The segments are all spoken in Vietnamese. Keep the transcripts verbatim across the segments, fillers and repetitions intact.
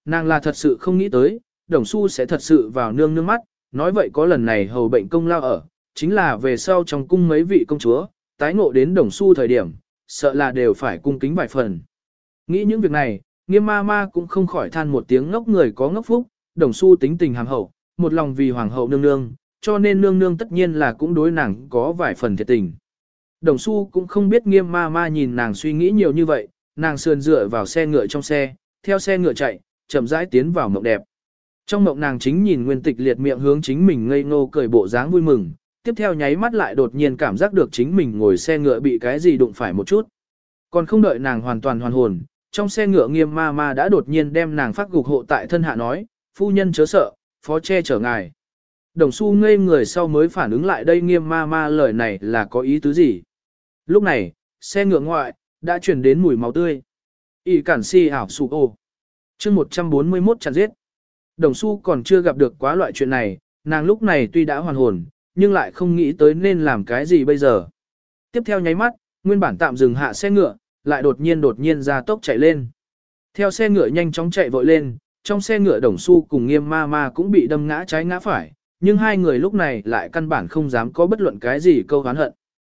Nàng là thật sự không nghĩ tới, đồng xu sẽ thật sự vào nương nương mắt, nói vậy có lần này hầu bệnh công lao ở, chính là về sau trong cung mấy vị công chúa, tái ngộ đến đồng xu thời điểm, sợ là đều phải cung kính vài phần. Nghĩ những việc này, Nghiêm ma ma cũng không khỏi than một tiếng ngốc người có ngốc phúc, đồng xu tính tình hàm hậu, một lòng vì hoàng hậu nương nương, cho nên nương nương tất nhiên là cũng đối nàng có vài phần thiệt tình. Đồng xu cũng không biết Nghiêm ma ma nhìn nàng suy nghĩ nhiều như vậy, nàng sườn dựa vào xe ngựa trong xe, theo xe ngựa chạy, chậm rãi tiến vào mộng đẹp. Trong mộng nàng chính nhìn Nguyên Tịch liệt miệng hướng chính mình ngây ngô cười bộ dáng vui mừng, tiếp theo nháy mắt lại đột nhiên cảm giác được chính mình ngồi xe ngựa bị cái gì đụng phải một chút. Còn không đợi nàng hoàn toàn hoàn hồn, trong xe ngựa Nghiêm ma ma đã đột nhiên đem nàng phát gục hộ tại thân hạ nói, phu nhân chớ sợ, phó che chở ngài. Đồng xu ngây người sau mới phản ứng lại đây Nghiêm ma ma lời này là có ý tứ gì. Lúc này, xe ngựa ngoại, đã chuyển đến mùi máu tươi. Y cản si ảo sụ ô. chương một trăm bốn mươi mốt chặn giết. Đồng xu còn chưa gặp được quá loại chuyện này, nàng lúc này tuy đã hoàn hồn, nhưng lại không nghĩ tới nên làm cái gì bây giờ. Tiếp theo nháy mắt, nguyên bản tạm dừng hạ xe ngựa, lại đột nhiên đột nhiên ra tốc chạy lên. Theo xe ngựa nhanh chóng chạy vội lên, trong xe ngựa Đồng xu cùng Nghiêm ma ma cũng bị đâm ngã trái ngã phải, nhưng hai người lúc này lại căn bản không dám có bất luận cái gì câu hán hận.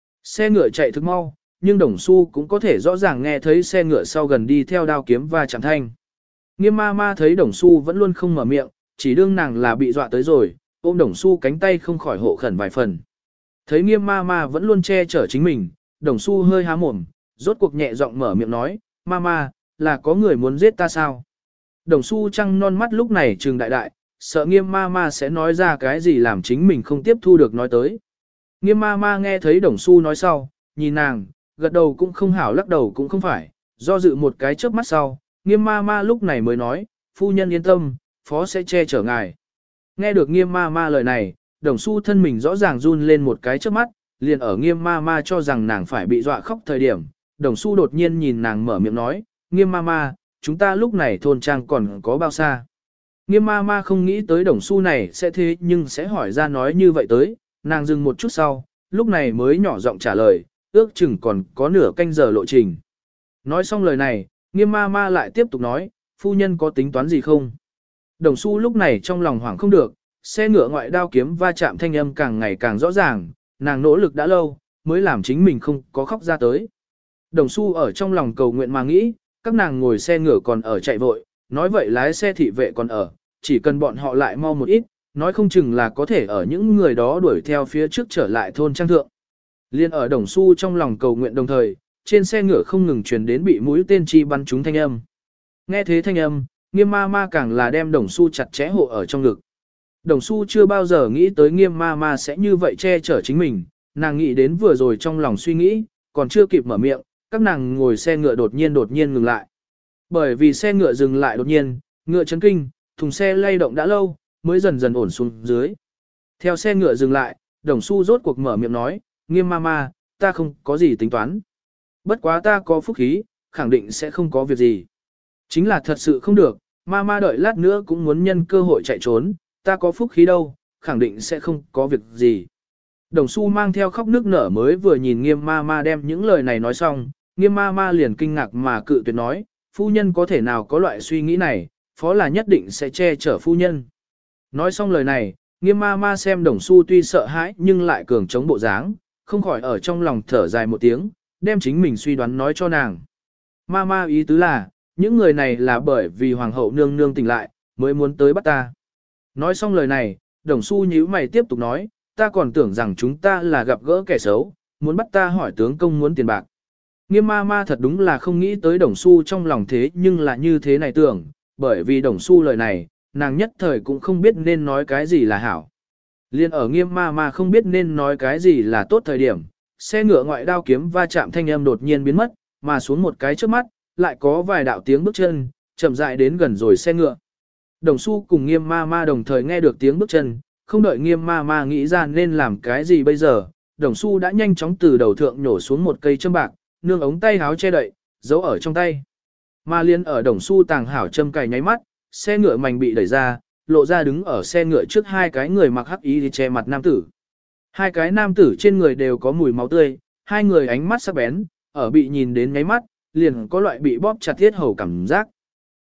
Xe ngựa chạy thực mau, nhưng Đồng xu cũng có thể rõ ràng nghe thấy xe ngựa sau gần đi theo đao kiếm và chạm thanh. Nghiêm ma ma thấy Đồng xu vẫn luôn không mở miệng, chỉ đương nàng là bị dọa tới rồi, ôm Đồng xu cánh tay không khỏi hộ khẩn vài phần. Thấy Nghiêm ma ma vẫn luôn che chở chính mình, Đồng xu hơi há mồm, rốt cuộc nhẹ giọng mở miệng nói, ma ma, là có người muốn giết ta sao? Đồng xu trăng non mắt lúc này trừng đại đại, sợ Nghiêm ma ma sẽ nói ra cái gì làm chính mình không tiếp thu được nói tới. Nghiêm ma ma nghe thấy Đồng xu nói sau, nhìn nàng, gật đầu cũng không hảo lắc đầu cũng không phải, do dự một cái chớp mắt sau, Nghiêm ma ma lúc này mới nói, phu nhân yên tâm, phó sẽ che chở ngài. Nghe được Nghiêm ma ma lời này, Đồng xu thân mình rõ ràng run lên một cái chớp mắt, liền ở Nghiêm ma ma cho rằng nàng phải bị dọa khóc thời điểm, Đồng xu đột nhiên nhìn nàng mở miệng nói, Nghiêm ma ma, chúng ta lúc này thôn trang còn có bao xa? Nghiêm ma ma không nghĩ tới Đồng xu này sẽ thế nhưng sẽ hỏi ra nói như vậy tới, nàng dừng một chút sau, lúc này mới nhỏ giọng trả lời, ước chừng còn có nửa canh giờ lộ trình. Nói xong lời này, Nghiêm ma ma lại tiếp tục nói, phu nhân có tính toán gì không? Đồng xu lúc này trong lòng hoảng không được, xe ngựa ngoại đao kiếm va chạm thanh âm càng ngày càng rõ ràng, nàng nỗ lực đã lâu, mới làm chính mình không có khóc ra tới. Đồng xu ở trong lòng cầu nguyện mà nghĩ, các nàng ngồi xe ngựa còn ở chạy vội, nói vậy lái xe thị vệ còn ở, chỉ cần bọn họ lại mau một ít, nói không chừng là có thể ở những người đó đuổi theo phía trước trở lại thôn trang thượng. Liên ở Đồng xu trong lòng cầu nguyện đồng thời, trên xe ngựa không ngừng truyền đến bị mũi tên chi bắn trúng thanh âm. Nghe thế thanh âm, Nghiêm ma ma càng là đem Đồng xu chặt chẽ hộ ở trong ngực. Đồng xu chưa bao giờ nghĩ tới Nghiêm ma ma sẽ như vậy che chở chính mình, nàng nghĩ đến vừa rồi trong lòng suy nghĩ, còn chưa kịp mở miệng, các nàng ngồi xe ngựa đột nhiên đột nhiên ngừng lại. Bởi vì xe ngựa dừng lại đột nhiên, ngựa chấn kinh, thùng xe lay động đã lâu, mới dần dần ổn xuống dưới. Theo xe ngựa dừng lại, Đồng xu rốt cuộc mở miệng nói, Nghiêm ma ma, ta không có gì tính toán. Bất quá ta có phúc khí, khẳng định sẽ không có việc gì. Chính là thật sự không được, ma ma đợi lát nữa cũng muốn nhân cơ hội chạy trốn, ta có phúc khí đâu, khẳng định sẽ không có việc gì. Đồng xu mang theo khóc nước nở mới vừa nhìn Nghiêm ma ma đem những lời này nói xong, Nghiêm ma ma liền kinh ngạc mà cự tuyệt nói, phu nhân có thể nào có loại suy nghĩ này, phó là nhất định sẽ che chở phu nhân. Nói xong lời này, Nghiêm ma ma xem Đồng xu tuy sợ hãi nhưng lại cường chống bộ dáng, không khỏi ở trong lòng thở dài một tiếng, đem chính mình suy đoán nói cho nàng. Ma ma ý tứ là, những người này là bởi vì hoàng hậu nương nương tỉnh lại, mới muốn tới bắt ta. Nói xong lời này, Đồng xu nhíu mày tiếp tục nói, ta còn tưởng rằng chúng ta là gặp gỡ kẻ xấu, muốn bắt ta hỏi tướng công muốn tiền bạc. Nghiêm ma ma thật đúng là không nghĩ tới Đồng xu trong lòng thế nhưng là như thế này tưởng, bởi vì Đồng xu lời này, nàng nhất thời cũng không biết nên nói cái gì là hảo. Liên ở Nghiêm ma ma không biết nên nói cái gì là tốt thời điểm, xe ngựa ngoại đao kiếm va chạm thanh âm đột nhiên biến mất, mà xuống một cái trước mắt, lại có vài đạo tiếng bước chân, chậm rãi đến gần rồi xe ngựa. Đồng xu cùng Nghiêm ma ma đồng thời nghe được tiếng bước chân, không đợi Nghiêm ma ma nghĩ ra nên làm cái gì bây giờ, Đồng xu đã nhanh chóng từ đầu thượng nhổ xuống một cây châm bạc, nương ống tay háo che đậy, giấu ở trong tay. Ma liên ở Đồng xu tàng hảo châm cài nháy mắt, xe ngựa mảnh bị đẩy ra, lộ ra đứng ở xe ngựa trước hai cái người mặc hắc y che mặt nam tử. Hai cái nam tử trên người đều có mùi máu tươi, hai người ánh mắt sắc bén, ở bị nhìn đến nháy mắt, liền có loại bị bóp chặt thiết hầu cảm giác.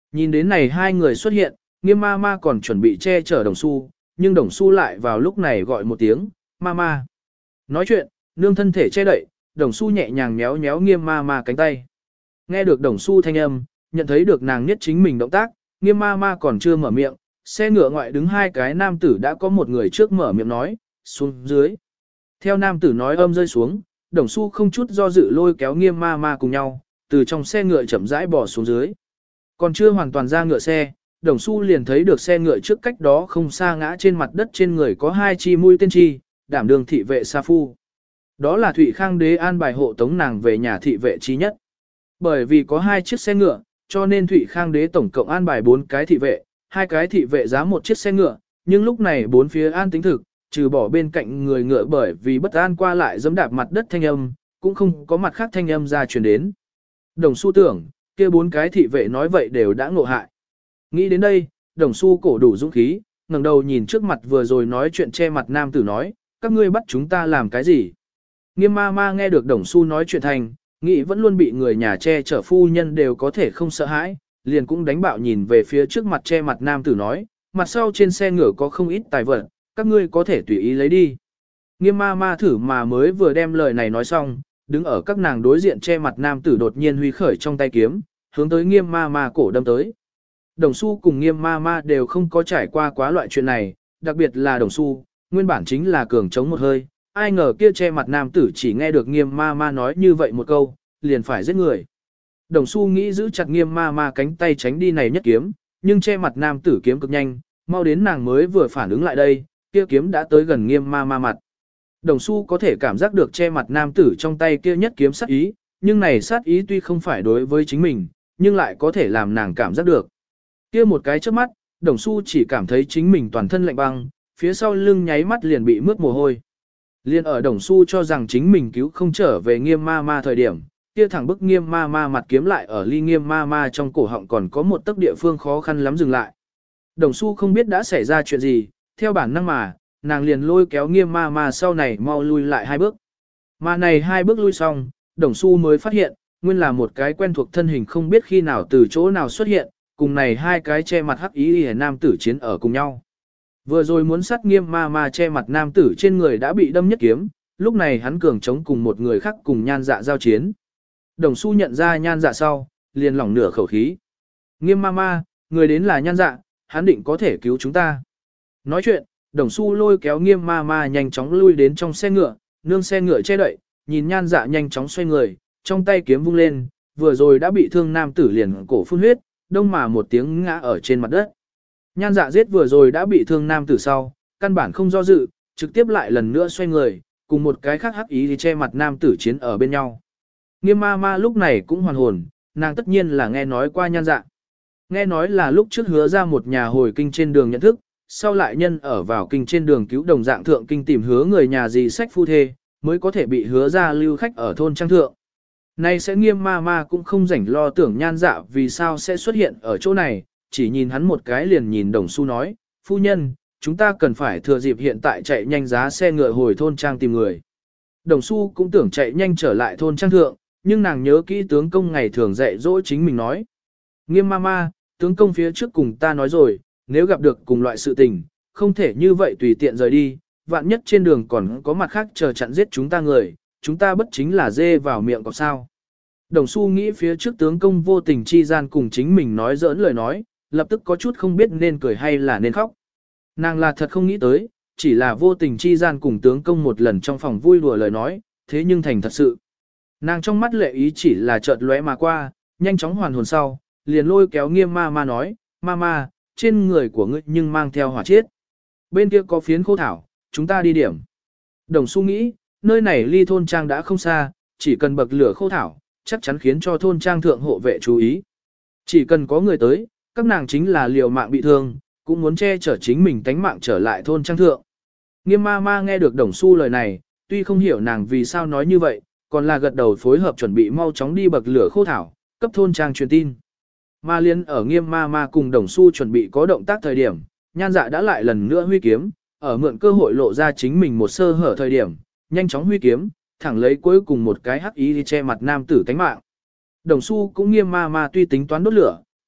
Nhìn đến này hai người xuất hiện, Nghiêm ma ma còn chuẩn bị che chở Đồng Xu, nhưng Đồng Xu lại vào lúc này gọi một tiếng, ma ma. Nói chuyện, nương thân thể che đậy, Đồng Xu nhẹ nhàng méo méo Nghiêm ma ma cánh tay. Nghe được Đồng Xu thanh âm, nhận thấy được nàng nhất chính mình động tác, Nghiêm ma ma còn chưa mở miệng, xe ngựa ngoại đứng hai cái nam tử đã có một người trước mở miệng nói, xuống dưới. Theo nam tử nói âm rơi xuống, Đồng Xu không chút do dự lôi kéo Nghiêm ma ma cùng nhau, từ trong xe ngựa chậm rãi bỏ xuống dưới. Còn chưa hoàn toàn ra ngựa xe, Đồng Xu liền thấy được xe ngựa trước cách đó không xa ngã trên mặt đất, trên người có hai chi mũi tên chi, đảm đường thị vệ Sa Phu. Đó là Thụy Khang đế an bài hộ tống nàng về nhà thị vệ trí nhất. Bởi vì có hai chiếc xe ngựa, cho nên Thụy Khang đế tổng cộng an bài bốn cái thị vệ, hai cái thị vệ giá một chiếc xe ngựa, nhưng lúc này bốn phía an tính thực, trừ bỏ bên cạnh người ngựa bởi vì bất an qua lại giẫm đạp mặt đất thanh âm, cũng không có mặt khác thanh âm ra truyền đến. Đồng Xu tưởng, kia bốn cái thị vệ nói vậy đều đã ngộ hại. Nghĩ đến đây, Đồng Xu cổ đủ dũng khí, ngẩng đầu nhìn trước mặt vừa rồi nói chuyện che mặt nam tử nói, các ngươi bắt chúng ta làm cái gì? Nghiêm ma ma nghe được Đồng Xu nói chuyện thành, nghĩ vẫn luôn bị người nhà che chở phu nhân đều có thể không sợ hãi, liền cũng đánh bạo nhìn về phía trước mặt che mặt nam tử nói, mặt sau trên xe ngựa có không ít tài vật, các ngươi có thể tùy ý lấy đi. Nghiêm ma ma thử mà mới vừa đem lời này nói xong, đứng ở các nàng đối diện che mặt nam tử đột nhiên huy khởi trong tay kiếm, hướng tới Nghiêm ma ma cổ đâm tới. Đồng Xu cùng Nghiêm ma ma đều không có trải qua quá loại chuyện này, đặc biệt là Đồng Xu, nguyên bản chính là cường chống một hơi, ai ngờ kia che mặt nam tử chỉ nghe được Nghiêm ma ma nói như vậy một câu, liền phải giết người. Đồng Xu nghĩ giữ chặt Nghiêm ma ma cánh tay tránh đi này nhất kiếm, nhưng che mặt nam tử kiếm cực nhanh, mau đến nàng mới vừa phản ứng lại đây, kia kiếm đã tới gần Nghiêm ma ma mặt. Đồng Xu có thể cảm giác được che mặt nam tử trong tay kia nhất kiếm sát ý, nhưng này sát ý tuy không phải đối với chính mình, nhưng lại có thể làm nàng cảm giác được. Kia một cái chớp mắt, Đồng Xu chỉ cảm thấy chính mình toàn thân lạnh băng, phía sau lưng nháy mắt liền bị mướt mồ hôi. Liên ở Đồng Xu cho rằng chính mình cứu không trở về Nghiêm ma ma thời điểm, kia thẳng bức Nghiêm ma ma mặt kiếm lại ở ly Nghiêm ma ma trong cổ họng còn có một tấc địa phương khó khăn lắm dừng lại. Đồng Xu không biết đã xảy ra chuyện gì, theo bản năng mà, nàng liền lôi kéo Nghiêm ma ma sau này mau lui lại hai bước. Mà này hai bước lui xong, Đồng Xu mới phát hiện, nguyên là một cái quen thuộc thân hình không biết khi nào từ chỗ nào xuất hiện, cùng này hai cái che mặt hắc ý hề nam tử chiến ở cùng nhau. Vừa rồi muốn sát Nghiêm ma ma che mặt nam tử trên người đã bị đâm nhất kiếm, lúc này hắn cường chống cùng một người khác cùng Nhan Dạ giao chiến. Đồng Xu nhận ra Nhan Dạ sau, liền lỏng nửa khẩu khí. Nghiêm ma ma, người đến là Nhan Dạ, hắn định có thể cứu chúng ta. Nói chuyện, Đồng Xu lôi kéo Nghiêm ma ma nhanh chóng lui đến trong xe ngựa, nương xe ngựa che đậy, nhìn Nhan Dạ nhanh chóng xoay người, trong tay kiếm vung lên, vừa rồi đã bị thương nam tử liền cổ phun huyết, đông mà một tiếng ngã ở trên mặt đất. Nhan Dạ giết vừa rồi đã bị thương nam tử sau, căn bản không do dự, trực tiếp lại lần nữa xoay người, cùng một cái khác hắc ý thì che mặt nam tử chiến ở bên nhau. Nghiêm ma ma lúc này cũng hoàn hồn, nàng tất nhiên là nghe nói qua Nhan Dạ. Nghe nói là lúc trước hứa ra một nhà hồi kinh trên đường nhận thức, sau lại nhân ở vào kinh trên đường cứu đồng dạng thượng kinh tìm hứa người nhà gì sách phu thê, mới có thể bị hứa ra lưu khách ở thôn trang thượng. Nay sẽ Nghiêm ma ma cũng không rảnh lo tưởng Nhan Dạ vì sao sẽ xuất hiện ở chỗ này, chỉ nhìn hắn một cái liền nhìn Đồng Xu nói, phu nhân, chúng ta cần phải thừa dịp hiện tại chạy nhanh giá xe ngựa hồi thôn trang tìm người. Đồng Xu cũng tưởng chạy nhanh trở lại thôn trang thượng, nhưng nàng nhớ kỹ tướng công ngày thường dạy dỗ chính mình nói. Nghiêm ma ma, tướng công phía trước cùng ta nói rồi, nếu gặp được cùng loại sự tình, không thể như vậy tùy tiện rời đi, vạn nhất trên đường còn có mặt khác chờ chặn giết chúng ta người, chúng ta bất chính là dê vào miệng có sao. Đồng Xu nghĩ phía trước tướng công vô tình chi gian cùng chính mình nói giỡn lời nói, lập tức có chút không biết nên cười hay là nên khóc. Nàng là thật không nghĩ tới, chỉ là vô tình chi gian cùng tướng công một lần trong phòng vui đùa lời nói, thế nhưng thành thật sự. Nàng trong mắt lệ ý chỉ là chợt lóe mà qua, nhanh chóng hoàn hồn sau, liền lôi kéo Nghiêm ma ma nói, ma ma, trên người của ngươi nhưng mang theo hỏa chiết. Bên kia có phiến khô thảo, chúng ta đi điểm. Đồng Xu nghĩ, nơi này ly thôn trang đã không xa, chỉ cần bậc lửa khô thảo, chắc chắn khiến cho thôn trang thượng hộ vệ chú ý. Chỉ cần có người tới, các nàng chính là liều mạng bị thương, cũng muốn che chở chính mình tánh mạng trở lại thôn trang thượng. Nghiêm ma ma nghe được Đồng Xu lời này, tuy không hiểu nàng vì sao nói như vậy, còn là gật đầu phối hợp chuẩn bị mau chóng đi bậc lửa khô thảo, cấp thôn trang truyền tin. Ma liên ở Nghiêm ma ma cùng Đồng Xu chuẩn bị có động tác thời điểm, Nhan Dạ đã lại lần nữa huy kiếm, ở mượn cơ hội lộ ra chính mình một sơ hở thời điểm, nhanh chóng huy kiếm, thẳng lấy cuối cùng một cái hắc ý đi che mặt nam tử tánh mạng. Đồng Xu cũng Nghiêm ma ma tuy tính toán đốt lửa,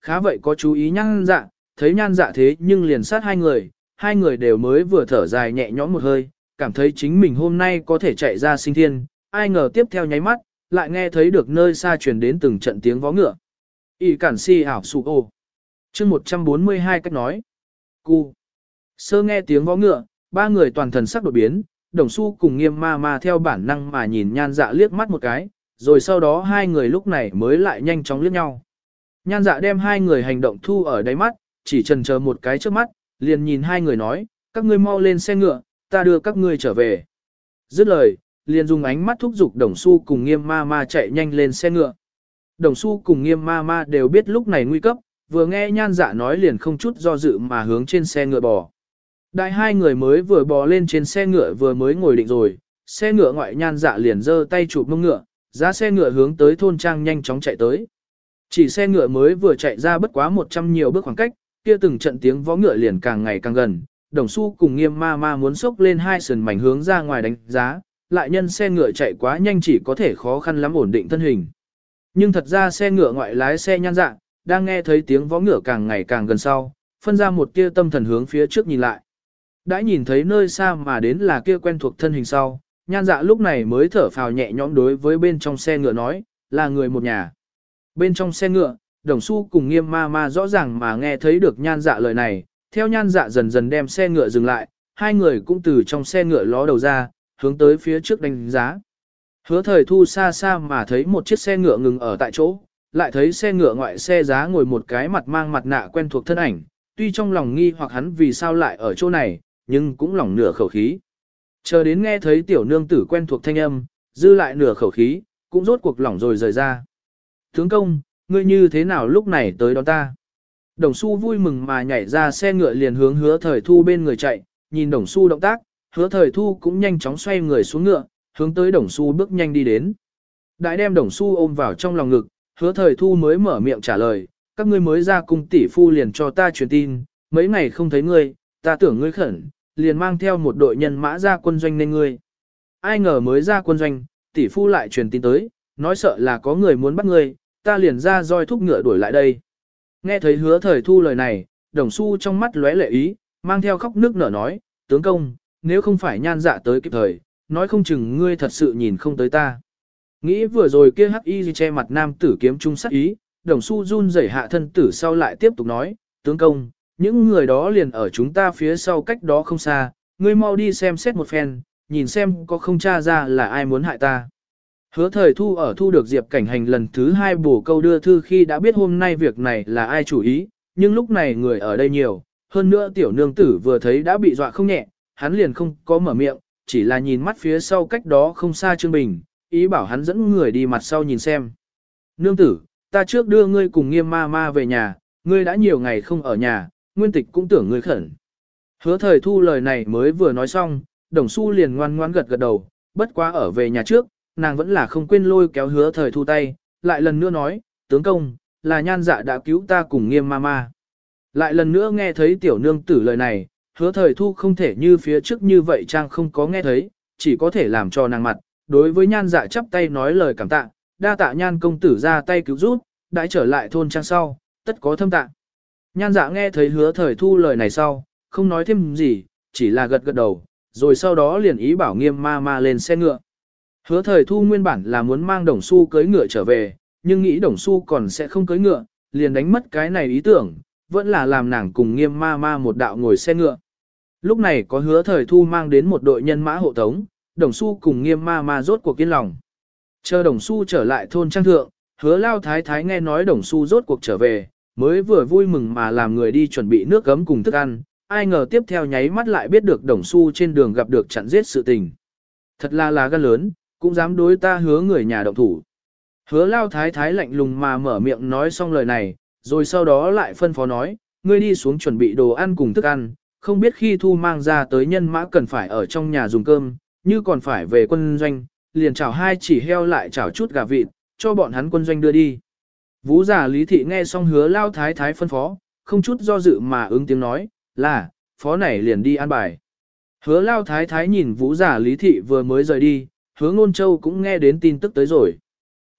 khá vậy có chú ý nhan dạ, thấy nhan dạ thế nhưng liền sát hai người, hai người đều mới vừa thở dài nhẹ nhõm một hơi, cảm thấy chính mình hôm nay có thể chạy ra sinh thiên, ai ngờ tiếp theo nháy mắt, lại nghe thấy được nơi xa truyền đến từng trận tiếng vó ngựa. Y cản si ảo sụ ô. chương một trăm bốn mươi hai cách nói. Cu. Sơ nghe tiếng vó ngựa, ba người toàn thần sắc đột biến, Đồng Xu cùng Nghiêm Ma Ma theo bản năng mà nhìn nhan dạ liếc mắt một cái, rồi sau đó hai người lúc này mới lại nhanh chóng liếc nhau. Nhan dạ đem hai người hành động thu ở đáy mắt, chỉ chần chờ một cái trước mắt, liền nhìn hai người nói, các ngươi mau lên xe ngựa, ta đưa các ngươi trở về. Dứt lời, liền dùng ánh mắt thúc giục Đồng Xu cùng Nghiêm Ma Ma chạy nhanh lên xe ngựa. Đồng Xu cùng Nghiêm Ma Ma đều biết lúc này nguy cấp, vừa nghe nhan dạ nói liền không chút do dự mà hướng trên xe ngựa bò. Đại hai người mới vừa bò lên trên xe ngựa vừa mới ngồi định rồi, xe ngựa ngoại nhan dạ liền giơ tay chụp mông ngựa, ra xe ngựa hướng tới thôn trang nhanh chóng chạy tới. Chỉ xe ngựa mới vừa chạy ra bất quá một trăm nhiều bước khoảng cách, kia từng trận tiếng vó ngựa liền càng ngày càng gần, Đồng Xu cùng Nghiêm Ma Ma muốn xốc lên hai sườn mảnh hướng ra ngoài đánh giá, lại nhân xe ngựa chạy quá nhanh chỉ có thể khó khăn lắm ổn định thân hình. Nhưng thật ra xe ngựa ngoại lái xe nhan dạ, đang nghe thấy tiếng vó ngựa càng ngày càng gần sau, phân ra một tia tâm thần hướng phía trước nhìn lại. Đã nhìn thấy nơi xa mà đến là kia quen thuộc thân hình sau, nhan dạ lúc này mới thở phào nhẹ nhõm đối với bên trong xe ngựa nói, là người một nhà. Bên trong xe ngựa, Đồng Xu cùng Nghiêm Ma Ma rõ ràng mà nghe thấy được nhan dạ lời này, theo nhan dạ dần dần đem xe ngựa dừng lại, hai người cũng từ trong xe ngựa ló đầu ra, hướng tới phía trước đánh giá. Hứa Thời Thu xa xa mà thấy một chiếc xe ngựa ngừng ở tại chỗ, lại thấy xe ngựa ngoại xe giá ngồi một cái mặt mang mặt nạ quen thuộc thân ảnh, tuy trong lòng nghi hoặc hắn vì sao lại ở chỗ này, nhưng cũng lòng nửa khẩu khí. Chờ đến nghe thấy tiểu nương tử quen thuộc thanh âm, dư lại nửa khẩu khí, cũng rốt cuộc lỏng rồi rời ra. Tướng công, ngươi như thế nào lúc này tới đón ta? Đồng Xu vui mừng mà nhảy ra xe ngựa liền hướng Hứa Thời Thu bên người chạy, nhìn Đồng Xu động tác, Hứa Thời Thu cũng nhanh chóng xoay người xuống ngựa, hướng tới Đồng Xu bước nhanh đi đến. Đại đem Đồng Xu ôm vào trong lòng ngực, Hứa Thời Thu mới mở miệng trả lời, các ngươi mới ra cung tỷ phu liền cho ta truyền tin, mấy ngày không thấy ngươi, ta tưởng ngươi khẩn, liền mang theo một đội nhân mã ra quân doanh nên ngươi. Ai ngờ mới ra quân doanh, tỷ phu lại truyền tin tới, nói sợ là có người muốn bắt ngươi, ta liền ra roi thúc ngựa đuổi lại đây. Nghe thấy Hứa Thời Thu lời này, Đồng Xu trong mắt lóe lệ ý, mang theo khóc nước nở nói, tướng công, nếu không phải nhan dạ tới kịp thời, nói không chừng ngươi thật sự nhìn không tới ta. Nghĩ vừa rồi kia hắc y che mặt nam tử kiếm trung sắc ý, Đồng Xu run rẩy hạ thân tử sau lại tiếp tục nói, tướng công, những người đó liền ở chúng ta phía sau cách đó không xa, ngươi mau đi xem xét một phen, nhìn xem có không tra ra là ai muốn hại ta. Hứa Thời Thu ở thu được Diệp Cảnh Hành lần thứ hai bổ câu đưa thư khi đã biết hôm nay việc này là ai chủ ý, nhưng lúc này người ở đây nhiều, hơn nữa tiểu nương tử vừa thấy đã bị dọa không nhẹ, hắn liền không có mở miệng, chỉ là nhìn mắt phía sau cách đó không xa Trương Bình, ý bảo hắn dẫn người đi mặt sau nhìn xem. Nương tử, ta trước đưa ngươi cùng Nghiêm Ma Ma về nhà, ngươi đã nhiều ngày không ở nhà, Nguyên Tịch cũng tưởng ngươi khẩn. Hứa Thời Thu lời này mới vừa nói xong, Đồng Xu liền ngoan ngoãn gật gật đầu, bất quá ở về nhà trước, nàng vẫn là không quên lôi kéo Hứa Thời Thu tay, lại lần nữa nói, tướng công, là nhan dạ đã cứu ta cùng Nghiêm Ma Ma. Lại lần nữa nghe thấy tiểu nương tử lời này, Hứa Thời Thu không thể như phía trước như vậy trang không có nghe thấy, chỉ có thể làm cho nàng mặt, đối với nhan dạ chắp tay nói lời cảm tạ, đa tạ nhan công tử ra tay cứu giúp, đãi trở lại thôn trang sau, tất có thâm tạ. Nhan dạ nghe thấy Hứa Thời Thu lời này sau, không nói thêm gì, chỉ là gật gật đầu, rồi sau đó liền ý bảo Nghiêm Ma Ma lên xe ngựa. Hứa Thời Thu nguyên bản là muốn mang Đồng Xu cưới ngựa trở về, nhưng nghĩ Đồng Xu còn sẽ không cưới ngựa, liền đánh mất cái này ý tưởng, vẫn là làm nàng cùng Nghiêm Ma Ma một đạo ngồi xe ngựa. Lúc này có Hứa Thời Thu mang đến một đội nhân mã hộ tống, Đồng Xu cùng Nghiêm Ma Ma rốt cuộc kiên lòng. Chờ Đồng Xu trở lại thôn trang thượng, Hứa Lao Thái Thái nghe nói Đồng Xu rốt cuộc trở về, mới vừa vui mừng mà làm người đi chuẩn bị nước gấm cùng thức ăn, ai ngờ tiếp theo nháy mắt lại biết được Đồng Xu trên đường gặp được chặn giết sự tình. Thật là lá gan lớn, cũng dám đối ta Hứa người nhà động thủ. Hứa Lao Thái Thái lạnh lùng mà mở miệng nói xong lời này, rồi sau đó lại phân phó nói, ngươi đi xuống chuẩn bị đồ ăn cùng thức ăn, không biết khi thu mang ra tới nhân mã cần phải ở trong nhà dùng cơm, như còn phải về quân doanh, liền chảo hai chỉ heo lại chảo chút gà vịt, cho bọn hắn quân doanh đưa đi. Vũ giả Lý Thị nghe xong Hứa Lao Thái Thái phân phó, không chút do dự mà ứng tiếng nói, là, phó này liền đi an bài. Hứa Lao Thái Thái nhìn Vũ giả Lý Thị vừa mới rời đi, Hứa Ngôn Châu cũng nghe đến tin tức tới rồi.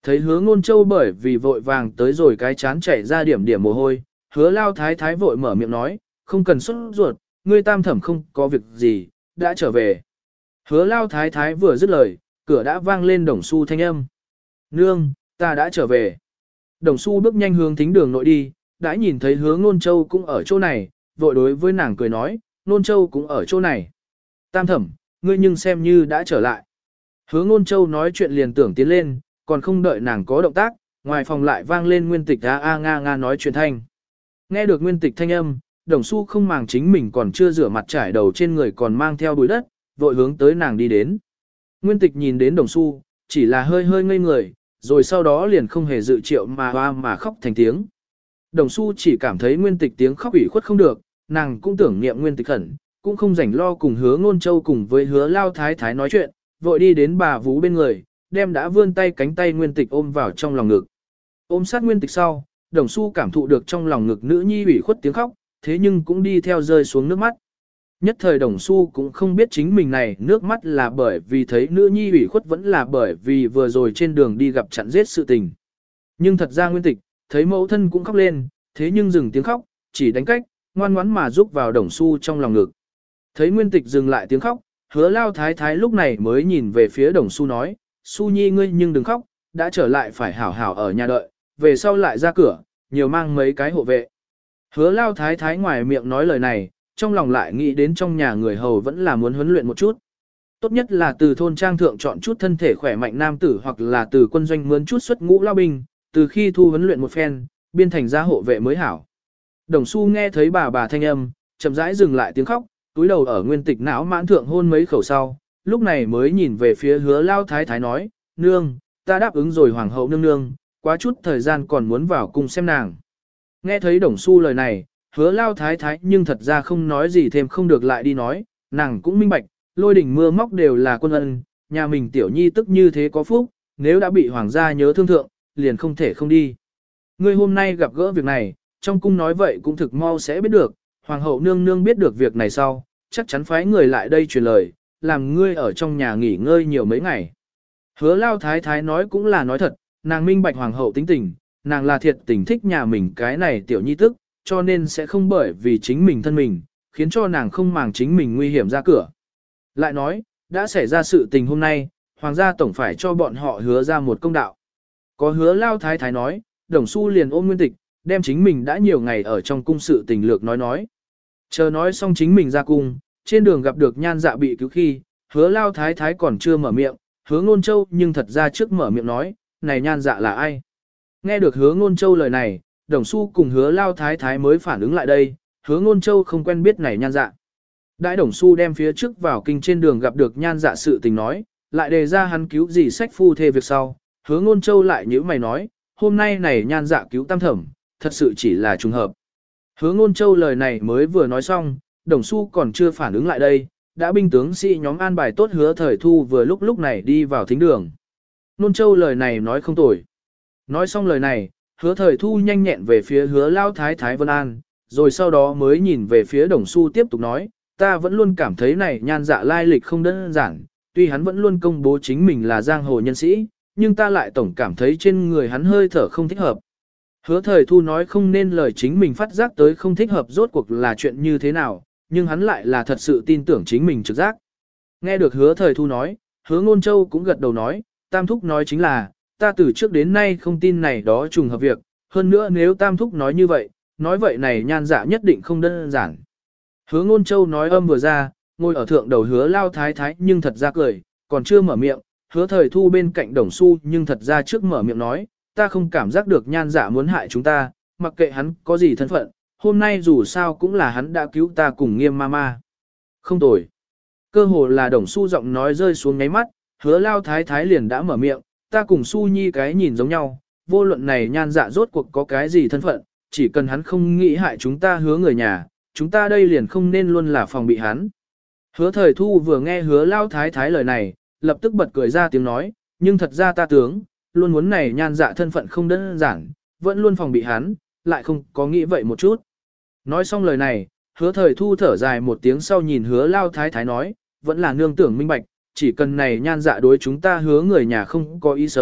Thấy hứa ngôn châu bởi vì vội vàng tới rồi cái chán chảy ra điểm điểm mồ hôi, hứa lao thái thái vội mở miệng nói, không cần sốt ruột, ngươi tam thẩm không có việc gì, đã trở về. Hứa lao thái thái vừa dứt lời, cửa đã vang lên đồng su thanh âm. Nương, ta đã trở về. Đồng su bước nhanh hướng thính đường nội đi, đã nhìn thấy hứa ngôn châu cũng ở chỗ này, vội đối với nàng cười nói, ngôn châu cũng ở chỗ này. Tam thẩm, ngươi nhưng xem như đã trở lại. Hứa ngôn châu nói chuyện liền tưởng tiến lên, còn không đợi nàng có động tác, ngoài phòng lại vang lên nguyên tịch a a nga nga nói chuyện thanh. Nghe được nguyên tịch thanh âm, đồng su không màng chính mình còn chưa rửa mặt trải đầu trên người còn mang theo bụi đất, vội hướng tới nàng đi đến. Nguyên tịch nhìn đến đồng su, chỉ là hơi hơi ngây người, rồi sau đó liền không hề dự triệu mà hoa mà khóc thành tiếng. Đồng su chỉ cảm thấy nguyên tịch tiếng khóc ủy khuất không được, nàng cũng tưởng niệm nguyên tịch khẩn, cũng không rảnh lo cùng hứa ngôn châu cùng với hứa lao thái thái nói chuyện, vội đi đến bà vú bên người, đem đã vươn tay cánh tay nguyên tịch ôm vào trong lòng ngực. Ôm sát nguyên tịch sau, đồng su cảm thụ được trong lòng ngực nữ nhi ủy khuất tiếng khóc, thế nhưng cũng đi theo rơi xuống nước mắt. Nhất thời đồng su cũng không biết chính mình này nước mắt là bởi vì thấy nữ nhi ủy khuất vẫn là bởi vì vừa rồi trên đường đi gặp chặn giết sự tình. Nhưng thật ra nguyên tịch, thấy mẫu thân cũng khóc lên, thế nhưng dừng tiếng khóc, chỉ đánh cách, ngoan ngoãn mà giúp vào đồng su trong lòng ngực. Thấy nguyên tịch dừng lại tiếng khóc, hứa lao thái thái lúc này mới nhìn về phía đồng su nói, su nhi ngươi nhưng đừng khóc, đã trở lại phải hảo hảo ở nhà đợi, về sau lại ra cửa, nhiều mang mấy cái hộ vệ. Hứa lao thái thái ngoài miệng nói lời này, trong lòng lại nghĩ đến trong nhà người hầu vẫn là muốn huấn luyện một chút. Tốt nhất là từ thôn trang thượng chọn chút thân thể khỏe mạnh nam tử hoặc là từ quân doanh mướn chút xuất ngũ lao binh, từ khi thu huấn luyện một phen, biên thành ra hộ vệ mới hảo. Đồng su nghe thấy bà bà thanh âm, chậm rãi dừng lại tiếng khóc, túi đầu ở nguyên tịch não mãn thượng hôn mấy khẩu sau, lúc này mới nhìn về phía hứa lao thái thái nói, nương, ta đáp ứng rồi hoàng hậu nương nương, quá chút thời gian còn muốn vào cùng xem nàng. Nghe thấy đồng su lời này, hứa lao thái thái nhưng thật ra không nói gì thêm không được lại đi nói, nàng cũng minh bạch, lôi đỉnh mưa móc đều là quân ân, nhà mình tiểu nhi tức như thế có phúc, nếu đã bị hoàng gia nhớ thương thượng, liền không thể không đi. Ngươi hôm nay gặp gỡ việc này, trong cung nói vậy cũng thực mau sẽ biết được, hoàng hậu nương nương biết được việc này sau, chắc chắn phái người lại đây truyền lời, làm ngươi ở trong nhà nghỉ ngơi nhiều mấy ngày. Hứa lao thái thái nói cũng là nói thật, nàng minh bạch hoàng hậu tính tình, nàng là thiệt tình thích nhà mình cái này tiểu nhi tức, cho nên sẽ không bởi vì chính mình thân mình, khiến cho nàng không màng chính mình nguy hiểm ra cửa. Lại nói, đã xảy ra sự tình hôm nay, hoàng gia tổng phải cho bọn họ hứa ra một công đạo. Có hứa lao thái thái nói, đồng su liền ôm nguyên tịch, đem chính mình đã nhiều ngày ở trong cung sự tình lược nói nói. Chờ nói xong chính mình ra cung, trên đường gặp được nhan dạ bị cứu khi, hứa lao thái thái còn chưa mở miệng, hứa ngôn châu nhưng thật ra trước mở miệng nói, này nhan dạ là ai? Nghe được hứa ngôn châu lời này, đồng su cùng hứa lao thái thái mới phản ứng lại đây, hứa ngôn châu không quen biết này nhan dạ. Đại đồng su đem phía trước vào kinh trên đường gặp được nhan dạ sự tình nói, lại đề ra hắn cứu gì sách phu thê việc sau, hứa ngôn châu lại nhữ mày nói, hôm nay này nhan dạ cứu tam thẩm, thật sự chỉ là trùng hợp. Hứa ngôn châu lời này mới vừa nói xong, đồng su còn chưa phản ứng lại đây, đã binh tướng sĩ nhóm an bài tốt hứa thời thu vừa lúc lúc này đi vào thính đường. Ngôn châu lời này nói không tồi. Nói xong lời này, hứa thời thu nhanh nhẹn về phía hứa lao thái thái Vân An, rồi sau đó mới nhìn về phía đồng su tiếp tục nói, ta vẫn luôn cảm thấy này nhan dạ lai lịch không đơn giản, tuy hắn vẫn luôn công bố chính mình là giang hồ nhân sĩ, nhưng ta lại tổng cảm thấy trên người hắn hơi thở không thích hợp. Hứa thời thu nói không nên lời chính mình phát giác tới không thích hợp rốt cuộc là chuyện như thế nào, nhưng hắn lại là thật sự tin tưởng chính mình trực giác. Nghe được hứa thời thu nói, hứa ngôn châu cũng gật đầu nói, tam thúc nói chính là, ta từ trước đến nay không tin này đó trùng hợp việc, hơn nữa nếu tam thúc nói như vậy, nói vậy này nhan dạ nhất định không đơn giản. Hứa ngôn châu nói âm vừa ra, ngồi ở thượng đầu hứa lao thái thái nhưng thật ra cười, còn chưa mở miệng, hứa thời thu bên cạnh đồng su nhưng thật ra trước mở miệng nói, ta không cảm giác được nhan dạ muốn hại chúng ta, mặc kệ hắn có gì thân phận, hôm nay dù sao cũng là hắn đã cứu ta cùng nghiêm ma ma. Không tồi. Cơ hồ là đồng su giọng nói rơi xuống ngáy mắt, hứa lao thái thái liền đã mở miệng, ta cùng su nhi cái nhìn giống nhau, vô luận này nhan dạ rốt cuộc có cái gì thân phận, chỉ cần hắn không nghĩ hại chúng ta hứa người nhà, chúng ta đây liền không nên luôn là phòng bị hắn. Hứa thời thu vừa nghe hứa lao thái thái lời này, lập tức bật cười ra tiếng nói, nhưng thật ra ta tướng, luôn muốn này nhan dạ thân phận không đơn giản, vẫn luôn phòng bị hắn, lại không có nghĩ vậy một chút. Nói xong lời này, hứa thời thu thở dài một tiếng sau nhìn hứa lao thái thái nói, vẫn là nương tưởng minh bạch, chỉ cần này nhan dạ đối chúng ta hứa người nhà không có ý xấu,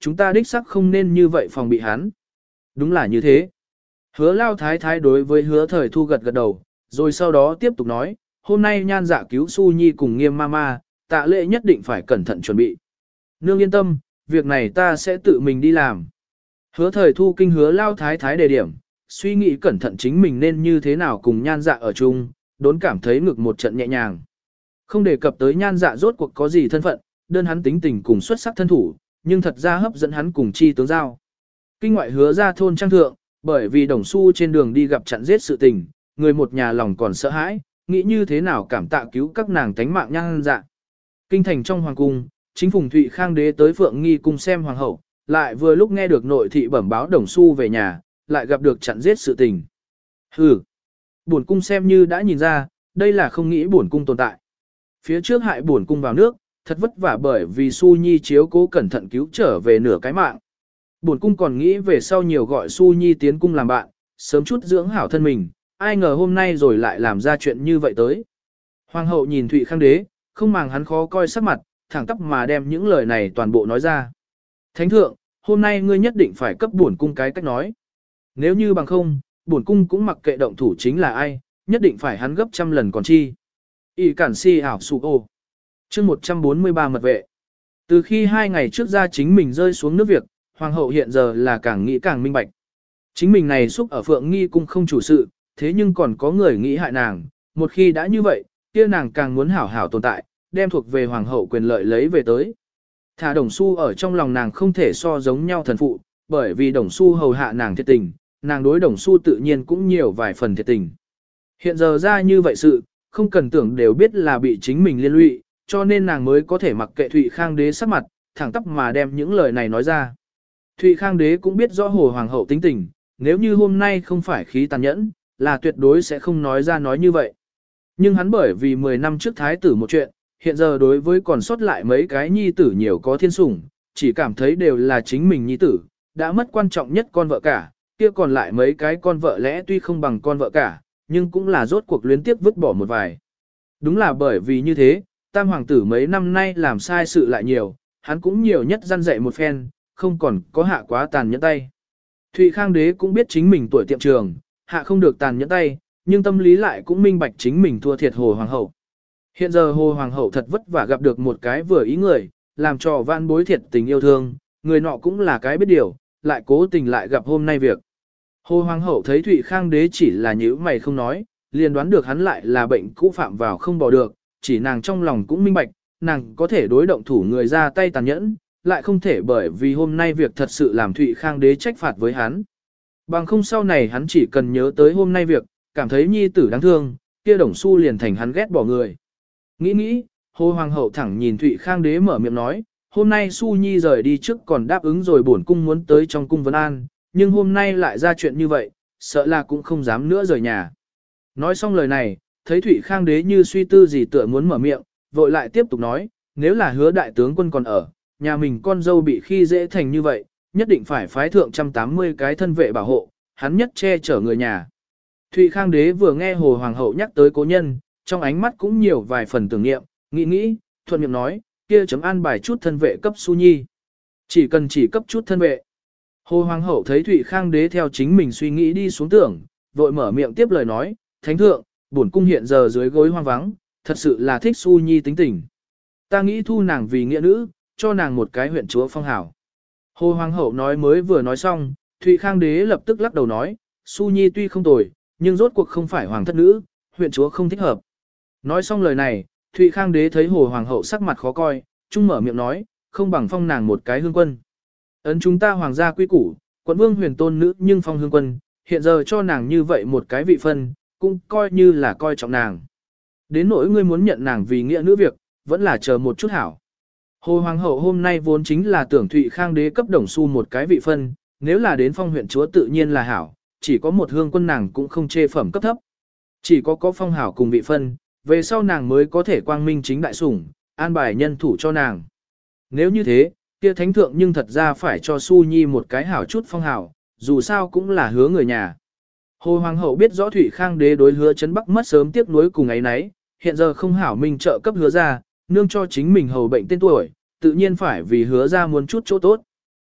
chúng ta đích sắc không nên như vậy phòng bị hắn. Đúng là như thế. Hứa lao thái thái đối với hứa thời thu gật gật đầu, rồi sau đó tiếp tục nói, hôm nay nhan dạ cứu Su Nhi cùng nghiêm ma ma, tạ lệ nhất định phải cẩn thận chuẩn bị. Nương yên tâm, việc này ta sẽ tự mình đi làm. Hứa thời thu kinh hứa lao thái thái đề điểm, suy nghĩ cẩn thận chính mình nên như thế nào cùng nhan dạ ở chung, đốn cảm thấy ngực một trận nhẹ nhàng. Không đề cập tới nhan dạ rốt cuộc có gì thân phận, đơn hắn tính tình cùng xuất sắc thân thủ, nhưng thật ra hấp dẫn hắn cùng chi tướng giao. Kinh ngoại hứa ra thôn trang thượng, bởi vì đồng xu trên đường đi gặp chặn giết sự tình, người một nhà lòng còn sợ hãi, nghĩ như thế nào cảm tạ cứu các nàng tánh mạng nhan dạ. Kinh thành trong hoàng cung, chính phùng Thụy Khang đế tới Phượng Nghi cung xem hoàng hậu, lại vừa lúc nghe được nội thị bẩm báo đồng xu về nhà, lại gặp được chặn giết sự tình. Hừ, bổn cung xem như đã nhìn ra, đây là không nghĩ bổn cung tồn tại. Phía trước hại bổn cung vào nước, thật vất vả bởi vì Su Nhi chiếu cố cẩn thận cứu trở về nửa cái mạng. Bổn cung còn nghĩ về sau nhiều gọi Su Nhi tiến cung làm bạn, sớm chút dưỡng hảo thân mình, ai ngờ hôm nay rồi lại làm ra chuyện như vậy tới. Hoàng hậu nhìn Thụy Khang đế, không màng hắn khó coi sắc mặt, thẳng tắp mà đem những lời này toàn bộ nói ra. Thánh thượng, hôm nay ngươi nhất định phải cấp bổn cung cái cách nói. Nếu như bằng không, bổn cung cũng mặc kệ động thủ chính là ai, nhất định phải hắn gấp trăm lần còn chi. Y cản si ảo sụ ô. Chương một trăm bốn mươi ba mật vệ. Từ khi hai ngày trước ra chính mình rơi xuống nước việc, hoàng hậu hiện giờ là càng nghĩ càng minh bạch. Chính mình này xúc ở Phượng Nghi cung không chủ sự, thế nhưng còn có người nghĩ hại nàng, một khi đã như vậy, kia nàng càng muốn hảo hảo tồn tại, đem thuộc về hoàng hậu quyền lợi lấy về tới. Thả Đồng Xu ở trong lòng nàng không thể so giống nhau thần phụ, bởi vì Đồng Xu hầu hạ nàng thiệt tình, nàng đối Đồng Xu tự nhiên cũng nhiều vài phần thiệt tình. Hiện giờ ra như vậy sự, không cần tưởng đều biết là bị chính mình liên lụy, cho nên nàng mới có thể mặc kệ Thụy Khang đế sắc mặt, thẳng tắp mà đem những lời này nói ra. Thụy Khang đế cũng biết rõ Hồ hoàng hậu tính tình, nếu như hôm nay không phải khí tàn nhẫn, là tuyệt đối sẽ không nói ra nói như vậy. Nhưng hắn bởi vì mười năm trước thái tử một chuyện, hiện giờ đối với còn sót lại mấy cái nhi tử nhiều có thiên sủng, chỉ cảm thấy đều là chính mình nhi tử, đã mất quan trọng nhất con vợ cả, kia còn lại mấy cái con vợ lẽ tuy không bằng con vợ cả, nhưng cũng là rốt cuộc luyến tiếp vứt bỏ một vài. Đúng là bởi vì như thế, tam hoàng tử mấy năm nay làm sai sự lại nhiều, hắn cũng nhiều nhất răn dạy một phen, không còn có hạ quá tàn nhẫn tay. Thụy Khang đế cũng biết chính mình tuổi tiệm trường, hạ không được tàn nhẫn tay, nhưng tâm lý lại cũng minh bạch chính mình thua thiệt Hồ hoàng hậu. Hiện giờ Hồ hoàng hậu thật vất vả gặp được một cái vừa ý người, làm cho van bối thiệt tình yêu thương, người nọ cũng là cái biết điều, lại cố tình lại gặp hôm nay việc. Hồ hoàng hậu thấy Thụy Khang đế chỉ là nhíu mày không nói, liền đoán được hắn lại là bệnh cũ phạm vào không bỏ được, chỉ nàng trong lòng cũng minh bạch, nàng có thể đối động thủ người ra tay tàn nhẫn, lại không thể bởi vì hôm nay việc thật sự làm Thụy Khang đế trách phạt với hắn. Bằng không sau này hắn chỉ cần nhớ tới hôm nay việc, cảm thấy nhi tử đáng thương, kia Đồng Xu liền thành hắn ghét bỏ người. Nghĩ nghĩ, Hồ hoàng hậu thẳng nhìn Thụy Khang đế mở miệng nói, hôm nay Su Nhi rời đi trước còn đáp ứng rồi bổn cung muốn tới trong cung vấn an, nhưng hôm nay lại ra chuyện như vậy, sợ là cũng không dám nữa rời nhà. Nói xong lời này, thấy Thụy Khang đế như suy tư gì tựa muốn mở miệng, vội lại tiếp tục nói, nếu là hứa đại tướng quân còn ở, nhà mình con dâu bị khi dễ thành như vậy, nhất định phải phái thượng một trăm tám mươi cái thân vệ bảo hộ, hắn nhất che chở người nhà. Thụy Khang đế vừa nghe Hồ hoàng hậu nhắc tới cố nhân, trong ánh mắt cũng nhiều vài phần tưởng niệm, nghĩ nghĩ, thuận miệng nói, kia chấm an bài chút thân vệ cấp Su Nhi. Chỉ cần chỉ cấp chút thân vệ. Hồ hoàng hậu thấy Thụy Khang đế theo chính mình suy nghĩ đi xuống tưởng, vội mở miệng tiếp lời nói, thánh thượng, bổn cung hiện giờ dưới gối hoang vắng, thật sự là thích Su Nhi tính tình. Ta nghĩ thu nàng vì nghĩa nữ, cho nàng một cái huyện chúa phong hảo. Hồ hoàng hậu nói mới vừa nói xong, Thụy Khang đế lập tức lắc đầu nói, Su Nhi tuy không tồi, nhưng rốt cuộc không phải hoàng thất nữ, huyện chúa không thích hợp. Nói xong lời này, Thụy Khang đế thấy Hồ hoàng hậu sắc mặt khó coi, trung mở miệng nói, không bằng phong nàng một cái hương quân. Ấn chúng ta hoàng gia quy củ, quận vương huyền tôn nữ nhưng phong hương quân, hiện giờ cho nàng như vậy một cái vị phân, cũng coi như là coi trọng nàng. Đến nỗi ngươi muốn nhận nàng vì nghĩa nữ việc, vẫn là chờ một chút hảo. Hồ hoàng hậu hôm nay vốn chính là tưởng Thụy Khang đế cấp Đồng Xu một cái vị phân, nếu là đến phong huyện chúa tự nhiên là hảo, chỉ có một hương quân nàng cũng không chê phẩm cấp thấp. Chỉ có có phong hảo cùng vị phân, về sau nàng mới có thể quang minh chính đại sủng, an bài nhân thủ cho nàng. Nếu như thế, kia thánh thượng nhưng thật ra phải cho Su Nhi một cái hảo chút phong hảo, dù sao cũng là hứa người nhà. Hồ hoàng hậu biết rõ Thụy Khang đế đối hứa Trấn Bắc mất sớm tiếc nuối cùng ấy nấy, hiện giờ không hảo minh trợ cấp hứa ra, nương cho chính mình hầu bệnh tên tuổi, tự nhiên phải vì hứa ra muốn chút chỗ tốt.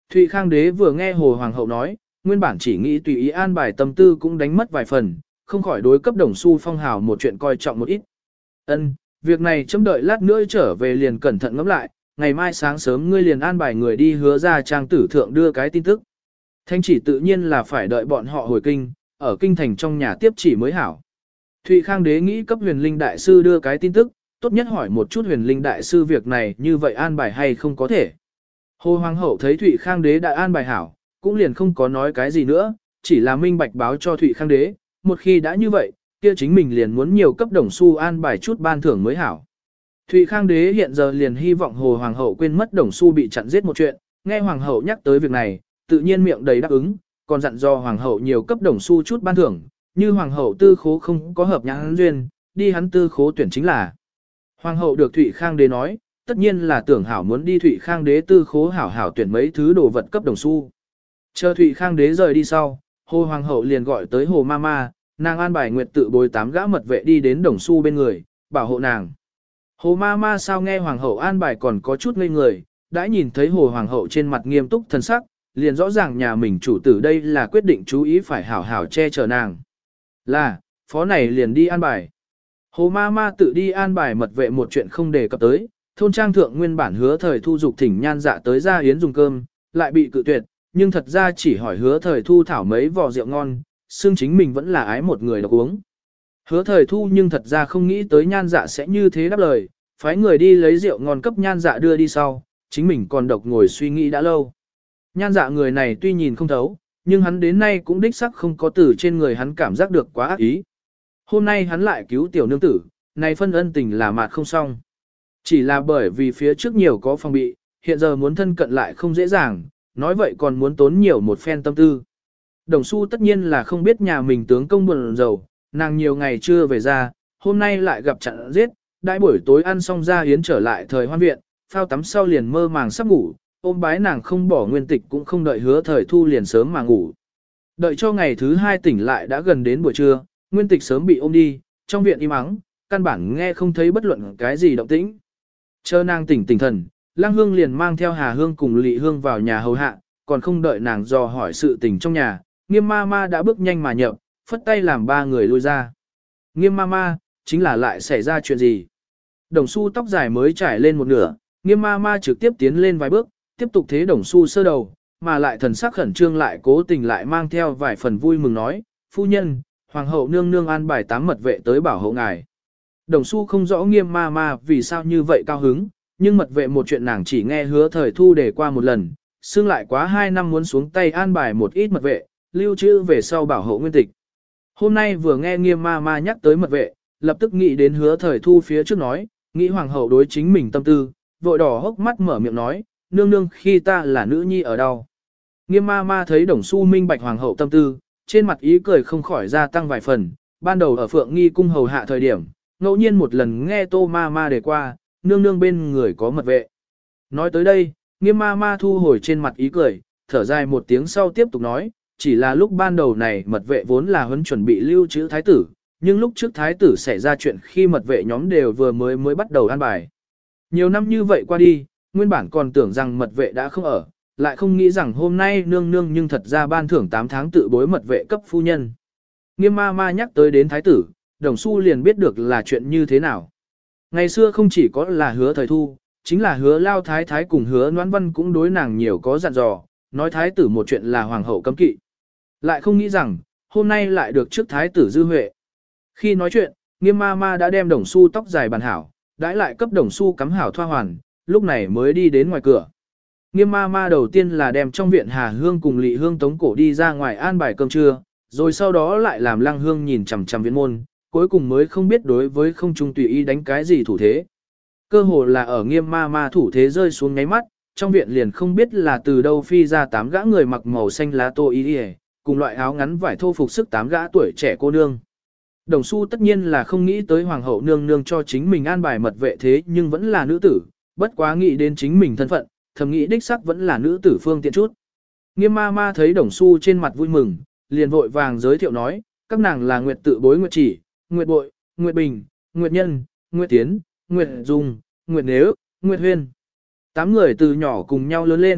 Thụy Khang đế vừa nghe Hồ Hoàng hậu nói, nguyên bản chỉ nghĩ tùy ý an bài tâm tư cũng đánh mất vài phần, không khỏi đối cấp Đồng Xu phong hào một chuyện coi trọng một ít. Ân, việc này chấm đợi lát nữa trở về liền cẩn thận ngẫm lại, ngày mai sáng sớm ngươi liền an bài người đi hứa ra trang tử thượng đưa cái tin tức. Thanh chỉ tự nhiên là phải đợi bọn họ hồi kinh, ở kinh thành trong nhà tiếp chỉ mới hảo. Thụy Khang đế nghĩ cấp huyền linh đại sư đưa cái tin tức, tốt nhất hỏi một chút huyền linh đại sư việc này như vậy an bài hay không có thể. Hồ Hoàng hậu thấy Thụy Khang đế đã an bài hảo, cũng liền không có nói cái gì nữa, chỉ là minh bạch báo cho Thụy Khang đế, một khi đã như vậy, kia chính mình liền muốn nhiều cấp Đồng Xu an bài chút ban thưởng mới hảo. Thụy Khang đế hiện giờ liền hy vọng Hồ Hoàng hậu quên mất Đồng Xu bị chặn giết một chuyện, nghe Hoàng hậu nhắc tới việc này, tự nhiên miệng đầy đáp ứng, còn dặn do Hoàng hậu nhiều cấp Đồng Xu chút ban thưởng, như Hoàng hậu tư khố không có hợp nhãn duyên, đi hắn tư khố tuyển chính là. Hoàng hậu được Thụy Khang đế nói, tất nhiên là tưởng hảo muốn đi Thụy Khang đế tư khố hảo hảo tuyển mấy thứ đồ vật cấp Đồng Xu. Chờ Thụy Khang đế rời đi sau, Hồ Hoàng hậu liền gọi tới Hồ Mama, nàng an bài nguyệt tự bồi tám gã mật vệ đi đến Đồng Xu bên người, bảo hộ nàng. Hồ Mama sao nghe Hoàng hậu an bài còn có chút ngây người, đã nhìn thấy Hồ Hoàng hậu trên mặt nghiêm túc thần sắc, liền rõ ràng nhà mình chủ tử đây là quyết định chú ý phải hảo hảo che chở nàng. Là, phó này liền đi an bài. Hồ Mama tự đi an bài mật vệ một chuyện không đề cập tới, thôn trang thượng nguyên bản hứa thời thu dục thỉnh nhan dạ tới ra yến dùng cơm, lại bị cự tuyệt, nhưng thật ra chỉ hỏi hứa thời thu thảo mấy vò rượu ngon, xương chính mình vẫn là ái một người độc uống. Hứa thời thu nhưng thật ra không nghĩ tới nhan dạ sẽ như thế đáp lời, phái người đi lấy rượu ngon cấp nhan dạ đưa đi sau, chính mình còn độc ngồi suy nghĩ đã lâu. Nhan dạ người này tuy nhìn không thấu, nhưng hắn đến nay cũng đích sắc không có từ trên người hắn cảm giác được quá ác ý. Hôm nay hắn lại cứu tiểu nương tử, này phân ân tình là mạt không xong. Chỉ là bởi vì phía trước nhiều có phòng bị, hiện giờ muốn thân cận lại không dễ dàng, nói vậy còn muốn tốn nhiều một phen tâm tư. Đồng Xu tất nhiên là không biết nhà mình tướng công buồn rầu, nàng nhiều ngày chưa về ra, hôm nay lại gặp chặn giết, đại buổi tối ăn xong ra yến trở lại thời hoan viện, phao tắm sau liền mơ màng sắp ngủ, ôm bái nàng không bỏ nguyên tịch cũng không đợi hứa thời thu liền sớm mà ngủ. Đợi cho ngày thứ hai tỉnh lại đã gần đến buổi trưa, nguyên tịch sớm bị ôm đi, trong viện im ắng, căn bản nghe không thấy bất luận cái gì động tĩnh. Chờ nàng tỉnh tỉnh thần, Lăng Hương liền mang theo Hà Hương cùng Lị Hương vào nhà hầu hạ, còn không đợi nàng dò hỏi sự tình trong nhà, Nghiêm ma ma đã bước nhanh mà nhập, phất tay làm ba người lui ra. Nghiêm ma ma, chính là lại xảy ra chuyện gì? Đồng Xu tóc dài mới trải lên một nửa, Nghiêm ma ma trực tiếp tiến lên vài bước, tiếp tục thế Đồng Xu sơ đầu, mà lại thần sắc khẩn trương lại cố tình lại mang theo vài phần vui mừng nói, phu nhân, hoàng hậu nương nương an bài tám mật vệ tới bảo hộ ngài. Đồng Xu không rõ Nghiêm ma ma vì sao như vậy cao hứng, nhưng mật vệ một chuyện nàng chỉ nghe hứa thời thu để qua một lần, xương lại quá hai năm muốn xuống tay an bài một ít mật vệ, lưu trữ về sau bảo hộ nguyên tịch. Hôm nay vừa nghe Nghiêm ma ma nhắc tới mật vệ, lập tức nghĩ đến hứa thời thu phía trước nói, nghĩ hoàng hậu đối chính mình tâm tư, vội đỏ hốc mắt mở miệng nói, nương nương khi ta là nữ nhi ở đâu. Nghiêm ma ma thấy Đồng Xu minh bạch hoàng hậu tâm tư, trên mặt ý cười không khỏi gia tăng vài phần, ban đầu ở Phượng Nghi cung hầu hạ thời điểm, ngẫu nhiên một lần nghe Tô ma ma đề qua, nương nương bên người có mật vệ. Nói tới đây, Nghiêm ma ma thu hồi trên mặt ý cười, thở dài một tiếng sau tiếp tục nói, chỉ là lúc ban đầu này mật vệ vốn là huấn chuẩn bị lưu trữ thái tử, nhưng lúc trước thái tử xảy ra chuyện khi mật vệ nhóm đều vừa mới mới bắt đầu an bài. Nhiều năm như vậy qua đi, nguyên bản còn tưởng rằng mật vệ đã không ở, lại không nghĩ rằng hôm nay nương nương nhưng thật ra ban thưởng tám tháng tự bối mật vệ cấp phu nhân. Nghiêm ma ma nhắc tới đến thái tử, Đồng Xu liền biết được là chuyện như thế nào. Ngày xưa không chỉ có là hứa thời thu, chính là hứa lao thái thái cùng hứa noãn văn cũng đối nàng nhiều có dặn dò, nói thái tử một chuyện là hoàng hậu cấm kỵ. Lại không nghĩ rằng, hôm nay lại được trước thái tử dư huệ. Khi nói chuyện, Nghiêm ma ma đã đem Đồng Xu tóc dài bàn hảo, đãi lại cấp Đồng Xu cắm hảo thoa hoàn, lúc này mới đi đến ngoài cửa. Nghiêm ma ma đầu tiên là đem trong viện Hà Hương cùng Lị Hương tống cổ đi ra ngoài an bài cơm trưa, rồi sau đó lại làm Lăng Hương nhìn chằm chằm viện môn, cuối cùng mới không biết đối với không trung tùy ý đánh cái gì thủ thế. Cơ hồ là ở Nghiêm ma ma thủ thế rơi xuống ngáy mắt, trong viện liền không biết là từ đâu phi ra tám gã người mặc màu xanh lá tô y, cùng loại áo ngắn vải thô phục sức tám gã tuổi trẻ cô nương. Đồng Xu tất nhiên là không nghĩ tới hoàng hậu nương nương cho chính mình an bài mật vệ thế nhưng vẫn là nữ tử, bất quá nghĩ đến chính mình thân phận, thầm nghĩ đích sắc vẫn là nữ tử phương tiện chút. Nghiêm ma ma thấy Đồng Xu trên mặt vui mừng, liền vội vàng giới thiệu nói, các nàng là Nguyệt tự bối Nguyệt chỉ, Nguyệt bội, Nguyệt bình, Nguyệt nhân, Nguyệt tiến, Nguyệt dung, Nguyệt nếu, Nguyệt huyên. Tám người từ nhỏ cùng nhau lớn lên,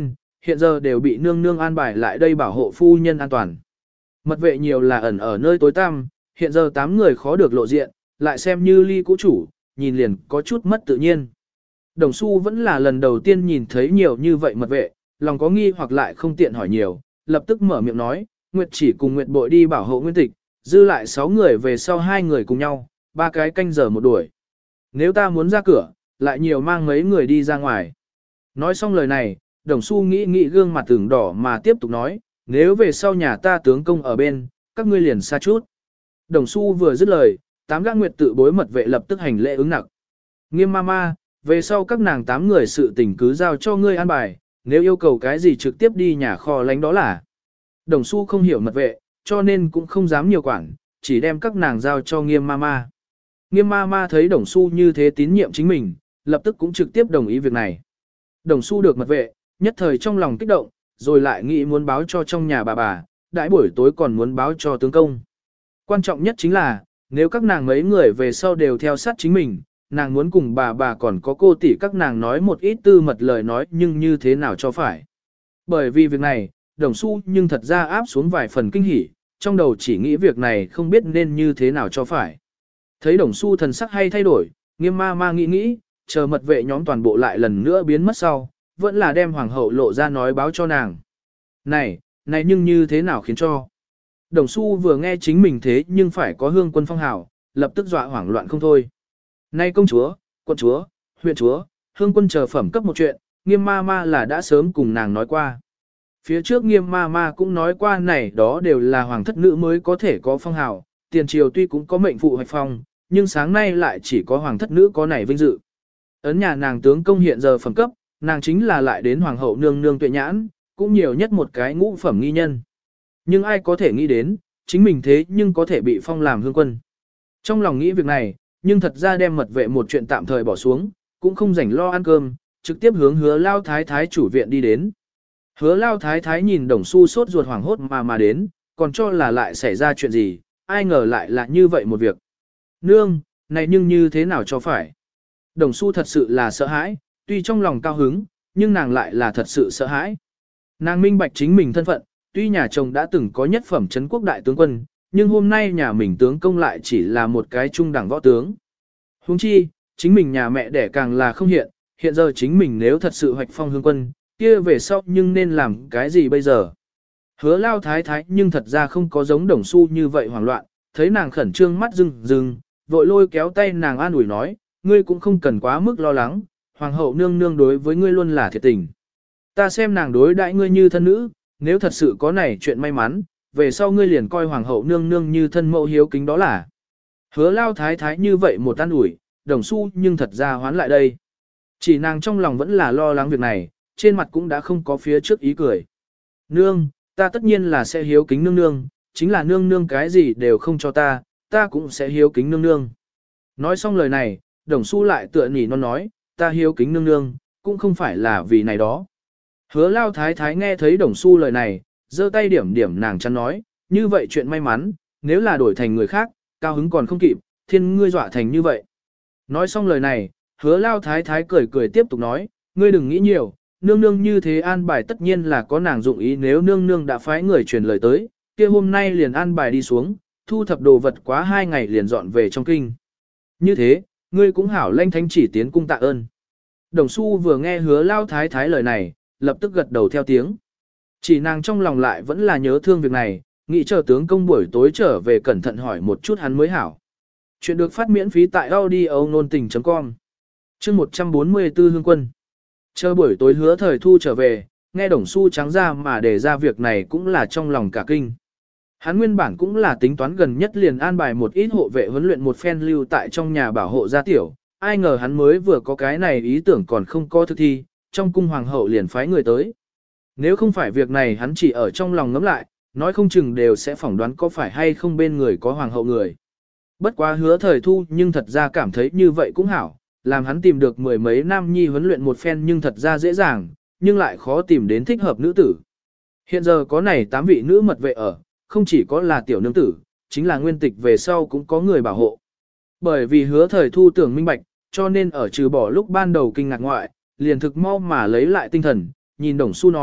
hiện giờ đều bị nương nương an bài lại đây bảo hộ phu nhân an toàn. Mật vệ nhiều là ẩn ở nơi tối tăm, hiện giờ tám người khó được lộ diện, lại xem như ly cũ chủ, nhìn liền có chút mất tự nhiên. Đồng Xu vẫn là lần đầu tiên nhìn thấy nhiều như vậy mật vệ, lòng có nghi hoặc lại không tiện hỏi nhiều, lập tức mở miệng nói, Nguyệt chỉ cùng Nguyệt bội đi bảo hộ Nguyên Tịch, dư lại sáu người về sau hai người cùng nhau, ba cái canh giờ một đuổi. Nếu ta muốn ra cửa, lại nhiều mang mấy người đi ra ngoài. Nói xong lời này, Đồng Xu nghĩ nghĩ gương mặt tưởng đỏ mà tiếp tục nói, nếu về sau nhà ta tướng công ở bên, các ngươi liền xa chút. Đồng Xu vừa dứt lời, tám gã Nguyệt tự bối mật vệ lập tức hành lễ ứng nặc. Nghiêm ma ma, về sau các nàng tám người sự tình cứ giao cho ngươi an bài, nếu yêu cầu cái gì trực tiếp đi nhà kho lánh đó là. Đồng Xu không hiểu mật vệ, cho nên cũng không dám nhiều quản, chỉ đem các nàng giao cho Nghiêm ma ma. Nghiêm ma ma thấy Đồng Xu như thế tín nhiệm chính mình, lập tức cũng trực tiếp đồng ý việc này. Đồng Xu được mật vệ, nhất thời trong lòng kích động, rồi lại nghĩ muốn báo cho trong nhà bà bà, đãi buổi tối còn muốn báo cho tướng công. Quan trọng nhất chính là, nếu các nàng mấy người về sau đều theo sát chính mình, nàng muốn cùng bà bà còn có cô tỷ các nàng nói một ít tư mật lời nói nhưng như thế nào cho phải. Bởi vì việc này, Đồng Xu nhưng thật ra áp xuống vài phần kinh hỉ, trong đầu chỉ nghĩ việc này không biết nên như thế nào cho phải. Thấy Đồng Xu thần sắc hay thay đổi, Nghiêm ma ma nghĩ nghĩ, chờ mật vệ nhóm toàn bộ lại lần nữa biến mất sau, vẫn là đem hoàng hậu lộ ra nói báo cho nàng. Này, này nhưng như thế nào khiến cho. Đồng Xu vừa nghe chính mình thế nhưng phải có hương quân phong hào, lập tức dọa hoảng loạn không thôi. Nay công chúa, quân chúa, huyện chúa, hương quân chờ phẩm cấp một chuyện, Nghiêm ma ma là đã sớm cùng nàng nói qua. Phía trước Nghiêm ma ma cũng nói qua này đó đều là hoàng thất nữ mới có thể có phong hào, tiền triều tuy cũng có mệnh phụ hoạch phong, nhưng sáng nay lại chỉ có hoàng thất nữ có này vinh dự. Ấn nhà nàng tướng công hiện giờ phẩm cấp, nàng chính là lại đến hoàng hậu nương nương tuệ nhãn, cũng nhiều nhất một cái ngũ phẩm nghi nhân. Nhưng ai có thể nghĩ đến, chính mình thế nhưng có thể bị phong làm hương quân. Trong lòng nghĩ việc này, nhưng thật ra đem mật vệ một chuyện tạm thời bỏ xuống, cũng không rảnh lo ăn cơm, trực tiếp hướng Hứa Lao Thái Thái chủ viện đi đến. Hứa Lao Thái Thái nhìn Đồng Xu sốt ruột hoảng hốt mà mà đến, còn cho là lại xảy ra chuyện gì, ai ngờ lại là như vậy một việc. Nương, này nhưng như thế nào cho phải. Đồng Xu thật sự là sợ hãi, tuy trong lòng cao hứng, nhưng nàng lại là thật sự sợ hãi. Nàng minh bạch chính mình thân phận, tuy nhà chồng đã từng có nhất phẩm trấn quốc đại tướng quân, nhưng hôm nay nhà mình tướng công lại chỉ là một cái trung đẳng võ tướng. Huống chi, chính mình nhà mẹ đẻ càng là không hiện, hiện giờ chính mình nếu thật sự hoạch phong hương quân, kia về sau nhưng nên làm cái gì bây giờ? Hứa Lao Thái Thái nhưng thật ra không có giống Đồng Xu như vậy hoảng loạn, thấy nàng khẩn trương mắt rưng rưng, vội lôi kéo tay nàng an ủi nói, ngươi cũng không cần quá mức lo lắng, hoàng hậu nương nương đối với ngươi luôn là thiệt tình. Ta xem nàng đối đãi ngươi như thân nữ, nếu thật sự có này chuyện may mắn, về sau ngươi liền coi hoàng hậu nương nương như thân mẫu hiếu kính đó là. Hứa Lao Thái Thái như vậy một an ủi, Đồng Xu nhưng thật ra hoán lại đây. Chỉ nàng trong lòng vẫn là lo lắng việc này, trên mặt cũng đã không có phía trước ý cười. Nương, ta tất nhiên là sẽ hiếu kính nương nương, chính là nương nương cái gì đều không cho ta, ta cũng sẽ hiếu kính nương nương. Nói xong lời này, Đồng Xu lại tựa nỉ non nói, ta hiếu kính nương nương, cũng không phải là vì này đó. Hứa Lao Thái Thái nghe thấy Đồng Xu lời này, giơ tay điểm điểm nàng chắn nói, như vậy chuyện may mắn, nếu là đổi thành người khác, cao hứng còn không kịp, thiên ngươi dọa thành như vậy. Nói xong lời này, Hứa Lao Thái Thái cười cười tiếp tục nói, ngươi đừng nghĩ nhiều, nương nương như thế an bài tất nhiên là có nàng dụng ý, nếu nương nương đã phái người truyền lời tới, kia hôm nay liền an bài đi xuống, thu thập đồ vật quá hai ngày liền dọn về trong kinh. Như thế, ngươi cũng hảo lanh thánh chỉ tiến cung tạ ơn. Đồng Xu vừa nghe Hứa Lao Thái Thái lời này, lập tức gật đầu theo tiếng. Chỉ nàng trong lòng lại vẫn là nhớ thương việc này, nghĩ chờ tướng công buổi tối trở về cẩn thận hỏi một chút hắn mới hảo. Chuyện được phát miễn phí tại audio nôn tình chấm com. Chương một trăm bốn mươi tư Hương Quân. Chờ buổi tối Hứa Thời Thu trở về, nghe Đồng Xu trắng ra mà đề ra việc này cũng là trong lòng cả kinh. Hắn nguyên bản cũng là tính toán gần nhất liền an bài một ít hộ vệ huấn luyện một phen lưu tại trong nhà bảo hộ gia tiểu, ai ngờ hắn mới vừa có cái này ý tưởng còn không có thực thi, trong cung hoàng hậu liền phái người tới. Nếu không phải việc này hắn chỉ ở trong lòng ngẫm lại, nói không chừng đều sẽ phỏng đoán có phải hay không bên người có hoàng hậu người. Bất quá Hứa Thời Thu nhưng thật ra cảm thấy như vậy cũng hảo, làm hắn tìm được mười mấy nam nhi huấn luyện một phen nhưng thật ra dễ dàng, nhưng lại khó tìm đến thích hợp nữ tử. Hiện giờ có này tám vị nữ mật vệ ở, không chỉ có là tiểu nương tử, chính là nguyên tịch về sau cũng có người bảo hộ. Bởi vì Hứa Thời Thu tưởng minh bạch, cho nên ở trừ bỏ lúc ban đầu kinh ngạc ngoại, liền thực mau mà lấy lại tinh thần, nhìn Đồng Xu nói,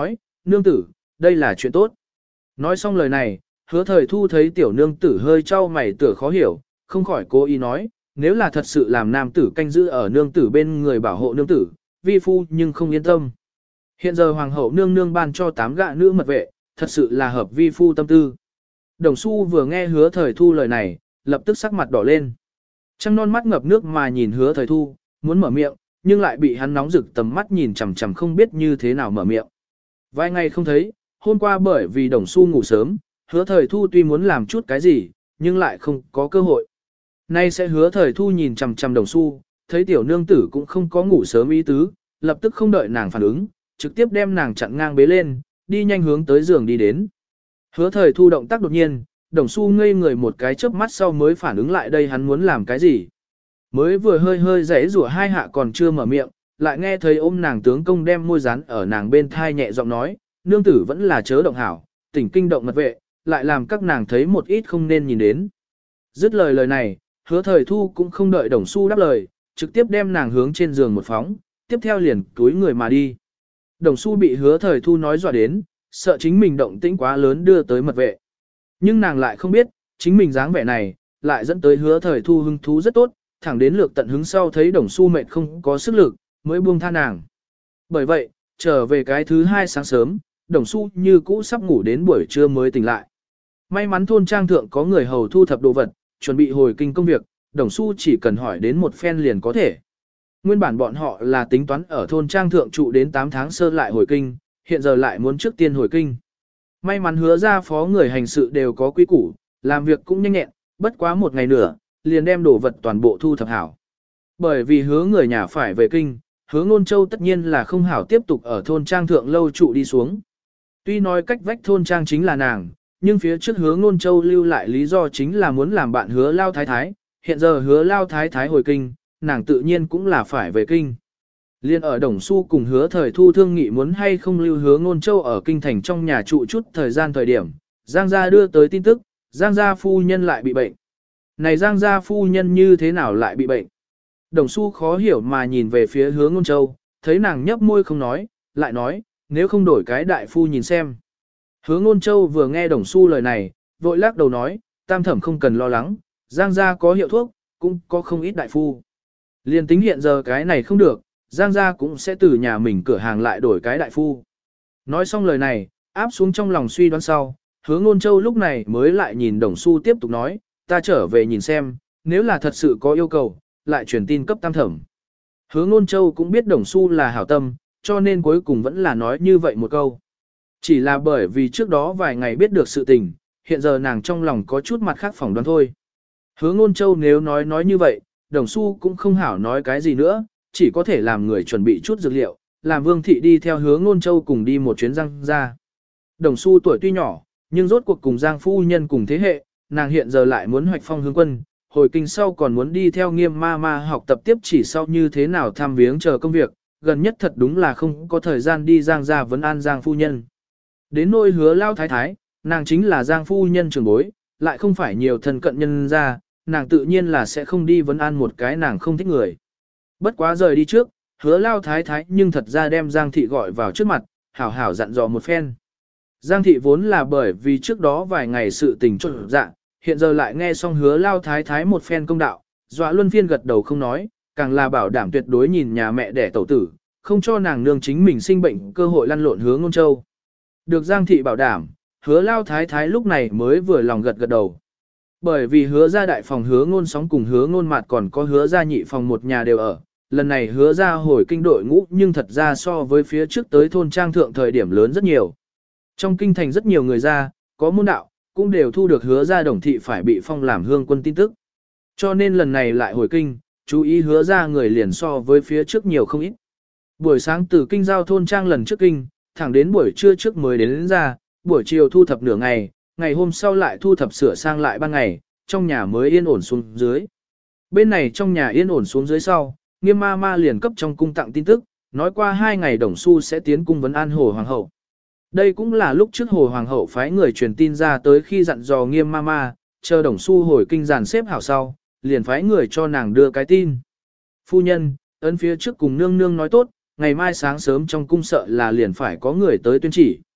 nương tử, đây là chuyện tốt. Nói xong lời này, hứa thời thu thấy tiểu nương tử hơi trao mày tựa khó hiểu, không khỏi cố ý nói, nếu là thật sự làm nam tử canh giữ ở nương tử bên người bảo hộ nương tử, vi phu nhưng không yên tâm. Hiện giờ hoàng hậu nương nương ban cho tám gạ nữ mật vệ, thật sự là hợp vi phu tâm tư. Đồng Xu vừa nghe hứa thời thu lời này, lập tức sắc mặt đỏ lên. Trăng non mắt ngập nước mà nhìn hứa thời thu, muốn mở miệng, nhưng lại bị hắn nóng rực tầm mắt nhìn chằm chằm không biết như thế nào mở miệng. Vài ngày không thấy, hôm qua bởi vì Đồng Xu ngủ sớm, hứa thời thu tuy muốn làm chút cái gì, nhưng lại không có cơ hội. Nay sẽ hứa thời thu nhìn chằm chằm Đồng Xu, thấy tiểu nương tử cũng không có ngủ sớm ý tứ, lập tức không đợi nàng phản ứng, trực tiếp đem nàng chặn ngang bế lên, đi nhanh hướng tới giường đi đến. Hứa thời thu động tác đột nhiên, Đồng Xu ngây người một cái chớp mắt sau mới phản ứng lại đây hắn muốn làm cái gì. Mới vừa hơi hơi rẽ rủa hai hạ còn chưa mở miệng, lại nghe thấy ôm nàng tướng công đem môi dán ở nàng bên thai nhẹ giọng nói, nương tử vẫn là chớ động hảo, tỉnh kinh động mật vệ, lại làm các nàng thấy một ít không nên nhìn đến. Dứt lời lời này, hứa thời thu cũng không đợi Đồng Xu đáp lời, trực tiếp đem nàng hướng trên giường một phóng, tiếp theo liền túi người mà đi. Đồng Xu bị hứa thời thu nói dọa đến, sợ chính mình động tĩnh quá lớn đưa tới mật vệ. Nhưng nàng lại không biết, chính mình dáng vẻ này, lại dẫn tới hứa thời thu hứng thú rất tốt, thẳng đến lược tận hứng sau thấy Đồng Xu mệt không có sức lực, mới buông tha nàng. Bởi vậy, trở về cái thứ hai sáng sớm, Đồng Xu như cũ sắp ngủ đến buổi trưa mới tỉnh lại. May mắn thôn trang thượng có người hầu thu thập đồ vật, chuẩn bị hồi kinh công việc, Đồng Xu chỉ cần hỏi đến một phen liền có thể. Nguyên bản bọn họ là tính toán ở thôn trang thượng trụ đến tám tháng sơ lại hồi kinh, hiện giờ lại muốn trước tiên hồi kinh. May mắn hứa ra phó người hành sự đều có quy củ, làm việc cũng nhanh nhẹn, bất quá một ngày nữa, liền đem đồ vật toàn bộ thu thập hảo. Bởi vì hứa người nhà phải về kinh, hứa Ngôn Châu tất nhiên là không hảo tiếp tục ở thôn trang thượng lâu trụ đi xuống. Tuy nói cách vách thôn trang chính là nàng, nhưng phía trước hứa Ngôn Châu lưu lại lý do chính là muốn làm bạn hứa Lao Thái Thái, hiện giờ hứa Lao Thái Thái hồi kinh, nàng tự nhiên cũng là phải về kinh. Liên ở Đồng Xu cùng hứa thời thu thương nghị muốn hay không lưu hứa Ngôn Châu ở kinh thành trong nhà trụ chút thời gian thời điểm, Giang gia đưa tới tin tức, Giang gia phu nhân lại bị bệnh. Này Giang gia phu nhân như thế nào lại bị bệnh? Đồng Xu khó hiểu mà nhìn về phía hứa Ngôn Châu, thấy nàng nhấp môi không nói, lại nói, nếu không đổi cái đại phu nhìn xem. Hứa Ngôn Châu vừa nghe Đồng Xu lời này, vội lắc đầu nói, tam thẩm không cần lo lắng, Giang gia có hiệu thuốc, cũng có không ít đại phu. Liên tính hiện giờ cái này không được, Giang gia cũng sẽ từ nhà mình cửa hàng lại đổi cái đại phu. Nói xong lời này, áp xuống trong lòng suy đoán sau, hứa Ngôn Châu lúc này mới lại nhìn Đồng Xu tiếp tục nói, ta trở về nhìn xem, nếu là thật sự có yêu cầu, lại truyền tin cấp tam thẩm. Hứa Ngôn Châu cũng biết Đồng Xu là hảo tâm, cho nên cuối cùng vẫn là nói như vậy một câu. Chỉ là bởi vì trước đó vài ngày biết được sự tình, hiện giờ nàng trong lòng có chút mặt khác phỏng đoán thôi. Hứa Ngôn Châu nếu nói nói như vậy, Đồng Xu cũng không hảo nói cái gì nữa, chỉ có thể làm người chuẩn bị chút dược liệu, làm Vương Thị đi theo Hứa Ngôn Châu cùng đi một chuyến Giang gia. Đồng Xu tuổi tuy nhỏ, nhưng rốt cuộc cùng Giang phu nhân cùng thế hệ, nàng hiện giờ lại muốn hoạch phong hướng quân, hồi kinh sau còn muốn đi theo Nghiêm ma ma học tập tiếp chỉ sau như thế nào thăm viếng chờ công việc, gần nhất thật đúng là không có thời gian đi Giang gia vấn an Giang phu nhân. Đến nỗi Hứa Lao Thái Thái, nàng chính là Giang phu nhân trưởng bối, lại không phải nhiều thân cận nhân gia, nàng tự nhiên là sẽ không đi vấn an một cái nàng không thích người. Bất quá rời đi trước, Hứa Lao Thái Thái nhưng thật ra đem Giang Thị gọi vào trước mặt, hảo hảo dặn dò một phen. Giang Thị vốn là bởi vì trước đó vài ngày sự tình trộn dạ, hiện giờ lại nghe xong Hứa Lao Thái Thái một phen công đạo, dọa luân phiên gật đầu không nói, càng là bảo đảm tuyệt đối nhìn nhà mẹ đẻ tẩu tử, không cho nàng nương chính mình sinh bệnh cơ hội lăn lộn Hứa Ngôn Châu. Được Giang Thị bảo đảm, Hứa Lao Thái Thái lúc này mới vừa lòng gật gật đầu. Bởi vì Hứa ra đại phòng Hứa Ngôn Sóng cùng Hứa Ngôn Mạt còn có Hứa ra nhị phòng một nhà đều ở, lần này Hứa ra hồi kinh đội ngũ nhưng thật ra so với phía trước tới thôn trang thượng thời điểm lớn rất nhiều. Trong kinh thành rất nhiều người ra, có môn đạo, cũng đều thu được Hứa ra đồng thị phải bị phong làm hương quân tin tức. Cho nên lần này lại hồi kinh, chú ý Hứa ra người liền so với phía trước nhiều không ít. Buổi sáng từ kinh giao thôn trang lần trước kinh, thẳng đến buổi trưa trước mới đến, đến ra, buổi chiều thu thập nửa ngày, ngày hôm sau lại thu thập sửa sang lại ban ngày, trong nhà mới yên ổn xuống dưới. Bên này trong nhà yên ổn xuống dưới sau, Nghiêm ma ma liền cấp trong cung tặng tin tức, nói qua hai ngày Đồng Xu sẽ tiến cung vấn an Hồ Hoàng hậu. Đây cũng là lúc trước Hồ Hoàng hậu phái người truyền tin ra tới khi dặn dò Nghiêm ma ma, chờ Đồng Xu hồi kinh dàn xếp hảo sau, liền phái người cho nàng đưa cái tin. Phu nhân, ấn phía trước cùng nương nương nói tốt, ngày mai sáng sớm trong cung sợ là liền phải có người tới tuyên chỉ.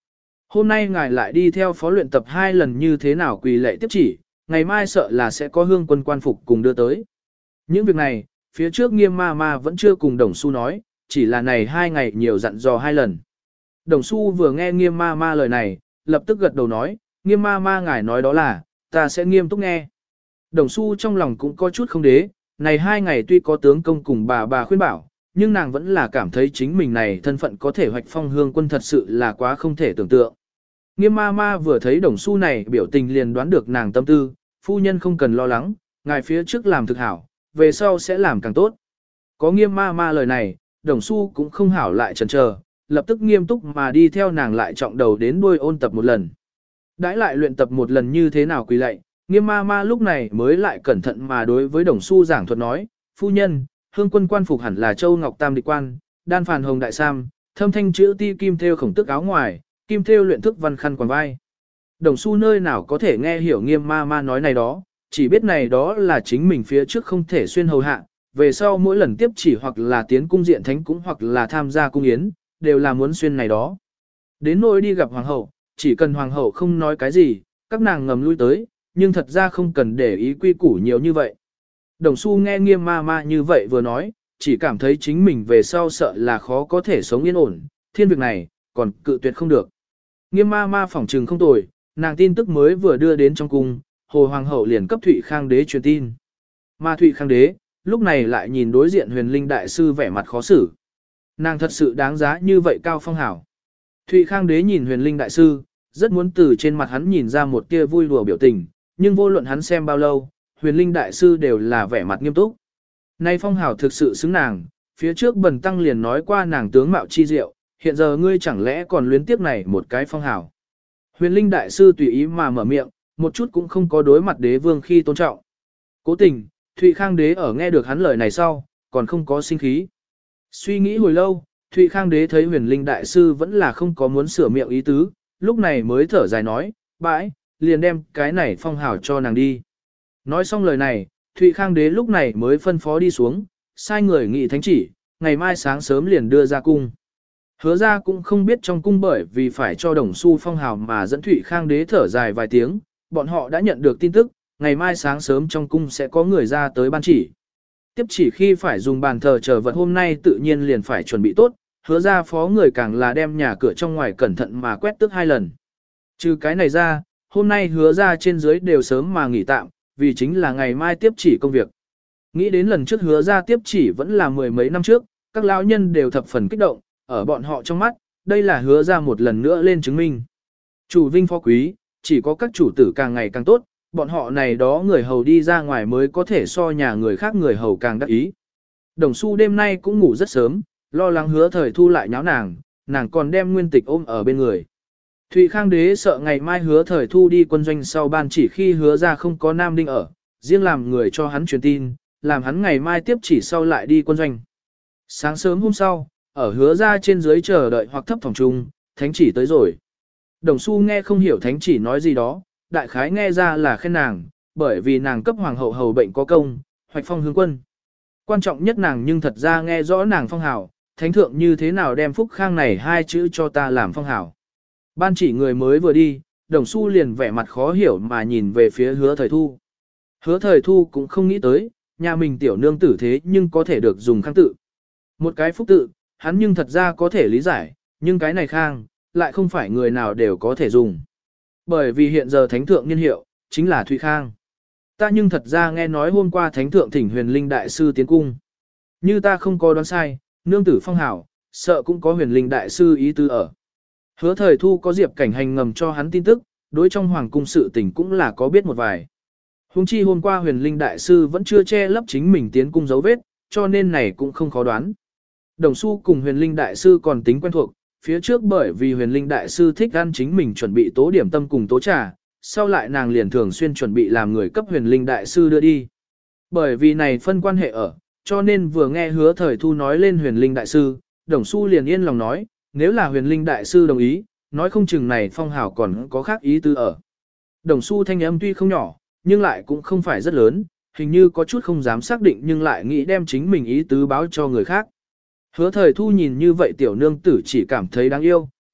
Hôm nay ngài lại đi theo phó luyện tập hai lần như thế nào quỳ lệ tiếp chỉ, ngày mai sợ là sẽ có hương quân quan phục cùng đưa tới. Những việc này, phía trước nghiêm ma ma vẫn chưa cùng đồng xu nói, chỉ là này hai ngày nhiều dặn dò hai lần. Đồng xu vừa nghe nghiêm ma ma lời này, lập tức gật đầu nói, nghiêm ma ma ngài nói đó là, ta sẽ nghiêm túc nghe. Đồng xu trong lòng cũng có chút không đế, này hai ngày tuy có tướng công cùng bà bà khuyên bảo, nhưng nàng vẫn là cảm thấy chính mình này thân phận có thể hoạch phong hương quân thật sự là quá không thể tưởng tượng. Nghiêm ma ma vừa thấy đồng xu này biểu tình liền đoán được nàng tâm tư, phu nhân không cần lo lắng, ngài phía trước làm thực hảo, về sau sẽ làm càng tốt. Có nghiêm ma ma lời này, đồng xu cũng không hảo lại chần chờ, lập tức nghiêm túc mà đi theo nàng lại trọng đầu đến đuôi ôn tập một lần. Đãi lại luyện tập một lần như thế nào quỳ lạy, nghiêm ma ma lúc này mới lại cẩn thận mà đối với đồng xu giảng thuật nói, phu nhân, hương quân quan phục hẳn là châu ngọc tam địch quan, đan phàn hồng đại sam, thâm thanh chữ ti kim thêu khổng tức áo ngoài, kim thêu luyện thức văn khăn quàng vai. Đồng xu nơi nào có thể nghe hiểu nghiêm ma ma nói này đó, chỉ biết này đó là chính mình phía trước không thể xuyên hầu hạ, về sau mỗi lần tiếp chỉ hoặc là tiến cung diện thánh cũng hoặc là tham gia cung yến, đều là muốn xuyên này đó. Đến nỗi đi gặp hoàng hậu, chỉ cần hoàng hậu không nói cái gì, các nàng ngầm lui tới, nhưng thật ra không cần để ý quy củ nhiều như vậy. Đồng xu nghe nghiêm ma ma như vậy vừa nói, chỉ cảm thấy chính mình về sau sợ là khó có thể sống yên ổn, thiên việc này, còn cự tuyệt không được. Nghiêm ma ma phỏng trừng không tồi, nàng tin tức mới vừa đưa đến trong cung, Hồ Hoàng hậu liền cấp Thụy Khang đế truyền tin. Mà Thụy Khang đế, lúc này lại nhìn đối diện huyền linh đại sư vẻ mặt khó xử. Nàng thật sự đáng giá như vậy cao phong hảo. Thụy Khang đế nhìn huyền linh đại sư, rất muốn từ trên mặt hắn nhìn ra một tia vui đùa biểu tình, nhưng vô luận hắn xem bao lâu, huyền linh đại sư đều là vẻ mặt nghiêm túc. Nay phong hảo thực sự xứng nàng, phía trước bần tăng liền nói qua nàng tướng mạo chi diệu, hiện giờ ngươi chẳng lẽ còn luyến tiếp này một cái phong hảo. Huyền linh đại sư tùy ý mà mở miệng, một chút cũng không có đối mặt đế vương khi tôn trọng. Cố tình, Thụy Khang đế ở nghe được hắn lời này sau, còn không có sinh khí. Suy nghĩ hồi lâu, Thụy Khang đế thấy huyền linh đại sư vẫn là không có muốn sửa miệng ý tứ, lúc này mới thở dài nói, bãi, liền đem cái này phong hảo cho nàng đi. Nói xong lời này, Thụy Khang đế lúc này mới phân phó đi xuống, sai người nghị thánh chỉ, ngày mai sáng sớm liền đưa ra cung. Hứa ra cũng không biết trong cung bởi vì phải cho đồng xu phong hào mà dẫn Thụy Khang đế thở dài vài tiếng, bọn họ đã nhận được tin tức, ngày mai sáng sớm trong cung sẽ có người ra tới ban chỉ. Tiếp chỉ khi phải dùng bàn thờ chờ vật hôm nay tự nhiên liền phải chuẩn bị tốt, hứa ra phó người càng là đem nhà cửa trong ngoài cẩn thận mà quét tước hai lần. Trừ cái này ra, hôm nay hứa ra trên dưới đều sớm mà nghỉ tạm, vì chính là ngày mai tiếp chỉ công việc. Nghĩ đến lần trước hứa ra tiếp chỉ vẫn là mười mấy năm trước, các lão nhân đều thập phần kích động, ở bọn họ trong mắt, đây là hứa ra một lần nữa lên chứng minh. Chủ vinh phó quý, chỉ có các chủ tử càng ngày càng tốt, bọn họ này đó người hầu đi ra ngoài mới có thể so nhà người khác người hầu càng đắc ý. Đồng Xu đêm nay cũng ngủ rất sớm, lo lắng hứa thời thu lại nháo nàng, nàng còn đem nguyên tịch ôm ở bên người. Thụy Khang đế sợ ngày mai hứa thời thu đi quân doanh sau ban chỉ khi hứa ra không có nam đinh ở, riêng làm người cho hắn truyền tin, làm hắn ngày mai tiếp chỉ sau lại đi quân doanh. Sáng sớm hôm sau, ở hứa ra trên dưới chờ đợi hoặc thấp phòng trung, thánh chỉ tới rồi. Đồng Xu nghe không hiểu thánh chỉ nói gì đó, đại khái nghe ra là khen nàng, bởi vì nàng cấp hoàng hậu hầu bệnh có công, hoạch phong hướng quân. Quan trọng nhất nàng nhưng thật ra nghe rõ nàng phong hào, thánh thượng như thế nào đem phúc khang này hai chữ cho ta làm phong hào. Ban chỉ người mới vừa đi, Đồng Xu liền vẻ mặt khó hiểu mà nhìn về phía hứa thời thu. Hứa thời thu cũng không nghĩ tới, nhà mình tiểu nương tử thế nhưng có thể được dùng khang tự. Một cái phúc tự, hắn nhưng thật ra có thể lý giải, nhưng cái này khang, lại không phải người nào đều có thể dùng. Bởi vì hiện giờ thánh thượng niên hiệu, chính là Thụy Khang. Ta nhưng thật ra nghe nói hôm qua thánh thượng thỉnh huyền linh đại sư tiến cung. Như ta không có đoán sai, nương tử phong hảo, sợ cũng có huyền linh đại sư ý tư ở. Hứa thời thu có diệp cảnh hành ngầm cho hắn tin tức, đối trong hoàng cung sự tình cũng là có biết một vài. Hùng chi hôm qua huyền linh đại sư vẫn chưa che lấp chính mình tiến cung dấu vết, cho nên này cũng không khó đoán. Đồng Xu cùng huyền linh đại sư còn tính quen thuộc, phía trước bởi vì huyền linh đại sư thích ăn chính mình chuẩn bị tố điểm tâm cùng tố trà, sau lại nàng liền thường xuyên chuẩn bị làm người cấp huyền linh đại sư đưa đi. Bởi vì này phân quan hệ ở, cho nên vừa nghe hứa thời thu nói lên huyền linh đại sư, Đồng Xu liền yên lòng nói, nếu là huyền linh đại sư đồng ý, nói không chừng này phong hào còn có khác ý tư ở. Đồng Xu thanh âm tuy không nhỏ, nhưng lại cũng không phải rất lớn, hình như có chút không dám xác định nhưng lại nghĩ đem chính mình ý tứ báo cho người khác. Hứa thời thu nhìn như vậy tiểu nương tử chỉ cảm thấy đáng yêu,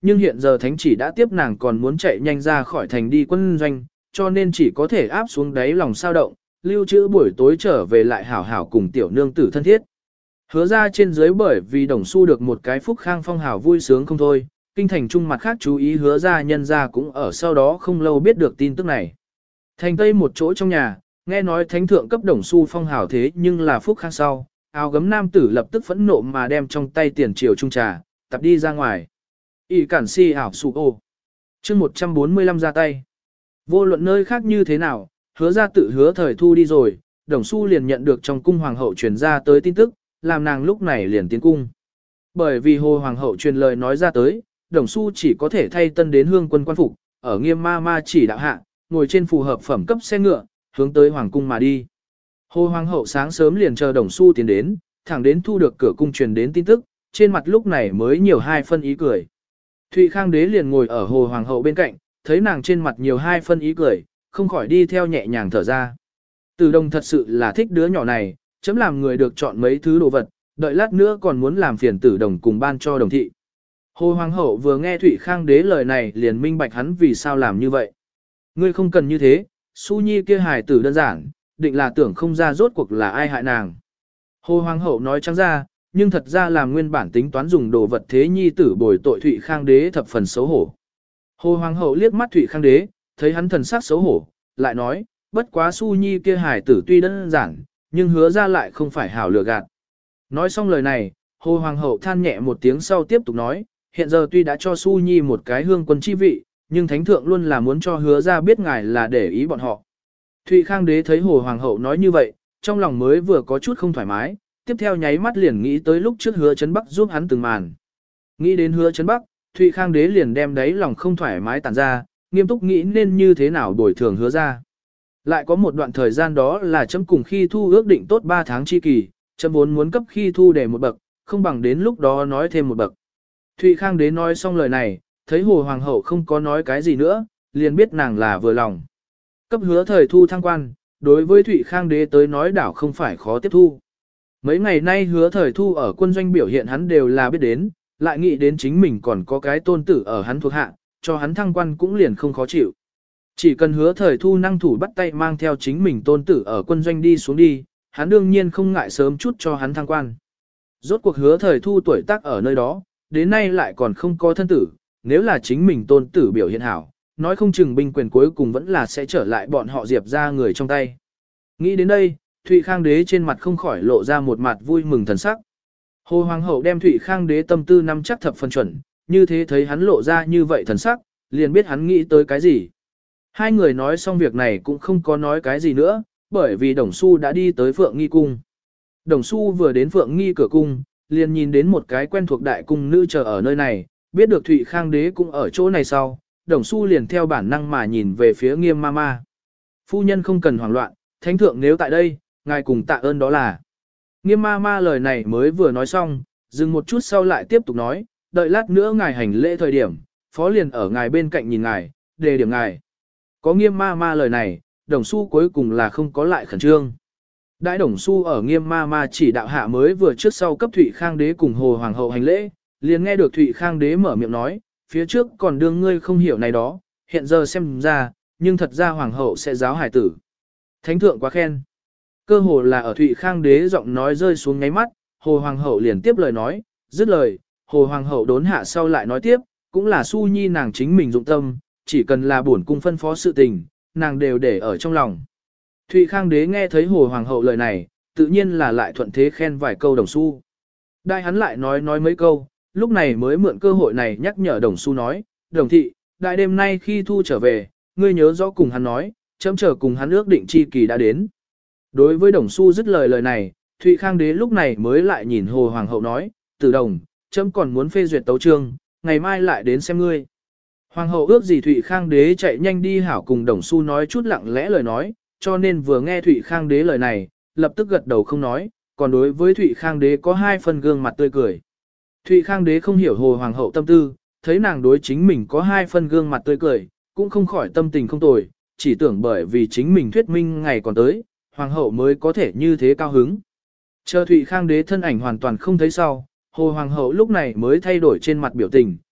nhưng hiện giờ thánh chỉ đã tiếp nàng còn muốn chạy nhanh ra khỏi thành đi quân doanh, cho nên chỉ có thể áp xuống đáy lòng sao động, lưu trữ buổi tối trở về lại hảo hảo cùng tiểu nương tử thân thiết. Hứa ra trên dưới bởi vì Đồng Xu được một cái phúc khang phong hào vui sướng không thôi, kinh thành trung mặt khác chú ý hứa ra nhân ra cũng ở sau đó không lâu biết được tin tức này. Thành Tây một chỗ trong nhà, nghe nói thánh thượng cấp Đồng Xu phong hào thế nhưng là phúc khang sau, áo gấm nam tử lập tức phẫn nộ mà đem trong tay tiền triều trung trà, tập đi ra ngoài. Y cản si ảo sụ ô. chương một trăm bốn mươi lăm ra tay. Vô luận nơi khác như thế nào, hứa ra tự hứa thời thu đi rồi, Đồng Xu liền nhận được trong cung hoàng hậu truyền ra tới tin tức, làm nàng lúc này liền tiến cung. Bởi vì hồ hoàng hậu truyền lời nói ra tới, Đồng Xu chỉ có thể thay tân đến hương quân quan phục, ở Nghiêm ma ma chỉ đạo hạ, ngồi trên phù hợp phẩm cấp xe ngựa, hướng tới hoàng cung mà đi. Hồ hoàng hậu sáng sớm liền chờ Đồng Xu tiến đến, thẳng đến thu được cửa cung truyền đến tin tức, trên mặt lúc này mới nhiều hai phân ý cười. Thụy Khang đế liền ngồi ở hồ hoàng hậu bên cạnh, thấy nàng trên mặt nhiều hai phân ý cười, không khỏi đi theo nhẹ nhàng thở ra. Từ Đồng thật sự là thích đứa nhỏ này, chấm làm người được chọn mấy thứ đồ vật, đợi lát nữa còn muốn làm phiền Tử Đồng cùng ban cho Đồng thị. Hồ hoàng hậu vừa nghe Thụy Khang đế lời này liền minh bạch hắn vì sao làm như vậy. Ngươi không cần như thế, Su Nhi kia hài tử đơn giản, định là tưởng không ra rốt cuộc là ai hại nàng. Hồ hoàng hậu nói trắng ra, nhưng thật ra là nguyên bản tính toán dùng đồ vật thế nhi tử bồi tội Thụy Khang đế thập phần xấu hổ. Hồ hoàng hậu liếc mắt Thụy Khang đế, thấy hắn thần sắc xấu hổ, lại nói, bất quá Su Nhi kia hài tử tuy đơn giản, nhưng hứa ra lại không phải hảo lừa gạt. Nói xong lời này, Hồ hoàng hậu than nhẹ một tiếng sau tiếp tục nói, hiện giờ tuy đã cho Su Nhi một cái hương quân chi vị, nhưng thánh thượng luôn là muốn cho hứa ra biết ngài là để ý bọn họ. Thụy Khang đế thấy Hồ hoàng hậu nói như vậy, trong lòng mới vừa có chút không thoải mái, tiếp theo nháy mắt liền nghĩ tới lúc trước hứa chấn bắc giúp hắn từng màn. Nghĩ đến hứa chấn bắc, Thụy Khang đế liền đem đấy lòng không thoải mái tản ra, nghiêm túc nghĩ nên như thế nào bồi thường hứa ra. Lại có một đoạn thời gian đó là chấm cùng khi thu ước định tốt ba tháng chi kỳ, chấm vốn muốn cấp khi thu để một bậc, không bằng đến lúc đó nói thêm một bậc. Thụy Khang đế nói xong lời này, thấy Hồ hoàng hậu không có nói cái gì nữa, liền biết nàng là vừa lòng. Cấp hứa thời thu thăng quan, đối với Thụy Khang đế tới nói đảo không phải khó tiếp thu. Mấy ngày nay hứa thời thu ở quân doanh biểu hiện hắn đều là biết đến, lại nghĩ đến chính mình còn có cái tôn tử ở hắn thuộc hạ, cho hắn thăng quan cũng liền không khó chịu. Chỉ cần hứa thời thu năng thủ bắt tay mang theo chính mình tôn tử ở quân doanh đi xuống đi, hắn đương nhiên không ngại sớm chút cho hắn thăng quan. Rốt cuộc hứa thời thu tuổi tác ở nơi đó, đến nay lại còn không có thân tử, nếu là chính mình tôn tử biểu hiện hảo, nói không chừng binh quyền cuối cùng vẫn là sẽ trở lại bọn họ Diệp ra người trong tay. Nghĩ đến đây, Thụy Khang đế trên mặt không khỏi lộ ra một mặt vui mừng thần sắc. Hồ hoàng hậu đem Thụy Khang đế tâm tư nắm chắc thập phần chuẩn, như thế thấy hắn lộ ra như vậy thần sắc, liền biết hắn nghĩ tới cái gì. Hai người nói xong việc này cũng không có nói cái gì nữa, bởi vì Đồng Xu đã đi tới Phượng Nghi cung. Đồng Xu vừa đến Phượng Nghi cửa cung, liền nhìn đến một cái quen thuộc đại cung nữ chờ ở nơi này, biết được Thụy Khang đế cũng ở chỗ này sau, Đồng Xu liền theo bản năng mà nhìn về phía Nghiêm ma ma. Phu nhân không cần hoảng loạn, thánh thượng nếu tại đây, ngài cùng tạ ơn đó là. Nghiêm ma ma lời này mới vừa nói xong, dừng một chút sau lại tiếp tục nói, đợi lát nữa ngài hành lễ thời điểm, phó liền ở ngài bên cạnh nhìn ngài, đề điểm ngài. Có Nghiêm ma ma lời này, Đồng Xu cuối cùng là không có lại khẩn trương. Đại Đồng Xu ở Nghiêm ma ma chỉ đạo hạ mới vừa trước sau cấp Thụy Khang đế cùng Hồ hoàng hậu hành lễ, liền nghe được Thụy Khang đế mở miệng nói, phía trước còn đương ngươi không hiểu này đó, hiện giờ xem ra, nhưng thật ra hoàng hậu sẽ giáo hải tử. Thánh thượng quá khen. Cơ hồ là ở Thụy Khang đế giọng nói rơi xuống ngáy mắt, Hồ hoàng hậu liền tiếp lời nói, dứt lời, Hồ hoàng hậu đốn hạ sau lại nói tiếp, cũng là Su Nhi nàng chính mình dụng tâm, chỉ cần là bổn cung phân phó sự tình, nàng đều để ở trong lòng. Thụy Khang đế nghe thấy Hồ hoàng hậu lời này, tự nhiên là lại thuận thế khen vài câu Đồng Xu. Đại hắn lại nói nói mấy câu, lúc này mới mượn cơ hội này nhắc nhở Đồng Xu nói, Đồng thị, đại đêm nay khi thu trở về, ngươi nhớ rõ cùng hắn nói, chấm chờ cùng hắn ước định chi kỳ đã đến. Đối với Đồng Xu dứt lời lời này, Thụy Khang đế lúc này mới lại nhìn Hồ hoàng hậu nói, Tử Đồng, chấm còn muốn phê duyệt tấu chương, ngày mai lại đến xem ngươi. Hoàng hậu ước gì Thụy Khang đế chạy nhanh đi hảo cùng Đồng Xu nói chút lặng lẽ lời nói, cho nên vừa nghe Thụy Khang đế lời này, lập tức gật đầu không nói, còn đối với Thụy Khang đế có hai phần gương mặt tươi cười. Thụy Khang đế không hiểu Hồ hoàng hậu tâm tư, thấy nàng đối chính mình có hai phần gương mặt tươi cười, cũng không khỏi tâm tình không tồi, chỉ tưởng bởi vì chính mình thuyết minh ngày còn tới, hoàng hậu mới có thể như thế cao hứng. Chờ Thụy Khang đế thân ảnh hoàn toàn không thấy sau, Hồ hoàng hậu lúc này mới thay đổi trên mặt biểu tình,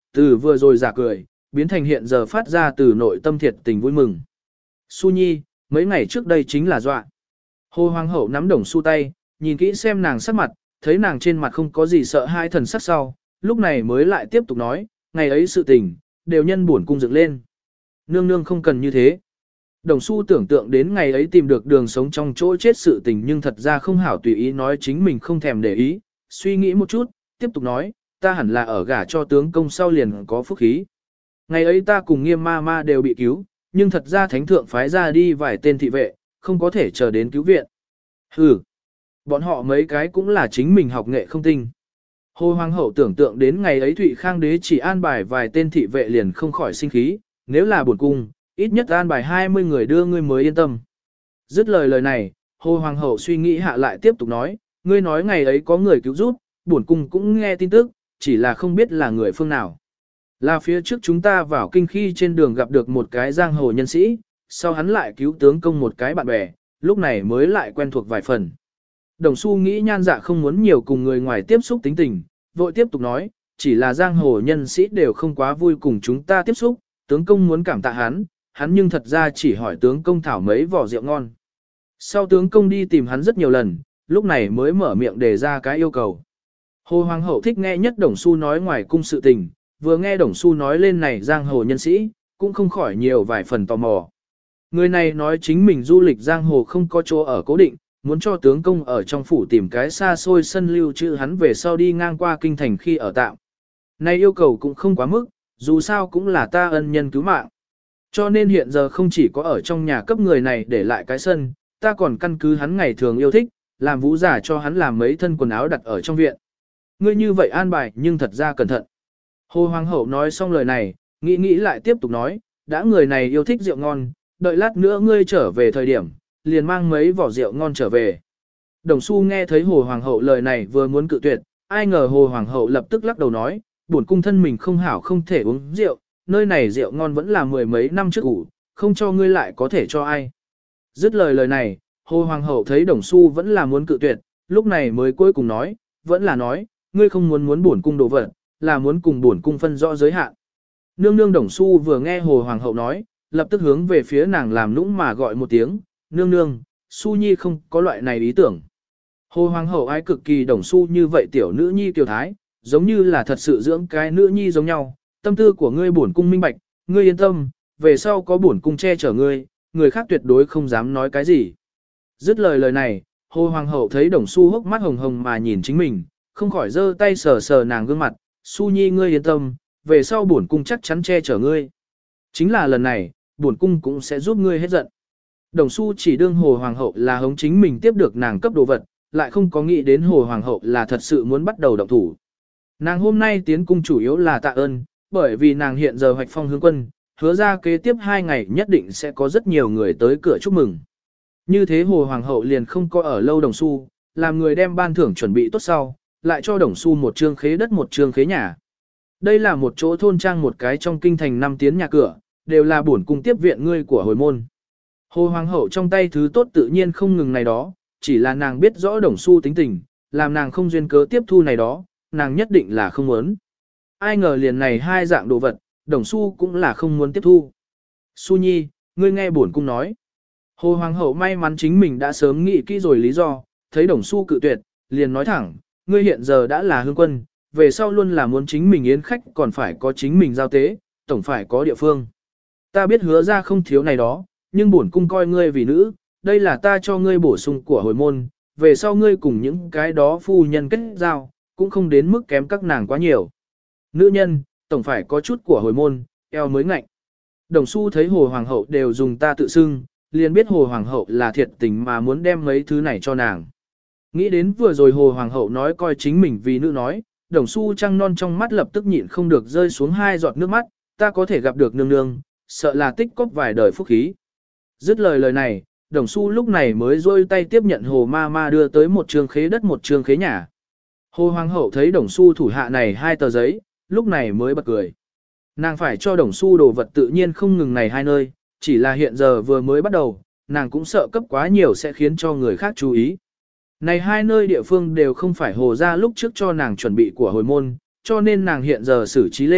từ vừa rồi giả cười, biến thành hiện giờ phát ra từ nội tâm thiệt tình vui mừng. Su Nhi, mấy ngày trước đây chính là dọa. Hồ Hoàng hậu nắm Đồng Su tay, nhìn kỹ xem nàng sắc mặt, thấy nàng trên mặt không có gì sợ hai thần sắc sau, lúc này mới lại tiếp tục nói, ngày ấy sự tình, đều nhân buồn cung dựng lên. Nương nương không cần như thế. Đồng Su tưởng tượng đến ngày ấy tìm được đường sống trong chỗ chết sự tình nhưng thật ra không hảo tùy ý nói chính mình không thèm để ý, suy nghĩ một chút, tiếp tục nói, ta hẳn là ở gả cho tướng công sau liền có phúc khí. Ngày ấy ta cùng Nghiêm ma ma đều bị cứu, nhưng thật ra thánh thượng phái ra đi vài tên thị vệ, không có thể chờ đến cứu viện. Hừ, bọn họ mấy cái cũng là chính mình học nghệ không tinh. Hồ Hoàng hậu tưởng tượng đến ngày ấy Thụy Khang đế chỉ an bài vài tên thị vệ liền không khỏi sinh khí, nếu là buồn cung, ít nhất an bài hai mươi người đưa ngươi mới yên tâm. Dứt lời lời này, Hồ Hoàng hậu suy nghĩ hạ lại tiếp tục nói, ngươi nói ngày ấy có người cứu giúp, buồn cung cũng nghe tin tức, chỉ là không biết là người phương nào. Là phía trước chúng ta vào kinh khi trên đường gặp được một cái giang hồ nhân sĩ, sau hắn lại cứu tướng công một cái bạn bè, lúc này mới lại quen thuộc vài phần. Đồng Su nghĩ Nhan Dạ không muốn nhiều cùng người ngoài tiếp xúc tính tình, vội tiếp tục nói, chỉ là giang hồ nhân sĩ đều không quá vui cùng chúng ta tiếp xúc, tướng công muốn cảm tạ hắn, hắn nhưng thật ra chỉ hỏi tướng công thảo mấy vỏ rượu ngon. Sau tướng công đi tìm hắn rất nhiều lần, lúc này mới mở miệng đề ra cái yêu cầu. Hồ Hoàng hậu thích nghe nhất Đồng Su nói ngoài cung sự tình, vừa nghe Đồng Su nói lên này giang hồ nhân sĩ, cũng không khỏi nhiều vài phần tò mò. Người này nói chính mình du lịch giang hồ không có chỗ ở cố định, muốn cho tướng công ở trong phủ tìm cái xa xôi sân lưu trữ hắn về sau đi ngang qua kinh thành khi ở tạm. Này yêu cầu cũng không quá mức, dù sao cũng là ta ân nhân cứu mạng. Cho nên hiện giờ không chỉ có ở trong nhà cấp người này để lại cái sân, ta còn căn cứ hắn ngày thường yêu thích, làm vũ giả cho hắn làm mấy thân quần áo đặt ở trong viện. Ngươi như vậy an bài nhưng thật ra cẩn thận. Hồ Hoàng hậu nói xong lời này, nghĩ nghĩ lại tiếp tục nói, đã người này yêu thích rượu ngon, đợi lát nữa ngươi trở về thời điểm, liền mang mấy vỏ rượu ngon trở về. Đồng Su nghe thấy Hồ Hoàng hậu lời này vừa muốn cự tuyệt, ai ngờ Hồ Hoàng hậu lập tức lắc đầu nói, bổn cung thân mình không hảo không thể uống rượu, nơi này rượu ngon vẫn là mười mấy năm trước ủ, không cho ngươi lại có thể cho ai. Dứt lời lời này, Hồ Hoàng hậu thấy Đồng Su vẫn là muốn cự tuyệt, lúc này mới cuối cùng nói, vẫn là nói, ngươi không muốn muốn bổn cung đồ vật, là muốn cùng bổn cung phân rõ giới hạn. Nương nương Đồng Su vừa nghe Hồ Hoàng hậu nói, lập tức hướng về phía nàng làm nũng mà gọi một tiếng, nương nương, Su Nhi không có loại này ý tưởng. Hồ Hoàng hậu ai cực kỳ Đồng Su như vậy tiểu nữ nhi tiểu thái, giống như là thật sự dưỡng cái nữ nhi giống nhau, tâm tư của ngươi bổn cung minh bạch, ngươi yên tâm, về sau có bổn cung che chở ngươi, người khác tuyệt đối không dám nói cái gì. Dứt lời lời này, Hồ Hoàng hậu thấy Đồng Su hốc mắt hồng hồng mà nhìn chính mình, không khỏi giơ tay sờ sờ nàng gương mặt, Su Nhi ngươi yên tâm, về sau bổn cung chắc chắn che chở ngươi. Chính là lần này, bổn cung cũng sẽ giúp ngươi hết giận. Đồng Su chỉ đương Hồ Hoàng hậu là hống chính mình tiếp được nàng cấp đồ vật, lại không có nghĩ đến Hồ Hoàng hậu là thật sự muốn bắt đầu động thủ. Nàng hôm nay tiến cung chủ yếu là tạ ơn, bởi vì nàng hiện giờ hoạch phong hướng quân, hứa ra kế tiếp hai ngày nhất định sẽ có rất nhiều người tới cửa chúc mừng. Như thế Hồ Hoàng hậu liền không có ở lâu Đồng Su, làm người đem ban thưởng chuẩn bị tốt sau, lại cho Đồng Su một trương khế đất một trương khế nhà. Đây là một chỗ thôn trang một cái trong kinh thành năm tiến nhà cửa, đều là bổn cung tiếp viện ngươi của hồi môn. Hồ Hoàng hậu trong tay thứ tốt tự nhiên không ngừng này đó, chỉ là nàng biết rõ Đồng Su tính tình, làm nàng không duyên cớ tiếp thu này đó, nàng nhất định là không muốn. Ai ngờ liền này hai dạng đồ vật, Đồng Su cũng là không muốn tiếp thu. Su Nhi, ngươi nghe bổn cung nói. Hồ Hoàng hậu may mắn chính mình đã sớm nghĩ kỹ rồi lý do, thấy Đồng Su cự tuyệt, liền nói thẳng, ngươi hiện giờ đã là hương quân, về sau luôn là muốn chính mình yến khách còn phải có chính mình giao tế, tổng phải có địa phương. Ta biết hứa ra không thiếu này đó, nhưng bổn cung coi ngươi vì nữ, đây là ta cho ngươi bổ sung của hồi môn, về sau ngươi cùng những cái đó phu nhân kết giao, cũng không đến mức kém các nàng quá nhiều. Nữ nhân, tổng phải có chút của hồi môn, eo mới ngạnh. Đồng Su thấy Hồ Hoàng hậu đều dùng ta tự xưng, liền biết Hồ Hoàng hậu là thiệt tình mà muốn đem mấy thứ này cho nàng. Nghĩ đến vừa rồi Hồ Hoàng hậu nói coi chính mình vì nữ nói, Đồng Su trăng non trong mắt lập tức nhịn không được rơi xuống hai giọt nước mắt, ta có thể gặp được nương nương, sợ là tích cóp vài đời phúc khí. Dứt lời lời này, Đồng Su lúc này mới rôi tay tiếp nhận Hồ Ma Ma đưa tới một trường khế đất một trường khế nhà. Hồ Hoàng hậu thấy Đồng Su thủ hạ này hai tờ giấy, lúc này mới bật cười. Nàng phải cho Đồng Su đồ vật tự nhiên không ngừng này hai nơi, chỉ là hiện giờ vừa mới bắt đầu, nàng cũng sợ cấp quá nhiều sẽ khiến cho người khác chú ý. Này hai nơi địa phương đều không phải Hồ gia lúc trước cho nàng chuẩn bị của hồi môn, cho nên nàng hiện giờ xử trí lên,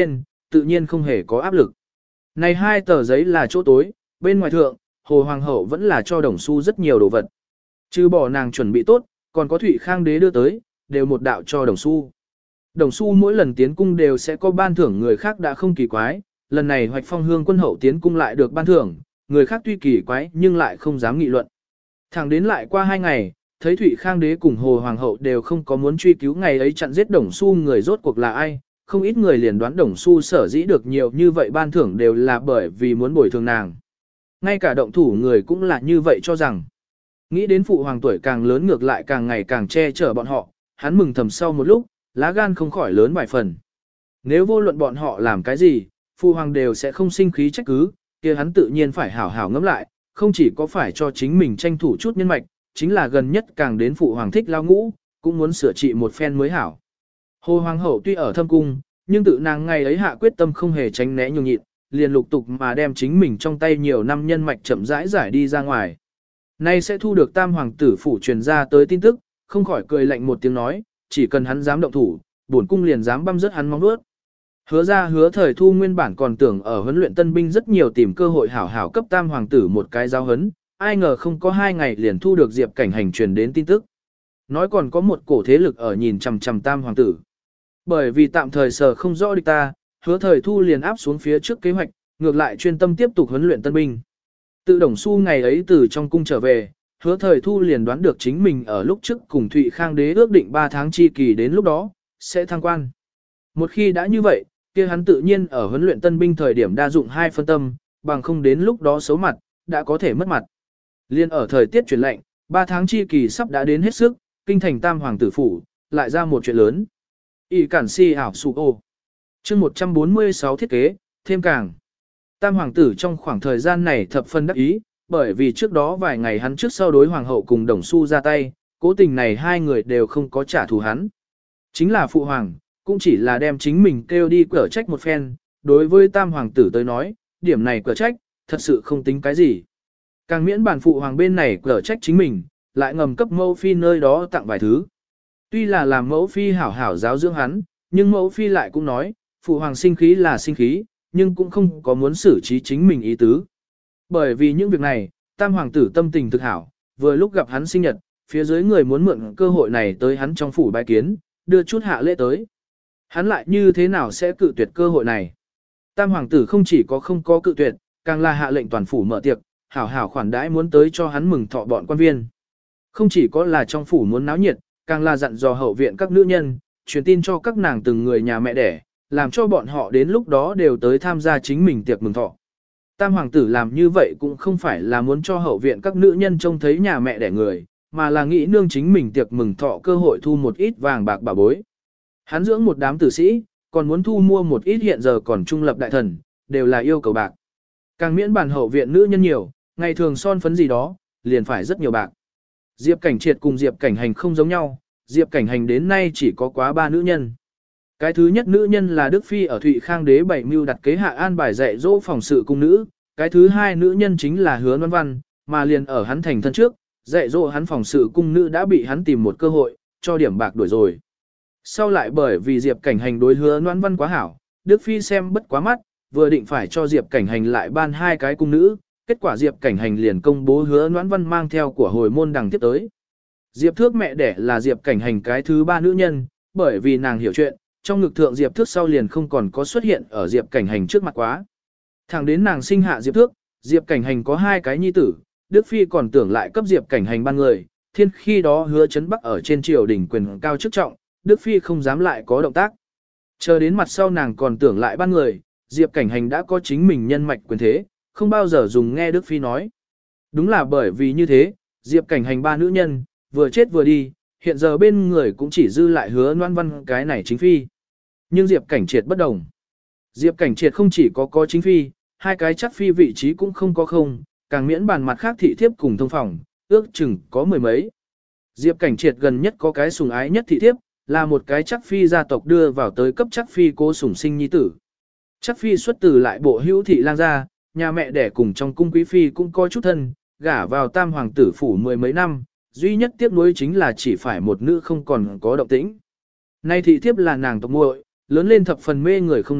tự nhiên không hề có áp lực. Này hai tờ giấy là chỗ tối, bên ngoài thượng, Hồ Hoàng hậu vẫn là cho Đồng Xu rất nhiều đồ vật. Trừ bỏ nàng chuẩn bị tốt, còn có Thụy Khang đế đưa tới, đều một đạo cho Đồng Xu. Đồng Xu mỗi lần tiến cung đều sẽ có ban thưởng, người khác đã không kỳ quái, lần này Hoạch Phong Hương quân hậu tiến cung lại được ban thưởng, người khác tuy kỳ quái nhưng lại không dám nghị luận. Thẳng đến lại qua hai ngày, thấy Thụy Khang đế cùng Hồ Hoàng hậu đều không có muốn truy cứu ngày ấy chặn giết Đồng Xu người rốt cuộc là ai, không ít người liền đoán Đồng Xu sở dĩ được nhiều như vậy ban thưởng đều là bởi vì muốn bồi thường nàng. Ngay cả động thủ người cũng là như vậy cho rằng. Nghĩ đến phụ hoàng tuổi càng lớn ngược lại càng ngày càng che chở bọn họ, hắn mừng thầm sau một lúc, lá gan không khỏi lớn vài phần. Nếu vô luận bọn họ làm cái gì, phụ hoàng đều sẽ không sinh khí trách cứ, kia hắn tự nhiên phải hảo hảo ngẫm lại, không chỉ có phải cho chính mình tranh thủ chút nhân mạch, chính là gần nhất càng đến phụ hoàng thích lao ngũ, cũng muốn sửa trị một phen mới hảo. Hồ Hoàng hậu tuy ở thâm cung, nhưng tự nàng ngày ấy hạ quyết tâm không hề tránh né nhường nhịn, liền lục tục mà đem chính mình trong tay nhiều năm nhân mạch chậm rãi giải đi ra ngoài. Nay sẽ thu được tam hoàng tử phủ truyền ra tới tin tức, không khỏi cười lạnh một tiếng nói, chỉ cần hắn dám động thủ, bổn cung liền dám băm rớt hắn móng vuốt. Hứa ra hứa thời thu nguyên bản còn tưởng ở huấn luyện tân binh rất nhiều tìm cơ hội hảo hảo cấp tam hoàng tử một cái giáo hấn, ai ngờ không có hai ngày liền thu được Diệp Cảnh Hành truyền đến tin tức. Nói còn có một cổ thế lực ở nhìn chằm chằm tam hoàng tử. Bởi vì tạm thời sở không rõ địch ta, hứa thời thu liền áp xuống phía trước kế hoạch, ngược lại chuyên tâm tiếp tục huấn luyện tân binh. Tự Đồng Xu ngày ấy từ trong cung trở về, hứa thời thu liền đoán được chính mình ở lúc trước cùng Thụy Khang đế ước định ba tháng chi kỳ đến lúc đó, sẽ thăng quan. Một khi đã như vậy, kia hắn tự nhiên ở huấn luyện tân binh thời điểm đa dụng hai phân tâm, bằng không đến lúc đó xấu mặt, đã có thể mất mặt. Liên ở thời tiết chuyển lạnh, ba tháng chi kỳ sắp đã đến hết sức, kinh thành tam hoàng tử phủ, lại ra một chuyện lớn. Y cản si ảo sụ ô. chương một trăm bốn mươi sáu thiết kế, thêm càng. Tam hoàng tử trong khoảng thời gian này thập phân đắc ý, bởi vì trước đó vài ngày hắn trước sau đối hoàng hậu cùng Đồng Xu ra tay, cố tình này hai người đều không có trả thù hắn. Chính là phụ hoàng, cũng chỉ là đem chính mình kêu đi cở trách một phen, đối với tam hoàng tử tới nói, điểm này cở trách, thật sự không tính cái gì. Càng miễn bản phụ hoàng bên này cở trách chính mình, lại ngầm cấp mẫu phi nơi đó tặng vài thứ. Tuy là làm mẫu phi hảo hảo giáo dưỡng hắn, nhưng mẫu phi lại cũng nói, phụ hoàng sinh khí là sinh khí, nhưng cũng không có muốn xử trí chính mình ý tứ. Bởi vì những việc này, tam hoàng tử tâm tình thực hảo, vừa lúc gặp hắn sinh nhật, phía dưới người muốn mượn cơ hội này tới hắn trong phủ bái kiến, đưa chút hạ lễ tới. Hắn lại như thế nào sẽ cự tuyệt cơ hội này? Tam hoàng tử không chỉ có không có cự tuyệt, càng là hạ lệnh toàn phủ mở tiệc, hảo hảo khoản đãi muốn tới cho hắn mừng thọ bọn quan viên. Không chỉ có là trong phủ muốn náo nhiệt, càng là dặn dò hậu viện các nữ nhân, truyền tin cho các nàng từng người nhà mẹ đẻ, làm cho bọn họ đến lúc đó đều tới tham gia chính mình tiệc mừng thọ. Tam hoàng tử làm như vậy cũng không phải là muốn cho hậu viện các nữ nhân trông thấy nhà mẹ đẻ người, mà là nghĩ nương chính mình tiệc mừng thọ cơ hội thu một ít vàng bạc bà bối. Hắn dưỡng một đám tử sĩ, còn muốn thu mua một ít hiện giờ còn trung lập đại thần, đều là yêu cầu bạc. Càng miễn bản hậu viện nữ nhân nhiều, ngày thường son phấn gì đó, liền phải rất nhiều bạc. Diệp Cảnh Triệt cùng Diệp Cảnh Hành không giống nhau, Diệp Cảnh Hành đến nay chỉ có quá ba nữ nhân. Cái thứ nhất nữ nhân là Đức Phi ở Thụy Khang đế bảy mưu đặt kế hạ an bài dạy dỗ phòng sự cung nữ, cái thứ hai nữ nhân chính là Hứa Loan Văn, mà liền ở hắn thành thân trước, dạy dỗ hắn phòng sự cung nữ đã bị hắn tìm một cơ hội, cho điểm bạc đuổi rồi. Sau lại bởi vì Diệp Cảnh Hành đối Hứa Loan Văn quá hảo, Đức Phi xem bất quá mắt, vừa định phải cho Diệp Cảnh Hành lại ban hai cái cung nữ, kết quả Diệp Cảnh Hành liền công bố Hứa Loan Văn mang theo của hồi môn đằng tiếp tới. Diệp Thước mẹ đẻ là Diệp Cảnh Hành cái thứ ba nữ nhân, bởi vì nàng hiểu chuyện, trong ngực thượng Diệp Thước sau liền không còn có xuất hiện ở Diệp Cảnh Hành trước mặt quá. Thẳng đến nàng sinh hạ Diệp Thước, Diệp Cảnh Hành có hai cái nhi tử, Đức Phi còn tưởng lại cấp Diệp Cảnh Hành ban người, thiên khi đó Hứa Chấn Bắc ở trên triều đình quyền cao chức trọng, Đức Phi không dám lại có động tác. Chờ đến mặt sau nàng còn tưởng lại ban người, Diệp Cảnh Hành đã có chính mình nhân mạch quyền thế, không bao giờ dùng nghe Đức Phi nói. Đúng là bởi vì như thế, Diệp Cảnh Hành ba nữ nhân, vừa chết vừa đi, hiện giờ bên người cũng chỉ dư lại Hứa Loan Văn cái này chính phi. Nhưng Diệp Cảnh Triệt bất đồng. Diệp Cảnh Triệt không chỉ có có chính phi, hai cái chắc phi vị trí cũng không có không, càng miễn bàn mặt khác thị thiếp cùng thông phòng, ước chừng có mười mấy. Diệp Cảnh Triệt gần nhất có cái sùng ái nhất thị thiếp, là một cái chắc phi gia tộc đưa vào tới cấp chắc phi cô sủng sinh nhi tử. Chắc phi xuất từ lại bộ hữu thị lang gia, nhà mẹ đẻ cùng trong cung quý phi cũng có chút thân, gả vào tam hoàng tử phủ mười mấy năm, duy nhất tiếc nuối chính là chỉ phải một nữ không còn có động tĩnh. Nay thị thiếp là nàng tộc muội, lớn lên thập phần mê người không nói,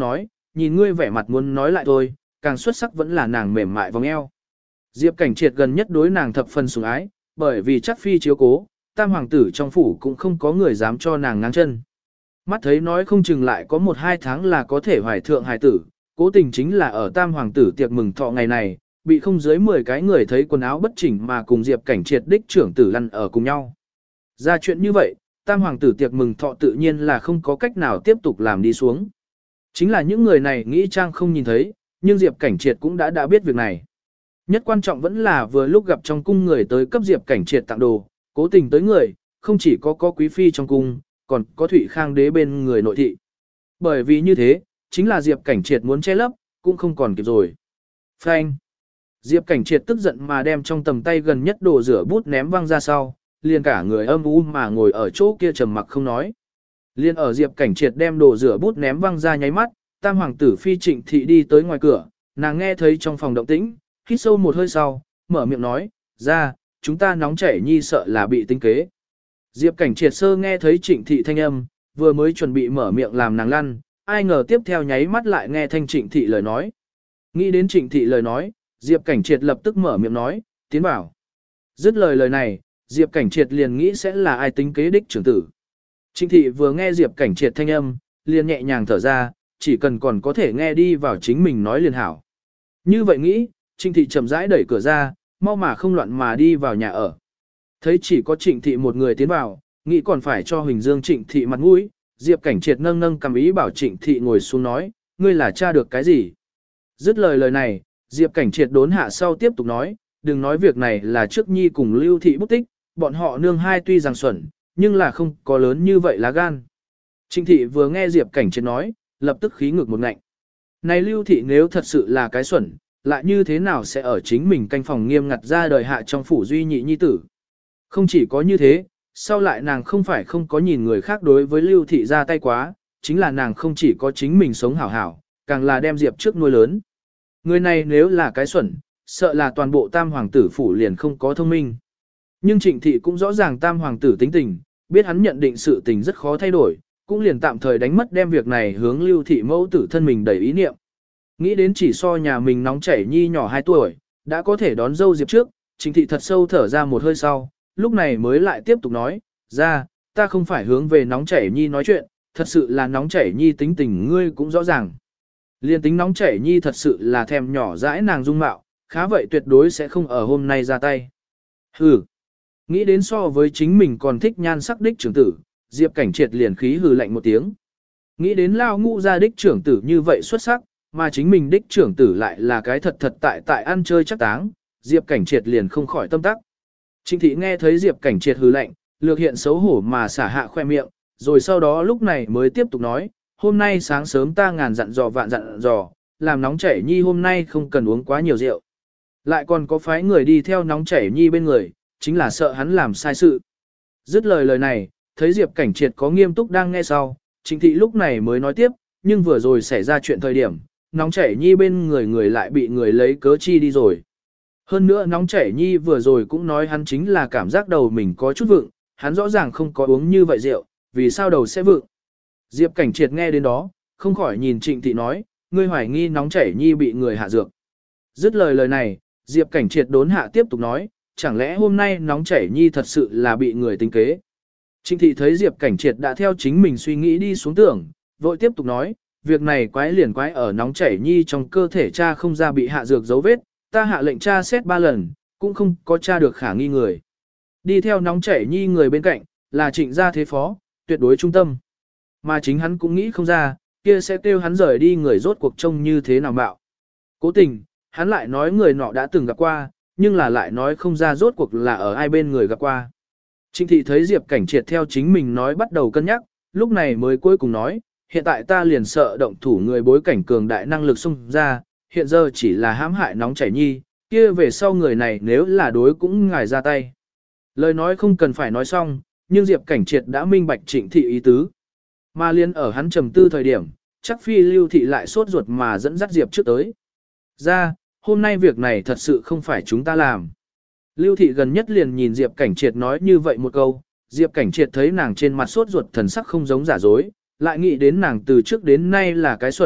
nhìn ngươi vẻ mặt muốn nói lại thôi, càng xuất sắc vẫn là nàng mềm mại vòng eo. Diệp Cảnh Triệt gần nhất đối nàng thập phần sủng ái, bởi vì chắc phi chiếu cố, tam hoàng tử trong phủ cũng không có người dám cho nàng ngang chân. Mắt thấy nói không chừng lại có một hai tháng là có thể hoài thượng hài tử, cố tình chính là ở tam hoàng tử tiệc mừng thọ ngày này, bị không dưới mười cái người thấy quần áo bất chỉnh mà cùng Diệp Cảnh Triệt đích trưởng tử lăn ở cùng nhau. Ra chuyện như vậy, tam hoàng tử tiệc mừng thọ tự nhiên là không có cách nào tiếp tục làm đi xuống. Chính là những người này nghĩ trang không nhìn thấy, nhưng Diệp Cảnh Triệt cũng đã đã biết việc này. Nhất quan trọng vẫn là vừa lúc gặp trong cung người tới cấp Diệp Cảnh Triệt tặng đồ, cố tình tới người, không chỉ có có quý phi trong cung, còn có Thụy Khang đế bên người nội thị. Bởi vì như thế, chính là Diệp Cảnh Triệt muốn che lấp, cũng không còn kịp rồi. Phanh. Diệp Cảnh Triệt tức giận mà đem trong tầm tay gần nhất đồ rửa bút ném văng ra sau, liền cả người âm u mà ngồi ở chỗ kia trầm mặc không nói. Liên ở Diệp Cảnh Triệt đem đồ rửa bút ném văng ra nháy mắt, tam hoàng tử phi Trịnh thị đi tới ngoài cửa, nàng nghe thấy trong phòng động tĩnh, hít sâu một hơi sau, mở miệng nói, ra, chúng ta nóng chảy nhi sợ là bị tính kế. Diệp Cảnh Triệt sơ nghe thấy Trịnh thị thanh âm, vừa mới chuẩn bị mở miệng làm nàng lăn, ai ngờ tiếp theo nháy mắt lại nghe thanh Trịnh thị lời nói. Nghĩ đến Trịnh thị lời nói, Diệp Cảnh Triệt lập tức mở miệng nói, tiến bảo. Dứt lời lời này, Diệp Cảnh Triệt liền nghĩ sẽ là ai tính kế đích trưởng tử. Trịnh thị vừa nghe Diệp Cảnh Triệt thanh âm, liền nhẹ nhàng thở ra, chỉ cần còn có thể nghe đi vào chính mình nói liền hảo. Như vậy nghĩ, Trịnh thị chậm rãi đẩy cửa ra, mau mà không loạn mà đi vào nhà ở. Thấy chỉ có Trịnh thị một người tiến vào, nghĩ còn phải cho Huỳnh Dương Trịnh thị mặt mũi, Diệp Cảnh Triệt nâng nâng cầm ý bảo Trịnh thị ngồi xuống nói, ngươi là cha được cái gì? Dứt lời lời này, Diệp Cảnh Triệt đốn hạ sau tiếp tục nói, đừng nói việc này là trước nhi cùng Lưu thị bút tích, bọn họ nương hai tuy rằng xuẩn, nhưng là không có lớn như vậy lá gan. Trịnh thị vừa nghe Diệp Cảnh Triệt nói, lập tức khí ngực một ngạnh. Này Lưu thị nếu thật sự là cái xuẩn, lại như thế nào sẽ ở chính mình canh phòng nghiêm ngặt ra đời hạ trong phủ duy nhị nhi tử? Không chỉ có như thế, sau lại nàng không phải không có nhìn người khác đối với Lưu thị ra tay quá, chính là nàng không chỉ có chính mình sống hảo hảo, càng là đem Diệp trước nuôi lớn. Người này nếu là cái xuẩn, sợ là toàn bộ tam hoàng tử phủ liền không có thông minh. Nhưng Trịnh thị cũng rõ ràng tam hoàng tử tính tình, biết hắn nhận định sự tình rất khó thay đổi, cũng liền tạm thời đánh mất đem việc này hướng Lưu thị mẫu tử thân mình đầy ý niệm. Nghĩ đến chỉ so nhà mình nóng chảy nhi nhỏ hai tuổi, đã có thể đón dâu Diệp trước, Trịnh thị thật sâu thở ra một hơi sau, lúc này mới lại tiếp tục nói, ra, ta không phải hướng về nóng chảy nhi nói chuyện, thật sự là nóng chảy nhi tính tình ngươi cũng rõ ràng. Liên tính nóng chảy nhi thật sự là thèm nhỏ dãi nàng dung mạo, khá vậy tuyệt đối sẽ không ở hôm nay ra tay. Hừ, nghĩ đến so với chính mình còn thích nhan sắc đích trưởng tử, Diệp Cảnh Triệt liền khí hừ lạnh một tiếng. Nghĩ đến lao ngũ ra đích trưởng tử như vậy xuất sắc, mà chính mình đích trưởng tử lại là cái thật thật tại tại ăn chơi chắc táng, Diệp Cảnh Triệt liền không khỏi tâm tắc. Trịnh thị nghe thấy Diệp Cảnh Triệt hừ lạnh, lược hiện xấu hổ mà xả hạ khoe miệng, rồi sau đó lúc này mới tiếp tục nói, hôm nay sáng sớm ta ngàn dặn dò vạn dặn dò, làm nóng chảy nhi hôm nay không cần uống quá nhiều rượu. Lại còn có phái người đi theo nóng chảy nhi bên người, chính là sợ hắn làm sai sự. Dứt lời lời này, thấy Diệp Cảnh Triệt có nghiêm túc đang nghe sau, Trịnh thị lúc này mới nói tiếp, nhưng vừa rồi xảy ra chuyện thời điểm, nóng chảy nhi bên người người lại bị người lấy cớ chi đi rồi. Hơn nữa nóng chảy nhi vừa rồi cũng nói hắn chính là cảm giác đầu mình có chút vượng, hắn rõ ràng không có uống như vậy rượu, vì sao đầu sẽ vượng. Diệp Cảnh Triệt nghe đến đó, không khỏi nhìn Trịnh thị nói, ngươi hoài nghi nóng chảy nhi bị người hạ dược. Dứt lời lời này, Diệp Cảnh Triệt đốn hạ tiếp tục nói, chẳng lẽ hôm nay nóng chảy nhi thật sự là bị người tính kế. Trịnh thị thấy Diệp Cảnh Triệt đã theo chính mình suy nghĩ đi xuống tưởng, vội tiếp tục nói, việc này quái liền quái ở nóng chảy nhi trong cơ thể cha không ra bị hạ dược dấu vết, ta hạ lệnh tra xét ba lần, cũng không có tra được khả nghi người. Đi theo nóng chảy nhi người bên cạnh, là Trịnh gia thế phó, tuyệt đối trung tâm. Mà chính hắn cũng nghĩ không ra, kia sẽ kêu hắn rời đi người rốt cuộc trông như thế nào bạo. Cố tình, hắn lại nói người nọ đã từng gặp qua, nhưng là lại nói không ra rốt cuộc là ở ai bên người gặp qua. Trịnh thị thấy Diệp Cảnh Triệt theo chính mình nói bắt đầu cân nhắc, lúc này mới cuối cùng nói, hiện tại ta liền sợ động thủ người bối cảnh cường đại năng lực xung ra, hiện giờ chỉ là hãm hại nóng chảy nhi, kia về sau người này nếu là đối cũng ngài ra tay. Lời nói không cần phải nói xong, nhưng Diệp Cảnh Triệt đã minh bạch Trịnh thị ý tứ. Mà liên ở hắn trầm tư thời điểm, chắc phi Lưu thị lại sốt ruột mà dẫn dắt Diệp trước tới. Ra, hôm nay việc này thật sự không phải chúng ta làm. Lưu thị gần nhất liền nhìn Diệp Cảnh Triệt nói như vậy một câu, Diệp Cảnh Triệt thấy nàng trên mặt sốt ruột thần sắc không giống giả dối, lại nghĩ đến nàng từ trước đến nay là cái xuẩn,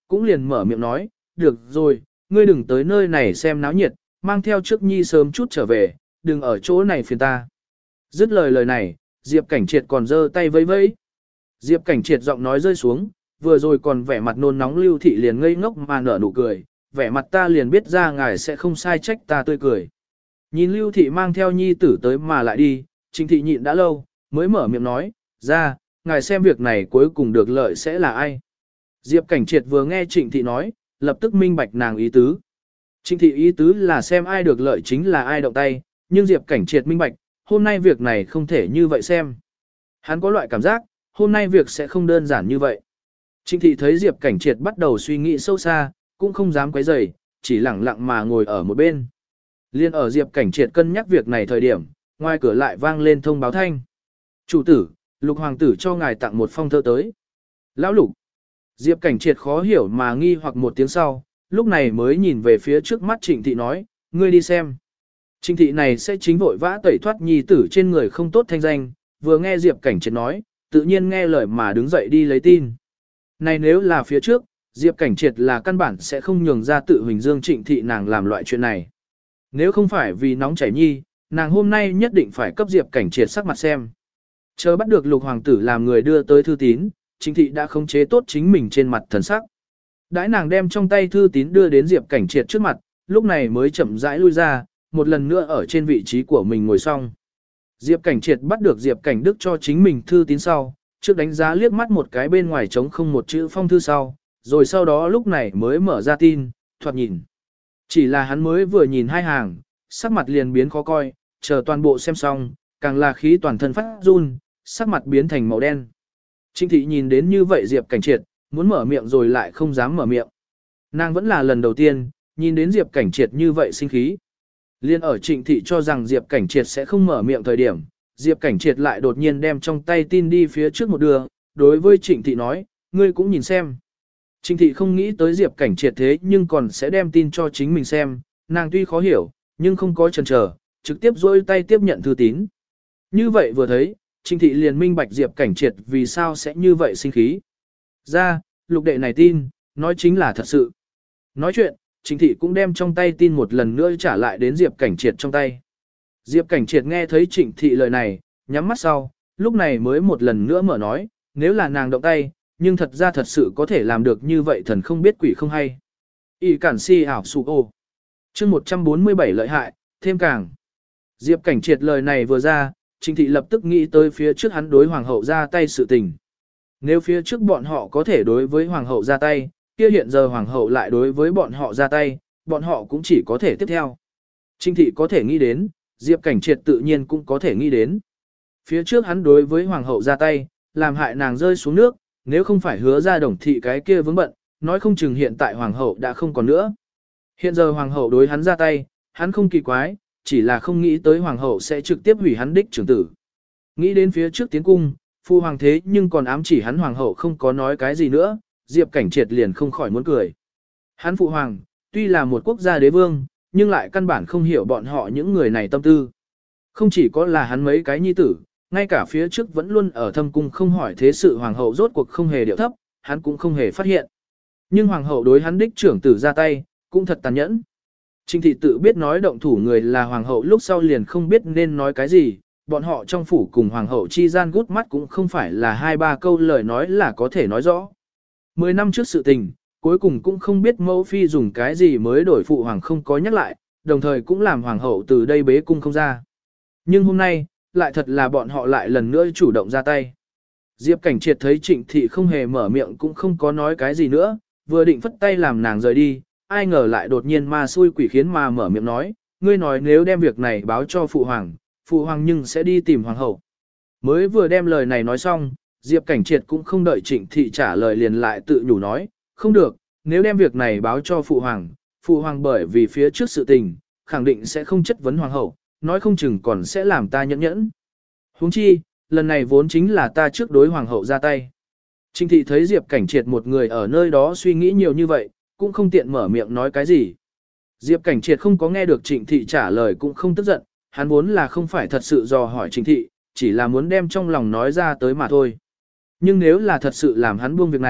cũng liền mở miệng nói, được rồi, ngươi đừng tới nơi này xem náo nhiệt, mang theo trước nhi sớm chút trở về, đừng ở chỗ này phiền ta. Dứt lời lời này, Diệp Cảnh Triệt còn giơ tay vẫy vẫy. Diệp Cảnh Triệt giọng nói rơi xuống, vừa rồi còn vẻ mặt nôn nóng Lưu Thị liền ngây ngốc mà nở nụ cười, vẻ mặt ta liền biết ra ngài sẽ không sai trách ta tươi cười. Nhìn Lưu Thị mang theo nhi tử tới mà lại đi, Trịnh Thị nhịn đã lâu, mới mở miệng nói, ra, ngài xem việc này cuối cùng được lợi sẽ là ai. Diệp Cảnh Triệt vừa nghe Trịnh Thị nói, lập tức minh bạch nàng ý tứ. Trịnh Thị ý tứ là xem ai được lợi chính là ai động tay, nhưng Diệp Cảnh Triệt minh bạch, hôm nay việc này không thể như vậy xem. Hắn có loại cảm giác, hôm nay việc sẽ không đơn giản như vậy. Trịnh Thị thấy Diệp Cảnh Triệt bắt đầu suy nghĩ sâu xa, cũng không dám quấy rầy, chỉ lặng lặng mà ngồi ở một bên. Liên ở Diệp Cảnh Triệt cân nhắc việc này thời điểm, ngoài cửa lại vang lên thông báo thanh. Chủ tử, Lục Hoàng tử cho ngài tặng một phong thơ tới. Lão Lục. Diệp Cảnh Triệt khó hiểu mà nghi hoặc một tiếng sau, lúc này mới nhìn về phía trước mắt Trịnh Thị nói, ngươi đi xem. Trịnh Thị này sẽ chính vội vã tẩy thoát nhi tử trên người không tốt thanh danh, vừa nghe Diệp Cảnh Triệt nói, tự nhiên nghe lời mà đứng dậy đi lấy tin. Này nếu là phía trước, Diệp Cảnh Triệt là căn bản sẽ không nhường ra tự huỳnh dương Trịnh Thị nàng làm loại chuyện này. Nếu không phải vì nóng chảy nhi, nàng hôm nay nhất định phải cấp Diệp Cảnh Triệt sắc mặt xem. Chờ bắt được Lục Hoàng tử làm người đưa tới thư tín, Trịnh Thị đã khống chế tốt chính mình trên mặt thần sắc. Đãi nàng đem trong tay thư tín đưa đến Diệp Cảnh Triệt trước mặt, lúc này mới chậm rãi lui ra, một lần nữa ở trên vị trí của mình ngồi xong. Diệp Cảnh Triệt bắt được Diệp Cảnh Đức cho chính mình thư tín sau, trước đánh giá liếc mắt một cái bên ngoài trống không một chữ phong thư sau, rồi sau đó lúc này mới mở ra tin, thoạt nhìn. Chỉ là hắn mới vừa nhìn hai hàng, sắc mặt liền biến khó coi, chờ toàn bộ xem xong, càng là khí toàn thân phát run, sắc mặt biến thành màu đen. Trịnh Thị nhìn đến như vậy Diệp Cảnh Triệt, muốn mở miệng rồi lại không dám mở miệng. Nàng vẫn là lần đầu tiên, nhìn đến Diệp Cảnh Triệt như vậy sinh khí. Liên ở Trịnh Thị cho rằng Diệp Cảnh Triệt sẽ không mở miệng thời điểm, Diệp Cảnh Triệt lại đột nhiên đem trong tay tin đi phía trước một đường, đối với Trịnh Thị nói, ngươi cũng nhìn xem. Trịnh Thị không nghĩ tới Diệp Cảnh Triệt thế nhưng còn sẽ đem tin cho chính mình xem, nàng tuy khó hiểu, nhưng không có chần chờ, trực tiếp dôi tay tiếp nhận thư tín. Như vậy vừa thấy, Trịnh Thị liền minh bạch Diệp Cảnh Triệt vì sao sẽ như vậy sinh khí. Ra, Lục đệ này tin, nói chính là thật sự. Nói chuyện, Trịnh Thị cũng đem trong tay tin một lần nữa trả lại đến Diệp Cảnh Triệt trong tay. Diệp Cảnh Triệt nghe thấy Trịnh Thị lời này, nhắm mắt sau, lúc này mới một lần nữa mở nói, nếu là nàng động tay, nhưng thật ra thật sự có thể làm được như vậy thần không biết quỷ không hay. Y cản si ảo sụ ô. chương một trăm bốn mươi bảy lợi hại, thêm càng. Diệp Cảnh Triệt lời này vừa ra, Trịnh Thị lập tức nghĩ tới phía trước hắn đối Hoàng hậu ra tay sự tình. Nếu phía trước bọn họ có thể đối với Hoàng hậu ra tay, kia hiện giờ Hoàng hậu lại đối với bọn họ ra tay, bọn họ cũng chỉ có thể tiếp theo. Trịnh Thị có thể nghĩ đến, Diệp Cảnh Triệt tự nhiên cũng có thể nghĩ đến. Phía trước hắn đối với Hoàng hậu ra tay, làm hại nàng rơi xuống nước, nếu không phải hứa ra Đồng Thị cái kia vướng bận, nói không chừng hiện tại Hoàng hậu đã không còn nữa. Hiện giờ Hoàng hậu đối hắn ra tay, hắn không kỳ quái, chỉ là không nghĩ tới Hoàng hậu sẽ trực tiếp hủy hắn đích trưởng tử. Nghĩ đến phía trước tiến cung, phu hoàng thế nhưng còn ám chỉ hắn Hoàng hậu không có nói cái gì nữa, Diệp Cảnh Triệt liền không khỏi muốn cười. Hắn phụ hoàng, tuy là một quốc gia đế vương, nhưng lại căn bản không hiểu bọn họ những người này tâm tư. Không chỉ có là hắn mấy cái nhi tử, ngay cả phía trước vẫn luôn ở thâm cung không hỏi thế sự Hoàng hậu rốt cuộc không hề điệu thấp, hắn cũng không hề phát hiện. Nhưng Hoàng hậu đối hắn đích trưởng tử ra tay, cũng thật tàn nhẫn. Trịnh Thị tự biết nói động thủ người là Hoàng hậu lúc sau liền không biết nên nói cái gì, bọn họ trong phủ cùng Hoàng hậu chi gian gút mắt cũng không phải là hai ba câu lời nói là có thể nói rõ. Mười năm trước sự tình, cuối cùng cũng không biết mẫu phi dùng cái gì mới đổi phụ hoàng không có nhắc lại, đồng thời cũng làm Hoàng hậu từ đây bế cung không ra. Nhưng hôm nay, lại thật là bọn họ lại lần nữa chủ động ra tay. Diệp Cảnh Triệt thấy Trịnh Thị không hề mở miệng cũng không có nói cái gì nữa, vừa định phất tay làm nàng rời đi, ai ngờ lại đột nhiên ma xui quỷ khiến mà mở miệng nói, ngươi nói nếu đem việc này báo cho phụ hoàng, phụ hoàng nhưng sẽ đi tìm hoàng hậu. Mới vừa đem lời này nói xong, Diệp Cảnh Triệt cũng không đợi Trịnh Thị trả lời liền lại tự nhủ nói, không được, nếu đem việc này báo cho phụ hoàng, phụ hoàng bởi vì phía trước sự tình, khẳng định sẽ không chất vấn hoàng hậu, nói không chừng còn sẽ làm ta nhẫn nhẫn. Huống chi, lần này vốn chính là ta trước đối hoàng hậu ra tay. Trịnh Thị thấy Diệp Cảnh Triệt một người ở nơi đó suy nghĩ nhiều như vậy, cũng không tiện mở miệng nói cái gì. Diệp Cảnh Triệt không có nghe được Trịnh Thị trả lời cũng không tức giận, hắn vốn là không phải thật sự dò hỏi Trịnh Thị, chỉ là muốn đem trong lòng nói ra tới mà thôi. Nhưng nếu là thật sự làm hắn buông việc này,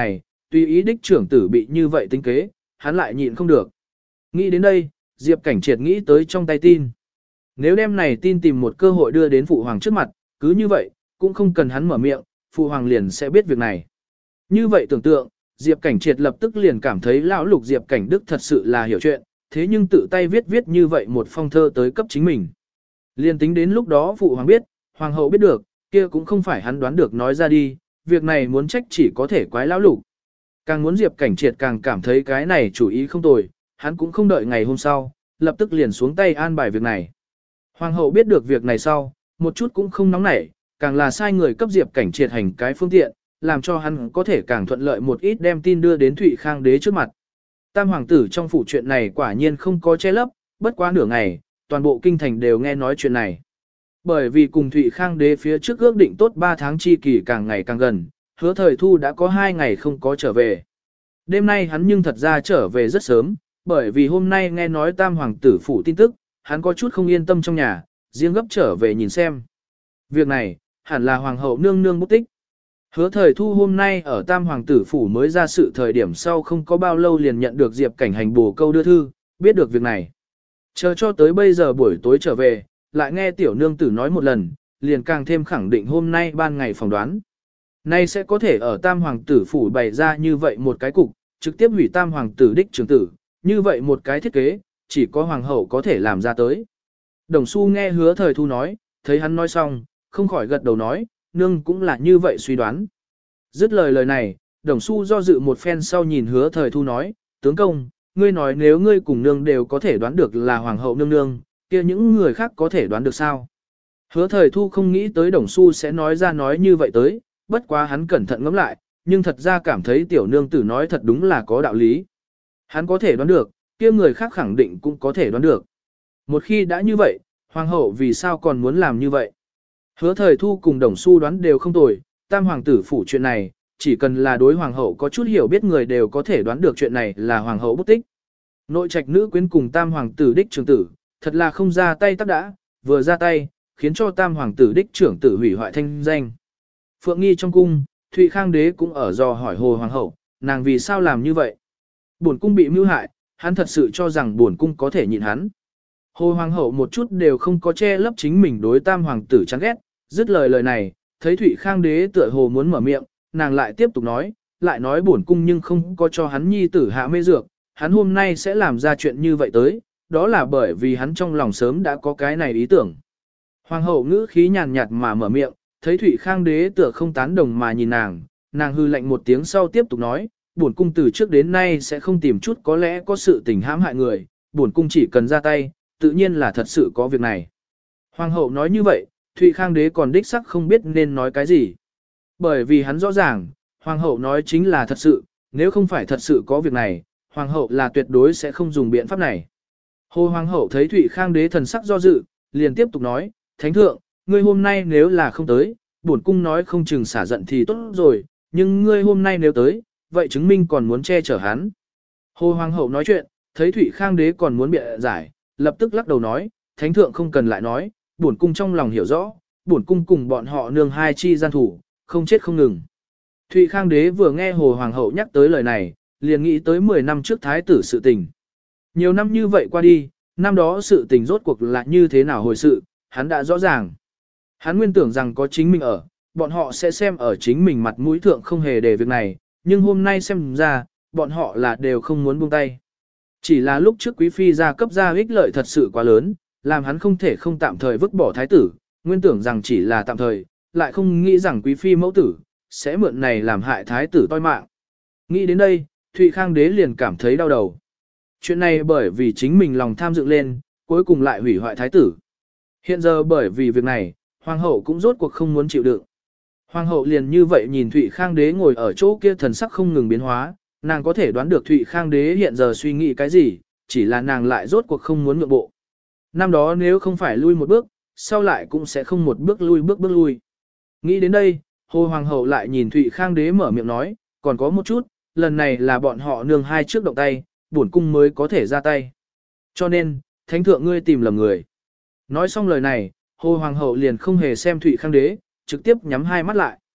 tùy ý đích trưởng tử bị như vậy tính kế, hắn lại nhịn không được. Nghĩ đến đây, Diệp Cảnh Triệt nghĩ tới trong tay tin. Nếu đem này tin tìm một cơ hội đưa đến Phụ Hoàng trước mặt, cứ như vậy, cũng không cần hắn mở miệng, Phụ Hoàng liền sẽ biết việc này. Như vậy tưởng tượng, Diệp Cảnh Triệt lập tức liền cảm thấy lão lục Diệp Cảnh Đức thật sự là hiểu chuyện, thế nhưng tự tay viết viết như vậy một phong thơ tới cấp chính mình. Liên tính đến lúc đó Phụ Hoàng biết, Hoàng hậu biết được, kia cũng không phải hắn đoán được nói ra đi, việc này muốn trách chỉ có thể quái lão lục. Càng muốn Diệp Cảnh Triệt càng cảm thấy cái này chủ ý không tồi, hắn cũng không đợi ngày hôm sau, lập tức liền xuống tay an bài việc này. Hoàng hậu biết được việc này sau, một chút cũng không nóng nảy, càng là sai người cấp Diệp Cảnh Triệt hành cái phương tiện, làm cho hắn có thể càng thuận lợi một ít đem tin đưa đến Thụy Khang đế trước mặt. Tam hoàng tử trong phủ chuyện này quả nhiên không có che lấp, bất quá nửa ngày, toàn bộ kinh thành đều nghe nói chuyện này. Bởi vì cùng Thụy Khang đế phía trước ước định tốt ba tháng chi kỳ càng ngày càng gần, Hứa Thời Thu đã có hai ngày không có trở về. Đêm nay hắn nhưng thật ra trở về rất sớm, bởi vì hôm nay nghe nói tam hoàng tử phủ tin tức, hắn có chút không yên tâm trong nhà, riêng gấp trở về nhìn xem. Việc này, hẳn là hoàng hậu nương nương bút tích. Hứa Thời Thu hôm nay ở tam hoàng tử phủ mới ra sự thời điểm sau không có bao lâu liền nhận được Diệp Cảnh Hành bổ câu đưa thư, biết được việc này. Chờ cho tới bây giờ buổi tối trở về, lại nghe tiểu nương tử nói một lần, liền càng thêm khẳng định hôm nay ban ngày phỏng đoán. Nay sẽ có thể ở tam hoàng tử phủ bày ra như vậy một cái cục, trực tiếp hủy tam hoàng tử đích trưởng tử, như vậy một cái thiết kế, chỉ có hoàng hậu có thể làm ra tới. Đồng Xu nghe Hứa Thời Thu nói, thấy hắn nói xong, không khỏi gật đầu nói, nương cũng là như vậy suy đoán. Dứt lời lời này, Đồng Xu do dự một phen sau nhìn Hứa Thời Thu nói, tướng công, ngươi nói nếu ngươi cùng nương đều có thể đoán được là hoàng hậu nương nương, kia những người khác có thể đoán được sao? Hứa Thời Thu không nghĩ tới Đồng Xu sẽ nói ra nói như vậy tới, bất quá hắn cẩn thận ngẫm lại, nhưng thật ra cảm thấy tiểu nương tử nói thật đúng là có đạo lý. Hắn có thể đoán được, kia người khác khẳng định cũng có thể đoán được. Một khi đã như vậy, hoàng hậu vì sao còn muốn làm như vậy? Hứa Thời Thu cùng Đồng Xu đoán đều không tồi, tam hoàng tử phủ chuyện này, chỉ cần là đối hoàng hậu có chút hiểu biết người đều có thể đoán được chuyện này là hoàng hậu bút tích. Nội trạch nữ quyến cùng tam hoàng tử đích trưởng tử, thật là không ra tay tác đã, vừa ra tay, khiến cho tam hoàng tử đích trưởng tử hủy hoại thanh danh. Phượng Nghi trong cung, Thụy Khang đế cũng ở dò hỏi Hồ hoàng hậu, nàng vì sao làm như vậy? Bổn cung bị mưu hại, hắn thật sự cho rằng bổn cung có thể nhịn hắn. Hồ hoàng hậu một chút đều không có che lấp chính mình đối tam hoàng tử chán ghét, dứt lời lời này, thấy Thụy Khang đế tựa hồ muốn mở miệng, nàng lại tiếp tục nói, lại nói bổn cung nhưng không có cho hắn nhi tử hạ mê dược, hắn hôm nay sẽ làm ra chuyện như vậy tới, đó là bởi vì hắn trong lòng sớm đã có cái này ý tưởng. Hoàng hậu ngữ khí nhàn nhạt mà mở miệng, thấy Thụy Khang đế tựa không tán đồng mà nhìn nàng, nàng hư lạnh một tiếng sau tiếp tục nói, bổn cung từ trước đến nay sẽ không tìm chút có lẽ có sự tình hãm hại người, bổn cung chỉ cần ra tay, tự nhiên là thật sự có việc này. Hoàng hậu nói như vậy, Thụy Khang đế còn đích sắc không biết nên nói cái gì. Bởi vì hắn rõ ràng, hoàng hậu nói chính là thật sự, nếu không phải thật sự có việc này, hoàng hậu là tuyệt đối sẽ không dùng biện pháp này. Hồ hoàng hậu thấy Thụy Khang đế thần sắc do dự, liền tiếp tục nói, thánh thượng, ngươi hôm nay nếu là không tới, bổn cung nói không chừng xả giận thì tốt rồi, nhưng ngươi hôm nay nếu tới, vậy chứng minh còn muốn che chở hắn. Hồ hoàng hậu nói chuyện, thấy Thụy Khang đế còn muốn bịa giải, lập tức lắc đầu nói, thánh thượng không cần lại nói, bổn cung trong lòng hiểu rõ, bổn cung cùng bọn họ nương hai chi gian thủ, không chết không ngừng. Thụy Khang đế vừa nghe Hồ hoàng hậu nhắc tới lời này, liền nghĩ tới mười năm trước thái tử sự tình. Nhiều năm như vậy qua đi, năm đó sự tình rốt cuộc là như thế nào hồi sự, hắn đã rõ ràng. Hắn nguyên tưởng rằng có chính mình ở, bọn họ sẽ xem ở chính mình mặt mũi thượng không hề để việc này, nhưng hôm nay xem ra, bọn họ là đều không muốn buông tay. Chỉ là lúc trước quý phi ra cấp ra ích lợi thật sự quá lớn, làm hắn không thể không tạm thời vứt bỏ thái tử, nguyên tưởng rằng chỉ là tạm thời, lại không nghĩ rằng quý phi mẫu tử, sẽ mượn này làm hại thái tử toi mạng. Nghĩ đến đây, Thụy Khang đế liền cảm thấy đau đầu. Chuyện này bởi vì chính mình lòng tham dựng lên, cuối cùng lại hủy hoại thái tử. Hiện giờ bởi vì việc này, hoàng hậu cũng rốt cuộc không muốn chịu đựng. Hoàng hậu liền như vậy nhìn Thụy Khang đế ngồi ở chỗ kia thần sắc không ngừng biến hóa, nàng có thể đoán được Thụy Khang đế hiện giờ suy nghĩ cái gì, chỉ là nàng lại rốt cuộc không muốn nhượng bộ. Năm đó nếu không phải lui một bước, sau lại cũng sẽ không một bước lui bước bước lui. Nghĩ đến đây, Hồ hoàng hậu lại nhìn Thụy Khang đế mở miệng nói, còn có một chút, lần này là bọn họ nương hai trước động tay, bổn cung mới có thể ra tay. Cho nên, thánh thượng ngươi tìm lầm người. Nói xong lời này, Hồ hoàng hậu liền không hề xem Thụy Khang đế, trực tiếp nhắm hai mắt lại.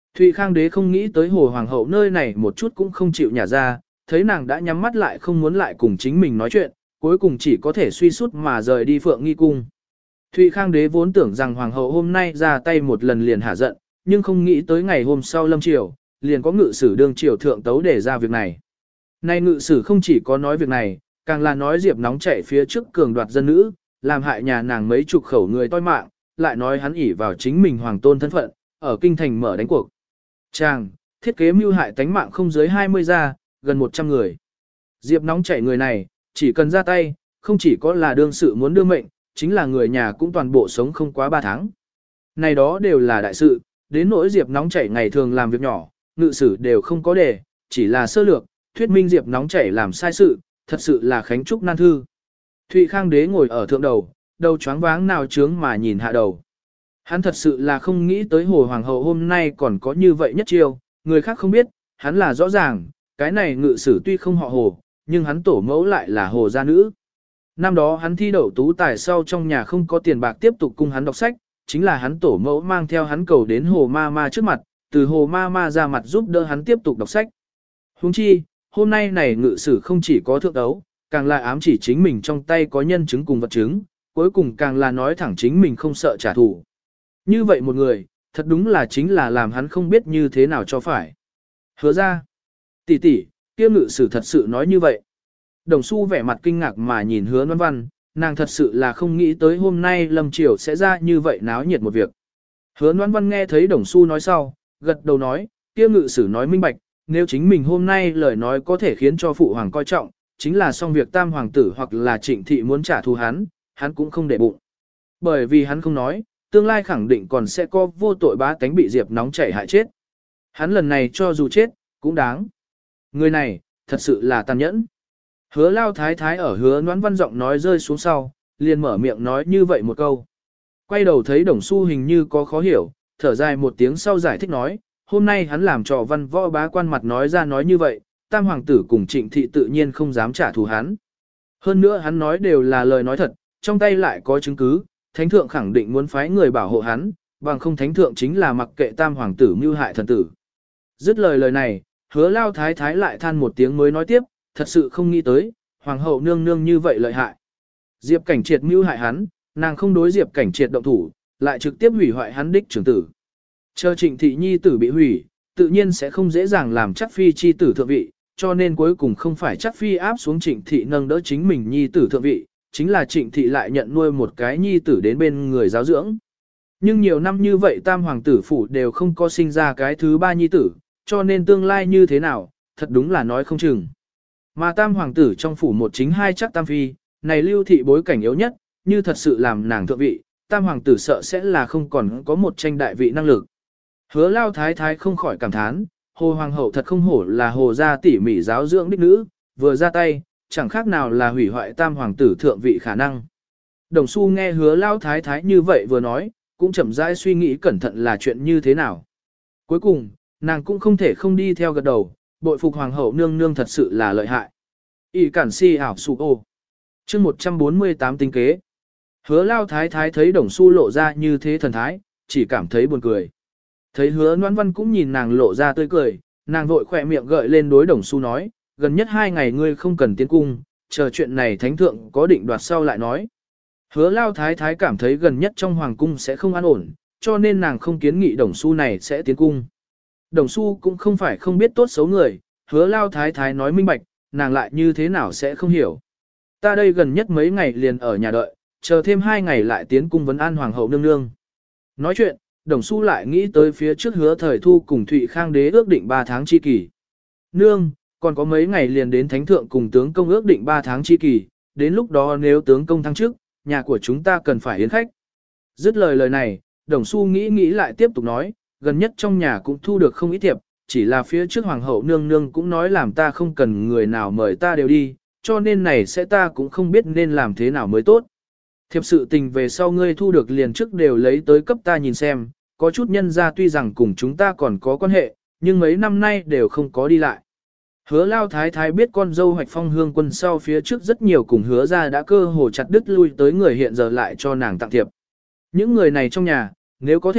Thụy Khang đế không nghĩ tới hồ hoàng hậu nơi này một chút cũng không chịu nhả ra, thấy nàng đã nhắm mắt lại không muốn lại cùng chính mình nói chuyện, cuối cùng chỉ có thể suy sút mà rời đi Phượng Nghi cung. Thụy Khang đế vốn tưởng rằng hoàng hậu hôm nay ra tay một lần liền hả giận, nhưng không nghĩ tới ngày hôm sau lâm triều, liền có ngự sử đương triều thượng tấu để ra việc này. Nay ngự sử không chỉ có nói việc này, càng là nói Diệp nóng chạy phía trước cường đoạt dân nữ, làm hại nhà nàng mấy chục khẩu người toi mạng, lại nói hắn ỷ vào chính mình hoàng tôn thân phận, ở kinh thành mở đánh cuộc. Chàng, thiết kế mưu hại tánh mạng không dưới hai mươi gia, gần một trăm người. Diệp nóng chảy người này, chỉ cần ra tay, không chỉ có là đương sự muốn đưa mệnh, chính là người nhà cũng toàn bộ sống không quá ba tháng. Này đó đều là đại sự, đến nỗi Diệp nóng chảy ngày thường làm việc nhỏ, ngự sử đều không có đề, chỉ là sơ lược, thuyết minh Diệp nóng chảy làm sai sự, thật sự là khánh trúc nan thư. Thụy Khang đế ngồi ở thượng đầu, đầu choáng váng nào trướng mà nhìn hạ đầu. Hắn thật sự là không nghĩ tới hồ hoàng hậu hôm nay còn có như vậy nhất chiêu, người khác không biết, hắn là rõ ràng, cái này ngự sử tuy không họ hồ, nhưng hắn tổ mẫu lại là hồ gia nữ. Năm đó hắn thi đậu tú tài sau trong nhà không có tiền bạc tiếp tục cung hắn đọc sách, chính là hắn tổ mẫu mang theo hắn cầu đến hồ ma ma trước mặt, từ hồ ma ma ra mặt giúp đỡ hắn tiếp tục đọc sách. Huống chi, hôm nay này ngự sử không chỉ có thượng đấu, càng là ám chỉ chính mình trong tay có nhân chứng cùng vật chứng, cuối cùng càng là nói thẳng chính mình không sợ trả thù. Như vậy một người, thật đúng là chính là làm hắn không biết như thế nào cho phải. Hứa ra, tỷ tỷ, kia ngự sử thật sự nói như vậy. Đồng Xu vẻ mặt kinh ngạc mà nhìn Hứa Loan Văn, nàng thật sự là không nghĩ tới hôm nay Lâm Triều sẽ ra như vậy náo nhiệt một việc. Hứa Loan Văn nghe thấy Đồng Xu nói sau, gật đầu nói, kia ngự sử nói minh bạch, nếu chính mình hôm nay lời nói có thể khiến cho phụ hoàng coi trọng, chính là xong việc tam hoàng tử hoặc là trịnh thị muốn trả thù hắn, hắn cũng không để bụng. Bởi vì hắn không nói, tương lai khẳng định còn sẽ có vô tội bá tánh bị Diệp nóng chảy hại chết. Hắn lần này cho dù chết, cũng đáng. Người này, thật sự là tàn nhẫn. Hứa lao thái thái ở hứa noãn văn giọng nói rơi xuống sau, liền mở miệng nói như vậy một câu. Quay đầu thấy Đồng Xu hình như có khó hiểu, thở dài một tiếng sau giải thích nói, hôm nay hắn làm trò văn võ bá quan mặt nói ra nói như vậy, tam hoàng tử cùng trịnh thị tự nhiên không dám trả thù hắn. Hơn nữa hắn nói đều là lời nói thật, trong tay lại có chứng cứ, thánh thượng khẳng định muốn phái người bảo hộ hắn, bằng không thánh thượng chính là mặc kệ tam hoàng tử mưu hại thần tử. Dứt lời lời này, hứa lao thái thái lại than một tiếng mới nói tiếp, thật sự không nghĩ tới, hoàng hậu nương nương như vậy lợi hại. Diệp cảnh triệt mưu hại hắn, nàng không đối diệp cảnh triệt động thủ, lại trực tiếp hủy hoại hắn đích trưởng tử. Chờ trịnh thị nhi tử bị hủy, tự nhiên sẽ không dễ dàng làm chắc phi chi tử thượng vị, cho nên cuối cùng không phải chắc phi áp xuống trịnh thị nâng đỡ chính mình nhi tử thượng vị, chính là trịnh thị lại nhận nuôi một cái nhi tử đến bên người giáo dưỡng. Nhưng nhiều năm như vậy tam hoàng tử phủ đều không có sinh ra cái thứ ba nhi tử, cho nên tương lai như thế nào, thật đúng là nói không chừng. Mà tam hoàng tử trong phủ một chính hai chắc tam phi, này lưu thị bối cảnh yếu nhất, như thật sự làm nàng thượng vị, tam hoàng tử sợ sẽ là không còn có một tranh đại vị năng lực. Hứa lao thái thái không khỏi cảm thán, hồ hoàng hậu thật không hổ là hồ gia tỉ mỉ giáo dưỡng đích nữ, vừa ra tay, chẳng khác nào là hủy hoại tam hoàng tử thượng vị khả năng. Đồng Xu nghe hứa lao thái thái như vậy vừa nói, cũng chậm rãi suy nghĩ cẩn thận là chuyện như thế nào. Cuối cùng, nàng cũng không thể không đi theo gật đầu, bội phục hoàng hậu nương nương thật sự là lợi hại. Y cản si ảo sụ ô. chương một trăm bốn mươi tám tinh kế. Hứa lao thái thái thấy Đồng Xu lộ ra như thế thần thái, chỉ cảm thấy buồn cười. Thấy hứa noãn văn cũng nhìn nàng lộ ra tươi cười, nàng vội khỏe miệng gợi lên đối Đồng Xu nói, gần nhất hai ngày ngươi không cần tiến cung, chờ chuyện này thánh thượng có định đoạt sau lại nói. Hứa lao thái thái cảm thấy gần nhất trong hoàng cung sẽ không an ổn, cho nên nàng không kiến nghị Đồng Xu này sẽ tiến cung. Đồng Xu cũng không phải không biết tốt xấu người, hứa lao thái thái nói minh bạch, nàng lại như thế nào sẽ không hiểu. Ta đây gần nhất mấy ngày liền ở nhà đợi, chờ thêm hai ngày lại tiến cung vấn an hoàng hậu nương nương. Nói chuyện, Đồng Xu lại nghĩ tới phía trước hứa thời thu cùng Thụy Khang đế ước định ba tháng chi kỳ. Nương, còn có mấy ngày liền đến thánh thượng cùng tướng công ước định ba tháng chi kỳ, đến lúc đó nếu tướng công thăng trước, nhà của chúng ta cần phải yến khách. Dứt lời lời này, Đồng Xu nghĩ nghĩ lại tiếp tục nói, gần nhất trong nhà cũng thu được không ít thiệp, chỉ là phía trước hoàng hậu nương nương cũng nói làm ta không cần người nào mời ta đều đi, cho nên này sẽ ta cũng không biết nên làm thế nào mới tốt. Thiệp sự tình về sau ngươi thu được liền trước đều lấy tới cấp ta nhìn xem, có chút nhân ra tuy rằng cùng chúng ta còn có quan hệ, nhưng mấy năm nay đều không có đi lại. Hứa lao thái thái biết con dâu hoạch phong hương quân sau phía trước rất nhiều cùng hứa ra đã cơ hồ chặt đứt lui tới người hiện giờ lại cho nàng tặng thiệp. Những người này trong nhà, nếu có thể,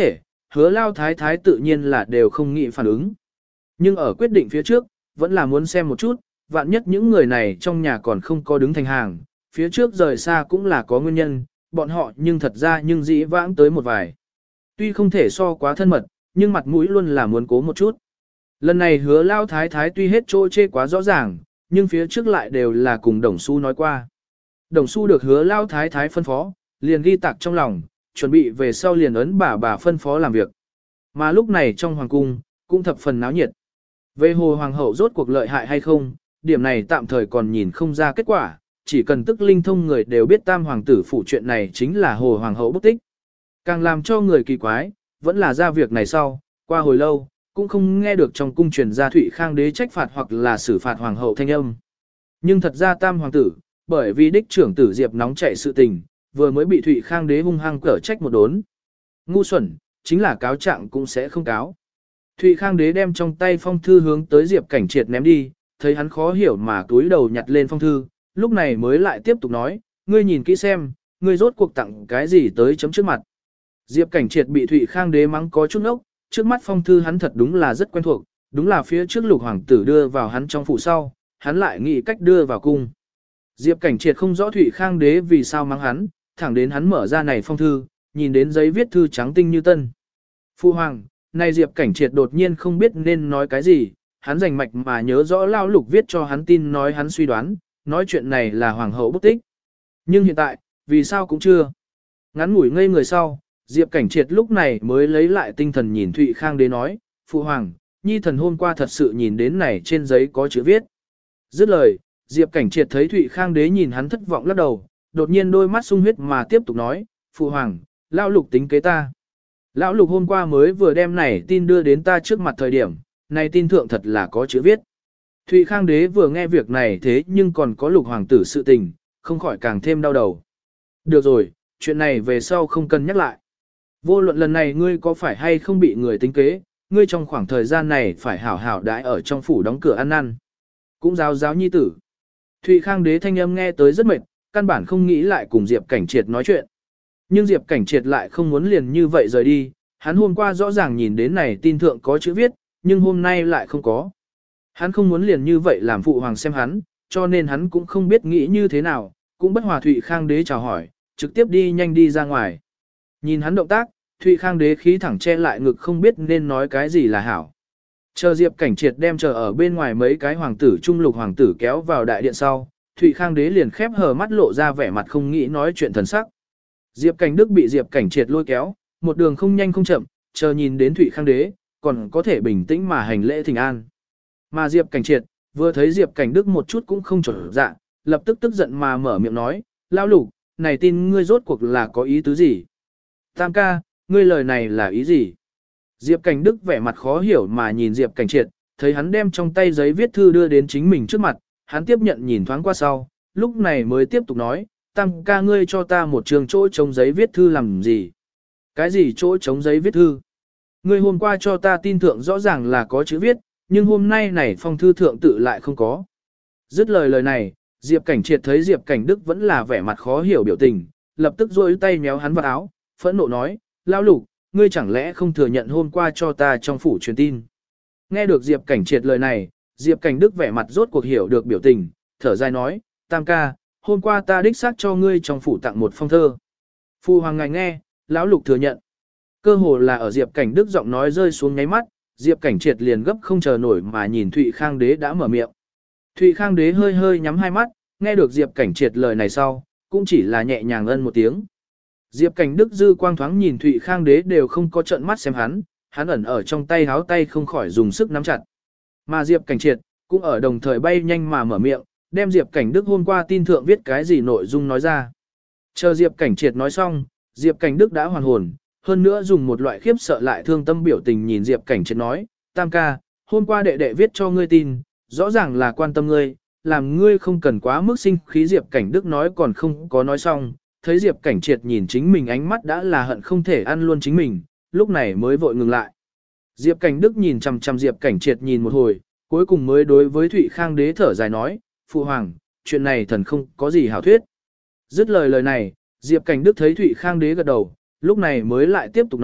hứa lao thái thái tự nhiên là đều không nghĩ phản ứng. Nhưng ở quyết định phía trước, vẫn là muốn xem một chút, vạn nhất những người này trong nhà còn không có đứng thành hàng, phía trước rời xa cũng là có nguyên nhân, bọn họ nhưng thật ra nhưng dĩ vãng tới một vài. Tuy không thể so quá thân mật, nhưng mặt mũi luôn là muốn cố một chút. Lần này hứa lao thái thái tuy hết chỗ chê quá rõ ràng, nhưng phía trước lại đều là cùng đồng xu nói qua. Đồng xu được hứa lao thái thái phân phó, liền ghi tạc trong lòng, chuẩn bị về sau liền ấn bà bà phân phó làm việc. Mà lúc này trong hoàng cung, cũng thập phần náo nhiệt. Về hồ hoàng hậu rốt cuộc lợi hại hay không, điểm này tạm thời còn nhìn không ra kết quả, chỉ cần tức linh thông người đều biết tam hoàng tử phụ chuyện này chính là hồ hoàng hậu bút tích. Càng làm cho người kỳ quái, vẫn là ra việc này sau, qua hồi lâu, cũng không nghe được trong cung truyền ra Thụy Khang đế trách phạt hoặc là xử phạt hoàng hậu thanh âm. Nhưng thật ra tam hoàng tử, bởi vì đích trưởng tử Diệp nóng chạy sự tình, vừa mới bị Thụy Khang đế hung hăng cở trách một đốn. Ngu xuẩn, chính là cáo trạng cũng sẽ không cáo. Thụy Khang đế đem trong tay phong thư hướng tới Diệp Cảnh Triệt ném đi, thấy hắn khó hiểu mà túi đầu nhặt lên phong thư, lúc này mới lại tiếp tục nói, ngươi nhìn kỹ xem, ngươi rốt cuộc tặng cái gì tới chấm trước mặt. Diệp Cảnh Triệt bị Thụy Khang đế mắng có chút ngốc, trước mắt phong thư hắn thật đúng là rất quen thuộc, đúng là phía trước lục hoàng tử đưa vào hắn trong phủ sau, hắn lại nghĩ cách đưa vào cung. Diệp Cảnh Triệt không rõ Thụy Khang đế vì sao mắng hắn, thẳng đến hắn mở ra này phong thư, nhìn đến giấy viết thư trắng tinh như tân. Phu hoàng, này Diệp Cảnh Triệt đột nhiên không biết nên nói cái gì, hắn rành mạch mà nhớ rõ Lao Lục viết cho hắn tin nói hắn suy đoán, nói chuyện này là hoàng hậu bút tích. Nhưng hiện tại, vì sao cũng chưa. Ngắn ngủi ngây người sau, Diệp Cảnh Triệt lúc này mới lấy lại tinh thần nhìn Thụy Khang đế nói, Phụ hoàng, nhi thần hôm qua thật sự nhìn đến này trên giấy có chữ viết. Dứt lời, Diệp Cảnh Triệt thấy Thụy Khang đế nhìn hắn thất vọng lắc đầu, đột nhiên đôi mắt sung huyết mà tiếp tục nói, Phụ hoàng, Lão Lục tính kế ta. Lão Lục hôm qua mới vừa đem này tin đưa đến ta trước mặt thời điểm, này tin thượng thật là có chữ viết. Thụy Khang đế vừa nghe việc này thế nhưng còn có Lục hoàng tử sự tình, không khỏi càng thêm đau đầu. Được rồi, chuyện này về sau không cần nhắc lại. Vô luận lần này ngươi có phải hay không bị người tính kế, ngươi trong khoảng thời gian này phải hảo hảo đãi ở trong phủ đóng cửa ăn năn. Cũng giáo giáo nhi tử. Thụy Khang đế thanh âm nghe tới rất mệt, căn bản không nghĩ lại cùng Diệp Cảnh Triệt nói chuyện. Nhưng Diệp Cảnh Triệt lại không muốn liền như vậy rời đi, hắn hôm qua rõ ràng nhìn đến này tin thượng có chữ viết, nhưng hôm nay lại không có. Hắn không muốn liền như vậy làm phụ hoàng xem hắn, cho nên hắn cũng không biết nghĩ như thế nào, cũng bất hòa Thụy Khang đế chào hỏi, trực tiếp đi nhanh đi ra ngoài. Nhìn hắn động tác, Thụy Khang đế khí thẳng che lại ngực không biết nên nói cái gì là hảo. Chờ Diệp Cảnh Triệt đem chờ ở bên ngoài mấy cái hoàng tử trung lục hoàng tử kéo vào đại điện sau, Thụy Khang đế liền khép hờ mắt lộ ra vẻ mặt không nghĩ nói chuyện thần sắc. Diệp Cảnh Đức bị Diệp Cảnh Triệt lôi kéo, một đường không nhanh không chậm, chờ nhìn đến Thụy Khang đế, còn có thể bình tĩnh mà hành lễ thỉnh an. Mà Diệp Cảnh Triệt, vừa thấy Diệp Cảnh Đức một chút cũng không trở dạ, lập tức tức giận mà mở miệng nói, Lão Lục, này tin ngươi rốt cuộc là có ý tứ gì? Tam ca, ngươi lời này là ý gì? Diệp Cảnh Đức vẻ mặt khó hiểu mà nhìn Diệp Cảnh Triệt, thấy hắn đem trong tay giấy viết thư đưa đến chính mình trước mặt, hắn tiếp nhận nhìn thoáng qua sau, lúc này mới tiếp tục nói, Tam ca ngươi cho ta một trường chỗ chống giấy viết thư làm gì? Cái gì chỗ chống giấy viết thư? Ngươi hôm qua cho ta tin thượng rõ ràng là có chữ viết, nhưng hôm nay này phong thư thượng tự lại không có. Dứt lời lời này, Diệp Cảnh Triệt thấy Diệp Cảnh Đức vẫn là vẻ mặt khó hiểu biểu tình, lập tức rôi tay méo hắn vào áo, phẫn nộ nói, Lão Lục, ngươi chẳng lẽ không thừa nhận hôm qua cho ta trong phủ truyền tin. Nghe được Diệp Cảnh Triệt lời này, Diệp Cảnh Đức vẻ mặt rốt cuộc hiểu được biểu tình, thở dài nói, Tam ca, hôm qua ta đích xác cho ngươi trong phủ tặng một phong thơ. Phu hoàng ngài nghe, Lão Lục thừa nhận. Cơ hồ là ở Diệp Cảnh Đức giọng nói rơi xuống nháy mắt, Diệp Cảnh Triệt liền gấp không chờ nổi mà nhìn Thụy Khang đế đã mở miệng. Thụy Khang đế hơi hơi nhắm hai mắt, nghe được Diệp Cảnh Triệt lời này sau, cũng chỉ là nhẹ nhàng ân một tiếng. Diệp Cảnh Đức dư quang thoáng nhìn Thụy Khang đế đều không có trợn mắt xem hắn, hắn ẩn ở trong tay háo tay không khỏi dùng sức nắm chặt. Mà Diệp Cảnh Triệt cũng ở đồng thời bay nhanh mà mở miệng, đem Diệp Cảnh Đức hôm qua tin thượng viết cái gì nội dung nói ra. Chờ Diệp Cảnh Triệt nói xong, Diệp Cảnh Đức đã hoàn hồn, hơn nữa dùng một loại khiếp sợ lại thương tâm biểu tình nhìn Diệp Cảnh Triệt nói, Tam ca, hôm qua đệ đệ viết cho ngươi tin, rõ ràng là quan tâm ngươi, làm ngươi không cần quá mức sinh khí. Diệp Cảnh Đức nói còn không có nói xong, thấy Diệp Cảnh Triệt nhìn chính mình ánh mắt đã là hận không thể ăn luôn chính mình, lúc này mới vội ngừng lại. Diệp Cảnh Đức nhìn chằm chằm Diệp Cảnh Triệt nhìn một hồi, cuối cùng mới đối với Thụy Khang đế thở dài nói, Phụ hoàng, chuyện này thần không có gì hảo thuyết. Dứt lời lời này, Diệp Cảnh Đức thấy Thụy Khang đế gật đầu, lúc này mới lại tiếp tục nói,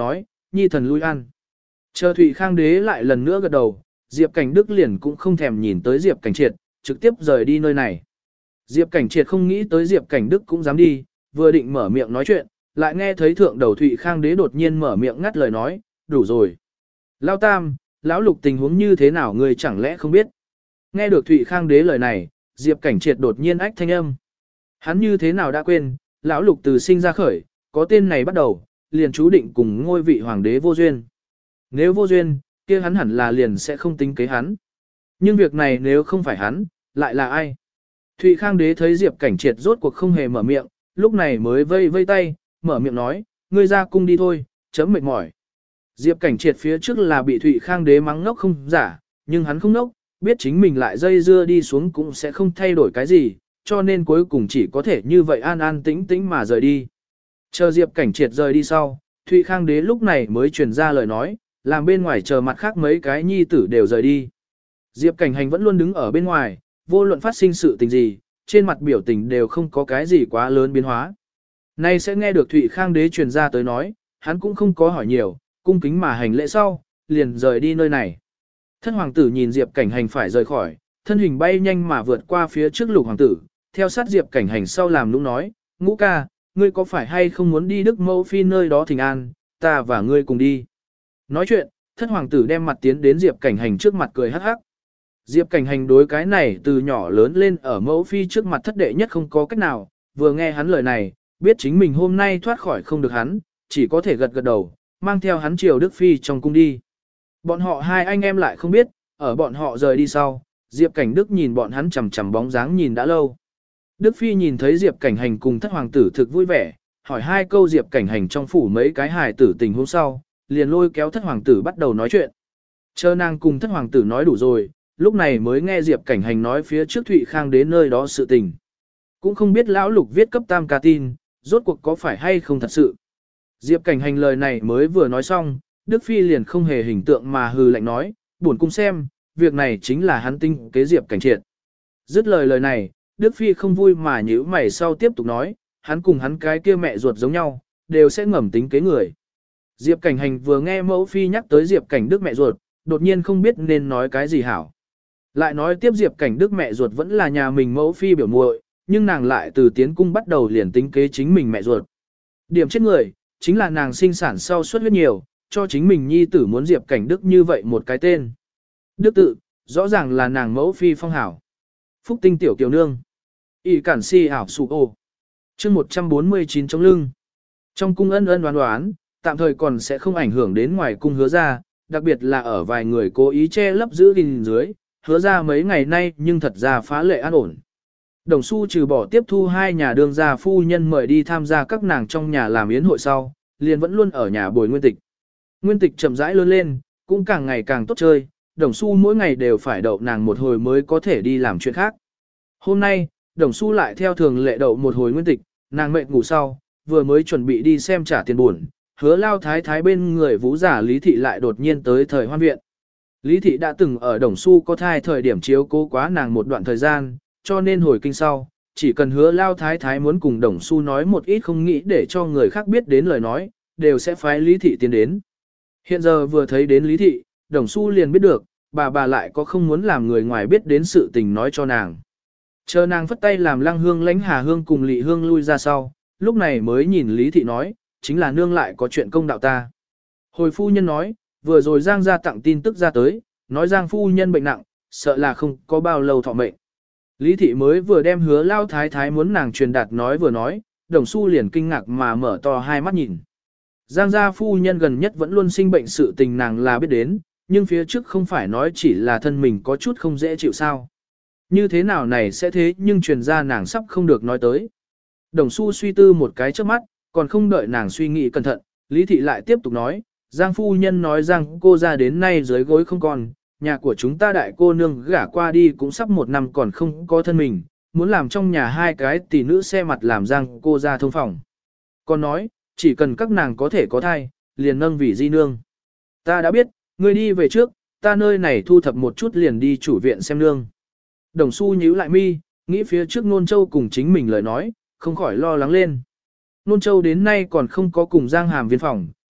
nhi thần lui ăn. Chờ Thụy Khang đế lại lần nữa gật đầu, Diệp Cảnh Đức liền cũng không thèm nhìn tới Diệp Cảnh Triệt, trực tiếp rời đi nơi này. Diệp Cảnh Triệt không nghĩ tới Diệp Cảnh Đức cũng dám đi, vừa định mở miệng nói chuyện, lại nghe thấy thượng đầu Thụy Khang đế đột nhiên mở miệng ngắt lời nói, đủ rồi. Lão Tam, lão Lục tình huống như thế nào ngươi chẳng lẽ không biết. Nghe được Thụy Khang đế lời này, Diệp Cảnh Triệt đột nhiên ách thanh âm. Hắn như thế nào đã quên, lão Lục từ sinh ra khởi, có tên này bắt đầu, liền chú định cùng ngôi vị hoàng đế vô duyên. Nếu vô duyên, kia hắn hẳn là liền sẽ không tính kế hắn. Nhưng việc này nếu không phải hắn, lại là ai? Thụy Khang đế thấy Diệp Cảnh Triệt rốt cuộc không hề mở miệng, lúc này mới vây vây tay, mở miệng nói, ngươi ra cung đi thôi, chấm mệt mỏi. Diệp Cảnh Triệt phía trước là bị Thụy Khang đế mắng ngốc không giả, nhưng hắn không ngốc, biết chính mình lại dây dưa đi xuống cũng sẽ không thay đổi cái gì, cho nên cuối cùng chỉ có thể như vậy an an tĩnh tĩnh mà rời đi. Chờ Diệp Cảnh Triệt rời đi sau, Thụy Khang đế lúc này mới truyền ra lời nói, làm bên ngoài chờ mặt khác mấy cái nhi tử đều rời đi. Diệp Cảnh Hành vẫn luôn đứng ở bên ngoài, vô luận phát sinh sự tình gì, trên mặt biểu tình đều không có cái gì quá lớn biến hóa. Nay sẽ nghe được Thụy Khang đế truyền ra tới nói, hắn cũng không có hỏi nhiều, cung kính mà hành lễ sau, liền rời đi nơi này. Thất hoàng tử nhìn Diệp Cảnh Hành phải rời khỏi, thân hình bay nhanh mà vượt qua phía trước Lục hoàng tử, theo sát Diệp Cảnh Hành sau làm nũng nói, ngũ ca, ngươi có phải hay không muốn đi Đức Mẫu Phi nơi đó thỉnh an, ta và ngươi cùng đi. Nói chuyện, thất hoàng tử đem mặt tiến đến Diệp Cảnh Hành trước mặt cười hắc hắc. Diệp Cảnh Hành đối cái này từ nhỏ lớn lên ở Mẫu Phi trước mặt thất đệ nhất không có cách nào, vừa nghe hắn lời này, biết chính mình hôm nay thoát khỏi không được hắn, chỉ có thể gật gật đầu, mang theo hắn chiều Đức Phi trong cung đi. Bọn họ hai anh em lại không biết, ở bọn họ rời đi sau, Diệp Cảnh Đức nhìn bọn hắn chằm chằm bóng dáng nhìn đã lâu. Đức Phi nhìn thấy Diệp Cảnh Hành cùng thất hoàng tử thực vui vẻ, hỏi hai câu Diệp Cảnh Hành trong phủ mấy cái hài tử tình hôm sau, liền lôi kéo thất hoàng tử bắt đầu nói chuyện. Chờ nàng cùng thất hoàng tử nói đủ rồi, lúc này mới nghe Diệp Cảnh Hành nói phía trước Thụy Khang đến nơi đó sự tình. Cũng không biết lão Lục viết cấp tam ca tin, rốt cuộc có phải hay không thật sự. Diệp Cảnh Hành lời này mới vừa nói xong, Đức Phi liền không hề hình tượng mà hừ lạnh nói, buồn cung xem, việc này chính là hắn tinh kế Diệp Cảnh Triệt. Dứt lời lời này, Đức Phi không vui mà nhíu mày sau tiếp tục nói, hắn cùng hắn cái kia mẹ ruột giống nhau, đều sẽ ngầm tính kế người. Diệp Cảnh Hành vừa nghe mẫu Phi nhắc tới Diệp Cảnh Đức mẹ ruột, đột nhiên không biết nên nói cái gì hảo. Lại nói tiếp Diệp Cảnh Đức mẹ ruột vẫn là nhà mình mẫu Phi biểu muội, nhưng nàng lại từ tiến cung bắt đầu liền tính kế chính mình mẹ ruột. Điểm chết người, chính là nàng sinh sản sau suất huyết nhiều, cho chính mình nhi tử muốn Diệp Cảnh Đức như vậy một cái tên. Đức tự, rõ ràng là nàng mẫu Phi phong hảo. Phúc tinh tiểu kiều nương. Y cản si ảo sụ ô. chương một trăm bốn mươi chín trong lưng. Trong cung ân ân đoán đoán, tạm thời còn sẽ không ảnh hưởng đến ngoài cung hứa ra, đặc biệt là ở vài người cố ý che lấp giữ gìn dưới, hứa ra mấy ngày nay nhưng thật ra phá lệ an ổn. Đồng Xu trừ bỏ tiếp thu hai nhà đương gia phu nhân mời đi tham gia các nàng trong nhà làm yến hội sau, liền vẫn luôn ở nhà bồi Nguyên Tịch. Nguyên Tịch chậm rãi lớn lên, cũng càng ngày càng tốt chơi, Đồng Xu mỗi ngày đều phải đậu nàng một hồi mới có thể đi làm chuyện khác. Hôm nay, Đồng Xu lại theo thường lệ đậu một hồi Nguyên Tịch, nàng mệt ngủ sau, vừa mới chuẩn bị đi xem trả tiền buồn, hứa lao thái thái bên người vũ giả Lý Thị lại đột nhiên tới thời hoan viện. Lý Thị đã từng ở Đồng Xu có thai thời điểm chiếu cố quá nàng một đoạn thời gian, cho nên hồi kinh sau, chỉ cần hứa lao thái thái muốn cùng Đồng Xu nói một ít không nghĩ để cho người khác biết đến lời nói, đều sẽ phái Lý Thị tiến đến. Hiện giờ vừa thấy đến Lý Thị, Đồng Xu liền biết được, bà bà lại có không muốn làm người ngoài biết đến sự tình nói cho nàng. Chờ nàng phất tay làm Lăng Hương lãnh Hà Hương cùng Lị Hương lui ra sau, lúc này mới nhìn Lý Thị nói, chính là nương lại có chuyện công đạo ta. Hồi phu nhân nói, vừa rồi Giang gia tặng tin tức ra tới, nói Giang phu nhân bệnh nặng, sợ là không có bao lâu thọ mệnh. Lý Thị mới vừa đem hứa lao thái thái muốn nàng truyền đạt nói vừa nói, Đồng Xu liền kinh ngạc mà mở to hai mắt nhìn. Giang gia phu nhân gần nhất vẫn luôn sinh bệnh sự tình nàng là biết đến, nhưng phía trước không phải nói chỉ là thân mình có chút không dễ chịu sao. Như thế nào này sẽ thế nhưng truyền ra nàng sắp không được nói tới. Đồng Xu suy tư một cái trước mắt, còn không đợi nàng suy nghĩ cẩn thận, Lý Thị lại tiếp tục nói, Giang phu nhân nói rằng cô ra đến nay dưới gối không còn, nhà của chúng ta đại cô nương gả qua đi cũng sắp một năm còn không có thân mình, muốn làm trong nhà hai cái tỷ nữ xe mặt làm Giang cô ra thông phòng. Còn nói, chỉ cần các nàng có thể có thai, liền nâng vì di nương. Ta đã biết, ngươi đi về trước, ta nơi này thu thập một chút liền đi chủ viện xem nương. Đồng Xu nhíu lại mi, nghĩ phía trước Nôn Châu cùng chính mình lời nói, không khỏi lo lắng lên. Nôn Châu đến nay còn không có cùng Giang Hàm viên phòng,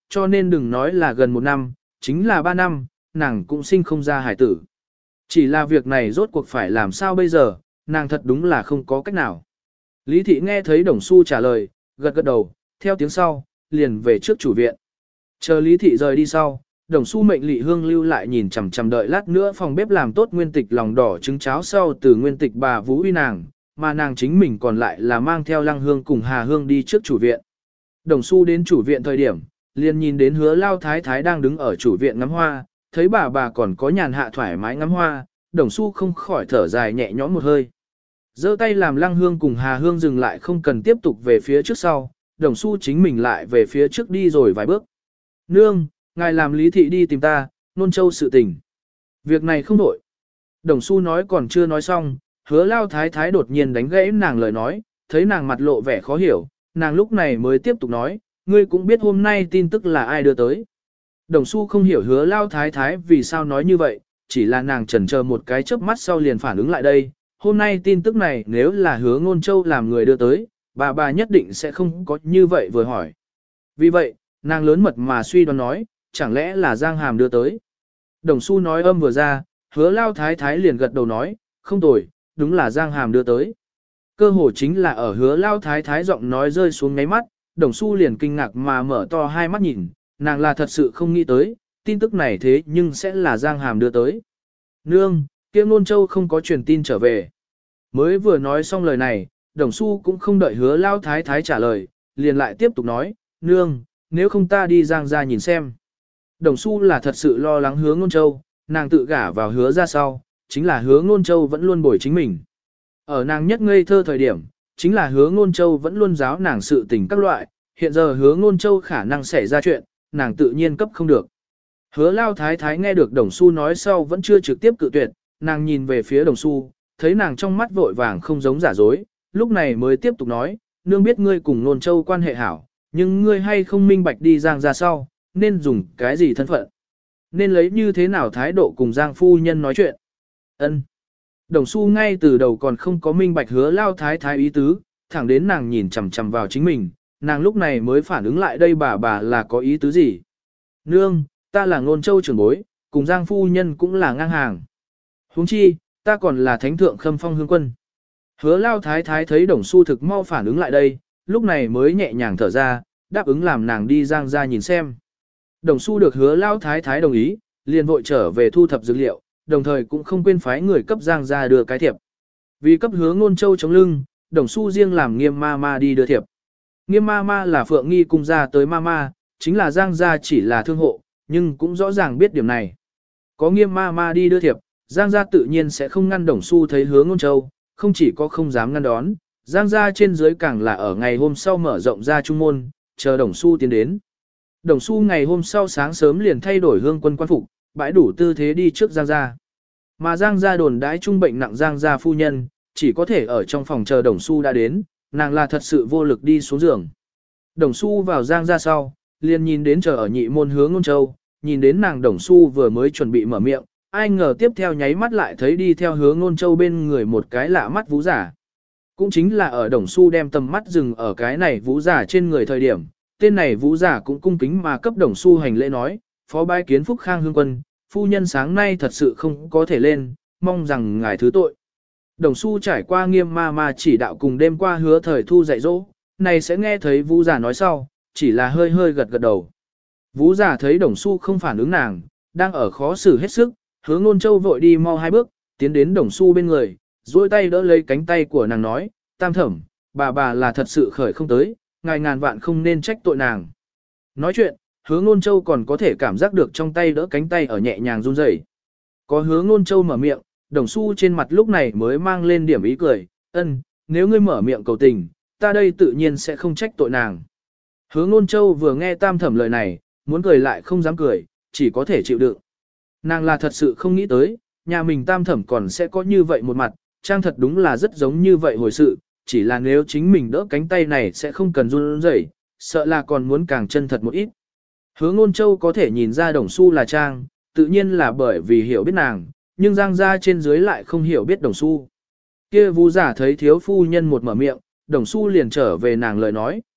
cho nên đừng nói là gần một năm, chính là ba năm, nàng cũng sinh không ra hải tử. Chỉ là việc này rốt cuộc phải làm sao bây giờ, nàng thật đúng là không có cách nào. Lý thị nghe thấy Đồng Xu trả lời, gật gật đầu, theo tiếng sau, liền về trước chủ viện. Chờ Lý thị rời đi sau, Đồng Xu mệnh Lị Hương lưu lại nhìn chằm chằm đợi lát nữa phòng bếp làm tốt nguyên tịch lòng đỏ trứng cháo sau từ nguyên tịch bà Vũ uy nàng, mà nàng chính mình còn lại là mang theo Lăng Hương cùng Hà Hương đi trước chủ viện. Đồng Xu đến chủ viện thời điểm, liền nhìn đến Hứa Lao Thái Thái đang đứng ở chủ viện ngắm hoa, thấy bà bà còn có nhàn hạ thoải mái ngắm hoa, Đồng Xu không khỏi thở dài nhẹ nhõm một hơi. Giơ tay làm Lăng Hương cùng Hà Hương dừng lại không cần tiếp tục về phía trước sau, Đồng Xu chính mình lại về phía trước đi rồi vài bước. Nương, ngài làm Lý thị đi tìm ta, nôn châu sự tình. Việc này không đổi. Đồng Xu nói còn chưa nói xong, Hứa Lao Thái Thái đột nhiên đánh gãy nàng lời nói, thấy nàng mặt lộ vẻ khó hiểu, nàng lúc này mới tiếp tục nói, ngươi cũng biết hôm nay tin tức là ai đưa tới. Đồng Xu không hiểu Hứa Lao Thái Thái vì sao nói như vậy, chỉ là nàng chần chờ một cái chớp mắt sau liền phản ứng lại đây. Hôm nay tin tức này nếu là Hứa Ngôn Châu làm người đưa tới, bà bà nhất định sẽ không có như vậy vừa hỏi. Vì vậy, nàng lớn mật mà suy đoán nói, chẳng lẽ là Giang Hàm đưa tới. Đồng Xu nói âm vừa ra, Hứa Lao Thái Thái liền gật đầu nói, không tồi, đúng là Giang Hàm đưa tới. Cơ hồ chính là ở Hứa Lao Thái Thái giọng nói rơi xuống ngáy mắt, Đồng Xu liền kinh ngạc mà mở to hai mắt nhìn, nàng là thật sự không nghĩ tới, tin tức này thế nhưng sẽ là Giang Hàm đưa tới. Nương, kia Nôn Châu không có truyền tin trở về. Mới vừa nói xong lời này, Đồng Xu cũng không đợi Hứa Lao Thái Thái trả lời, liền lại tiếp tục nói, nương, nếu không ta đi Giang ra nhìn xem. Đồng Xu là thật sự lo lắng Hứa Ngôn Châu, nàng tự gả vào Hứa ra sau, chính là Hứa Ngôn Châu vẫn luôn bồi chính mình. Ở nàng nhất ngây thơ thời điểm, chính là Hứa Ngôn Châu vẫn luôn giáo nàng sự tình các loại, hiện giờ Hứa Ngôn Châu khả năng xảy ra chuyện, nàng tự nhiên cấp không được. Hứa Lao Thái Thái nghe được Đồng Xu nói sau vẫn chưa trực tiếp cự tuyệt, nàng nhìn về phía Đồng Xu, thấy nàng trong mắt vội vàng không giống giả dối, lúc này mới tiếp tục nói, nương biết ngươi cùng Nôn Châu quan hệ hảo, nhưng ngươi hay không minh bạch đi Giang ra sau, nên dùng cái gì thân phận, nên lấy như thế nào thái độ cùng Giang phu nhân nói chuyện. Ân. Đồng Xu ngay từ đầu còn không có minh bạch Hứa Lao Thái Thái ý tứ, thẳng đến nàng nhìn chằm chằm vào chính mình, nàng lúc này mới phản ứng lại đây bà bà là có ý tứ gì. Nương, ta là Nôn Châu trưởng bối, cùng Giang phu nhân cũng là ngang hàng. Huống chi, ta còn là thánh thượng Khâm Phong hương quân. Hứa Lao Thái Thái thấy Đồng Xu thực mau phản ứng lại đây, lúc này mới nhẹ nhàng thở ra, đáp ứng làm nàng đi Giang ra nhìn xem. Đồng Xu được Hứa Lao Thái Thái đồng ý, liền vội trở về thu thập dữ liệu, đồng thời cũng không quên phái người cấp Giang ra đưa cái thiệp. Vì cấp Hứa Ngôn Châu chống lưng, Đồng Xu riêng làm Nghiêm ma ma đi đưa thiệp. Nghiêm ma ma là Phượng Nghi cung ra tới ma ma, chính là Giang gia chỉ là thương hộ, nhưng cũng rõ ràng biết điểm này. Có Nghiêm ma ma đi đưa thiệp, Giang gia tự nhiên sẽ không ngăn Đồng Xu thấy Hứa Ngôn Châu, không chỉ có không dám ngăn đón, Giang gia trên dưới càng là ở ngày hôm sau mở rộng ra trung môn, chờ Đồng Xu tiến đến. Đồng Xu ngày hôm sau sáng sớm liền thay đổi hương quân quan phục, bãi đủ tư thế đi trước Giang gia. Mà Giang gia đồn đãi trung bệnh nặng Giang gia phu nhân, chỉ có thể ở trong phòng chờ Đồng Xu đã đến, nàng là thật sự vô lực đi xuống giường. Đồng Xu vào Giang gia sau, liền nhìn đến chờ ở nhị môn Hứa Ngôn Châu, nhìn đến nàng Đồng Xu vừa mới chuẩn bị mở miệng, ai ngờ tiếp theo nháy mắt lại thấy đi theo Hứa Ngôn Châu bên người một cái lạ mắt vũ giả. Cũng chính là ở Đồng Xu đem tầm mắt dừng ở cái này vũ giả trên người thời điểm, tên này vũ giả cũng cung kính mà cấp Đồng Xu hành lễ nói, phó bái kiến Phúc Khang hương quân, phu nhân sáng nay thật sự không có thể lên, mong rằng ngài thứ tội. Đồng Xu trải qua Nghiêm ma ma chỉ đạo cùng đêm qua Hứa Thời Thu dạy dỗ, này sẽ nghe thấy vũ giả nói sau, chỉ là hơi hơi gật gật đầu. Vũ giả thấy Đồng Xu không phản ứng nàng, đang ở khó xử hết sức, Hứa Ngôn Châu vội đi mau hai bước, tiến đến Đồng Xu bên người, duỗi tay đỡ lấy cánh tay của nàng nói, tam thẩm, bà bà là thật sự khởi không tới, ngài ngàn vạn không nên trách tội nàng. Nói chuyện, Hứa Ngôn Châu còn có thể cảm giác được trong tay đỡ cánh tay ở nhẹ nhàng run rẩy. Có Hứa Ngôn Châu mở miệng, Đồng Xu trên mặt lúc này mới mang lên điểm ý cười, ân, nếu ngươi mở miệng cầu tình, ta đây tự nhiên sẽ không trách tội nàng. Hứa Ngôn Châu vừa nghe tam thẩm lời này, muốn cười lại không dám cười, chỉ có thể chịu đựng. Nàng là thật sự không nghĩ tới, nhà mình tam thẩm còn sẽ có như vậy một mặt, trang thật đúng là rất giống như vậy hồi sự, chỉ là nếu chính mình đỡ cánh tay này sẽ không cần run rẩy, sợ là còn muốn càng chân thật một ít. Hứa Ngôn Châu có thể nhìn ra Đồng Xu là trang, tự nhiên là bởi vì hiểu biết nàng, nhưng Giang gia trên dưới lại không hiểu biết Đồng Xu. Kia vũ giả thấy thiếu phu nhân một mở miệng, Đồng Xu liền trở về nàng lời nói,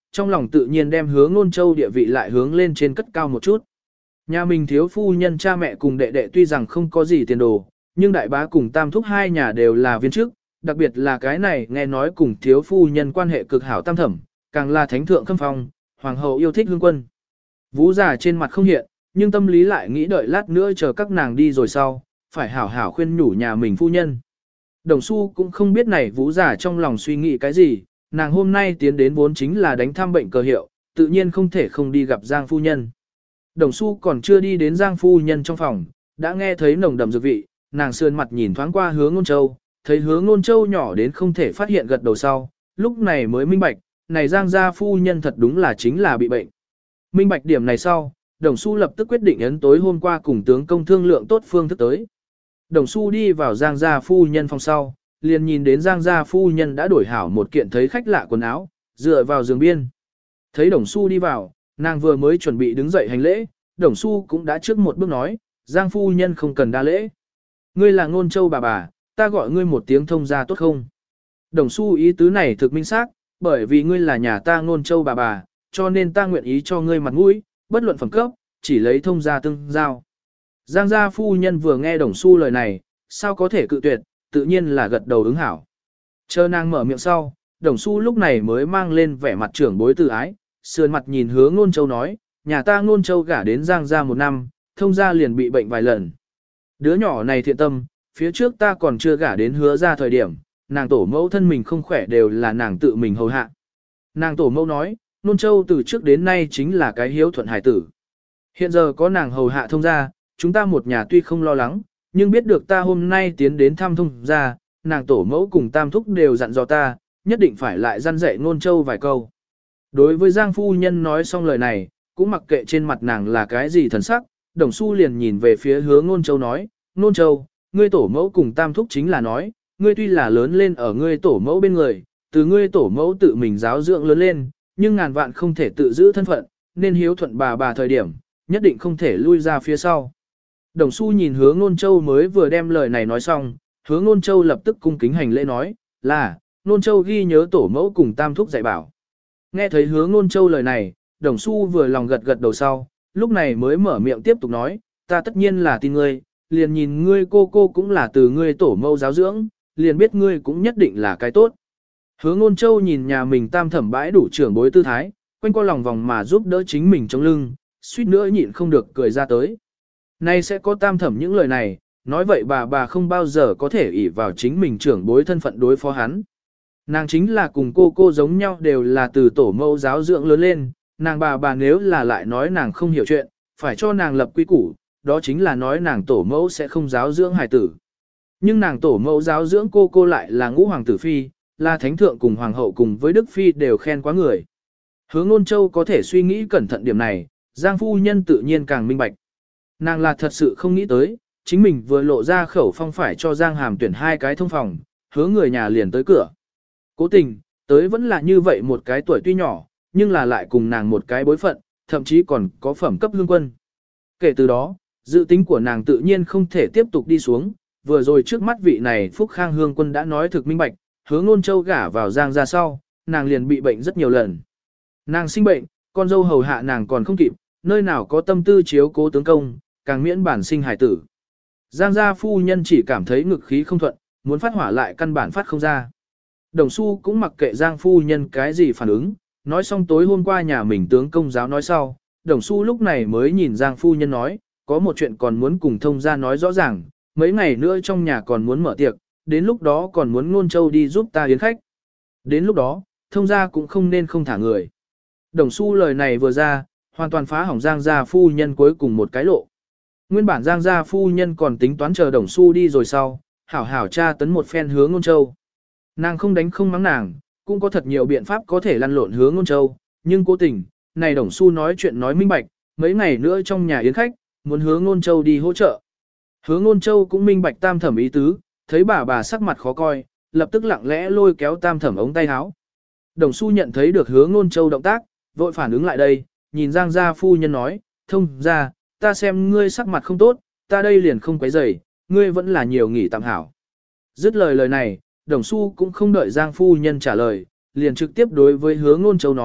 trong lòng tự nhiên đem hứa ngôn châu địa vị lại hướng lên trên cất cao một chút. Nhà mình thiếu phu nhân cha mẹ cùng đệ đệ tuy rằng không có gì tiền đồ, nhưng đại bá cùng tam thúc hai nhà đều là viên chức, đặc biệt là cái này nghe nói cùng thiếu phu nhân quan hệ cực hảo tam thẩm, càng là thánh thượng khâm phong, hoàng hậu yêu thích hương quân. Vũ giả trên mặt không hiện, nhưng tâm lý lại nghĩ đợi lát nữa chờ các nàng đi rồi sau, phải hảo hảo khuyên nhủ nhà mình phu nhân. Đồng Xu cũng không biết này Vũ giả trong lòng suy nghĩ cái gì, nàng hôm nay tiến đến vốn chính là đánh thăm bệnh cờ hiệu, tự nhiên không thể không đi gặp Giang phu nhân. Đồng Xu còn chưa đi đến Giang phu nhân trong phòng, đã nghe thấy nồng đậm dược vị, nàng sườn mặt nhìn thoáng qua Hứa Ngôn Châu, thấy Hứa Ngôn Châu nhỏ đến không thể phát hiện gật đầu sau, lúc này mới minh bạch, này Giang gia phu nhân thật đúng là chính là bị bệnh. Minh bạch điểm này sau, Đồng Xu lập tức quyết định ấn tối hôm qua cùng tướng công thương lượng tốt phương thức tới. Đồng Xu đi vào Giang gia phu nhân phòng sau, liền nhìn đến Giang gia phu nhân đã đổi hảo một kiện thấy khách lạ quần áo, dựa vào giường biên. Thấy Đồng Xu đi vào, nàng vừa mới chuẩn bị đứng dậy hành lễ, Đồng Xu cũng đã trước một bước nói, Giang phu nhân không cần đa lễ. Ngươi là Ngôn Châu bà bà, ta gọi ngươi một tiếng thông gia tốt không? Đồng Xu ý tứ này thực minh xác, bởi vì ngươi là nhà ta Ngôn Châu bà bà, cho nên ta nguyện ý cho ngươi mặt mũi, bất luận phẩm cấp, chỉ lấy thông gia tương giao. Giang gia phu nhân vừa nghe Đồng Xu lời này, sao có thể cự tuyệt, tự nhiên là gật đầu ứng hảo. Chờ nàng mở miệng sau, Đồng Xu lúc này mới mang lên vẻ mặt trưởng bối từ ái, sườn mặt nhìn Hứa Ngôn Châu nói, nhà ta Ngôn Châu gả đến Giang gia một năm, thông gia liền bị bệnh vài lần. Đứa nhỏ này thiện tâm, phía trước ta còn chưa gả đến Hứa gia thời điểm, nàng tổ mẫu thân mình không khỏe đều là nàng tự mình hầu hạ. Nàng tổ mẫu nói, Ngôn Châu từ trước đến nay chính là cái hiếu thuận hải tử. Hiện giờ có nàng hầu hạ thông gia, chúng ta một nhà tuy không lo lắng, nhưng biết được ta hôm nay tiến đến thăm thông gia, nàng tổ mẫu cùng tam thúc đều dặn dò ta, nhất định phải lại dăn dạy Ngôn Châu vài câu. Đối với Giang phu nhân nói xong lời này, cũng mặc kệ trên mặt nàng là cái gì thần sắc, Đồng Xu liền nhìn về phía Hứa Ngôn Châu nói, Ngôn Châu, ngươi tổ mẫu cùng tam thúc chính là nói, ngươi tuy là lớn lên ở ngươi tổ mẫu bên người, từ ngươi tổ mẫu tự mình giáo dưỡng lớn lên, nhưng ngàn vạn không thể tự giữ thân phận, nên hiếu thuận bà bà thời điểm, nhất định không thể lui ra phía sau. Đồng Xu nhìn Hứa Ngôn Châu mới vừa đem lời này nói xong, Hứa Ngôn Châu lập tức cung kính hành lễ nói, là, Ngôn Châu ghi nhớ tổ mẫu cùng tam thúc dạy bảo. Nghe thấy Hứa Ngôn Châu lời này, Đồng Xu vừa lòng gật gật đầu sau, lúc này mới mở miệng tiếp tục nói, ta tất nhiên là tin ngươi, liền nhìn ngươi cô cô cũng là từ ngươi tổ mẫu giáo dưỡng, liền biết ngươi cũng nhất định là cái tốt. Hứa Ngôn Châu nhìn nhà mình tam thẩm bãi đủ trưởng bối tư thái, quanh qua lòng vòng mà giúp đỡ chính mình trong lưng, suýt nữa nhịn không được cười ra tới. Nay sẽ có tam thẩm những lời này, nói vậy bà bà không bao giờ có thể ỷ vào chính mình trưởng bối thân phận đối phó hắn. Nàng chính là cùng cô cô giống nhau đều là từ tổ mẫu giáo dưỡng lớn lên, nàng bà bà nếu là lại nói nàng không hiểu chuyện, phải cho nàng lập quy củ, đó chính là nói nàng tổ mẫu sẽ không giáo dưỡng hài tử. Nhưng nàng tổ mẫu giáo dưỡng cô cô lại là ngũ hoàng tử phi, là thánh thượng cùng hoàng hậu cùng với đức phi đều khen quá người. Hứa Ngôn Châu có thể suy nghĩ cẩn thận điểm này, Giang phu nhân tự nhiên càng minh bạch. Nàng là thật sự không nghĩ tới, chính mình vừa lộ ra khẩu phong phải cho Giang Hàm tuyển hai cái thông phòng, hứa người nhà liền tới cửa. Cố tình, tới vẫn là như vậy một cái tuổi tuy nhỏ, nhưng là lại cùng nàng một cái bối phận, thậm chí còn có phẩm cấp hương quân. Kể từ đó, dự tính của nàng tự nhiên không thể tiếp tục đi xuống, vừa rồi trước mắt vị này Phúc Khang hương quân đã nói thực minh bạch, Hứa Ngôn Châu gả vào Giang ra sau, nàng liền bị bệnh rất nhiều lần. Nàng sinh bệnh, con dâu hầu hạ nàng còn không kịp, nơi nào có tâm tư chiếu cố tướng công, càng miễn bản sinh hải tử. Giang gia phu nhân chỉ cảm thấy ngực khí không thuận, muốn phát hỏa lại căn bản phát không ra. Đồng Xu cũng mặc kệ Giang phu nhân cái gì phản ứng, nói xong tối hôm qua nhà mình tướng công giáo nói sau, Đồng Xu lúc này mới nhìn Giang phu nhân nói, có một chuyện còn muốn cùng thông gia nói rõ ràng, mấy ngày nữa trong nhà còn muốn mở tiệc, đến lúc đó còn muốn Ngôn Châu đi giúp ta yến khách. Đến lúc đó, thông gia cũng không nên không thả người. Đồng Xu lời này vừa ra, hoàn toàn phá hỏng Giang gia phu nhân cuối cùng một cái lộ. Nguyên bản Giang gia phu nhân còn tính toán chờ Đồng Xu đi rồi sau, hảo hảo tra tấn một phen Hứa Ngôn Châu. Nàng không đánh không mắng nàng, cũng có thật nhiều biện pháp có thể lăn lộn Hứa Ngôn Châu, nhưng cố tình, này Đồng Xu nói chuyện nói minh bạch, mấy ngày nữa trong nhà yến khách, muốn Hứa Ngôn Châu đi hỗ trợ. Hứa Ngôn Châu cũng minh bạch tam thẩm ý tứ, thấy bà bà sắc mặt khó coi, lập tức lặng lẽ lôi kéo tam thẩm ống tay áo. Đồng Xu nhận thấy được Hứa Ngôn Châu động tác, vội phản ứng lại đây, nhìn Giang gia phu nhân nói, thông ra, ta xem ngươi sắc mặt không tốt, ta đây liền không quấy rầy, ngươi vẫn là nhiều nghỉ tạm hảo. Dứt lời lời này, Đồng Xu cũng không đợi Giang phu nhân trả lời, liền trực tiếp đối với Hứa Ngôn Châu nói,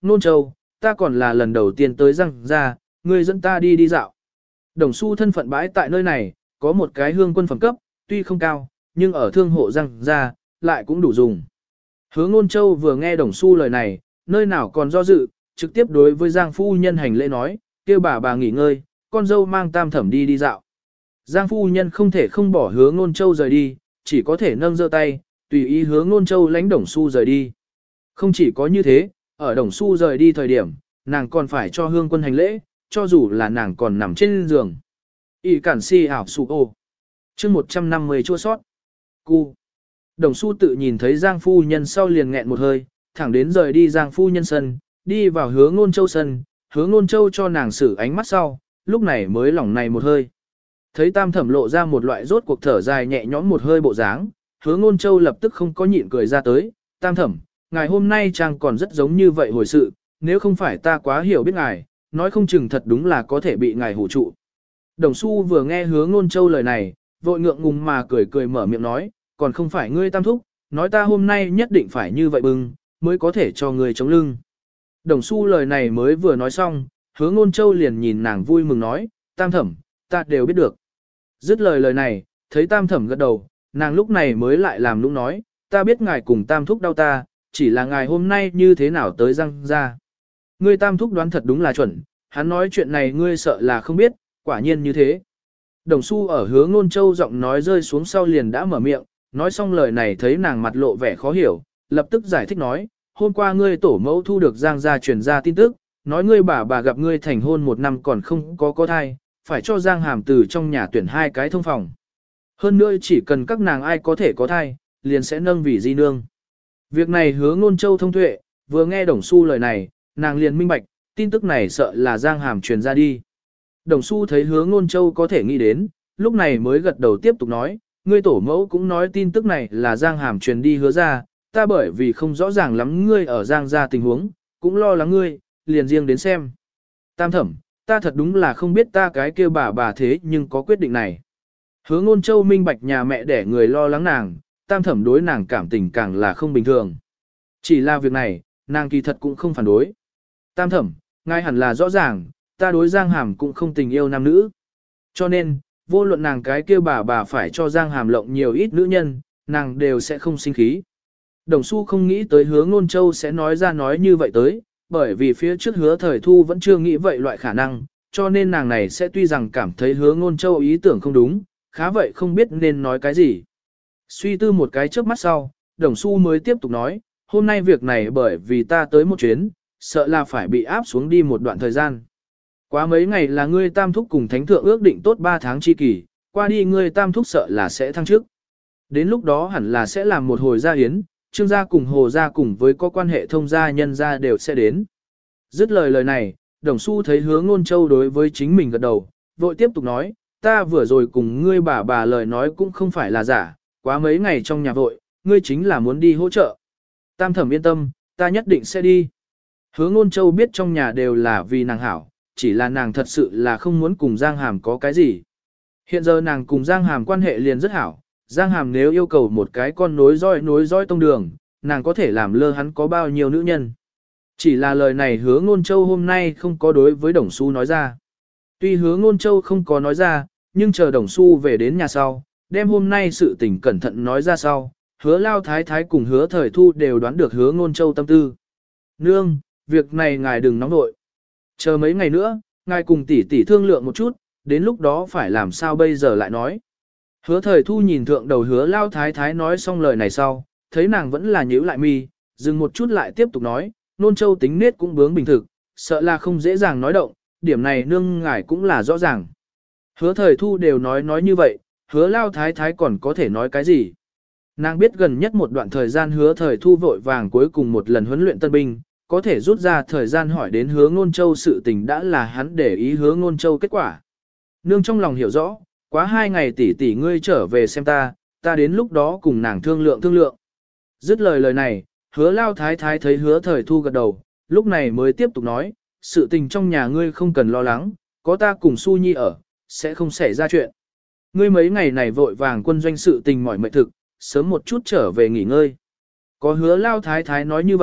Nôn Châu, ta còn là lần đầu tiên tới Giang gia, ngươi dẫn ta đi đi dạo. Đồng Xu thân phận bãi tại nơi này, có một cái hương quân phẩm cấp, tuy không cao, nhưng ở thương hộ Giang gia, lại cũng đủ dùng. Hứa Nôn Châu vừa nghe Đồng Xu lời này, nơi nào còn do dự, trực tiếp đối với Giang phu nhân hành lễ nói, kêu bà bà nghỉ ngơi, con dâu mang Tam Thẩm đi đi dạo. Giang phu nhân không thể không bỏ Hứa Nôn Châu rời đi, chỉ có thể nâng giơ tay, tùy ý Hứa Nôn Châu lãnh Đồng Xu rời đi. Không chỉ có như thế, ở Đồng Xu rời đi thời điểm, nàng còn phải cho hương quân hành lễ, cho dù là nàng còn nằm trên giường. Y cản si ảo sụ ô. chương một trăm năm mươi chua sót. Cu. Đồng Xu tự nhìn thấy Giang phu nhân sau liền nghẹn một hơi, thẳng đến rời đi Giang phu nhân sân, đi vào Hứa Nôn Châu sân, Hứa Nôn Châu cho nàng xử ánh mắt sau, lúc này mới lỏng này một hơi. Thấy Tam Thẩm lộ ra một loại rốt cuộc thở dài nhẹ nhõm một hơi bộ dáng, Hứa Nôn Châu lập tức không có nhịn cười ra tới, Tam Thẩm, ngài hôm nay chàng còn rất giống như vậy hồi sự, nếu không phải ta quá hiểu biết ngài, nói không chừng thật đúng là có thể bị ngài hủ trụ. Đồng Xu vừa nghe Hứa Nôn Châu lời này, vội ngượng ngùng mà cười cười mở miệng nói, còn không phải ngươi Tam Thúc, nói ta hôm nay nhất định phải như vậy bưng, mới có thể cho ngươi chống lưng. Đồng Xu lời này mới vừa nói xong, Hứa Nôn Châu liền nhìn nàng vui mừng nói, Tam Thẩm, ta đều biết được. Dứt lời lời này, thấy Tam Thẩm gật đầu, nàng lúc này mới lại làm nũng nói, ta biết ngài cùng Tam Thúc đau ta, chỉ là ngài hôm nay như thế nào tới răng ra. Ngươi Tam Thúc đoán thật đúng là chuẩn, hắn nói chuyện này ngươi sợ là không biết, quả nhiên như thế. Đồng Xu ở Hứa Nôn Châu giọng nói rơi xuống sau liền đã mở miệng, nói xong lời này thấy nàng mặt lộ vẻ khó hiểu, lập tức giải thích nói, hôm qua ngươi tổ mẫu thu được Giang gia truyền ra tin tức, nói ngươi bà bà gặp ngươi thành hôn một năm còn không có có thai, phải cho Giang Hàm từ trong nhà tuyển hai cái thông phòng. Hơn nữa chỉ cần các nàng ai có thể có thai, liền sẽ nâng vì di nương. Việc này Hứa Nôn Châu thông tuệ, vừa nghe Đồng Xu lời này, nàng liền minh bạch, tin tức này sợ là Giang Hàm truyền ra đi. Đồng Xu thấy Hứa Nôn Châu có thể nghĩ đến, lúc này mới gật đầu tiếp tục nói, ngươi tổ mẫu cũng nói tin tức này là Giang Hàm truyền đi Hứa ra, ta bởi vì không rõ ràng lắm ngươi ở Giang gia tình huống, cũng lo lắng ngươi, liền riêng đến xem. Tam Thẩm, ta thật đúng là không biết ta cái kia bà bà thế nhưng có quyết định này. Hứa Nôn Châu minh bạch nhà mẹ để người lo lắng nàng, Tam Thẩm đối nàng cảm tình càng là không bình thường. Chỉ là việc này, nàng kỳ thật cũng không phản đối. Tam Thẩm, ngài hẳn là rõ ràng, ta đối Giang Hàm cũng không tình yêu nam nữ. Cho nên, vô luận nàng cái kia bà bà phải cho Giang Hàm lộng nhiều ít nữ nhân, nàng đều sẽ không sinh khí. Đồng Xu không nghĩ tới Hứa Nôn Châu sẽ nói ra nói như vậy tới, bởi vì phía trước Hứa Thời Thu vẫn chưa nghĩ vậy loại khả năng, cho nên nàng này sẽ tuy rằng cảm thấy Hứa Nôn Châu ý tưởng không đúng, khá vậy không biết nên nói cái gì. Suy tư một cái trước mắt sau, Đồng Xu mới tiếp tục nói, hôm nay việc này bởi vì ta tới một chuyến, sợ là phải bị áp xuống đi một đoạn thời gian. Quá mấy ngày là ngươi Tam Thúc cùng Thánh Thượng ước định tốt ba tháng chi kỳ, qua đi ngươi Tam Thúc sợ là sẽ thăng chức. Đến lúc đó hẳn là sẽ làm một hồi gia hiến, Trương gia cùng Hồ gia cùng với có quan hệ thông gia nhân gia đều sẽ đến. Dứt lời lời này, Đồng Xu thấy Hứa Nôn Châu đối với chính mình gật đầu, vội tiếp tục nói, ta vừa rồi cùng ngươi bà bà lời nói cũng không phải là giả, quá mấy ngày trong nhà vội, ngươi chính là muốn đi hỗ trợ. Tam Thẩm yên tâm, ta nhất định sẽ đi. Hứa Nôn Châu biết trong nhà đều là vì nàng hảo, chỉ là nàng thật sự là không muốn cùng Giang Hàm có cái gì. Hiện giờ nàng cùng Giang Hàm quan hệ liền rất hảo, Giang Hàm nếu yêu cầu một cái con nối dõi nối dõi tông đường, nàng có thể làm lơ hắn có bao nhiêu nữ nhân. Chỉ là lời này Hứa Nôn Châu hôm nay không có đối với Đồng Xu nói ra. Tuy Hứa Nôn Châu không có nói ra, nhưng chờ Đồng Xu về đến nhà sau, đem hôm nay sự tình cẩn thận nói ra sau, Hứa Lao Thái Thái cùng Hứa Thời Thu đều đoán được Hứa Nôn Châu tâm tư. Nương, việc này ngài đừng nóng nội. Chờ mấy ngày nữa, ngài cùng tỷ tỷ thương lượng một chút, đến lúc đó phải làm sao bây giờ lại nói. Hứa Thời Thu nhìn thượng đầu Hứa Lao Thái Thái nói xong lời này sau, thấy nàng vẫn là nhíu lại mi, dừng một chút lại tiếp tục nói, Nôn Châu tính nết cũng bướng bình thực, sợ là không dễ dàng nói động, điểm này nương ngài cũng là rõ ràng. Hứa Thời Thu đều nói nói như vậy, Hứa Lao Thái Thái còn có thể nói cái gì. Nàng biết gần nhất một đoạn thời gian Hứa Thời Thu vội vàng cuối cùng một lần huấn luyện tân binh, có thể rút ra thời gian hỏi đến Hứa Nôn Châu sự tình đã là hắn để ý Hứa Nôn Châu kết quả. Nương trong lòng hiểu rõ, quá hai ngày tỷ tỷ ngươi trở về xem ta, ta đến lúc đó cùng nàng thương lượng thương lượng. Dứt lời lời này, Hứa Lao Thái Thái thấy Hứa Thời Thu gật đầu, lúc này mới tiếp tục nói, sự tình trong nhà ngươi không cần lo lắng, có ta cùng Su Nhi ở, sẽ không xảy ra chuyện. Ngươi mấy ngày này vội vàng quân doanh sự tình mỏi mệt thực, sớm một chút trở về nghỉ ngơi. Có Hứa Lao Thái Thái nói như vậy,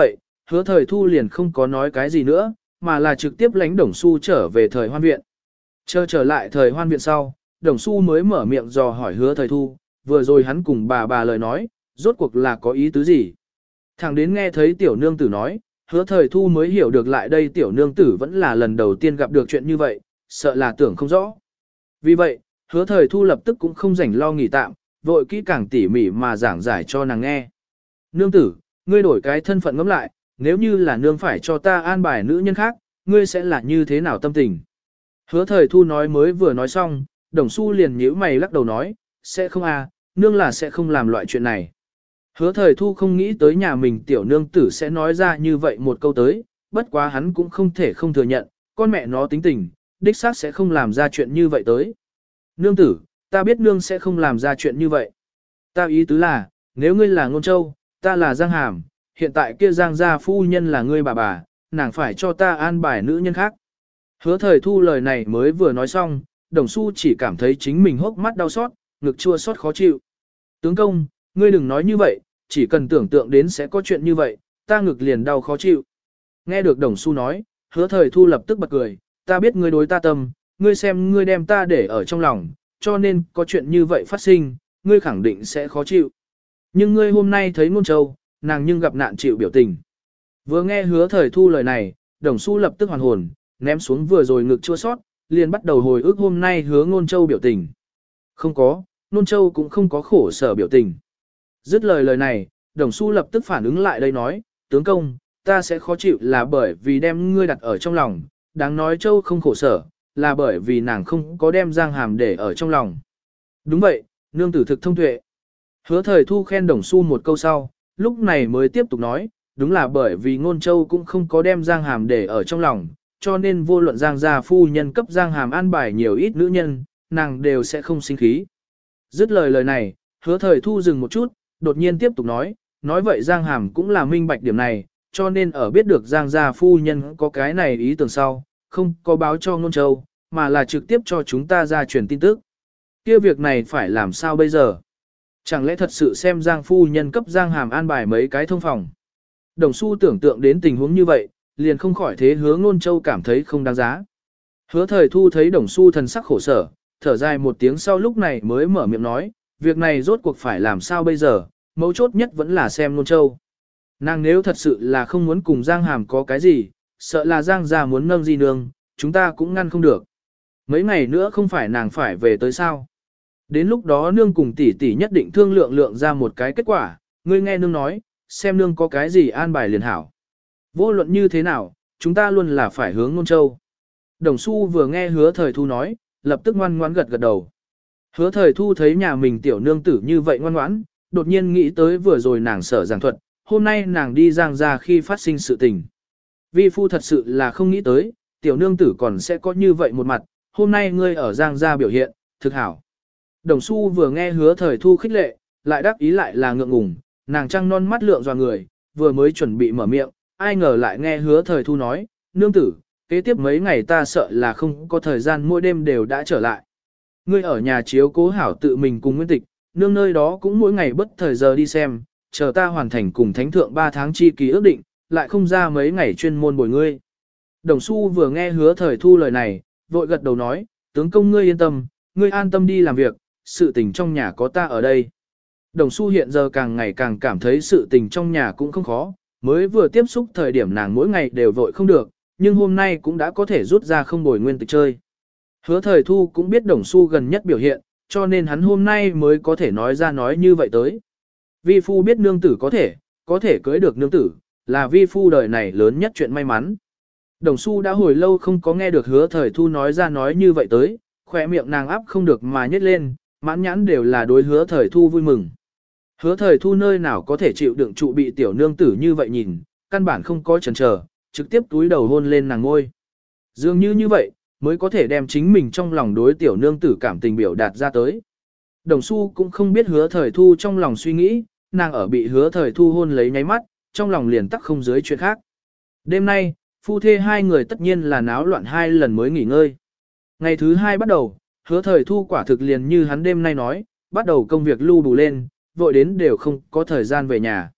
hứa thời thu liền không có nói cái gì nữa, mà là trực tiếp lánh Đồng Xu trở về thời hoan viện. Chờ trở lại thời hoan viện sau, Đồng Xu mới mở miệng dò hỏi hứa thời thu, vừa rồi hắn cùng bà bà lời nói, rốt cuộc là có ý tứ gì. Thẳng đến nghe thấy tiểu nương tử nói, hứa thời thu mới hiểu được lại đây tiểu nương tử vẫn là lần đầu tiên gặp được chuyện như vậy, sợ là tưởng không rõ. Vì vậy, hứa thời thu lập tức cũng không rảnh lo nghỉ tạm, vội kỹ càng tỉ mỉ mà giảng giải cho nàng nghe. Nương tử, ngươi đổi cái thân phận ngẫm lại, nếu như là nương phải cho ta an bài nữ nhân khác, ngươi sẽ là như thế nào tâm tình? Hứa thời thu nói mới vừa nói xong, Đồng Xu liền nhíu mày lắc đầu nói, sẽ không à, nương là sẽ không làm loại chuyện này. Hứa thời thu không nghĩ tới nhà mình tiểu nương tử sẽ nói ra như vậy một câu tới, bất quá hắn cũng không thể không thừa nhận, con mẹ nó tính tình, đích xác sẽ không làm ra chuyện như vậy tới. Nương tử, ta biết nương sẽ không làm ra chuyện như vậy. Ta ý tứ là, nếu ngươi là Ngôn Châu, ta là Giang Hàm, hiện tại kia Giang gia phu nhân là ngươi bà bà, nàng phải cho ta an bài nữ nhân khác. Hứa thời thu lời này mới vừa nói xong, Đồng Xu chỉ cảm thấy chính mình hốc mắt đau xót, ngực chua xót khó chịu. Tướng công, ngươi đừng nói như vậy, chỉ cần tưởng tượng đến sẽ có chuyện như vậy, ta ngực liền đau khó chịu. Nghe được Đồng Xu nói, hứa thời thu lập tức bật cười, ta biết ngươi đối ta tâm, ngươi xem ngươi đem ta để ở trong lòng, cho nên có chuyện như vậy phát sinh, ngươi khẳng định sẽ khó chịu. Nhưng ngươi hôm nay thấy Ngôn Châu, nàng nhưng gặp nạn chịu biểu tình. Vừa nghe hứa thời thu lời này, Đồng Xu lập tức hoàn hồn, ném xuống vừa rồi ngực chua sót, liền bắt đầu hồi ức hôm nay hứa Ngôn Châu biểu tình. Không có, Ngôn Châu cũng không có khổ sở biểu tình. Dứt lời lời này, Đồng Xu lập tức phản ứng lại đây nói, tướng công, ta sẽ khó chịu là bởi vì đem ngươi đặt ở trong lòng, đáng nói Châu không khổ sở, là bởi vì nàng không có đem Giang Hàm để ở trong lòng. Đúng vậy, nương tử thực thông tuệ. Hứa thời thu khen Đồng Xu một câu sau, lúc này mới tiếp tục nói, đúng là bởi vì Ngôn Châu cũng không có đem Giang Hàm để ở trong lòng, cho nên vô luận Giang gia phu nhân cấp Giang Hàm an bài nhiều ít nữ nhân, nàng đều sẽ không sinh khí. Dứt lời lời này, hứa thời thu dừng một chút, đột nhiên tiếp tục nói, nói vậy Giang Hàm cũng là minh bạch điểm này, cho nên ở biết được Giang gia phu nhân có cái này ý tưởng sau, không có báo cho Ngôn Châu, mà là trực tiếp cho chúng ta ra truyền tin tức. Kia việc này phải làm sao bây giờ? Chẳng lẽ thật sự xem Giang phu nhân cấp Giang Hàm an bài mấy cái thông phòng? Đồng Xu tưởng tượng đến tình huống như vậy, liền không khỏi thế hứa Ngôn Châu cảm thấy không đáng giá. Hứa thời thu thấy Đồng Xu thần sắc khổ sở, thở dài một tiếng sau lúc này mới mở miệng nói, việc này rốt cuộc phải làm sao bây giờ, mấu chốt nhất vẫn là xem Ngôn Châu. Nàng nếu thật sự là không muốn cùng Giang Hàm có cái gì, sợ là Giang gia muốn nâng di nương, chúng ta cũng ngăn không được. Mấy ngày nữa không phải nàng phải về tới sao. Đến lúc đó nương cùng tỷ tỷ nhất định thương lượng lượng ra một cái kết quả, ngươi nghe nương nói, xem nương có cái gì an bài liền hảo. Vô luận như thế nào, chúng ta luôn là phải hướng Ngôn Châu. Đồng Xu vừa nghe hứa thời thu nói, lập tức ngoan ngoãn gật gật đầu. Hứa thời thu thấy nhà mình tiểu nương tử như vậy ngoan ngoãn, đột nhiên nghĩ tới vừa rồi nàng sở giảng thuật, hôm nay nàng đi Giang ra khi phát sinh sự tình. Vi phu thật sự là không nghĩ tới, tiểu nương tử còn sẽ có như vậy một mặt, hôm nay ngươi ở Giang gia biểu hiện, thực hảo. Đồng Xu vừa nghe hứa thời thu khích lệ, lại đáp ý lại là ngượng ngùng, nàng trăng non mắt lượng dò người, vừa mới chuẩn bị mở miệng, ai ngờ lại nghe hứa thời thu nói, nương tử, kế tiếp mấy ngày ta sợ là không có thời gian mỗi đêm đều đã trở lại. Ngươi ở nhà chiếu cố hảo tự mình cùng Nguyên Tịch, nương nơi đó cũng mỗi ngày bất thời giờ đi xem, chờ ta hoàn thành cùng thánh thượng ba tháng chi kỳ ước định, lại không ra mấy ngày chuyên môn bồi ngươi. Đồng Xu vừa nghe hứa thời thu lời này, vội gật đầu nói, tướng công ngươi yên tâm, ngươi an tâm đi làm việc, sự tình trong nhà có ta ở đây. Đồng Xu hiện giờ càng ngày càng cảm thấy sự tình trong nhà cũng không khó, mới vừa tiếp xúc thời điểm nàng mỗi ngày đều vội không được, nhưng hôm nay cũng đã có thể rút ra không bồi Nguyên Tịch chơi. Hứa thời thu cũng biết Đồng Xu gần nhất biểu hiện, cho nên hắn hôm nay mới có thể nói ra nói như vậy tới. Vi phu biết nương tử có thể, có thể cưới được nương tử, là vi phu đời này lớn nhất chuyện may mắn. Đồng Xu đã hồi lâu không có nghe được hứa thời thu nói ra nói như vậy tới, khỏe miệng nàng áp không được mà nhếch lên, mãn nhãn đều là đối hứa thời thu vui mừng. Hứa thời thu nơi nào có thể chịu đựng trụ bị tiểu nương tử như vậy nhìn, căn bản không có chần chờ, trực tiếp túi đầu hôn lên nàng ngôi. Dường như như vậy, mới có thể đem chính mình trong lòng đối tiểu nương tử cảm tình biểu đạt ra tới. Đồng Xu cũng không biết hứa thời thu trong lòng suy nghĩ, nàng ở bị hứa thời thu hôn lấy nháy mắt, trong lòng liền tắc không dưới chuyện khác. Đêm nay, phu thê hai người tất nhiên là náo loạn hai lần mới nghỉ ngơi. Ngày thứ hai bắt đầu, hứa thời thu quả thực liền như hắn đêm nay nói, bắt đầu công việc lưu bù lên, vội đến đều không có thời gian về nhà.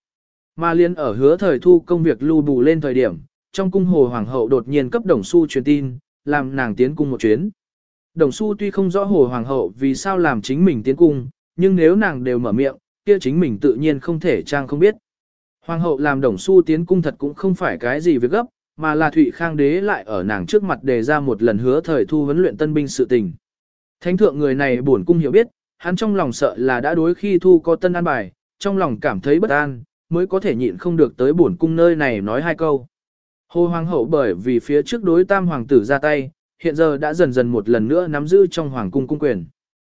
Mà liên ở hứa thời thu công việc lưu bù lên thời điểm, trong cung hồ hoàng hậu đột nhiên cấp Đồng Xu truyền tin, làm nàng tiến cung một chuyến. Đồng Xu tuy không rõ hồ hoàng hậu vì sao làm chính mình tiến cung, nhưng nếu nàng đều mở miệng, kia chính mình tự nhiên không thể trang không biết. Hoàng hậu làm Đồng Xu tiến cung thật cũng không phải cái gì việc gấp, mà là Thụy Khang đế lại ở nàng trước mặt đề ra một lần hứa thời thu huấn luyện tân binh sự tình. Thánh thượng người này buồn cung hiểu biết, hắn trong lòng sợ là đã đối khi thu có tân an bài, trong lòng cảm thấy bất an, mới có thể nhịn không được tới buồn cung nơi này nói hai câu. Hồ hoàng hậu bởi vì phía trước đối tam hoàng tử ra tay, hiện giờ đã dần dần một lần nữa nắm giữ trong hoàng cung cung quyền.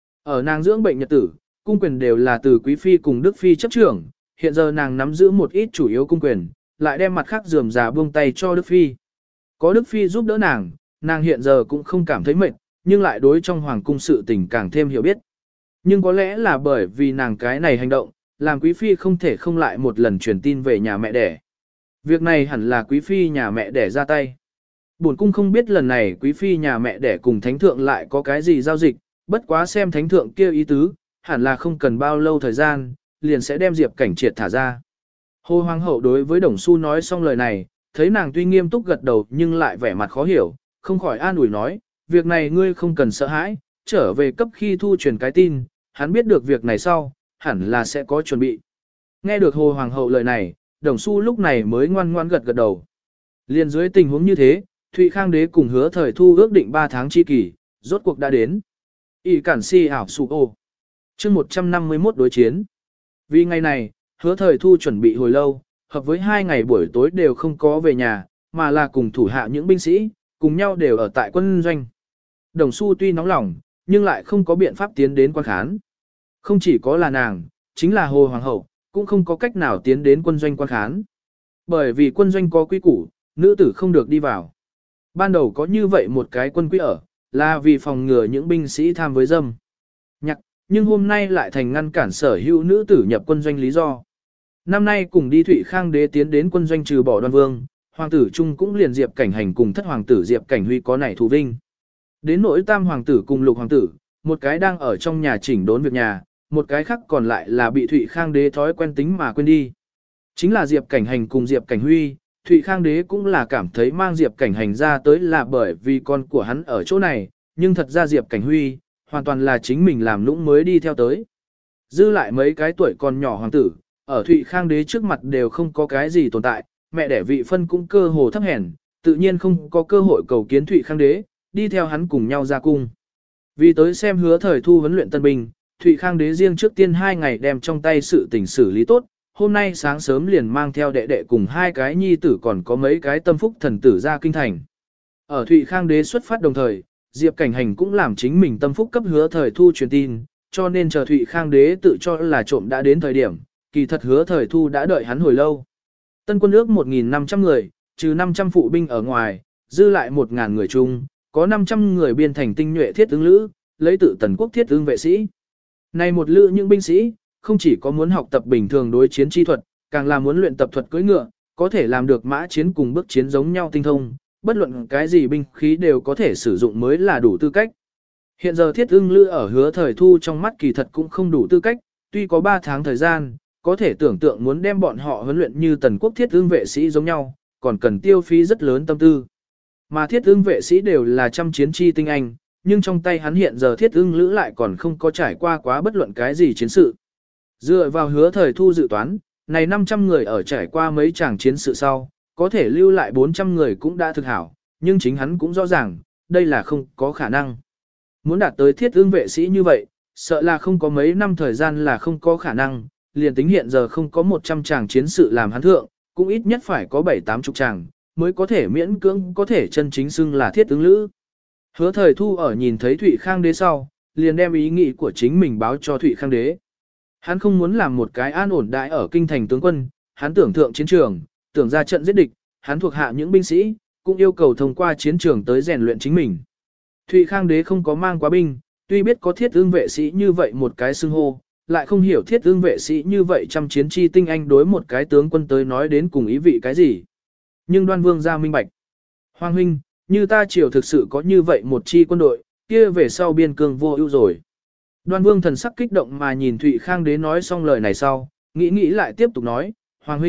Ở nàng dưỡng bệnh nhật tử, cung quyền đều là từ quý phi cùng đức phi chấp trưởng, hiện giờ nàng nắm giữ một ít chủ yếu cung quyền, lại đem mặt khác rườm rà buông tay cho đức phi. Có đức phi giúp đỡ nàng, nàng hiện giờ cũng không cảm thấy mệt, nhưng lại đối trong hoàng cung sự tình càng thêm hiểu biết. Nhưng có lẽ là bởi vì nàng cái này hành động, làm quý phi không thể không lại một lần truyền tin về nhà mẹ đẻ. Việc này hẳn là quý phi nhà mẹ đẻ ra tay. Bổn cung không biết lần này quý phi nhà mẹ đẻ cùng thánh thượng lại có cái gì giao dịch, bất quá xem thánh thượng kia ý tứ, hẳn là không cần bao lâu thời gian, liền sẽ đem Diệp Cảnh Triệt thả ra. Hồ hoàng hậu đối với Đồng Xu nói xong lời này, thấy nàng tuy nghiêm túc gật đầu nhưng lại vẻ mặt khó hiểu, không khỏi an ủi nói, việc này ngươi không cần sợ hãi, trở về cấp khi thu truyền cái tin, hắn biết được việc này sau, hẳn là sẽ có chuẩn bị. Nghe được Hồ hoàng hậu lời này, Đồng Xu lúc này mới ngoan ngoan gật gật đầu. Liên dưới tình huống như thế, Thụy Khang đế cùng hứa thời thu ước định ba tháng chi kỳ, rốt cuộc đã đến. ỷ cản si ảo sụ ô. chương một trăm năm mươi mốt đối chiến. Vì ngày này, hứa thời thu chuẩn bị hồi lâu, hợp với hai ngày buổi tối đều không có về nhà, mà là cùng thủ hạ những binh sĩ, cùng nhau đều ở tại quân doanh. Đồng Xu tuy nóng lòng, nhưng lại không có biện pháp tiến đến quan khán. Không chỉ có là nàng, chính là Hồ hoàng hậu, cũng không có cách nào tiến đến quân doanh quan khán. Bởi vì quân doanh có quy củ, nữ tử không được đi vào. Ban đầu có như vậy một cái quân quy ở, là vì phòng ngừa những binh sĩ tham với dâm. Nhạc, nhưng hôm nay lại thành ngăn cản sở hữu nữ tử nhập quân doanh lý do. Năm nay cùng đi Thụy Khang đế tiến đến quân doanh trừ bỏ Đoan Vương, hoàng tử Trung cũng liền Diệp Cảnh Hành cùng thất hoàng tử Diệp Cảnh Huy có nảy thù vinh. Đến nỗi tam hoàng tử cùng lục hoàng tử, một cái đang ở trong nhà chỉnh đốn việc nhà, một cái khác còn lại là bị Thụy Khang đế thói quen tính mà quên đi. Chính là Diệp Cảnh Hành cùng Diệp Cảnh Huy, Thụy Khang đế cũng là cảm thấy mang Diệp Cảnh Hành ra tới là bởi vì con của hắn ở chỗ này, nhưng thật ra Diệp Cảnh Huy, hoàn toàn là chính mình làm nũng mới đi theo tới. Dư lại mấy cái tuổi còn nhỏ hoàng tử, ở Thụy Khang đế trước mặt đều không có cái gì tồn tại, mẹ đẻ vị phân cũng cơ hồ thấp hèn, tự nhiên không có cơ hội cầu kiến Thụy Khang đế, đi theo hắn cùng nhau ra cung. Vì tới xem hứa thời thu huấn luyện tân binh, Thụy Khang đế riêng trước tiên hai ngày đem trong tay sự tình xử lý tốt, hôm nay sáng sớm liền mang theo đệ đệ cùng hai cái nhi tử còn có mấy cái tâm phúc thần tử ra kinh thành. Ở Thụy Khang đế xuất phát đồng thời, Diệp Cảnh Hành cũng làm chính mình tâm phúc cấp hứa thời thu truyền tin, cho nên chờ Thụy Khang đế tự cho là trộm đã đến thời điểm, kỳ thật hứa thời thu đã đợi hắn hồi lâu. Tân quân ước một nghìn năm trăm người, trừ năm trăm phụ binh ở ngoài, dư lại một nghìn người chung, có năm trăm người biên thành tinh nhuệ thiết ứng lữ, lấy tự tần quốc thiết ứng vệ sĩ. Này một lữ những binh sĩ, không chỉ có muốn học tập bình thường đối chiến chi thuật, càng là muốn luyện tập thuật cưỡi ngựa, có thể làm được mã chiến cùng bước chiến giống nhau tinh thông, bất luận cái gì binh khí đều có thể sử dụng mới là đủ tư cách. Hiện giờ thiết ưng lữ ở hứa thời thu trong mắt kỳ thật cũng không đủ tư cách, tuy có ba tháng thời gian, có thể tưởng tượng muốn đem bọn họ huấn luyện như tần quốc thiết ưng vệ sĩ giống nhau, còn cần tiêu phí rất lớn tâm tư. Mà thiết ưng vệ sĩ đều là trăm chiến chi tinh anh, nhưng trong tay hắn hiện giờ thiết ưng lữ lại còn không có trải qua quá bất luận cái gì chiến sự. Dựa vào hứa thời thu dự toán, này năm trăm người ở trải qua mấy tràng chiến sự sau, có thể lưu lại bốn trăm người cũng đã thực hảo, nhưng chính hắn cũng rõ ràng, đây là không có khả năng. Muốn đạt tới thiết ưng vệ sĩ như vậy, sợ là không có mấy năm thời gian là không có khả năng, liền tính hiện giờ không có một trăm tràng chiến sự làm hắn thượng, cũng ít nhất phải có bảy tám chục tràng, mới có thể miễn cưỡng có thể chân chính xưng là thiết ứng lữ. Hứa thời thu ở nhìn thấy Thụy Khang đế sau, liền đem ý nghĩ của chính mình báo cho Thụy Khang đế. Hắn không muốn làm một cái an ổn đại ở kinh thành tướng quân, hắn tưởng thượng chiến trường, tưởng ra trận giết địch, hắn thuộc hạ những binh sĩ, cũng yêu cầu thông qua chiến trường tới rèn luyện chính mình. Thụy Khang đế không có mang quá binh, tuy biết có thiết ương vệ sĩ như vậy một cái xưng hô, lại không hiểu thiết ương vệ sĩ như vậy trăm chiến chi tinh anh đối một cái tướng quân tới nói đến cùng ý vị cái gì. Nhưng Đoan Vương ra minh bạch. Hoàng huynh, như ta triều thực sự có như vậy một chi quân đội, kia về sau biên cương vô ưu rồi. Đoan Vương thần sắc kích động mà nhìn Thụy Khang đế nói xong lời này sau, nghĩ nghĩ lại tiếp tục nói, Hoàng huynh,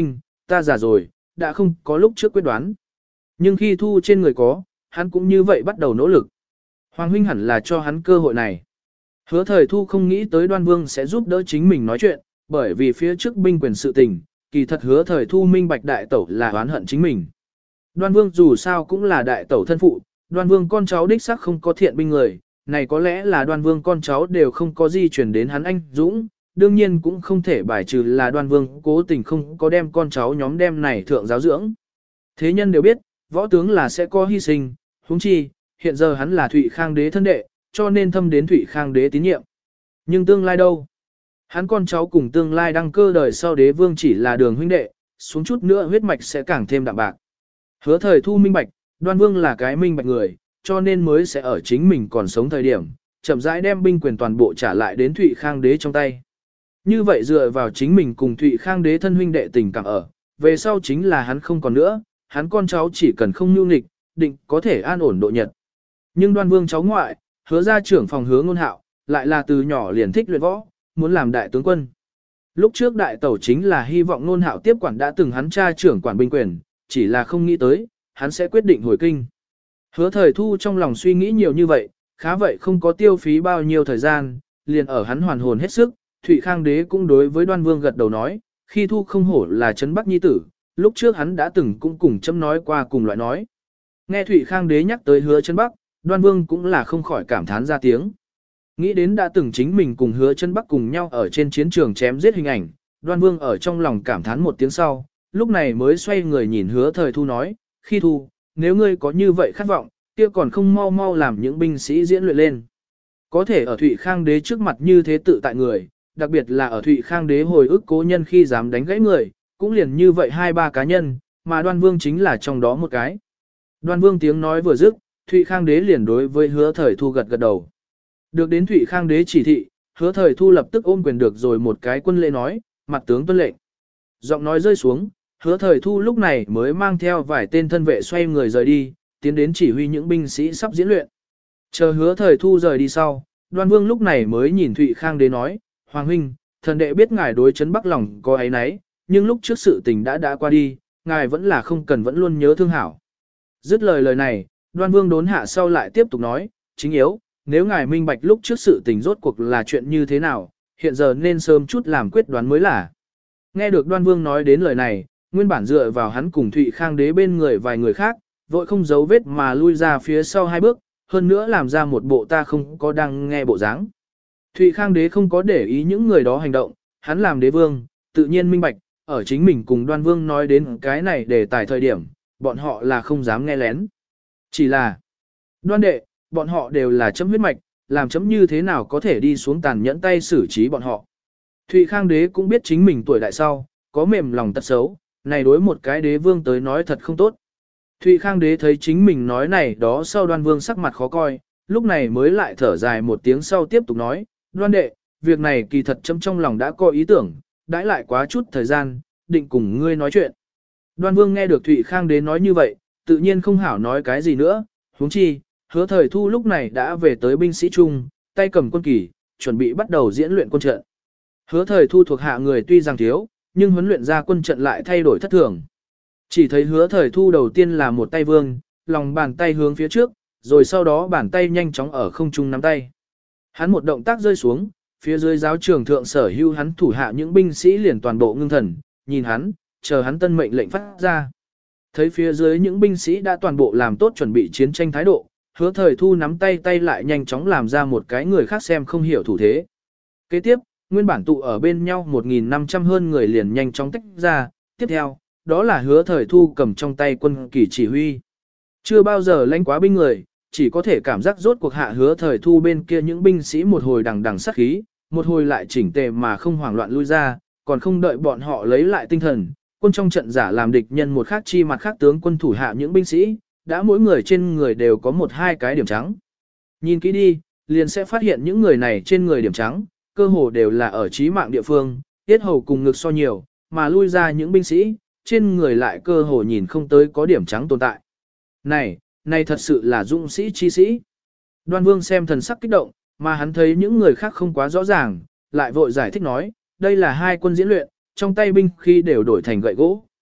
ta già rồi, đã không có lúc trước quyết đoán. Nhưng khi thu trên người có, hắn cũng như vậy bắt đầu nỗ lực. Hoàng huynh hẳn là cho hắn cơ hội này. Hứa thời thu không nghĩ tới Đoan Vương sẽ giúp đỡ chính mình nói chuyện, bởi vì phía trước binh quyền sự tình, kỳ thật hứa thời thu minh bạch đại tẩu là oán hận chính mình. Đoan Vương dù sao cũng là đại tẩu thân phụ, Đoan Vương con cháu đích xác không có thiện binh người, này có lẽ là Đoan Vương con cháu đều không có di chuyển đến hắn anh Dũng, đương nhiên cũng không thể bài trừ là Đoan Vương cố tình không có đem con cháu nhóm đem này thượng giáo dưỡng. Thế nhân đều biết, võ tướng là sẽ có hy sinh, huống chi, hiện giờ hắn là Thụy Khang đế thân đệ, cho nên thâm đến Thụy Khang đế tín nhiệm. Nhưng tương lai đâu? Hắn con cháu cùng tương lai đăng cơ đời sau đế vương chỉ là đường huynh đệ, xuống chút nữa huyết mạch sẽ càng thêm đạm bạc. Hứa thời thu minh bạch, Đoan Vương là cái minh bạch người, cho nên mới sẽ ở chính mình còn sống thời điểm, chậm rãi đem binh quyền toàn bộ trả lại đến Thụy Khang đế trong tay. Như vậy dựa vào chính mình cùng Thụy Khang đế thân huynh đệ tình cảm ở, về sau chính là hắn không còn nữa, hắn con cháu chỉ cần không nhu nghịch, định có thể an ổn độ nhật. Nhưng Đoan Vương cháu ngoại, hứa ra trưởng phòng hứa ngôn hạo, lại là từ nhỏ liền thích luyện võ, muốn làm đại tướng quân. Lúc trước đại tẩu chính là hy vọng ngôn hạo tiếp quản đã từng hắn cha trưởng quản binh quyền, chỉ là không nghĩ tới, hắn sẽ quyết định hồi kinh. Hứa thời thu trong lòng suy nghĩ nhiều như vậy, khá vậy không có tiêu phí bao nhiêu thời gian, liền ở hắn hoàn hồn hết sức, Thụy Khang đế cũng đối với Đoan Vương gật đầu nói, khi thu không hổ là trấn Bắc nhi tử, lúc trước hắn đã từng cũng cùng chấm nói qua cùng loại nói. Nghe Thụy Khang đế nhắc tới hứa trấn Bắc, Đoan Vương cũng là không khỏi cảm thán ra tiếng. Nghĩ đến đã từng chính mình cùng hứa trấn Bắc cùng nhau ở trên chiến trường chém giết hình ảnh, Đoan Vương ở trong lòng cảm thán một tiếng sau, lúc này mới xoay người nhìn hứa thời thu nói, khi thu, nếu ngươi có như vậy khát vọng, kia còn không mau mau làm những binh sĩ diễn luyện lên. Có thể ở Thụy Khang đế trước mặt như thế tự tại người, đặc biệt là ở Thụy Khang đế hồi ức cố nhân khi dám đánh gãy người, cũng liền như vậy hai ba cá nhân, mà Đoan Vương chính là trong đó một cái. Đoan Vương tiếng nói vừa dứt, Thụy Khang đế liền đối với hứa thời thu gật gật đầu. Được đến Thụy Khang đế chỉ thị, hứa thời thu lập tức ôm quyền được rồi một cái quân lễ nói, mặt tướng tuân lệnh. Giọng nói rơi xuống, hứa thời thu lúc này mới mang theo vài tên thân vệ xoay người rời đi, tiến đến chỉ huy những binh sĩ sắp diễn luyện. Chờ hứa thời thu rời đi sau, Đoan Vương lúc này mới nhìn Thụy Khang đế nói, Hoàng huynh, thần đệ biết ngài đối chấn Bắc lòng có ấy nấy, nhưng lúc trước sự tình đã đã qua đi, ngài vẫn là không cần vẫn luôn nhớ thương hảo. Dứt lời lời này, Đoan Vương đốn hạ sau lại tiếp tục nói, chính yếu, nếu ngài minh bạch lúc trước sự tình rốt cuộc là chuyện như thế nào, hiện giờ nên sớm chút làm quyết đoán mới là. Nghe được Đoan Vương nói đến lời này, nguyên bản dựa vào hắn cùng Thụy Khang đế bên người vài người khác, vội không giấu vết mà lui ra phía sau hai bước, hơn nữa làm ra một bộ ta không có đang nghe bộ dáng. Thụy Khang đế không có để ý những người đó hành động, hắn làm đế vương, tự nhiên minh bạch, ở chính mình cùng Đoan Vương nói đến cái này để tài thời điểm, bọn họ là không dám nghe lén. Chỉ là, Đoan đệ, bọn họ đều là chấm huyết mạch, làm chấm như thế nào có thể đi xuống tàn nhẫn tay xử trí bọn họ. Thụy Khang đế cũng biết chính mình tuổi đại sau, có mềm lòng tật xấu, này đối một cái đế vương tới nói thật không tốt. Thụy Khang đế thấy chính mình nói này đó sau Đoan Vương sắc mặt khó coi, lúc này mới lại thở dài một tiếng sau tiếp tục nói, Đoan đệ, việc này kỳ thật chấm trong lòng đã có ý tưởng, đãi lại quá chút thời gian, định cùng ngươi nói chuyện. Đoan Vương nghe được Thụy Khang đế nói như vậy, tự nhiên không hảo nói cái gì nữa, huống chi, hứa thời thu lúc này đã về tới binh sĩ trung, tay cầm quân kỳ, chuẩn bị bắt đầu diễn luyện quân trận. Hứa thời thu thuộc hạ người tuy rằng thiếu, nhưng huấn luyện ra quân trận lại thay đổi thất thường. Chỉ thấy hứa thời thu đầu tiên là một tay vương, lòng bàn tay hướng phía trước, rồi sau đó bàn tay nhanh chóng ở không trung nắm tay. Hắn một động tác rơi xuống, phía dưới giáo trường thượng sở hưu hắn thủ hạ những binh sĩ liền toàn bộ ngưng thần, nhìn hắn, chờ hắn tân mệnh lệnh phát ra. Thấy phía dưới những binh sĩ đã toàn bộ làm tốt chuẩn bị chiến tranh thái độ, hứa thời thu nắm tay tay lại nhanh chóng làm ra một cái người khác xem không hiểu thủ thế. Kế tiếp, nguyên bản tụ ở bên nhau một nghìn năm trăm hơn người liền nhanh chóng tách ra, tiếp theo, đó là hứa thời thu cầm trong tay quân kỳ chỉ huy. Chưa bao giờ lãnh quá binh người, chỉ có thể cảm giác rốt cuộc hạ hứa thời thu bên kia những binh sĩ một hồi đằng đằng sát khí, một hồi lại chỉnh tề mà không hoảng loạn lui ra, còn không đợi bọn họ lấy lại tinh thần, quân trong trận giả làm địch nhân một khác chi mặt khác tướng quân thủ hạ những binh sĩ, đã mỗi người trên người đều có một hai cái điểm trắng. Nhìn kỹ đi, liền sẽ phát hiện những người này trên người điểm trắng, cơ hồ đều là ở chí mạng địa phương, tiết hầu cùng ngực so nhiều, mà lui ra những binh sĩ, trên người lại cơ hồ nhìn không tới có điểm trắng tồn tại. Này, này thật sự là dũng sĩ chi sĩ. Đoan Vương xem thần sắc kích động, mà hắn thấy những người khác không quá rõ ràng, lại vội giải thích nói, đây là hai quân diễn luyện, trong tay binh khi đều đổi thành gậy gỗ.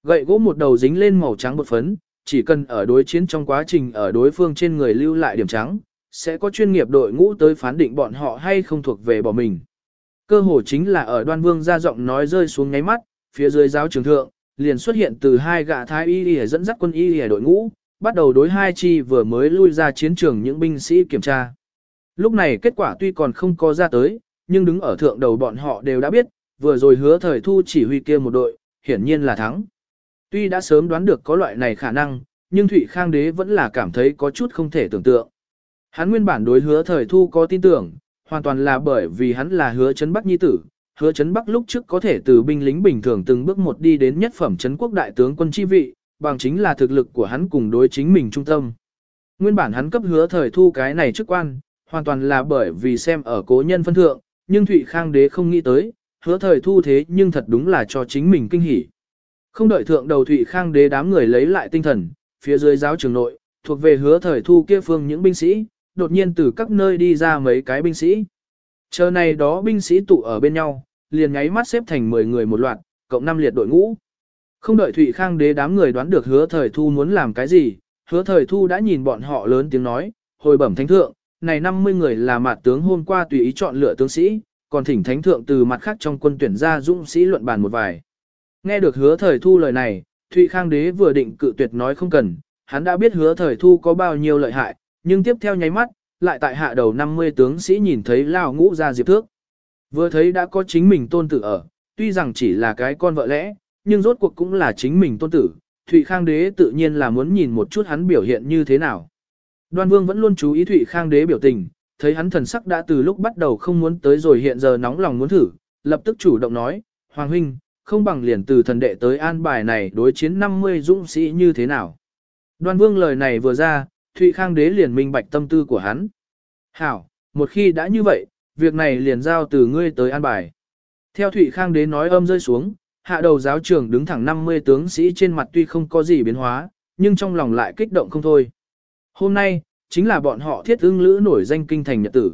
Gậy gỗ một đầu dính lên màu trắng bột phấn, chỉ cần ở đối chiến trong quá trình ở đối phương trên người lưu lại điểm trắng, sẽ có chuyên nghiệp đội ngũ tới phán định bọn họ hay không thuộc về bỏ mình. Cơ hồ chính là ở Đoan Vương ra giọng nói rơi xuống nháy mắt, phía dưới giáo trường thượng, liền xuất hiện từ hai gã thái y y dẫn dắt quân y y đội ngũ, bắt đầu đối hai chi vừa mới lui ra chiến trường những binh sĩ kiểm tra. Lúc này kết quả tuy còn không có ra tới, nhưng đứng ở thượng đầu bọn họ đều đã biết, vừa rồi Hứa Thời Thu chỉ huy kia một đội, hiển nhiên là thắng. Tuy đã sớm đoán được có loại này khả năng, nhưng Thụy Khang Đế vẫn là cảm thấy có chút không thể tưởng tượng. Hắn nguyên bản đối Hứa Thời Thu có tin tưởng, hoàn toàn là bởi vì hắn là Hứa Chấn Bắc nhi tử. Hứa Chấn Bắc lúc trước có thể từ binh lính bình thường từng bước một đi đến nhất phẩm trấn quốc đại tướng quân chi vị, bằng chính là thực lực của hắn cùng đối chính mình trung tâm. Nguyên bản hắn cấp Hứa Thời Thu cái này chức quan, hoàn toàn là bởi vì xem ở cố nhân phân thượng, nhưng Thụy Khang Đế không nghĩ tới, Hứa Thời Thu thế nhưng thật đúng là cho chính mình kinh hỉ. Không đợi thượng đầu Thụy Khang Đế đám người lấy lại tinh thần, phía dưới giáo trường nội, thuộc về Hứa Thời Thu kia phương những binh sĩ, đột nhiên từ các nơi đi ra mấy cái binh sĩ. Chờ này đó binh sĩ tụ ở bên nhau, liền nháy mắt xếp thành mười người một loạt, cộng năm liệt đội ngũ. Không đợi Thụy Khang Đế đám người đoán được Hứa Thời Thu muốn làm cái gì, Hứa Thời Thu đã nhìn bọn họ lớn tiếng nói, hồi bẩm thánh thượng, này năm mươi người là mạt tướng hôm qua tùy ý chọn lựa tướng sĩ, còn thỉnh thánh thượng từ mặt khác trong quân tuyển ra dũng sĩ luận bàn một vài. Nghe được Hứa Thời Thu lời này, Thụy Khang Đế vừa định cự tuyệt nói không cần, hắn đã biết Hứa Thời Thu có bao nhiêu lợi hại, nhưng tiếp theo nháy mắt, lại tại hạ đầu năm mươi tướng sĩ nhìn thấy lao ngũ ra diệp thước. Vừa thấy đã có chính mình tôn tử ở, tuy rằng chỉ là cái con vợ lẽ, nhưng rốt cuộc cũng là chính mình tôn tử, Thụy Khang Đế tự nhiên là muốn nhìn một chút hắn biểu hiện như thế nào. Đoan Vương vẫn luôn chú ý Thụy Khang Đế biểu tình, thấy hắn thần sắc đã từ lúc bắt đầu không muốn tới rồi hiện giờ nóng lòng muốn thử, lập tức chủ động nói, Hoàng huynh, không bằng liền từ thần đệ tới an bài này đối chiến năm mươi dũng sĩ như thế nào. Đoan Vương lời này vừa ra, Thụy Khang Đế liền minh bạch tâm tư của hắn. Hảo, một khi đã như vậy, việc này liền giao từ ngươi tới an bài. Theo Thụy Khang Đế nói âm rơi xuống, hạ đầu giáo trưởng đứng thẳng năm mươi tướng sĩ trên mặt tuy không có gì biến hóa, nhưng trong lòng lại kích động không thôi. Hôm nay, chính là bọn họ thiết ưng lữ nổi danh kinh thành nhật tử.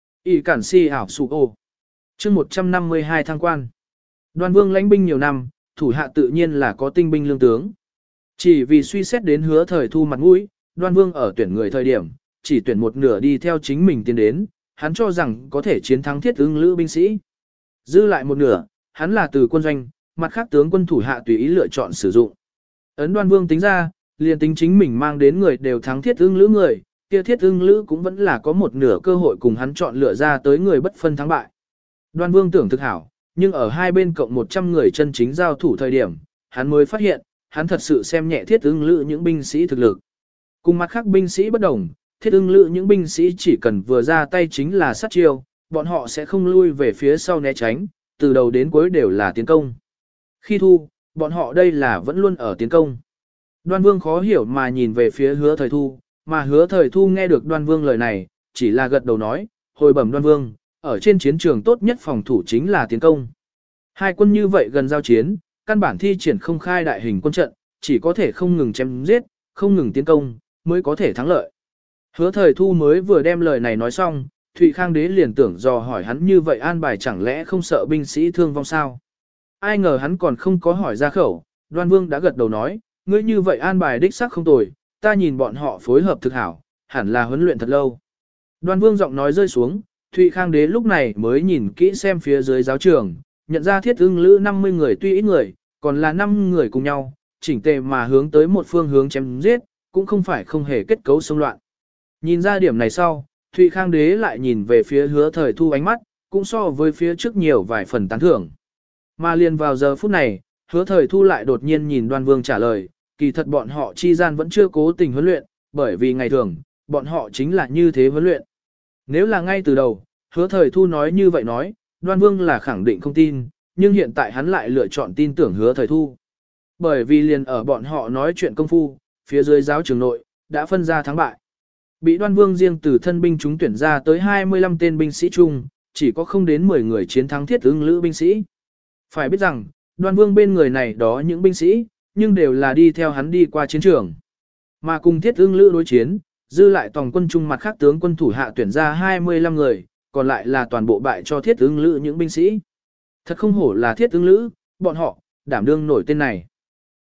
Y cản si ảo sụ ô. chương một trăm năm mươi hai thăng quan. Đoan Vương lãnh binh nhiều năm, thủ hạ tự nhiên là có tinh binh lương tướng. Chỉ vì suy xét đến Hứa Thời Thu mặt mũi, Đoan Vương ở tuyển người thời điểm, chỉ tuyển một nửa đi theo chính mình tiến đến, hắn cho rằng có thể chiến thắng thiết ưng lữ binh sĩ. Dư lại một nửa, hắn là từ quân doanh, mặt khác tướng quân thủ hạ tùy ý lựa chọn sử dụng. Ấn Đoan Vương tính ra, liền tính chính mình mang đến người đều thắng thiết ưng lữ người, kia thiết ưng lữ cũng vẫn là có một nửa cơ hội cùng hắn chọn lựa ra tới người bất phân thắng bại. Đoan Vương tưởng thực hảo, nhưng ở hai bên cộng một trăm người chân chính giao thủ thời điểm, hắn mới phát hiện, hắn thật sự xem nhẹ thiết ưng lữ những binh sĩ thực lực. Cùng mặt khác binh sĩ bất đồng, thiết ưng lữ những binh sĩ chỉ cần vừa ra tay chính là sát chiêu, bọn họ sẽ không lui về phía sau né tránh, từ đầu đến cuối đều là tiến công. Khi thu, bọn họ đây là vẫn luôn ở tiến công. Đoan Vương khó hiểu mà nhìn về phía Hứa Thời Thu, mà Hứa Thời Thu nghe được Đoan Vương lời này, chỉ là gật đầu nói, hồi bẩm Đoan Vương, ở trên chiến trường tốt nhất phòng thủ chính là tiến công. Hai quân như vậy gần giao chiến, căn bản thi triển không khai đại hình quân trận, chỉ có thể không ngừng chém giết, không ngừng tiến công, mới có thể thắng lợi. Hứa Thời Thu mới vừa đem lời này nói xong, Thụy Khang Đế liền tưởng dò hỏi hắn như vậy an bài chẳng lẽ không sợ binh sĩ thương vong sao. Ai ngờ hắn còn không có hỏi ra khẩu, Đoan Vương đã gật đầu nói, ngươi như vậy an bài đích xác không tồi, ta nhìn bọn họ phối hợp thực hảo, hẳn là huấn luyện thật lâu. Đoan Vương giọng nói rơi xuống, Thụy Khang Đế lúc này mới nhìn kỹ xem phía dưới giáo trường, nhận ra thiết ưng lữ năm mươi người tuy ít người, còn là năm người cùng nhau, chỉnh tề mà hướng tới một phương hướng chém giết, cũng không phải không hề kết cấu xung loạn. Nhìn ra điểm này sau, Thụy Khang Đế lại nhìn về phía Hứa Thời Thu ánh mắt, cũng so với phía trước nhiều vài phần tán thưởng. Mà liền vào giờ phút này, Hứa Thời Thu lại đột nhiên nhìn Đoan Vương trả lời, kỳ thật bọn họ chi gian vẫn chưa cố tình huấn luyện, bởi vì ngày thường, bọn họ chính là như thế huấn luyện. Nếu là ngay từ đầu, Hứa Thời Thu nói như vậy nói, Đoan Vương là khẳng định không tin, nhưng hiện tại hắn lại lựa chọn tin tưởng Hứa Thời Thu. Bởi vì liền ở bọn họ nói chuyện công phu, phía dưới giáo trường nội, đã phân ra thắng bại. Bị Đoan Vương riêng từ thân binh chúng tuyển ra tới hai mươi lăm tên binh sĩ chung, chỉ có không đến mười người chiến thắng thiết ưng lữ binh sĩ. Phải biết rằng, Đoan Vương bên người này đó những binh sĩ, nhưng đều là đi theo hắn đi qua chiến trường. Mà cùng thiết ưng lữ đối chiến, dư lại toàn quân chung mặt khác tướng quân thủ hạ tuyển ra hai mươi lăm người, còn lại là toàn bộ bại cho thiết ưng lữ những binh sĩ. Thật không hổ là thiết ưng lữ, bọn họ, đảm đương nổi tên này.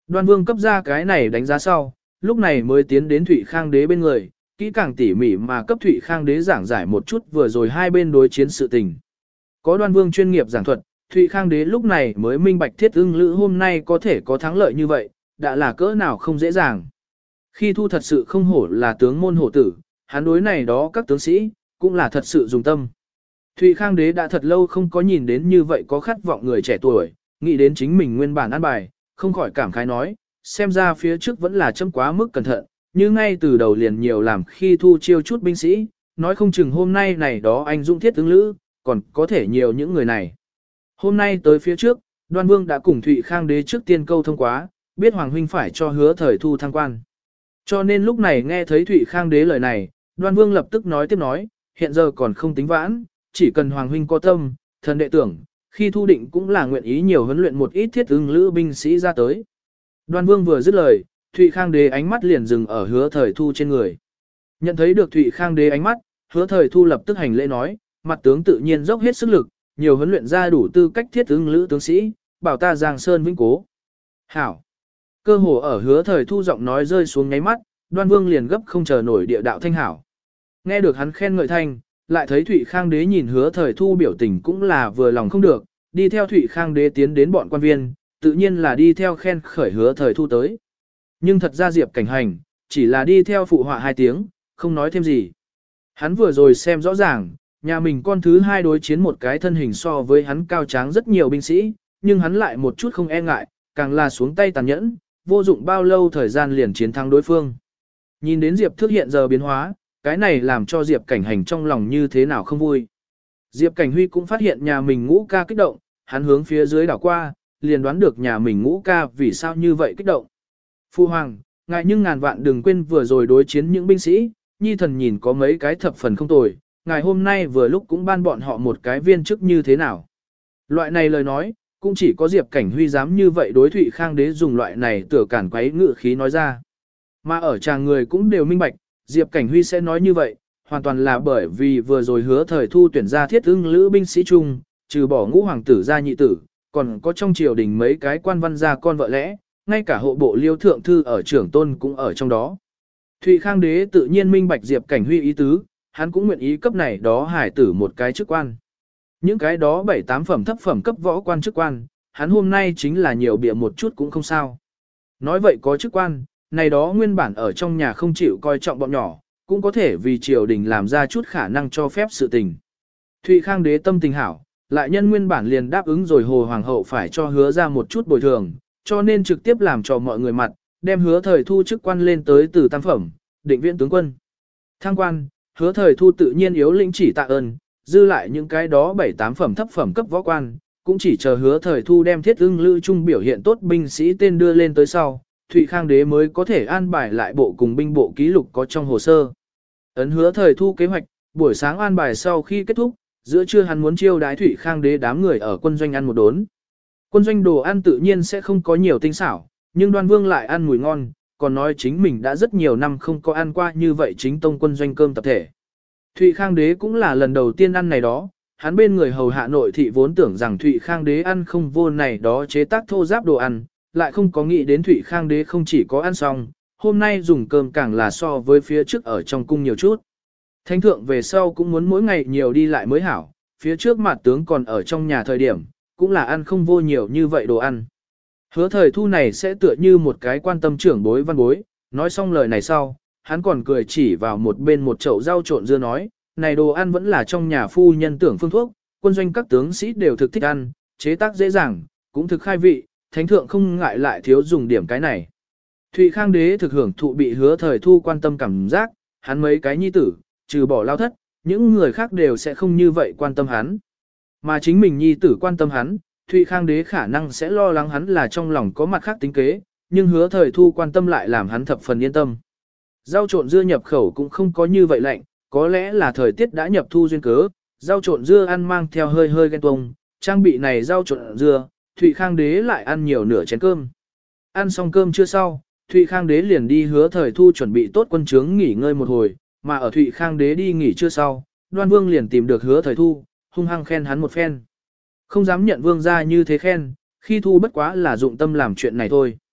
Đoan Vương cấp ra cái này đánh giá sau, lúc này mới tiến đến Thụy Khang đế bên người, kỹ càng tỉ mỉ mà cấp Thụy Khang đế giảng giải một chút vừa rồi hai bên đối chiến sự tình. Có Đoan Vương chuyên nghiệp giảng thuật, Thụy Khang đế lúc này mới minh bạch Thiết Ưng Lữ hôm nay có thể có thắng lợi như vậy, đã là cỡ nào không dễ dàng. Khi thu thật sự không hổ là tướng môn hổ tử, hắn đối này đó các tướng sĩ, cũng là thật sự dùng tâm. Thụy Khang đế đã thật lâu không có nhìn đến như vậy có khát vọng người trẻ tuổi, nghĩ đến chính mình nguyên bản an bài, không khỏi cảm khái nói, xem ra phía trước vẫn là châm quá mức cẩn thận, như ngay từ đầu liền nhiều làm khi thu chiêu chút binh sĩ, nói không chừng hôm nay này đó anh dũng Thiết Ưng Lữ, còn có thể nhiều những người này. Hôm nay tới phía trước, Đoan Vương đã cùng Thụy Khang đế trước tiên câu thông quá, biết Hoàng huynh phải cho Hứa Thời Thu thăng quan. Cho nên lúc này nghe thấy Thụy Khang đế lời này, Đoan Vương lập tức nói tiếp nói, hiện giờ còn không tính vãn, chỉ cần Hoàng huynh có tâm, thần đệ tưởng, khi thu định cũng là nguyện ý nhiều huấn luyện một ít Thiết Ưng Lữ binh sĩ ra tới. Đoan Vương vừa dứt lời, Thụy Khang đế ánh mắt liền dừng ở Hứa Thời Thu trên người. Nhận thấy được Thụy Khang đế ánh mắt, Hứa Thời Thu lập tức hành lễ nói, mặt tướng tự nhiên dốc hết sức lực, nhiều huấn luyện ra đủ tư cách Thiết Ưng Lữ tướng sĩ, bảo ta Giang Sơn vĩnh cố. Hảo. Cơ hồ ở Hứa Thời Thu giọng nói rơi xuống nháy mắt, Đoan Vương liền gấp không chờ nổi địa đạo thanh hảo. Nghe được hắn khen ngợi thanh, lại thấy Thụy Khang đế nhìn Hứa Thời Thu biểu tình cũng là vừa lòng không được, đi theo Thụy Khang đế tiến đến bọn quan viên, tự nhiên là đi theo khen khởi Hứa Thời Thu tới. Nhưng thật ra Diệp Cảnh Hành, chỉ là đi theo phụ họa hai tiếng, không nói thêm gì. Hắn vừa rồi xem rõ ràng, nhà mình con thứ hai đối chiến một cái thân hình so với hắn cao tráng rất nhiều binh sĩ, nhưng hắn lại một chút không e ngại, càng là xuống tay tàn nhẫn, vô dụng bao lâu thời gian liền chiến thắng đối phương. Nhìn đến Diệp Thước hiện giờ biến hóa, cái này làm cho Diệp Cảnh Hành trong lòng như thế nào không vui. Diệp Cảnh Huy cũng phát hiện nhà mình ngũ ca kích động, hắn hướng phía dưới đảo qua, liền đoán được nhà mình ngũ ca vì sao như vậy kích động. Phu Hoàng, ngài nhưng ngàn vạn đừng quên vừa rồi đối chiến những binh sĩ, nhi thần nhìn có mấy cái thập phần không tồi, ngài hôm nay vừa lúc cũng ban bọn họ một cái viên chức như thế nào. Loại này lời nói, cũng chỉ có Diệp Cảnh Huy dám như vậy đối Thụy Khang đế dùng loại này tựa cản quấy ngự khí nói ra. Mà ở chàng người cũng đều minh bạch, Diệp Cảnh Huy sẽ nói như vậy, hoàn toàn là bởi vì vừa rồi Hứa Thời Thu tuyển ra Thiết Ưng Lữ binh sĩ chung, trừ bỏ ngũ hoàng tử ra nhị tử, còn có trong triều đình mấy cái quan văn gia con vợ lẽ, ngay cả hộ bộ Liêu thượng thư ở trưởng tôn cũng ở trong đó. Thụy Khang đế tự nhiên minh bạch Diệp Cảnh Huy ý tứ, hắn cũng nguyện ý cấp này đó hải tử một cái chức quan. Những cái đó bảy tám phẩm thấp phẩm cấp võ quan chức quan, hắn hôm nay chính là nhiều bịa một chút cũng không sao. Nói vậy có chức quan, này đó nguyên bản ở trong nhà không chịu coi trọng bọn nhỏ, cũng có thể vì triều đình làm ra chút khả năng cho phép sự tình. Thụy Khang đế tâm tình hảo, lại nhân nguyên bản liền đáp ứng rồi Hồ Hoàng hậu phải cho Hứa ra một chút bồi thường, cho nên trực tiếp làm cho mọi người mặt, đem Hứa Thời Thu chức quan lên tới từ tam phẩm, định viện tướng quân. Thăng quan, Hứa Thời Thu tự nhiên yếu lĩnh chỉ tạ ơn, dư lại những cái đó bảy tám phẩm thấp phẩm cấp võ quan, cũng chỉ chờ Hứa Thời Thu đem Thiết Ưng Lữ trung biểu hiện tốt binh sĩ tên đưa lên tới sau, Thụy Khang đế mới có thể an bài lại bộ cùng binh bộ ký lục có trong hồ sơ. Ấn Hứa Thời Thu kế hoạch, buổi sáng an bài sau khi kết thúc, giữa trưa hắn muốn chiêu đái Thụy Khang đế đám người ở quân doanh ăn một đốn. Quân doanh đồ ăn tự nhiên sẽ không có nhiều tinh xảo, nhưng Đoan Vương lại ăn mùi ngon, còn nói chính mình đã rất nhiều năm không có ăn qua như vậy chính tông quân doanh cơm tập thể. Thụy Khang đế cũng là lần đầu tiên ăn này đó, hắn bên người hầu hạ nội thị vốn tưởng rằng Thụy Khang đế ăn không vô này đó chế tác thô giáp đồ ăn, lại không có nghĩ đến Thụy Khang đế không chỉ có ăn xong, hôm nay dùng cơm càng là so với phía trước ở trong cung nhiều chút. Thánh thượng về sau cũng muốn mỗi ngày nhiều đi lại mới hảo, phía trước mặt tướng còn ở trong nhà thời điểm, cũng là ăn không vô nhiều như vậy đồ ăn. Hứa Thời Thu này sẽ tựa như một cái quan tâm trưởng bối văn bối, nói xong lời này sau, hắn còn cười chỉ vào một bên một chậu rau trộn dưa nói, này đồ ăn vẫn là trong nhà phu nhân tưởng phương thuốc, quân doanh các tướng sĩ đều thực thích ăn, chế tác dễ dàng, cũng thực khai vị, thánh thượng không ngại lại thiếu dùng điểm cái này. Thụy Khang đế thực hưởng thụ bị Hứa Thời Thu quan tâm cảm giác, hắn mấy cái nhi tử, trừ bỏ lao thất, những người khác đều sẽ không như vậy quan tâm hắn. Mà chính mình nhi tử quan tâm hắn, Thụy Khang đế khả năng sẽ lo lắng hắn là trong lòng có mặt khác tính kế, nhưng Hứa Thời Thu quan tâm lại làm hắn thập phần yên tâm. Rau trộn dưa nhập khẩu cũng không có như vậy lạnh, có lẽ là thời tiết đã nhập thu duyên cớ, rau trộn dưa ăn mang theo hơi hơi ghen tuông, trang bị này rau trộn dưa, Thụy Khang đế lại ăn nhiều nửa chén cơm. Ăn xong cơm chưa sau, Thụy Khang đế liền đi Hứa Thời Thu chuẩn bị tốt quân trướng nghỉ ngơi một hồi, mà ở Thụy Khang đế đi nghỉ chưa sau, Đoan Vương liền tìm được Hứa Thời Thu, hung hăng khen hắn một phen. Không dám nhận vương gia như thế khen, khi thu bất quá là dụng tâm làm chuyện này thôi.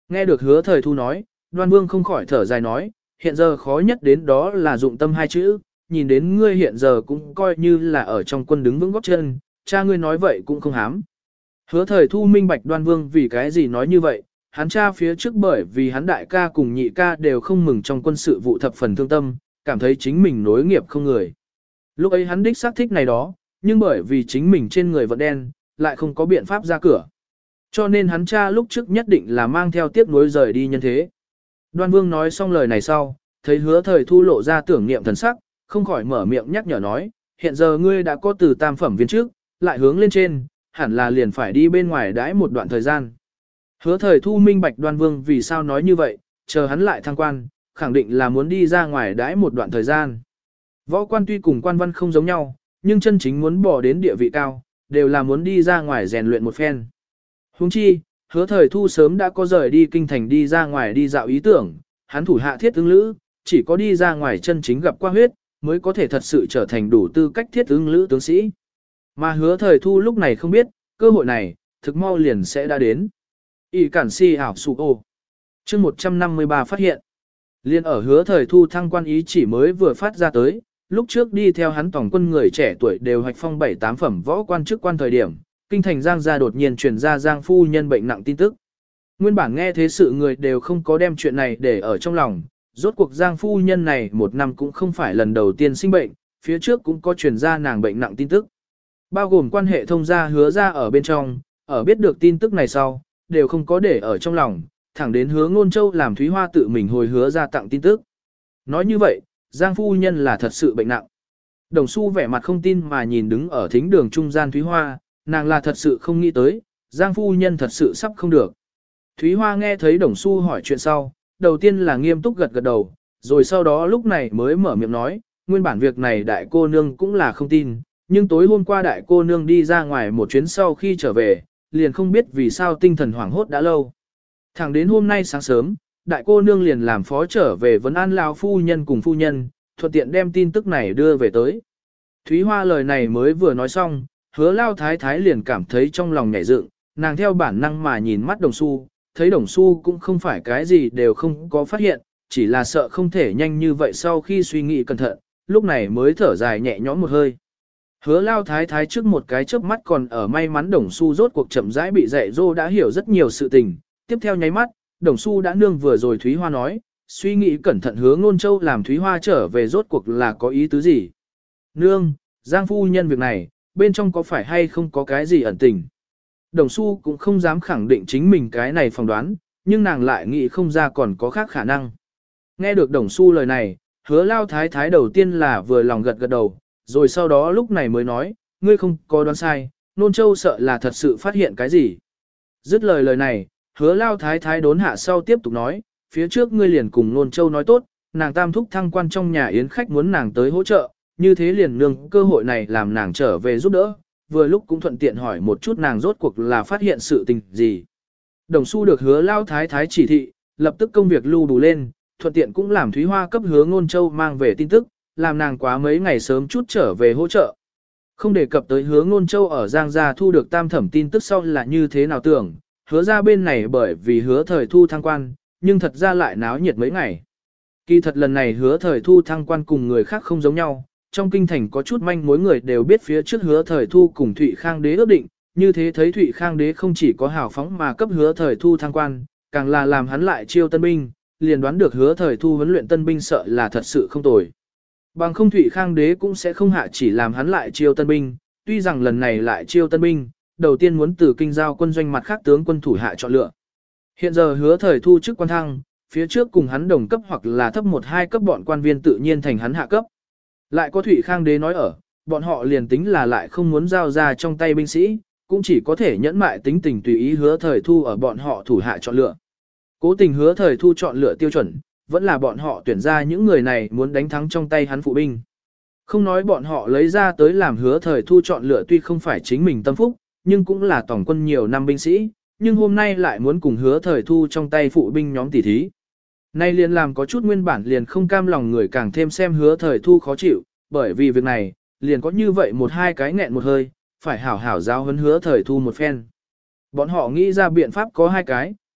Nghe được hứa thời thu nói, Đoan Vương không khỏi thở dài nói, hiện giờ khó nhất đến đó là dụng tâm hai chữ, nhìn đến ngươi hiện giờ cũng coi như là ở trong quân đứng vững góp chân, cha ngươi nói vậy cũng không hám. Hứa thời thu minh bạch Đoan Vương vì cái gì nói như vậy, hắn cha phía trước bởi vì hắn đại ca cùng nhị ca đều không mừng trong quân sự vụ thập phần thương tâm, cảm thấy chính mình nối nghiệp không người. Lúc ấy hắn đích xác thích này đó, nhưng bởi vì chính mình trên người vận đen, lại không có biện pháp ra cửa. Cho nên hắn cha lúc trước nhất định là mang theo tiếp nối rời đi nhân thế. Đoan Vương nói xong lời này sau, thấy hứa thời thu lộ ra tưởng niệm thần sắc, không khỏi mở miệng nhắc nhở nói, hiện giờ ngươi đã có từ tam phẩm viên trước, lại hướng lên trên, hẳn là liền phải đi bên ngoài đãi một đoạn thời gian. Hứa thời thu minh bạch Đoan Vương vì sao nói như vậy, chờ hắn lại thăng quan, khẳng định là muốn đi ra ngoài đãi một đoạn thời gian. Võ quan tuy cùng quan văn không giống nhau, nhưng chân chính muốn bỏ đến địa vị cao, đều là muốn đi ra ngoài rèn luyện một phen. Huống chi, hứa thời thu sớm đã có rời đi kinh thành đi ra ngoài đi dạo ý tưởng, hắn thủ hạ thiết ứng lữ, chỉ có đi ra ngoài chân chính gặp qua huyết, mới có thể thật sự trở thành đủ tư cách thiết ứng lữ tướng sĩ. Mà hứa thời thu lúc này không biết, cơ hội này, thực mau liền sẽ đã đến. Y cản si ảo sụ ô. chương một trăm năm mươi ba phát hiện. Liên ở hứa thời thu thăng quan ý chỉ mới vừa phát ra tới, lúc trước đi theo hắn tổng quân người trẻ tuổi đều hoạch phong bảy tám phẩm võ quan chức quan thời điểm, kinh thành Giang gia đột nhiên truyền ra Giang phu nhân bệnh nặng tin tức. Nguyên bản nghe thế sự người đều không có đem chuyện này để ở trong lòng, rốt cuộc Giang phu nhân này một năm cũng không phải lần đầu tiên sinh bệnh, phía trước cũng có truyền ra nàng bệnh nặng tin tức. Bao gồm quan hệ thông gia hứa ra ở bên trong, ở biết được tin tức này sau, đều không có để ở trong lòng, thẳng đến hứa ngôn châu làm Thúy Hoa tự mình hồi hứa ra tặng tin tức. Nói như vậy, Giang phu nhân là thật sự bệnh nặng. Đồng Xu vẻ mặt không tin mà nhìn đứng ở thính đường trung gian Thúy Hoa, nàng là thật sự không nghĩ tới, Giang phu nhân thật sự sắp không được. Thúy Hoa nghe thấy Đồng Xu hỏi chuyện sau, đầu tiên là nghiêm túc gật gật đầu, rồi sau đó lúc này mới mở miệng nói, nguyên bản việc này đại cô nương cũng là không tin, nhưng tối hôm qua đại cô nương đi ra ngoài một chuyến sau khi trở về, liền không biết vì sao tinh thần hoảng hốt đã lâu. Thẳng đến hôm nay sáng sớm, đại cô nương liền làm phó trở về vấn an lão phu nhân cùng phu nhân, thuận tiện đem tin tức này đưa về tới. Thúy Hoa lời này mới vừa nói xong, hứa lao thái thái liền cảm thấy trong lòng nhảy dựng, nàng theo bản năng mà nhìn mắt Đồng Xu, thấy Đồng Xu cũng không phải cái gì đều không có phát hiện, chỉ là sợ không thể nhanh như vậy sau khi suy nghĩ cẩn thận, lúc này mới thở dài nhẹ nhõm một hơi. Hứa lao thái thái trước một cái chớp mắt còn ở may mắn Đồng Xu rốt cuộc chậm rãi bị dạy dỗ đã hiểu rất nhiều sự tình, tiếp theo nháy mắt, Đồng Xu đã nương vừa rồi Thúy Hoa nói, suy nghĩ cẩn thận hứa ngôn châu làm Thúy Hoa trở về rốt cuộc là có ý tứ gì. Nương, Giang phu nhân việc này, bên trong có phải hay không có cái gì ẩn tình. Đồng Xu cũng không dám khẳng định chính mình cái này phỏng đoán, nhưng nàng lại nghĩ không ra còn có khác khả năng. Nghe được Đồng Xu lời này, hứa lao thái thái đầu tiên là vừa lòng gật gật đầu, rồi sau đó lúc này mới nói, ngươi không có đoán sai, nôn châu sợ là thật sự phát hiện cái gì. Dứt lời lời này, hứa lao thái thái đốn hạ sau tiếp tục nói, phía trước ngươi liền cùng nôn châu nói tốt, nàng tam thúc thăng quan trong nhà yến khách muốn nàng tới hỗ trợ, như thế liền nương cơ hội này làm nàng trở về giúp đỡ, vừa lúc cũng thuận tiện hỏi một chút nàng rốt cuộc là phát hiện sự tình gì. Đồng Xu được hứa lao thái thái chỉ thị, lập tức công việc lưu đủ lên, thuận tiện cũng làm Thúy Hoa cấp hứa ngôn châu mang về tin tức, làm nàng quá mấy ngày sớm chút trở về hỗ trợ. Không đề cập tới hứa ngôn châu ở Giang Gia thu được tam thẩm tin tức sau là như thế nào tưởng, hứa ra bên này bởi vì hứa thời thu thăng quan, nhưng thật ra lại náo nhiệt mấy ngày. Kỳ thật lần này hứa thời thu thăng quan cùng người khác không giống nhau, trong kinh thành có chút manh mối người đều biết phía trước hứa thời thu cùng Thụy Khang đế ước định, như thế thấy Thụy Khang đế không chỉ có hào phóng mà cấp hứa thời thu thăng quan, càng là làm hắn lại chiêu tân binh, liền đoán được hứa thời thu huấn luyện tân binh sợ là thật sự không tồi. Bằng không Thụy Khang đế cũng sẽ không hạ chỉ làm hắn lại chiêu tân binh, tuy rằng lần này lại chiêu tân binh, đầu tiên muốn từ kinh giao quân doanh mặt khác tướng quân thủ hạ chọn lựa. Hiện giờ hứa thời thu chức quan thăng, phía trước cùng hắn đồng cấp hoặc là thấp một hai cấp bọn quan viên tự nhiên thành hắn hạ cấp. Lại có Thụy Khang đế nói ở, bọn họ liền tính là lại không muốn giao ra trong tay binh sĩ, cũng chỉ có thể nhẫn mại tính tình tùy ý hứa thời thu ở bọn họ thủ hạ chọn lựa. Cố tình hứa thời thu chọn lựa tiêu chuẩn, vẫn là bọn họ tuyển ra những người này muốn đánh thắng trong tay hắn phụ binh. Không nói bọn họ lấy ra tới làm hứa thời thu chọn lựa tuy không phải chính mình tâm phúc, nhưng cũng là tổng quân nhiều năm binh sĩ, nhưng hôm nay lại muốn cùng hứa thời thu trong tay phụ binh nhóm tỉ thí. Nay liền làm có chút nguyên bản liền không cam lòng người càng thêm xem hứa thời thu khó chịu, bởi vì việc này, liền có như vậy một hai cái nghẹn một hơi, phải hảo hảo giao huấn hứa thời thu một phen. Bọn họ nghĩ ra biện pháp có hai cái,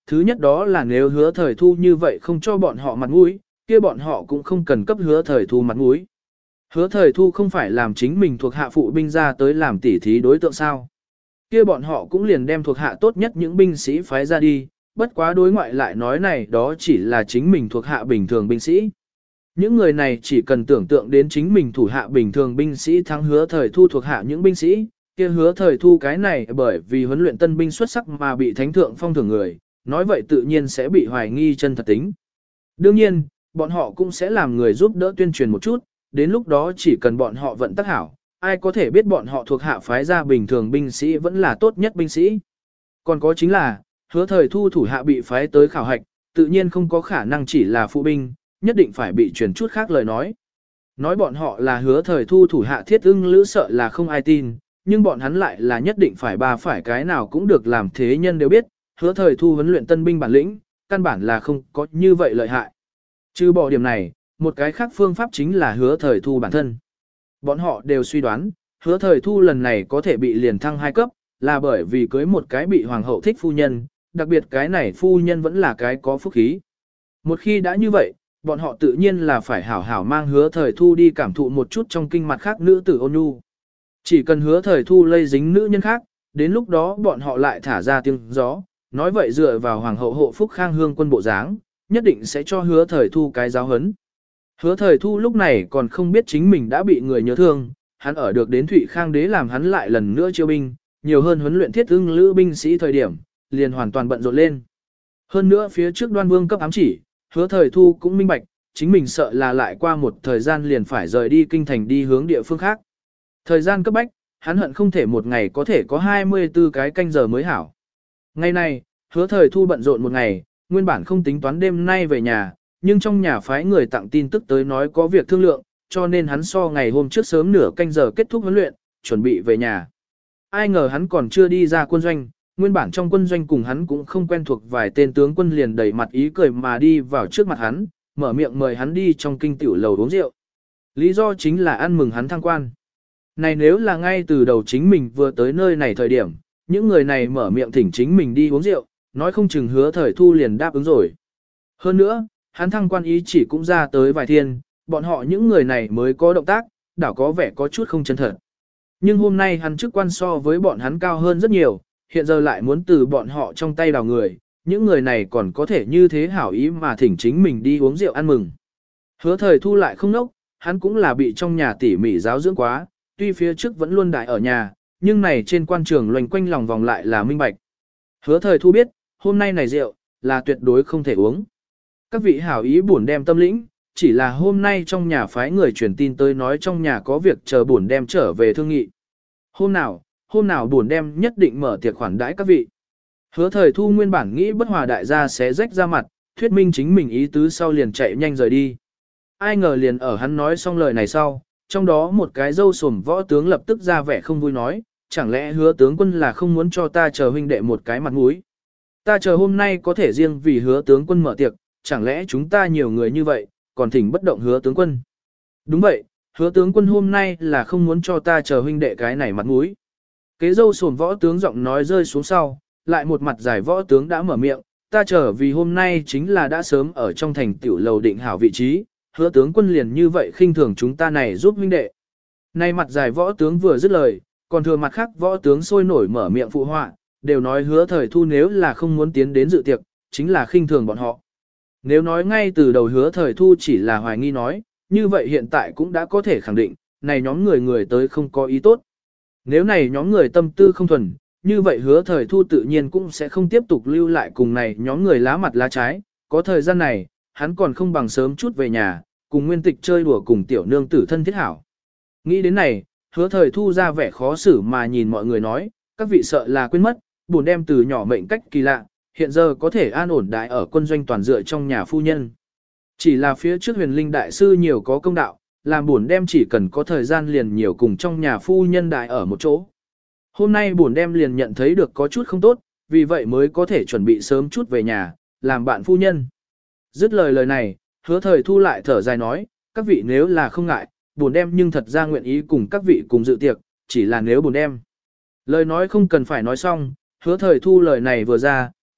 Thứ nhất đó là nếu hứa thời thu như vậy không cho bọn họ mặt mũi, kia bọn họ cũng không cần cấp hứa thời thu mặt mũi. Hứa thời thu không phải làm chính mình thuộc hạ phụ binh ra tới làm tỉ thí đối tượng sao. Kia bọn họ cũng liền đem thuộc hạ tốt nhất những binh sĩ phái ra đi, bất quá đối ngoại lại nói này đó chỉ là chính mình thuộc hạ bình thường binh sĩ. Những người này chỉ cần tưởng tượng đến chính mình thủ hạ bình thường binh sĩ thắng hứa thời thu thuộc hạ những binh sĩ, kia hứa thời thu cái này bởi vì huấn luyện tân binh xuất sắc mà bị thánh thượng phong thưởng người, nói vậy tự nhiên sẽ bị hoài nghi chân thật tính. Đương nhiên, bọn họ cũng sẽ làm người giúp đỡ tuyên truyền một chút, đến lúc đó chỉ cần bọn họ vận tác hảo, ai có thể biết bọn họ thuộc hạ phái ra bình thường binh sĩ vẫn là tốt nhất binh sĩ. Còn có chính là, hứa thời thu thủ hạ bị phái tới khảo hạch, tự nhiên không có khả năng chỉ là phụ binh, nhất định phải bị truyền chút khác lời nói. Nói bọn họ là hứa thời thu thủ hạ thiết ưng lữ sợ là không ai tin, nhưng bọn hắn lại là nhất định phải ba phải cái nào cũng được làm thế nhân đều biết, hứa thời thu huấn luyện tân binh bản lĩnh, căn bản là không có như vậy lợi hại. Trừ bỏ điểm này, một cái khác phương pháp chính là hứa thời thu bản thân. Bọn họ đều suy đoán, hứa thời thu lần này có thể bị liền thăng hai cấp, là bởi vì cưới một cái bị hoàng hậu thích phu nhân, đặc biệt cái này phu nhân vẫn là cái có phúc khí. Một khi đã như vậy, bọn họ tự nhiên là phải hảo hảo mang hứa thời thu đi cảm thụ một chút trong kinh mặt khác nữ tử ôn nhu. Chỉ cần hứa thời thu lây dính nữ nhân khác, đến lúc đó bọn họ lại thả ra tiếng gió, nói vậy dựa vào hoàng hậu hộ phúc khang hương quân bộ dáng, nhất định sẽ cho hứa thời thu cái giáo hấn. Hứa thời thu lúc này còn không biết chính mình đã bị người nhớ thương, hắn ở được đến Thụy Khang đế làm hắn lại lần nữa chiêu binh, nhiều hơn huấn luyện thiết ưng lữ binh sĩ thời điểm, liền hoàn toàn bận rộn lên. Hơn nữa phía trước Đoan Vương cấp ám chỉ, hứa thời thu cũng minh bạch, chính mình sợ là lại qua một thời gian liền phải rời đi kinh thành đi hướng địa phương khác. Thời gian cấp bách, hắn hận không thể một ngày có thể có hai mươi tư cái canh giờ mới hảo. Ngày này, hứa thời thu bận rộn một ngày, nguyên bản không tính toán đêm nay về nhà, nhưng trong nhà phái người tặng tin tức tới nói có việc thương lượng, cho nên hắn so ngày hôm trước sớm nửa canh giờ kết thúc huấn luyện, chuẩn bị về nhà. Ai ngờ hắn còn chưa đi ra quân doanh, nguyên bản trong quân doanh cùng hắn cũng không quen thuộc vài tên tướng quân liền đầy mặt ý cười mà đi vào trước mặt hắn, mở miệng mời hắn đi trong kinh tiểu lầu uống rượu. Lý do chính là ăn mừng hắn thăng quan. Này nếu là ngay từ đầu chính mình vừa tới nơi này thời điểm, những người này mở miệng thỉnh chính mình đi uống rượu, nói không chừng hứa thời thu liền đáp ứng rồi. Hơn nữa, hắn thăng quan ý chỉ cũng ra tới vài thiên, bọn họ những người này mới có động tác, đảo có vẻ có chút không chân thật. Nhưng hôm nay hắn chức quan so với bọn hắn cao hơn rất nhiều, hiện giờ lại muốn từ bọn họ trong tay đào người, những người này còn có thể như thế hảo ý mà thỉnh chính mình đi uống rượu ăn mừng. Hứa thời thu lại không nốc, hắn cũng là bị trong nhà tỉ mỉ giáo dưỡng quá, tuy phía trước vẫn luôn đại ở nhà, nhưng này trên quan trường loanh quanh lòng vòng lại là minh bạch. Hứa thời thu biết, hôm nay này rượu, là tuyệt đối không thể uống. Các vị hảo ý buồn đem tâm lĩnh, chỉ là hôm nay trong nhà phái người truyền tin tới nói trong nhà có việc chờ buồn đem trở về thương nghị. Hôm nào, hôm nào buồn đem nhất định mở tiệc khoản đãi các vị. Hứa thời thu nguyên bản nghĩ bất hòa đại gia sẽ rách ra mặt, thuyết minh chính mình ý tứ sau liền chạy nhanh rời đi. Ai ngờ liền ở hắn nói xong lời này sau, trong đó một cái râu sồm võ tướng lập tức ra vẻ không vui nói, chẳng lẽ hứa tướng quân là không muốn cho ta chờ huynh đệ một cái mặt mũi. Ta chờ hôm nay có thể riêng vì hứa tướng quân mở tiệc, chẳng lẽ chúng ta nhiều người như vậy, còn thỉnh bất động hứa tướng quân. Đúng vậy, hứa tướng quân hôm nay là không muốn cho ta chờ huynh đệ cái này mặt mũi. Kế dâu sồm võ tướng giọng nói rơi xuống sau, lại một mặt giải võ tướng đã mở miệng, ta chờ vì hôm nay chính là đã sớm ở trong thành tiểu lầu định hảo vị trí, hứa tướng quân liền như vậy khinh thường chúng ta này giúp huynh đệ. Nay mặt giải võ tướng vừa dứt lời, còn thừa mặt khác võ tướng sôi nổi mở miệng phụ họa, đều nói hứa thời thu nếu là không muốn tiến đến dự tiệc, chính là khinh thường bọn họ. Nếu nói ngay từ đầu hứa thời thu chỉ là hoài nghi nói, như vậy hiện tại cũng đã có thể khẳng định, này nhóm người người tới không có ý tốt. Nếu này nhóm người tâm tư không thuần, như vậy hứa thời thu tự nhiên cũng sẽ không tiếp tục lưu lại cùng này nhóm người lá mặt lá trái, có thời gian này, hắn còn không bằng sớm chút về nhà, cùng nguyên tịch chơi đùa cùng tiểu nương tử thân thiết hảo. Nghĩ đến này, hứa thời thu ra vẻ khó xử mà nhìn mọi người nói, các vị sợ là quên mất, buồn đem từ nhỏ mệnh cách kỳ lạ, hiện giờ có thể an ổn đại ở quân doanh toàn dựa trong nhà phu nhân. Chỉ là phía trước huyền linh đại sư nhiều có công đạo, làm buồn đem chỉ cần có thời gian liền nhiều cùng trong nhà phu nhân đại ở một chỗ. Hôm nay buồn đem liền nhận thấy được có chút không tốt, vì vậy mới có thể chuẩn bị sớm chút về nhà, làm bạn phu nhân. Dứt lời lời này, hứa thời thu lại thở dài nói, các vị nếu là không ngại, buồn đem nhưng thật ra nguyện ý cùng các vị cùng dự tiệc, chỉ là nếu buồn đem. Lời nói không cần phải nói xong, hứa thời thu lời này vừa ra,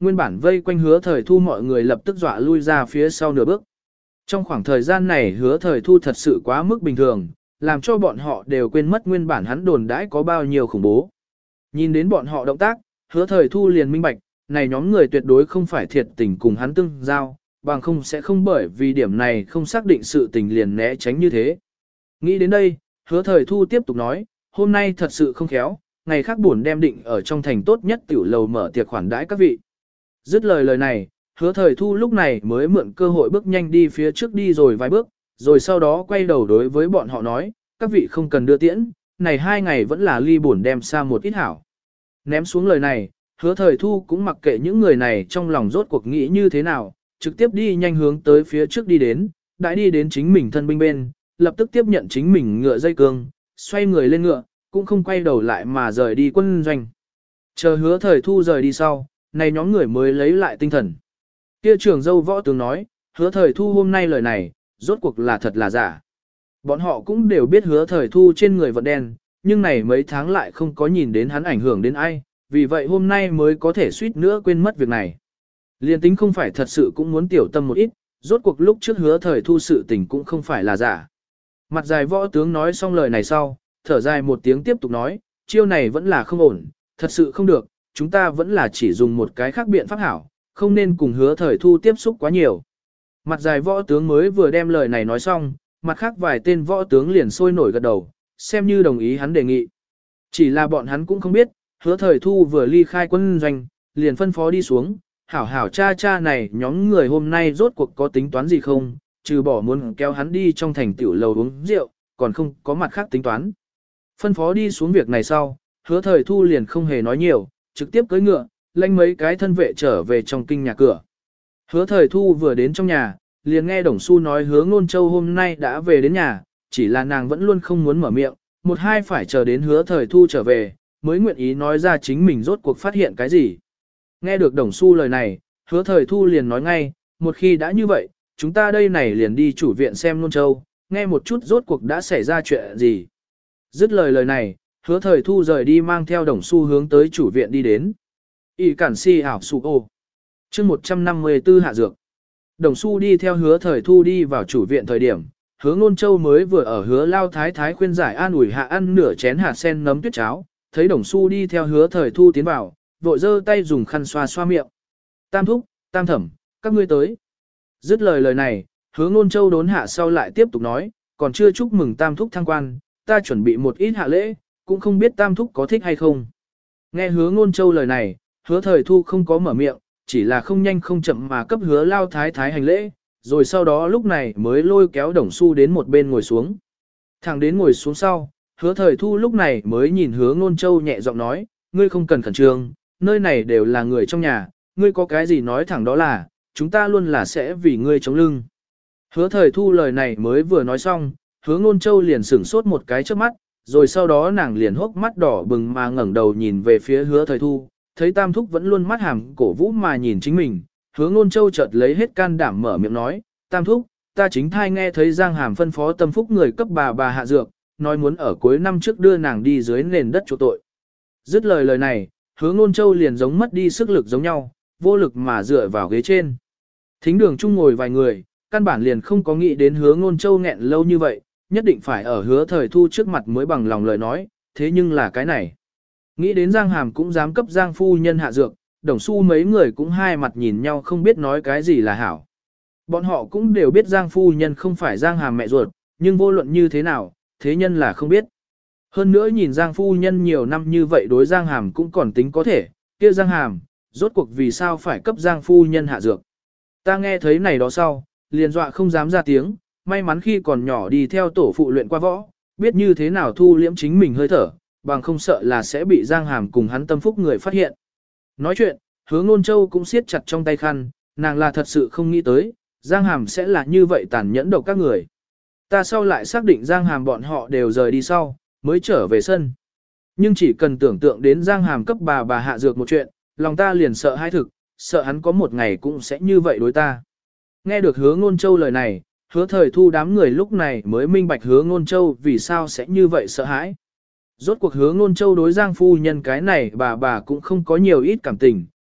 nguyên bản vây quanh hứa thời thu mọi người lập tức dọa lui ra phía sau nửa bước. Trong khoảng thời gian này hứa thời thu thật sự quá mức bình thường, làm cho bọn họ đều quên mất nguyên bản hắn đồn đãi có bao nhiêu khủng bố. Nhìn đến bọn họ động tác, hứa thời thu liền minh bạch, này nhóm người tuyệt đối không phải thiệt tình cùng hắn tương giao, bằng không sẽ không bởi vì điểm này không xác định sự tình liền né tránh như thế. Nghĩ đến đây, hứa thời thu tiếp tục nói, hôm nay thật sự không khéo, ngày khác buồn đem định ở trong thành tốt nhất tiểu lầu mở tiệc khoản đãi các vị. Dứt lời lời này, hứa thời thu lúc này mới mượn cơ hội bước nhanh đi phía trước đi rồi vài bước, rồi sau đó quay đầu đối với bọn họ nói, các vị không cần đưa tiễn, này hai ngày vẫn là ly buồn đem xa một ít hảo. Ném xuống lời này, hứa thời thu cũng mặc kệ những người này trong lòng rốt cuộc nghĩ như thế nào, trực tiếp đi nhanh hướng tới phía trước đi đến, đã đi đến chính mình thân binh bên, lập tức tiếp nhận chính mình ngựa dây cương, xoay người lên ngựa, cũng không quay đầu lại mà rời đi quân doanh. Chờ hứa thời thu rời đi sau, này nhóm người mới lấy lại tinh thần. Kia trưởng dâu võ tướng nói, hứa thời thu hôm nay lời này, rốt cuộc là thật là giả. Bọn họ cũng đều biết hứa thời thu trên người vận đen, nhưng này mấy tháng lại không có nhìn đến hắn ảnh hưởng đến ai, vì vậy hôm nay mới có thể suýt nữa quên mất việc này. Liên tính không phải thật sự cũng muốn tiểu tâm một ít, rốt cuộc lúc trước hứa thời thu sự tình cũng không phải là giả. Mặt dài võ tướng nói xong lời này sau, thở dài một tiếng tiếp tục nói, chiêu này vẫn là không ổn, thật sự không được, chúng ta vẫn là chỉ dùng một cái khác biện pháp hảo, không nên cùng hứa thời thu tiếp xúc quá nhiều. Mặt dài võ tướng mới vừa đem lời này nói xong, mặt khác vài tên võ tướng liền sôi nổi gật đầu, xem như đồng ý hắn đề nghị. Chỉ là bọn hắn cũng không biết, hứa thời thu vừa ly khai quân doanh, liền phân phó đi xuống, hảo hảo cha cha này nhóm người hôm nay rốt cuộc có tính toán gì không, trừ bỏ muốn kéo hắn đi trong thành tiểu lầu uống rượu, còn không có mặt khác tính toán. Phân phó đi xuống việc này sau, hứa thời thu liền không hề nói nhiều, trực tiếp cưỡi ngựa, lanh mấy cái thân vệ trở về trong kinh nhà cửa. Hứa thời thu vừa đến trong nhà, liền nghe Đồng Xu nói hứa Ngôn Châu hôm nay đã về đến nhà, chỉ là nàng vẫn luôn không muốn mở miệng, một hai phải chờ đến hứa thời thu trở về, mới nguyện ý nói ra chính mình rốt cuộc phát hiện cái gì. Nghe được Đồng Xu lời này, hứa thời thu liền nói ngay, một khi đã như vậy, chúng ta đây này liền đi chủ viện xem Ngôn Châu, nghe một chút rốt cuộc đã xảy ra chuyện gì. Dứt lời lời này, hứa thời thu rời đi mang theo Đồng Xu hướng tới chủ viện đi đến. Y cản si ảo su ô. chương một trăm năm mươi tư hạ dược. Đồng Xu đi theo hứa thời thu đi vào chủ viện thời điểm, hứa Ngôn Châu mới vừa ở hứa lao thái thái khuyên giải an ủi hạ ăn nửa chén hạt sen nấm tuyết cháo, thấy Đồng Xu đi theo hứa thời thu tiến vào, vội giơ tay dùng khăn xoa xoa miệng. Tam thúc, tam thẩm, các ngươi tới. Dứt lời lời này, hứa Ngôn Châu đốn hạ sau lại tiếp tục nói, còn chưa chúc mừng tam thúc thăng quan, ta chuẩn bị một ít hạ lễ, cũng không biết tam thúc có thích hay không. Nghe hứa Ngôn Châu lời này, hứa thời thu không có mở miệng, chỉ là không nhanh không chậm mà cấp hứa lao thái thái hành lễ, rồi sau đó lúc này mới lôi kéo Đồng Xu đến một bên ngồi xuống. Thẳng đến ngồi xuống sau, hứa thời thu lúc này mới nhìn hứa Ngôn Châu nhẹ giọng nói, ngươi không cần khẩn trương, nơi này đều là người trong nhà, ngươi có cái gì nói thẳng đó là, chúng ta luôn là sẽ vì ngươi chống lưng. Hứa thời thu lời này mới vừa nói xong, hứa Ngôn Châu liền sửng sốt một cái trước mắt, rồi sau đó nàng liền hốc mắt đỏ bừng mà ngẩng đầu nhìn về phía hứa thời thu, thấy tam thúc vẫn luôn mắt hàm cổ vũ mà nhìn chính mình, hứa Ngôn Châu chợt lấy hết can đảm mở miệng nói, tam thúc, ta chính thai nghe thấy Giang Hàm phân phó tâm phúc người cấp bà bà hạ dược, nói muốn ở cuối năm trước đưa nàng đi dưới nền đất chỗ tội. Dứt lời lời này, hứa Ngôn Châu liền giống mất đi sức lực giống nhau, vô lực mà dựa vào ghế trên. Thính đường chung ngồi vài người, căn bản liền không có nghĩ đến hứa Ngôn Châu nghẹn lâu như vậy, nhất định phải ở hứa thời thu trước mặt mới bằng lòng lời nói, thế nhưng là cái này. Nghĩ đến Giang Hàm cũng dám cấp Giang phu nhân hạ dược, Đồng Xu mấy người cũng hai mặt nhìn nhau không biết nói cái gì là hảo. Bọn họ cũng đều biết Giang phu nhân không phải Giang Hàm mẹ ruột, nhưng vô luận như thế nào, thế nhân là không biết. Hơn nữa nhìn Giang phu nhân nhiều năm như vậy đối Giang Hàm cũng còn tính có thể, kia Giang Hàm, rốt cuộc vì sao phải cấp Giang phu nhân hạ dược. Ta nghe thấy này đó sau, liền dọa không dám ra tiếng, may mắn khi còn nhỏ đi theo tổ phụ luyện qua võ, biết như thế nào thu liễm chính mình hơi thở, bằng không sợ là sẽ bị Giang Hàm cùng hắn tâm phúc người phát hiện. Nói chuyện, hứa Ngôn Châu cũng siết chặt trong tay khăn, nàng là thật sự không nghĩ tới, Giang Hàm sẽ là như vậy tàn nhẫn độc các người. Ta sau lại xác định Giang Hàm bọn họ đều rời đi sau, mới trở về sân. Nhưng chỉ cần tưởng tượng đến Giang Hàm cấp bà bà hạ dược một chuyện, lòng ta liền sợ hai thực, sợ hắn có một ngày cũng sẽ như vậy đối ta. Nghe được hứa Ngôn Châu lời này, hứa thời thu đám người lúc này mới minh bạch hứa Ngôn Châu vì sao sẽ như vậy sợ hãi. Rốt cuộc hứa Ngôn Châu đối Giang phu nhân cái này bà bà cũng không có nhiều ít cảm tình,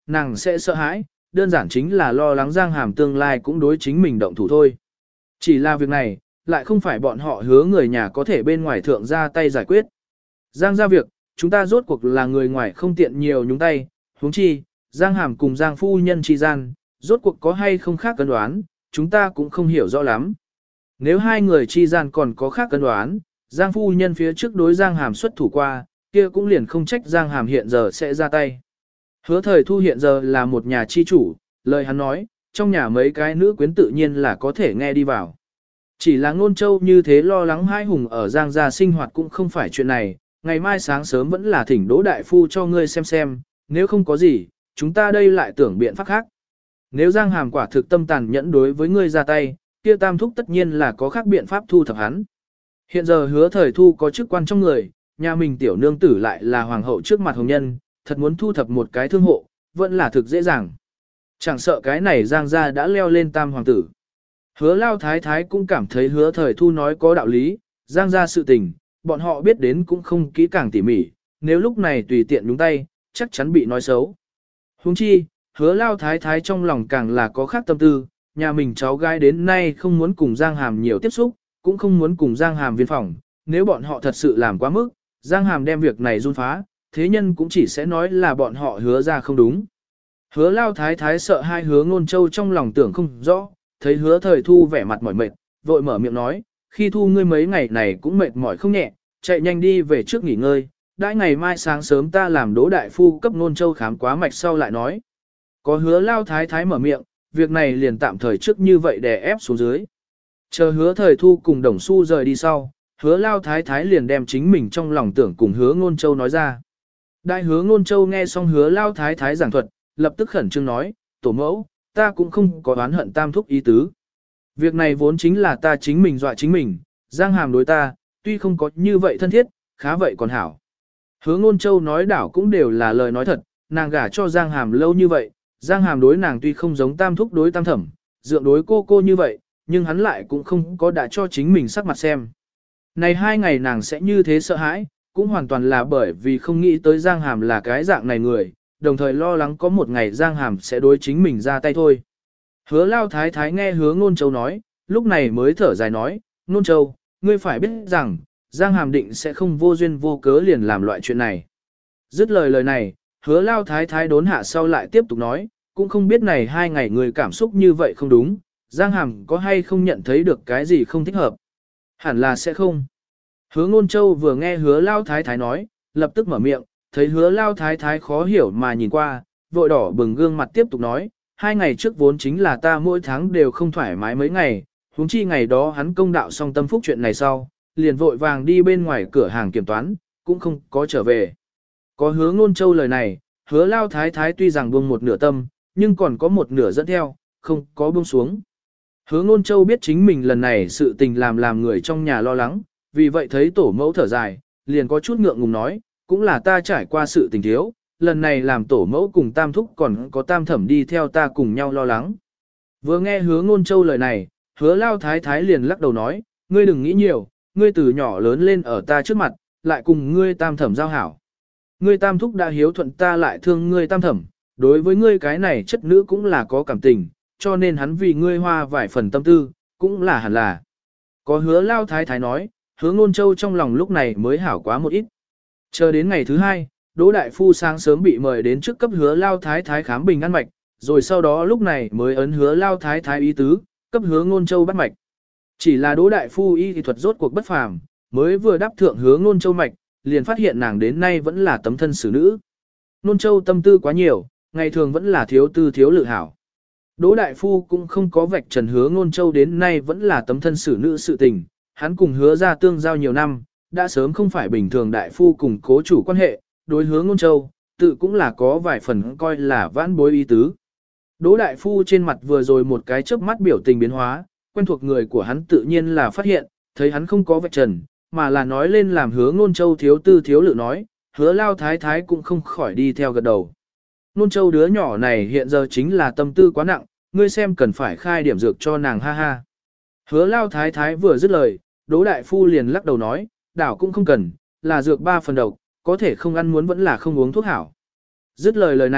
nàng sẽ sợ hãi, đơn giản chính là lo lắng Giang Hàm tương lai cũng đối chính mình động thủ thôi. Chỉ là việc này, lại không phải bọn họ hứa người nhà có thể bên ngoài thượng ra tay giải quyết. Giang ra việc, chúng ta rốt cuộc là người ngoài không tiện nhiều nhúng tay, huống chi, Giang Hàm cùng Giang phu nhân chi gian, rốt cuộc có hay không khác cân đoán, chúng ta cũng không hiểu rõ lắm. Nếu hai người chi gian còn có khác cân đoán, Giang phu nhân phía trước đối Giang Hàm xuất thủ qua, kia cũng liền không trách Giang Hàm hiện giờ sẽ ra tay. Hứa thời thu hiện giờ là một nhà chi chủ, lời hắn nói, trong nhà mấy cái nữ quyến tự nhiên là có thể nghe đi vào. Chỉ là Ngôn Châu như thế lo lắng hai hùng ở Giang gia sinh hoạt cũng không phải chuyện này, ngày mai sáng sớm vẫn là thỉnh Đỗ Đại Phu cho ngươi xem xem, nếu không có gì, chúng ta đây lại tưởng biện pháp khác. Nếu Giang Hàm quả thực tâm tàn nhẫn đối với ngươi ra tay, kia Tam Thúc tất nhiên là có khác biện pháp thu thập hắn. Hiện giờ Hứa thời thu có chức quan trong người, nhà mình tiểu nương tử lại là hoàng hậu trước mặt hồng nhân, thật muốn thu thập một cái thương hộ, vẫn là thực dễ dàng. Chẳng sợ cái này Giang gia đã leo lên tam hoàng tử. Hứa lao thái thái cũng cảm thấy Hứa thời thu nói có đạo lý, Giang gia sự tình, bọn họ biết đến cũng không kỹ càng tỉ mỉ, nếu lúc này tùy tiện nhúng tay, chắc chắn bị nói xấu. Huống chi, Hứa lao thái thái trong lòng càng là có khác tâm tư, nhà mình cháu gái đến nay không muốn cùng Giang Hàm nhiều tiếp xúc, cũng không muốn cùng Giang Hàm viên phòng, nếu bọn họ thật sự làm quá mức, Giang Hàm đem việc này run phá, thế nhân cũng chỉ sẽ nói là bọn họ hứa ra không đúng. Hứa lao thái thái sợ hai Hứa Ngôn Châu trong lòng tưởng không rõ, thấy Hứa thời thu vẻ mặt mỏi mệt, vội mở miệng nói, khi thu ngươi mấy ngày này cũng mệt mỏi không nhẹ, chạy nhanh đi về trước nghỉ ngơi, đãi ngày mai sáng sớm ta làm Đỗ Đại Phu cấp Ngôn Châu khám quá mạch sau lại nói. Có Hứa lao thái thái mở miệng, việc này liền tạm thời trước như vậy đè ép xuống dưới. Chờ Hứa thời thu cùng Đồng Xu rời đi sau, Hứa lao thái thái liền đem chính mình trong lòng tưởng cùng Hứa Ngôn Châu nói ra. Đại Hứa Ngôn Châu nghe xong Hứa lao thái thái giảng thuật, lập tức khẩn trương nói, tổ mẫu, ta cũng không có oán hận Tam Thúc ý tứ. Việc này vốn chính là ta chính mình dọa chính mình, Giang Hàm đối ta, tuy không có như vậy thân thiết, khá vậy còn hảo. Hứa Ngôn Châu nói đảo cũng đều là lời nói thật, nàng gả cho Giang Hàm lâu như vậy, Giang Hàm đối nàng tuy không giống Tam Thúc đối Tam Thẩm, dượng đối cô cô như vậy, nhưng hắn lại cũng không có đã cho chính mình sắc mặt xem. Này hai ngày nàng sẽ như thế sợ hãi, cũng hoàn toàn là bởi vì không nghĩ tới Giang Hàm là cái dạng này người, đồng thời lo lắng có một ngày Giang Hàm sẽ đối chính mình ra tay thôi. Hứa lao thái thái nghe Hứa Ngôn Châu nói, lúc này mới thở dài nói, Ngôn Châu, ngươi phải biết rằng, Giang Hàm định sẽ không vô duyên vô cớ liền làm loại chuyện này. Dứt lời lời này, Hứa lao thái thái đốn hạ sau lại tiếp tục nói, cũng không biết này hai ngày người cảm xúc như vậy không đúng, Giang Hàm có hay không nhận thấy được cái gì không thích hợp. Hẳn là sẽ không. Hứa Ngôn Châu vừa nghe Hứa lao thái thái nói, lập tức mở miệng, thấy Hứa lao thái thái khó hiểu mà nhìn qua, vội đỏ bừng gương mặt tiếp tục nói, hai ngày trước vốn chính là ta mỗi tháng đều không thoải mái mấy ngày, huống chi ngày đó hắn công đạo xong tâm phúc chuyện này sau, liền vội vàng đi bên ngoài cửa hàng kiểm toán, cũng không có trở về. Có Hứa Ngôn Châu lời này, Hứa lao thái thái tuy rằng buông một nửa tâm, nhưng còn có một nửa dẫn theo, không có buông xuống. Hứa Ngôn Châu biết chính mình lần này sự tình làm làm người trong nhà lo lắng, vì vậy thấy tổ mẫu thở dài, liền có chút ngượng ngùng nói, cũng là ta trải qua sự tình thiếu, lần này làm tổ mẫu cùng Tam Thúc còn có Tam Thẩm đi theo ta cùng nhau lo lắng. Vừa nghe Hứa Ngôn Châu lời này, Hứa lao thái thái liền lắc đầu nói, ngươi đừng nghĩ nhiều, ngươi từ nhỏ lớn lên ở ta trước mặt, lại cùng ngươi Tam Thẩm giao hảo. Ngươi Tam Thúc đã hiếu thuận ta lại thương ngươi Tam Thẩm, đối với ngươi cái này chất nữ cũng là có cảm tình, cho nên hắn vì ngươi hoa vài phần tâm tư, cũng là hẳn là. Có Hứa lao thái thái nói, Hứa Ngôn Châu trong lòng lúc này mới hảo quá một ít. Chờ đến ngày thứ hai, Đỗ Đại Phu sáng sớm bị mời đến trước cấp Hứa lao thái thái khám bình an mạch, rồi sau đó lúc này mới ấn Hứa lao thái thái ý tứ, cấp Hứa Ngôn Châu bắt mạch. Chỉ là Đỗ Đại Phu y thuật rốt cuộc bất phàm, mới vừa đáp thượng Hứa Ngôn Châu mạch, liền phát hiện nàng đến nay vẫn là tấm thân xử nữ. Ngôn Châu tâm tư quá nhiều, ngày thường vẫn là thiếu tư thiếu lự hảo. Đỗ Đại Phu cũng không có vạch trần Hứa Ngôn Châu đến nay vẫn là tấm thân xử nữ sự tình, hắn cùng Hứa ra tương giao nhiều năm, đã sớm không phải bình thường Đại Phu cùng cố chủ quan hệ, đối Hứa Ngôn Châu, tự cũng là có vài phần coi là vãn bối ý tứ. Đỗ Đại Phu trên mặt vừa rồi một cái chớp mắt biểu tình biến hóa, quen thuộc người của hắn tự nhiên là phát hiện, thấy hắn không có vạch trần, mà là nói lên làm Hứa Ngôn Châu thiếu tư thiếu lự nói, Hứa lao thái thái cũng không khỏi đi theo gật đầu. Ngôn Châu đứa nhỏ này hiện giờ chính là tâm tư quá nặng, ngươi xem cần phải khai điểm dược cho nàng ha ha. Hứa lao thái thái vừa dứt lời, Đỗ Đại Phu liền lắc đầu nói, đảo cũng không cần, là dược ba phần độc, có thể không ăn muốn vẫn là không uống thuốc hảo. Dứt lời lời này,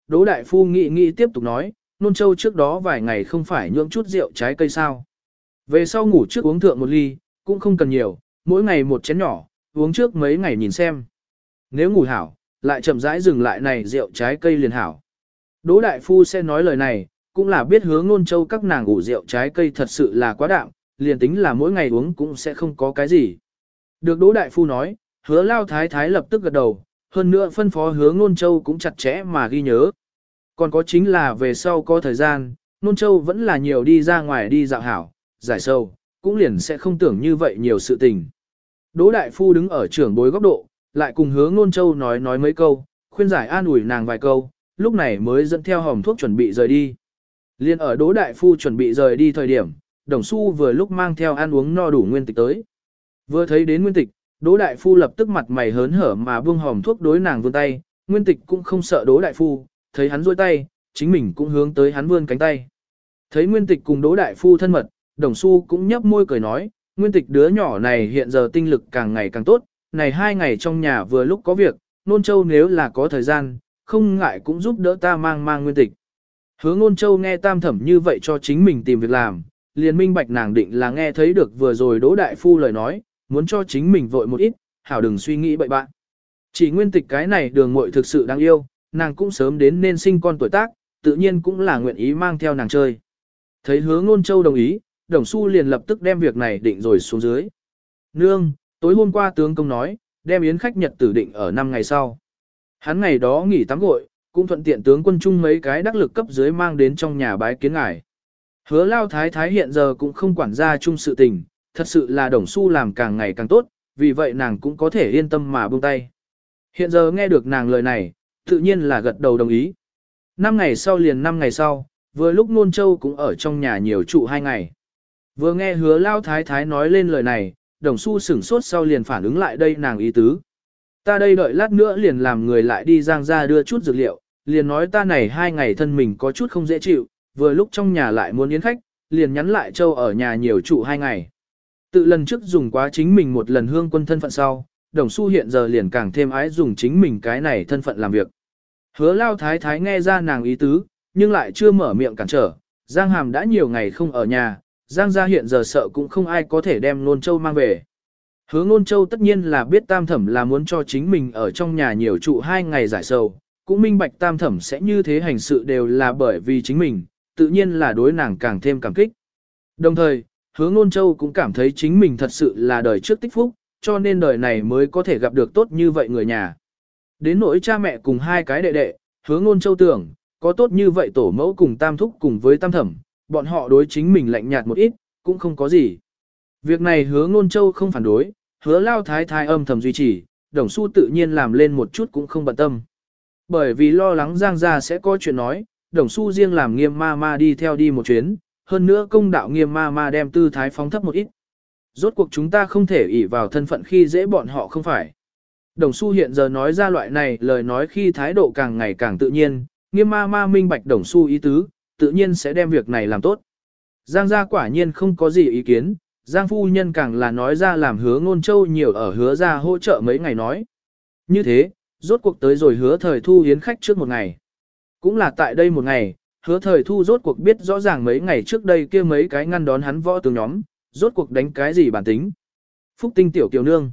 Đỗ Đại Phu nghĩ nghĩ tiếp tục nói, Nôn Châu trước đó vài ngày không phải nhưỡng chút rượu trái cây sao. Về sau ngủ trước uống thượng một ly, cũng không cần nhiều, mỗi ngày một chén nhỏ, uống trước mấy ngày nhìn xem. Nếu ngủ hảo, lại chậm rãi dừng lại này rượu trái cây liền hảo. Đỗ Đại Phu sẽ nói lời này, cũng là biết hướng Nôn Châu các nàng ủ rượu trái cây thật sự là quá đạm, liền tính là mỗi ngày uống cũng sẽ không có cái gì. Được Đỗ Đại Phu nói, Hứa Lao Thái Thái lập tức gật đầu, hơn nữa phân phó Hứa Nôn Châu cũng chặt chẽ mà ghi nhớ. Còn có chính là về sau có thời gian, Nôn Châu vẫn là nhiều đi ra ngoài đi dạo hảo, giải sâu, cũng liền sẽ không tưởng như vậy nhiều sự tình. Đỗ Đại Phu đứng ở trưởng bối góc độ, lại cùng Hứa Nôn Châu nói nói mấy câu, khuyên giải an ủi nàng vài câu, lúc này mới dẫn theo hòm thuốc chuẩn bị rời đi. Liên ở Đỗ Đại Phu chuẩn bị rời đi thời điểm, Đồng Xu vừa lúc mang theo ăn uống no đủ Nguyên Tịch tới. Vừa thấy đến Nguyên Tịch, Đỗ Đại Phu lập tức mặt mày hớn hở mà buông hòm thuốc đối nàng vươn tay, Nguyên Tịch cũng không sợ Đỗ Đại Phu, thấy hắn duỗi tay, chính mình cũng hướng tới hắn vươn cánh tay. Thấy Nguyên Tịch cùng Đỗ Đại Phu thân mật, Đồng Xu cũng nhấp môi cười nói, Nguyên Tịch đứa nhỏ này hiện giờ tinh lực càng ngày càng tốt, này hai ngày trong nhà vừa lúc có việc, Nôn Châu nếu là có thời gian, không ngại cũng giúp đỡ ta mang mang Nguyên Tịch. Hứa Nôn Châu nghe Tam Thẩm như vậy cho chính mình tìm việc làm, liền minh bạch nàng định là nghe thấy được vừa rồi Đỗ Đại Phu lời nói, muốn cho chính mình vội một ít, hảo đừng suy nghĩ bậy bạn. Chỉ Nguyên Tịch cái này đường muội thực sự đáng yêu, nàng cũng sớm đến nên sinh con tuổi tác, tự nhiên cũng là nguyện ý mang theo nàng chơi. Thấy Hứa Nôn Châu đồng ý, Đồng Xu liền lập tức đem việc này định rồi xuống dưới. Nương, tối hôm qua tướng công nói, đem yến khách nhật tử định ở năm ngày sau. Hắn ngày đó nghỉ tắm gội, cũng thuận tiện tướng quân chung mấy cái đắc lực cấp dưới mang đến trong nhà bái kiến ngài. Hứa Lao Thái Thái hiện giờ cũng không quản gia chung sự tình, thật sự là Đồng Xu làm càng ngày càng tốt, vì vậy nàng cũng có thể yên tâm mà buông tay. Hiện giờ nghe được nàng lời này, tự nhiên là gật đầu đồng ý. Năm ngày sau liền năm ngày sau, vừa lúc Nôn Châu cũng ở trong nhà nhiều trụ hai ngày. Vừa nghe Hứa Lao Thái Thái nói lên lời này, Đồng Xu sửng sốt sau liền phản ứng lại đây nàng ý tứ. Ta đây đợi lát nữa liền làm người lại đi Giang ra đưa chút dược liệu, liền nói ta này hai ngày thân mình có chút không dễ chịu, vừa lúc trong nhà lại muốn yến khách, liền nhắn lại Châu ở nhà nhiều trụ hai ngày. Tự lần trước dùng quá chính mình một lần hương quân thân phận sau, Đồng Xu hiện giờ liền càng thêm ái dùng chính mình cái này thân phận làm việc. Hứa Lao Thái Thái nghe ra nàng ý tứ, nhưng lại chưa mở miệng cản trở, Giang Hàm đã nhiều ngày không ở nhà, Giang gia hiện giờ sợ cũng không ai có thể đem Nôn Châu mang về. Hứa Nôn Châu tất nhiên là biết Tam Thẩm là muốn cho chính mình ở trong nhà nhiều trụ hai ngày giải sầu, cũng minh bạch Tam Thẩm sẽ như thế hành sự đều là bởi vì chính mình, tự nhiên là đối nàng càng thêm cảm kích. Đồng thời, Hứa Nôn Châu cũng cảm thấy chính mình thật sự là đời trước tích phúc, cho nên đời này mới có thể gặp được tốt như vậy người nhà. Đến nỗi cha mẹ cùng hai cái đệ đệ, Hứa Nôn Châu tưởng, có tốt như vậy tổ mẫu cùng Tam Thúc cùng với Tam Thẩm, bọn họ đối chính mình lạnh nhạt một ít, cũng không có gì. Việc này Hứa Nôn Châu không phản đối, Hứa Lao Thái Thái âm thầm duy trì, Đồng Xu tự nhiên làm lên một chút cũng không bận tâm. Bởi vì lo lắng Giang gia sẽ có chuyện nói, Đồng Xu riêng làm Nghiêm ma ma đi theo đi một chuyến, hơn nữa công đạo Nghiêm ma ma đem tư thái phóng thấp một ít. Rốt cuộc chúng ta không thể ỷ vào thân phận khi dễ bọn họ không phải. Đồng Xu hiện giờ nói ra loại này lời nói khi thái độ càng ngày càng tự nhiên, Nghiêm ma ma minh bạch Đồng Xu ý tứ, tự nhiên sẽ đem việc này làm tốt. Giang gia quả nhiên không có gì ý kiến, Giang phu nhân càng là nói ra làm Hứa Nôn Châu nhiều ở Hứa gia hỗ trợ mấy ngày nói. Như thế, rốt cuộc tới rồi Hứa Thời Thu hiến khách trước một ngày. Cũng là tại đây một ngày, Hứa Thời Thu rốt cuộc biết rõ ràng mấy ngày trước đây kia mấy cái ngăn đón hắn võ tướng nhóm, rốt cuộc đánh cái gì bản tính. Phúc tinh tiểu kiều nương.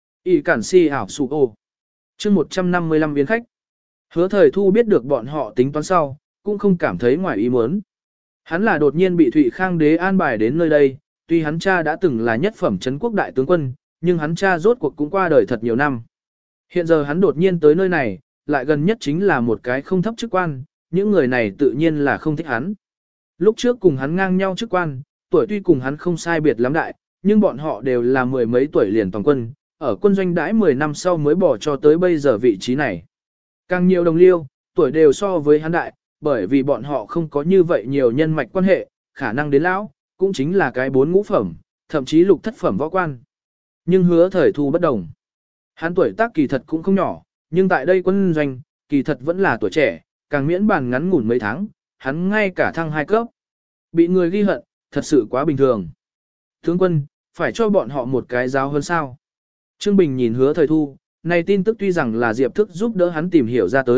Y cản si ảo sụ ô. chương một trăm năm mươi lăm biến khách. Hứa Thời Thu biết được bọn họ tính toán sau, cũng không cảm thấy ngoài ý muốn. Hắn là đột nhiên bị Thụy Khang đế an bài đến nơi đây, tuy hắn cha đã từng là nhất phẩm trấn quốc đại tướng quân, nhưng hắn cha rốt cuộc cũng qua đời thật nhiều năm. Hiện giờ hắn đột nhiên tới nơi này, lại gần nhất chính là một cái không thấp chức quan, những người này tự nhiên là không thích hắn. Lúc trước cùng hắn ngang nhau chức quan, tuổi tuy cùng hắn không sai biệt lắm đại, nhưng bọn họ đều là mười mấy tuổi liền toàn quân, ở quân doanh đãi mười năm sau mới bỏ cho tới bây giờ vị trí này. Càng nhiều đồng liêu, tuổi đều so với hắn đại, bởi vì bọn họ không có như vậy nhiều nhân mạch quan hệ, khả năng đến lão, cũng chính là cái bốn ngũ phẩm, thậm chí lục thất phẩm võ quan. Nhưng Hứa Thời Thu bất đồng. Hắn tuổi tác kỳ thật cũng không nhỏ, nhưng tại đây quân doanh, kỳ thật vẫn là tuổi trẻ, càng miễn bàn ngắn ngủn mấy tháng, hắn ngay cả thăng hai cấp. Bị người ghi hận, thật sự quá bình thường. Tướng quân, phải cho bọn họ một cái giáo hơn sao? Trương Bình nhìn Hứa Thời Thu, này tin tức tuy rằng là Diệp Thức giúp đỡ hắn tìm hiểu ra tới,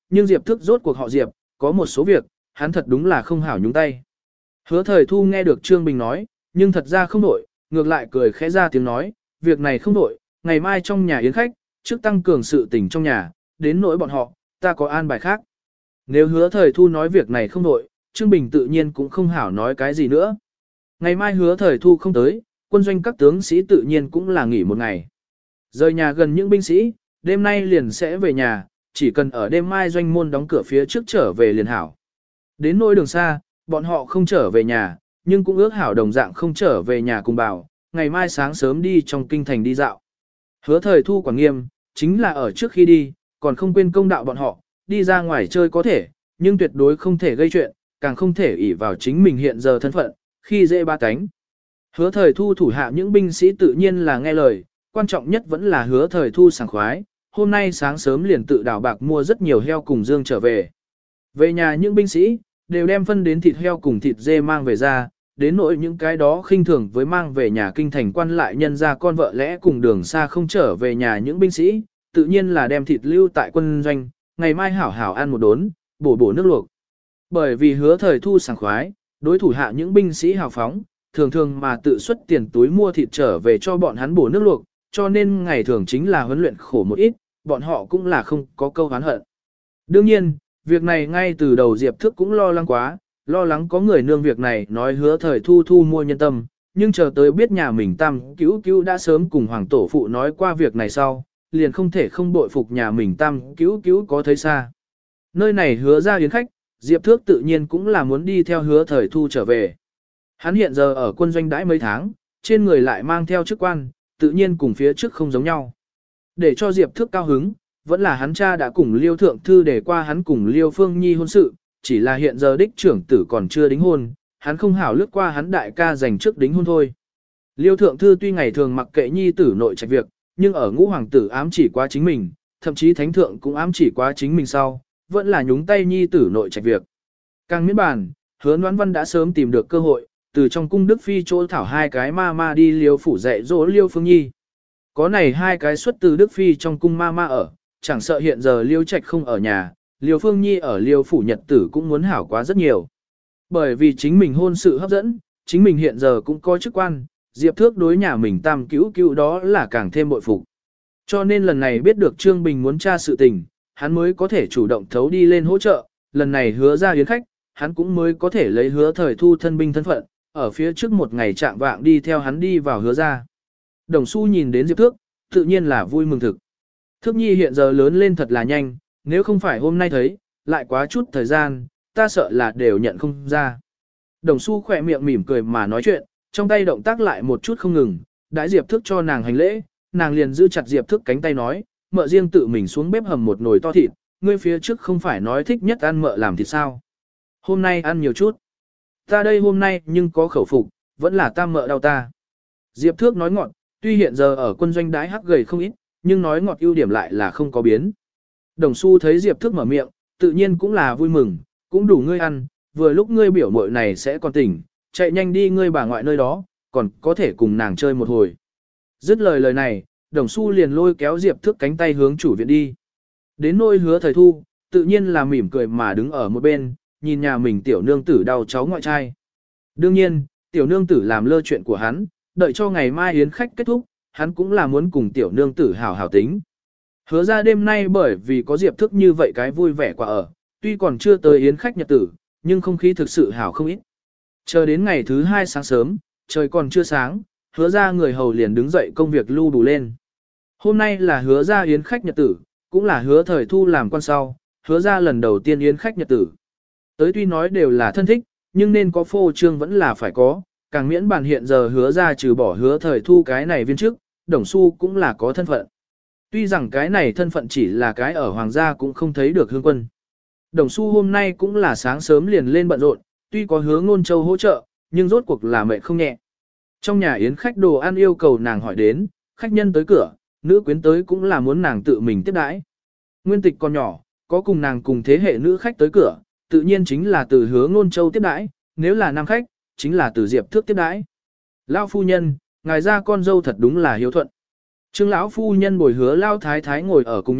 nhưng Diệp Thức rốt cuộc họ Diệp, có một số việc, hắn thật đúng là không hảo nhúng tay. Hứa Thời Thu nghe được Trương Bình nói, nhưng thật ra không đổi, ngược lại cười khẽ ra tiếng nói, việc này không đổi, ngày mai trong nhà yến khách, trước tăng cường sự tình trong nhà, đến nỗi bọn họ, ta có an bài khác. Nếu Hứa Thời Thu nói việc này không đổi, Trương Bình tự nhiên cũng không hảo nói cái gì nữa. Ngày mai Hứa Thời Thu không tới, quân doanh các tướng sĩ tự nhiên cũng là nghỉ một ngày. Rời nhà gần những binh sĩ, đêm nay liền sẽ về nhà, chỉ cần ở đêm mai doanh môn đóng cửa phía trước trở về liền hảo. Đến nỗi đường xa, bọn họ không trở về nhà, nhưng cũng ước hảo đồng dạng không trở về nhà cùng bảo, ngày mai sáng sớm đi trong kinh thành đi dạo. Hứa Thời Thu quản nghiêm, chính là ở trước khi đi, còn không quên công đạo bọn họ, đi ra ngoài chơi có thể, nhưng tuyệt đối không thể gây chuyện, càng không thể ỷ vào chính mình hiện giờ thân phận, khi dễ ba cánh. Hứa Thời Thu thủ hạ những binh sĩ tự nhiên là nghe lời, quan trọng nhất vẫn là Hứa Thời Thu sảng khoái, hôm nay sáng sớm liền tự đảo bạc mua rất nhiều heo cùng dương trở về. Về nhà những binh sĩ, đều đem phân đến thịt heo cùng thịt dê mang về ra, đến nỗi những cái đó khinh thường với mang về nhà kinh thành quan lại nhân ra con vợ lẽ cùng đường xa không trở về nhà những binh sĩ, tự nhiên là đem thịt lưu tại quân doanh, ngày mai hảo hảo ăn một đốn, bổ bổ nước luộc. Bởi vì Hứa Thời Thu sảng khoái, đối thủ hạ những binh sĩ hào phóng, thường thường mà tự xuất tiền túi mua thịt trở về cho bọn hắn bổ nước luộc, cho nên ngày thường chính là huấn luyện khổ một ít, bọn họ cũng là không có câu oán hận. Đương nhiên, việc này ngay từ đầu Diệp Thức cũng lo lắng quá, lo lắng có người nương việc này nói Hứa Thời Thu thu mua nhân tâm, nhưng chờ tới biết nhà mình tam cứu cứu đã sớm cùng hoàng tổ phụ nói qua việc này sau, liền không thể không bội phục nhà mình tam cứu cứu có thấy xa. Nơi này Hứa ra yến khách, Diệp Thước tự nhiên cũng là muốn đi theo Hứa Thời Thu trở về. Hắn hiện giờ ở quân doanh đãi mấy tháng, trên người lại mang theo chức quan, tự nhiên cùng phía trước không giống nhau. Để cho Diệp Thước cao hứng, vẫn là hắn cha đã cùng Liêu Thượng Thư để qua hắn cùng Liêu Phương Nhi hôn sự, chỉ là hiện giờ đích trưởng tử còn chưa đính hôn, hắn không hảo lướt qua hắn đại ca dành trước đính hôn thôi. Liêu Thượng Thư tuy ngày thường mặc kệ nhi tử nội trạch việc, nhưng ở ngũ hoàng tử ám chỉ quá chính mình, thậm chí thánh thượng cũng ám chỉ quá chính mình sau, vẫn là nhúng tay nhi tử nội trạch việc. Càng miễn bàn, Hứa Noãn Văn đã sớm tìm được cơ hội, từ trong cung Đức Phi chỗ thảo hai cái ma ma đi Liêu phủ dạy dỗ Liêu Phương Nhi. Có này hai cái xuất từ Đức Phi trong cung ma ma ở, chẳng sợ hiện giờ Liêu Trạch không ở nhà, Liêu Phương Nhi ở Liêu phủ nhật tử cũng muốn hảo quá rất nhiều. Bởi vì chính mình hôn sự hấp dẫn, chính mình hiện giờ cũng có chức quan, Diệp Thước đối nhà mình tam cứu cứu đó là càng thêm bội phục. Cho nên lần này biết được Trương Bình muốn tra sự tình, hắn mới có thể chủ động thấu đi lên hỗ trợ, lần này Hứa ra yến khách, hắn cũng mới có thể lấy Hứa Thời Thu thân binh thân phận, ở phía trước một ngày trạng vạng đi theo hắn đi vào Hứa ra. Đồng Xu nhìn đến Diệp Thước, tự nhiên là vui mừng thực. Thước Nhi hiện giờ lớn lên thật là nhanh, nếu không phải hôm nay thấy, lại quá chút thời gian, ta sợ là đều nhận không ra. Đồng Xu khỏe miệng mỉm cười mà nói chuyện, trong tay động tác lại một chút không ngừng, đãi Diệp Thước cho nàng hành lễ, nàng liền giữ chặt Diệp Thước cánh tay nói, mợ riêng tự mình xuống bếp hầm một nồi to thịt, ngươi phía trước không phải nói thích nhất ăn mợ làm thịt sao. Hôm nay ăn nhiều chút. Ta đây hôm nay nhưng có khẩu phục, vẫn là ta mợ đau ta. Diệp Thước nói ngọt, tuy hiện giờ ở quân doanh đái hắc gầy không ít, nhưng nói ngọt ưu điểm lại là không có biến. Đồng Xu thấy Diệp Thước mở miệng, tự nhiên cũng là vui mừng, cũng đủ ngươi ăn, vừa lúc ngươi biểu muội này sẽ còn tỉnh, chạy nhanh đi ngươi bà ngoại nơi đó, còn có thể cùng nàng chơi một hồi. Dứt lời lời này, Đồng Xu liền lôi kéo Diệp Thước cánh tay hướng chủ viện đi. Đến nôi Hứa Thời Thu, tự nhiên là mỉm cười mà đứng ở một bên, nhìn nhà mình tiểu nương tử đau cháu ngoại trai. Đương nhiên, tiểu nương tử làm lơ chuyện của hắn, đợi cho ngày mai yến khách kết thúc, hắn cũng là muốn cùng tiểu nương tử hảo hảo tính. Hứa ra đêm nay bởi vì có Diệp Thức như vậy cái vui vẻ quả ở, tuy còn chưa tới yến khách nhật tử, nhưng không khí thực sự hảo không ít. Chờ đến ngày thứ hai sáng sớm, trời còn chưa sáng, hứa ra người hầu liền đứng dậy công việc lưu đủ lên. Hôm nay là hứa ra yến khách nhật tử, cũng là Hứa Thời Thu làm quan sau, hứa ra lần đầu tiên yến khách nhật tử. Tới tuy nói đều là thân thích, nhưng nên có phô trương vẫn là phải có, càng miễn bàn hiện giờ hứa ra trừ bỏ Hứa Thời Thu cái này viên chức, Đồng Xu cũng là có thân phận. Tuy rằng cái này thân phận chỉ là cái ở hoàng gia cũng không thấy được hương quân. Đồng Xu hôm nay cũng là sáng sớm liền lên bận rộn, tuy có Hứa Ngôn Châu hỗ trợ, nhưng rốt cuộc là mệt không nhẹ. Trong nhà yến khách đồ ăn yêu cầu nàng hỏi đến, khách nhân tới cửa, nữ quyến tới cũng là muốn nàng tự mình tiếp đãi. Nguyên Tịch còn nhỏ, có cùng nàng cùng thế hệ nữ khách tới cửa, tự nhiên chính là từ Hứa Ngôn Châu tiếp đãi, nếu là nam khách, chính là từ Diệp Thước tiếp đãi. Lão phu nhân, ngài ra con dâu thật đúng là hiếu thuận. Trương lão phu nhân bồi Hứa lão thái thái ngồi ở cùng nhau,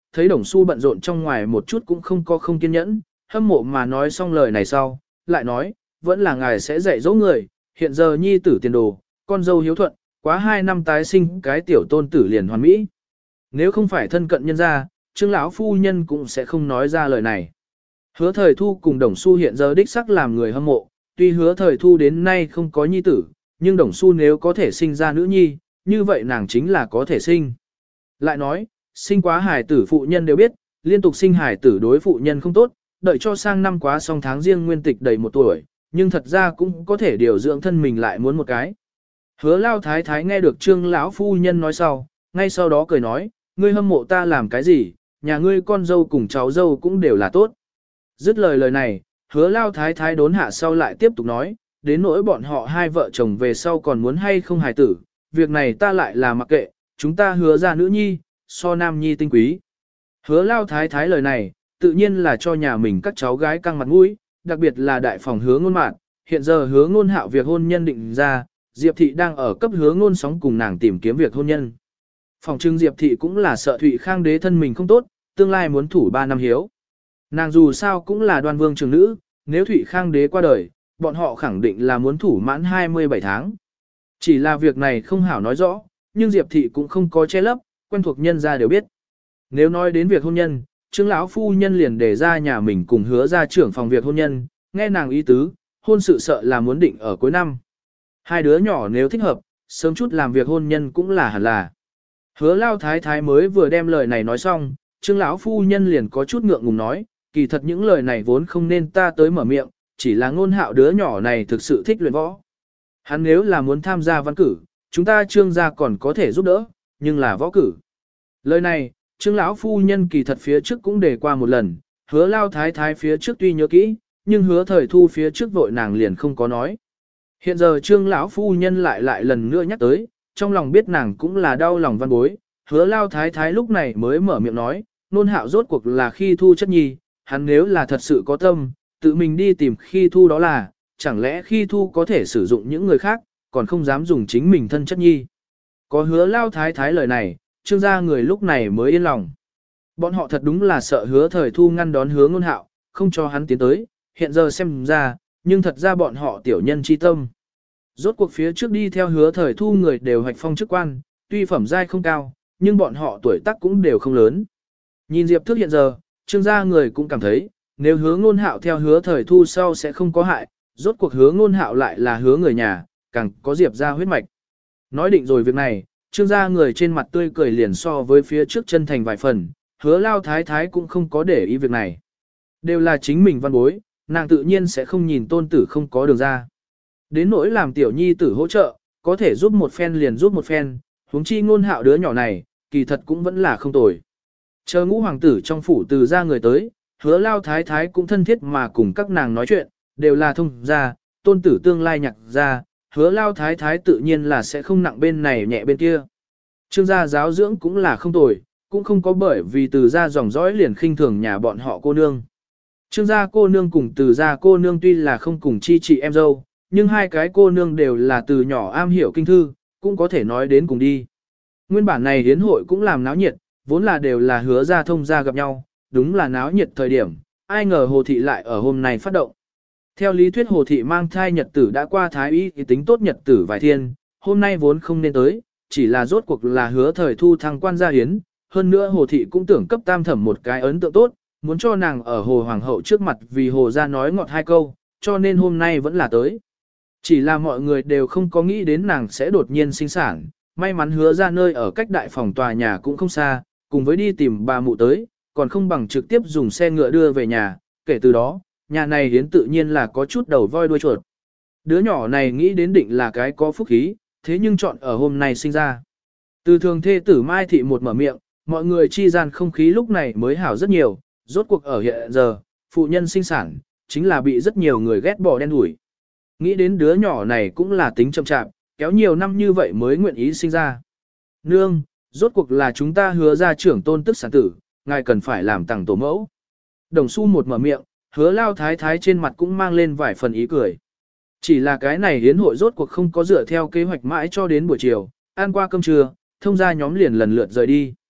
thấy Đồng Xu bận rộn trong ngoài một chút cũng không có không kiên nhẫn, hâm mộ mà nói xong lời này sau, lại nói, vẫn là ngài sẽ dạy dỗ người, hiện giờ nhi tử tiền đồ, con dâu hiếu thuận, quá hai năm tái sinh cái tiểu tôn tử liền hoàn mỹ. Nếu không phải thân cận nhân gia, Trương lão phu nhân cũng sẽ không nói ra lời này. Hứa Thời Thu cùng Đồng Xu hiện giờ đích sắc làm người hâm mộ, tuy Hứa Thời Thu đến nay không có nhi tử, nhưng Đồng Xu nếu có thể sinh ra nữ nhi, như vậy nàng chính là có thể sinh. Lại nói, sinh quá hài tử phụ nhân đều biết, liên tục sinh hài tử đối phụ nhân không tốt, đợi cho sang năm quá xong tháng riêng nguyên tịch đầy một tuổi, nhưng thật ra cũng có thể điều dưỡng thân mình lại muốn một cái. Hứa Lao Thái Thái nghe được Trương lão phu nhân nói sau, ngay sau đó cười nói, ngươi hâm mộ ta làm cái gì, nhà ngươi con dâu cùng cháu dâu cũng đều là tốt. Dứt lời lời này, Hứa Lao Thái Thái đốn hạ sau lại tiếp tục nói, đến nỗi bọn họ hai vợ chồng về sau còn muốn hay không hài tử, việc này ta lại là mặc kệ, chúng ta hứa ra nữ nhi, so nam nhi tinh quý. Hứa Lao Thái Thái lời này, tự nhiên là cho nhà mình các cháu gái căng mặt mũi, đặc biệt là đại phòng Hứa Ngôn Mạn, hiện giờ Hứa Ngôn Hạo việc hôn nhân định ra, Diệp thị đang ở cấp Hứa Ngôn Sóng cùng nàng tìm kiếm việc hôn nhân. Phòng trưng Diệp thị cũng là sợ Thụy Khang đế thân mình không tốt, tương lai muốn thủ ba năm hiếu. Nàng dù sao cũng là Đoan Vương trưởng nữ, nếu Thụy Khang đế qua đời, bọn họ khẳng định là muốn thủ mãn hai mươi bảy tháng. Chỉ là việc này không hảo nói rõ, nhưng Diệp thị cũng không có che lấp, quen thuộc nhân gia đều biết. Nếu nói đến việc hôn nhân, Trương lão phu nhân liền đề ra nhà mình cùng Hứa ra trưởng phòng việc hôn nhân, nghe nàng ý tứ, hôn sự sợ là muốn định ở cuối năm. Hai đứa nhỏ nếu thích hợp, sớm chút làm việc hôn nhân cũng là hẳn là. Hứa Lao Thái Thái mới vừa đem lời này nói xong, Trương lão phu nhân liền có chút ngượng ngùng nói, kỳ thật những lời này vốn không nên ta tới mở miệng, chỉ là Ngôn Hạo đứa nhỏ này thực sự thích luyện võ. Hắn nếu là muốn tham gia văn cử, chúng ta Trương gia còn có thể giúp đỡ, nhưng là võ cử. Lời này, Trương lão phu nhân kỳ thật phía trước cũng đề qua một lần, Hứa Lao Thái Thái phía trước tuy nhớ kỹ, nhưng Hứa Thời Thu phía trước vội nàng liền không có nói. Hiện giờ Trương lão phu nhân lại lại lần nữa nhắc tới, trong lòng biết nàng cũng là đau lòng văn bối, Hứa Lao Thái Thái lúc này mới mở miệng nói, Nôn Hạo rốt cuộc là khi thu chất nhi, hắn nếu là thật sự có tâm, tự mình đi tìm khi thu đó là, chẳng lẽ khi thu có thể sử dụng những người khác, còn không dám dùng chính mình thân chất nhi. Có Hứa Lao Thái Thái lời này, Trương gia người lúc này mới yên lòng. Bọn họ thật đúng là sợ Hứa Thời Thu ngăn đón Hứa Ngôn Hạo, không cho hắn tiến tới, hiện giờ xem ra, nhưng thật ra bọn họ tiểu nhân chi tâm. Rốt cuộc phía trước đi theo Hứa Thời Thu người đều hoạch phong chức quan, tuy phẩm giai không cao, nhưng bọn họ tuổi tác cũng đều không lớn. Nhìn Diệp Thước hiện giờ, Trương gia người cũng cảm thấy, nếu Hứa Ngôn Hạo theo Hứa Thời Thu sau sẽ không có hại, rốt cuộc Hứa Ngôn Hạo lại là Hứa người nhà, càng có Diệp gia huyết mạch. Nói định rồi việc này, Trương gia người trên mặt tươi cười liền so với phía trước chân thành vài phần, Hứa Lao Thái Thái cũng không có để ý việc này. Đều là chính mình văn bối, nàng tự nhiên sẽ không nhìn tôn tử không có đường ra. Đến nỗi làm tiểu nhi tử hỗ trợ, có thể giúp một phen liền giúp một phen, huống chi Ngôn Hạo đứa nhỏ này, kỳ thật cũng vẫn là không tồi. Chờ ngũ hoàng tử trong phủ từ ra người tới, Hứa Lao Thái Thái cũng thân thiết mà cùng các nàng nói chuyện, đều là thông gia, tôn tử tương lai nhạc gia, Hứa Lao Thái Thái tự nhiên là sẽ không nặng bên này nhẹ bên kia. Trương gia giáo dưỡng cũng là không tồi, cũng không có bởi vì từ gia dòng dõi liền khinh thường nhà bọn họ cô nương. Trương gia cô nương cùng từ gia cô nương tuy là không cùng chi chị em dâu, nhưng hai cái cô nương đều là từ nhỏ am hiểu kinh thư, cũng có thể nói đến cùng đi. Nguyên bản này hiến hội cũng làm náo nhiệt, vốn là đều là Hứa gia thông gia gặp nhau, đúng là náo nhiệt thời điểm, ai ngờ Hồ Thị lại ở hôm nay phát động. Theo lý thuyết Hồ Thị mang thai nhật tử đã qua thái y thì tính tốt nhật tử vài thiên, hôm nay vốn không nên tới, chỉ là rốt cuộc là Hứa Thời Thu thăng quan gia hiến, hơn nữa Hồ Thị cũng tưởng cấp tam thẩm một cái ấn tượng tốt, muốn cho nàng ở Hồ Hoàng hậu trước mặt vì Hồ gia nói ngọt hai câu, cho nên hôm nay vẫn là tới. Chỉ là mọi người đều không có nghĩ đến nàng sẽ đột nhiên sinh sản, may mắn Hứa ra nơi ở cách đại phòng tòa nhà cũng không xa, cùng với đi tìm bà mụ tới, còn không bằng trực tiếp dùng xe ngựa đưa về nhà, kể từ đó, nhà này hiến tự nhiên là có chút đầu voi đuôi chuột. Đứa nhỏ này nghĩ đến định là cái có phúc khí, thế nhưng chọn ở hôm nay sinh ra. Từ thường thê tử Mai Thị một mở miệng, mọi người chi gian không khí lúc này mới hảo rất nhiều, rốt cuộc ở hiện giờ, phụ nhân sinh sản, chính là bị rất nhiều người ghét bỏ đen đuổi. Nghĩ đến đứa nhỏ này cũng là tính chậm chạp, kéo nhiều năm như vậy mới nguyện ý sinh ra. Nương, rốt cuộc là chúng ta Hứa ra trưởng tôn tức sản tử, ngài cần phải làm tặng tổ mẫu. Đồng Xu một mở miệng, Hứa Lao Thái Thái trên mặt cũng mang lên vài phần ý cười. Chỉ là cái này hiến hội rốt cuộc không có dựa theo kế hoạch mãi cho đến buổi chiều, ăn qua cơm trưa, thông gia nhóm liền lần lượt rời đi.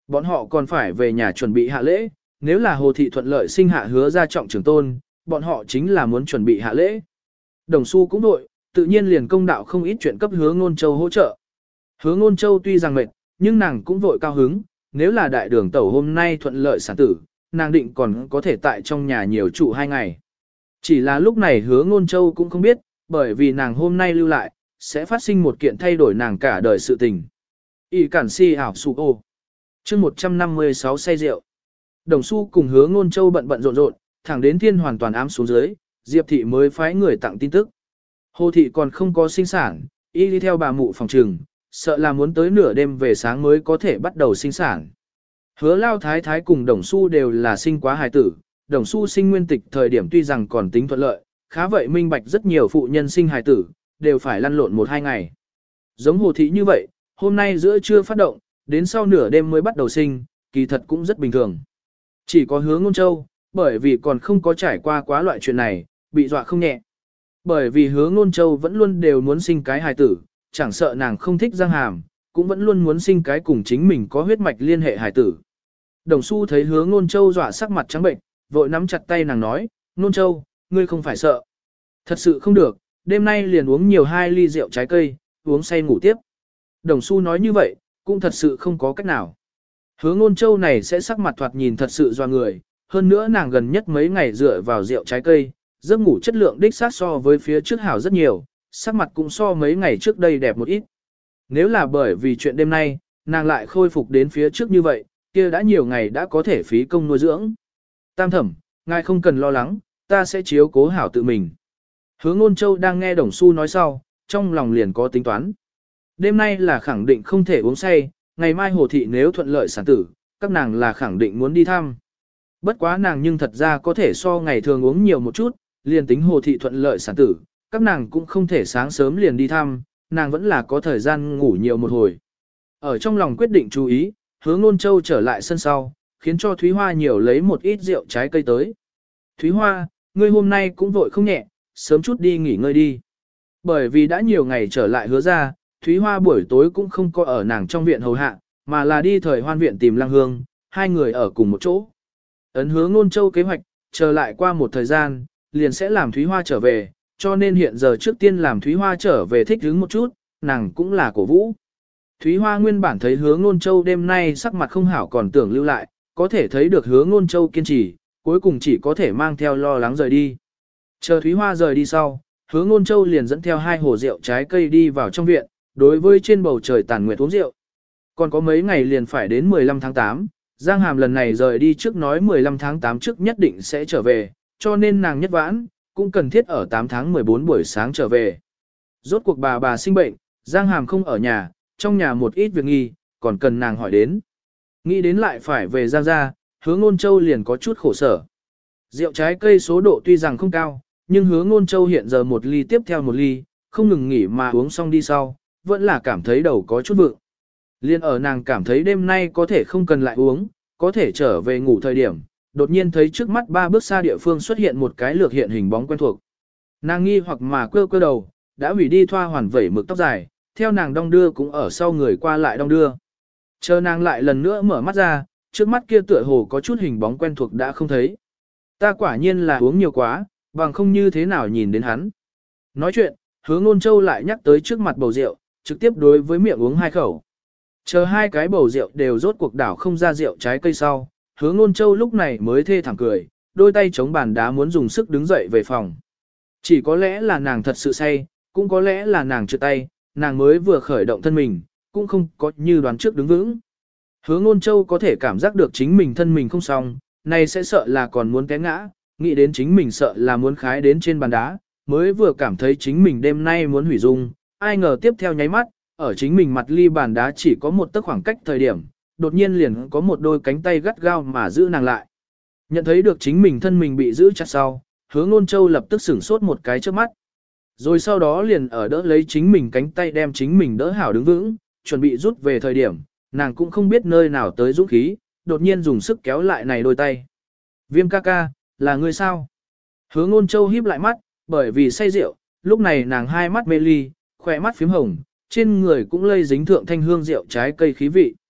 Bọn họ còn phải về nhà chuẩn bị hạ lễ, nếu là Hồ Thị thuận lợi sinh hạ hứa ra trọng trưởng tôn, bọn họ chính là muốn chuẩn bị hạ lễ. Đồng Xu cũng đội, tự nhiên liền công đạo không ít chuyện cấp hứa Ngôn Châu hỗ trợ. Hứa Ngôn Châu tuy rằng mệt, nhưng nàng cũng vội cao hứng, nếu là đại đường tẩu hôm nay thuận lợi sản tử, nàng định còn có thể tại trong nhà nhiều trụ hai ngày. Chỉ là lúc này hứa Ngôn Châu cũng không biết, bởi vì nàng hôm nay lưu lại, sẽ phát sinh một kiện thay đổi nàng cả đời sự tình. Y cản si ảo sụ ô. chương một trăm năm mươi sáu say rượu. Đồng Xu cùng hứa Ngôn Châu bận bận rộn rộn, thẳng đến thiên hoàn toàn ám xuống dưới, Diệp Thị mới phái người tặng tin tức. Hồ Thị còn không có sinh sản, y đi theo bà mụ phòng trừng, sợ là muốn tới nửa đêm về sáng mới có thể bắt đầu sinh sản. Hứa Lao Thái Thái cùng Đồng Xu đều là sinh quá hài tử, Đồng Xu sinh nguyên tịch thời điểm tuy rằng còn tính thuận lợi, khá vậy minh bạch rất nhiều phụ nhân sinh hài tử, đều phải lăn lộn một hai ngày. Giống Hồ Thị như vậy, hôm nay giữa trưa phát động, đến sau nửa đêm mới bắt đầu sinh, kỳ thật cũng rất bình thường. Chỉ có hứa Ngôn Châu, bởi vì còn không có trải qua quá loại chuyện này, bị dọa không nhẹ. Bởi vì hứa Ngôn Châu vẫn luôn đều muốn sinh cái hài tử, chẳng sợ nàng không thích Giang Hàm, cũng vẫn luôn muốn sinh cái cùng chính mình có huyết mạch liên hệ hài tử. Đồng Xu thấy hứa Ngôn Châu dọa sắc mặt trắng bệnh, vội nắm chặt tay nàng nói, Ngôn Châu, ngươi không phải sợ. Thật sự không được, đêm nay liền uống nhiều hai ly rượu trái cây, uống say ngủ tiếp. Đồng Xu nói như vậy, cũng thật sự không có cách nào. Hứa Ngôn Châu này sẽ sắc mặt thoạt nhìn thật sự doa người, hơn nữa nàng gần nhất mấy ngày dựa vào rượu trái cây, giấc ngủ chất lượng đích xác so với phía trước hảo rất nhiều, sắc mặt cũng so mấy ngày trước đây đẹp một ít. Nếu là bởi vì chuyện đêm nay, nàng lại khôi phục đến phía trước như vậy, kia đã nhiều ngày đã có thể phí công nuôi dưỡng. Tam thẩm, ngài không cần lo lắng, ta sẽ chiếu cố hảo tự mình. Hứa Ngôn Châu đang nghe Đồng Xu nói sau, trong lòng liền có tính toán. Đêm nay là khẳng định không thể uống say, ngày mai Hồ Thị nếu thuận lợi sản tử, các nàng là khẳng định muốn đi thăm. Bất quá nàng nhưng thật ra có thể so ngày thường uống nhiều một chút, liền tính Hồ Thị thuận lợi sản tử, các nàng cũng không thể sáng sớm liền đi thăm, nàng vẫn là có thời gian ngủ nhiều một hồi. Ở trong lòng quyết định chú ý, hứa Ngôn Châu trở lại sân sau, khiến cho Thúy Hoa nhiều lấy một ít rượu trái cây tới. Thúy Hoa, ngươi hôm nay cũng vội không nhẹ, sớm chút đi nghỉ ngơi đi. Bởi vì đã nhiều ngày trở lại hứa ra, Thúy Hoa buổi tối cũng không có ở nàng trong viện hầu hạ, mà là đi thời hoan viện tìm Lăng Hương, hai người ở cùng một chỗ. Ấn hứa Ngôn Châu kế hoạch, chờ lại qua một thời gian, liền sẽ làm Thúy Hoa trở về, cho nên hiện giờ trước tiên làm Thúy Hoa trở về thích hứng một chút, nàng cũng là cổ vũ. Thúy Hoa nguyên bản thấy hứa Ngôn Châu đêm nay sắc mặt không hảo còn tưởng lưu lại, có thể thấy được hứa Ngôn Châu kiên trì, cuối cùng chỉ có thể mang theo lo lắng rời đi. Chờ Thúy Hoa rời đi sau, hứa Ngôn Châu liền dẫn theo hai hồ rượu trái cây đi vào trong viện, đối với trên bầu trời tàn nguyệt uống rượu. Còn có mấy ngày liền phải đến mười lăm tháng tám, Giang Hàm lần này rời đi trước nói mười lăm tháng tám trước nhất định sẽ trở về, cho nên nàng nhất vãn, cũng cần thiết ở tám tháng mười bốn buổi sáng trở về. Rốt cuộc bà bà sinh bệnh, Giang Hàm không ở nhà, trong nhà một ít việc nghi, còn cần nàng hỏi đến. Nghĩ đến lại phải về Giang gia, hứa Ngôn Châu liền có chút khổ sở. Rượu trái cây số độ tuy rằng không cao, nhưng hứa Ngôn Châu hiện giờ một ly tiếp theo một ly, không ngừng nghỉ mà uống xong đi sau, vẫn là cảm thấy đầu có chút vượng. Liên ở nàng cảm thấy đêm nay có thể không cần lại uống, có thể trở về ngủ thời điểm, đột nhiên thấy trước mắt ba bước xa địa phương xuất hiện một cái lược hiện hình bóng quen thuộc. Nàng nghi hoặc mà quơ quơ đầu, đã hủy đi thoa hoàn vẩy mực tóc dài, theo nàng đong đưa cũng ở sau người qua lại đong đưa. Chờ nàng lại lần nữa mở mắt ra, trước mắt kia tựa hồ có chút hình bóng quen thuộc đã không thấy. Ta quả nhiên là uống nhiều quá, bằng không như thế nào nhìn đến hắn. Nói chuyện, hứa Ngôn Châu lại nhắc tới trước mặt bầu rượu, trực tiếp đối với miệng uống hai khẩu. Chờ hai cái bầu rượu đều rốt cuộc đảo không ra rượu trái cây sau, hứa Ngôn Châu lúc này mới thê thảm cười, đôi tay chống bàn đá muốn dùng sức đứng dậy về phòng. Chỉ có lẽ là nàng thật sự say, cũng có lẽ là nàng trượt tay, nàng mới vừa khởi động thân mình, cũng không có như đoán trước đứng vững. Hứa Ngôn Châu có thể cảm giác được chính mình thân mình không xong, này sẽ sợ là còn muốn té ngã, nghĩ đến chính mình sợ là muốn khái đến trên bàn đá, mới vừa cảm thấy chính mình đêm nay muốn hủy dung, ai ngờ tiếp theo nháy mắt, ở chính mình mặt ly bàn đá chỉ có một tấc khoảng cách thời điểm, đột nhiên liền có một đôi cánh tay gắt gao mà giữ nàng lại. Nhận thấy được chính mình thân mình bị giữ chặt sau, hứa Ngôn Châu lập tức sửng sốt một cái trước mắt. Rồi sau đó liền ở đỡ lấy chính mình cánh tay đem chính mình đỡ hảo đứng vững, chuẩn bị rút về thời điểm, nàng cũng không biết nơi nào tới dũng khí, đột nhiên dùng sức kéo lại này đôi tay. Viêm ca ca, là ngươi sao? Hứa Ngôn Châu híp lại mắt, bởi vì say rượu, lúc này nàng hai mắt mê ly, khỏe mắt phím hồng, trên người cũng lây dính thượng thanh hương rượu trái cây khí vị.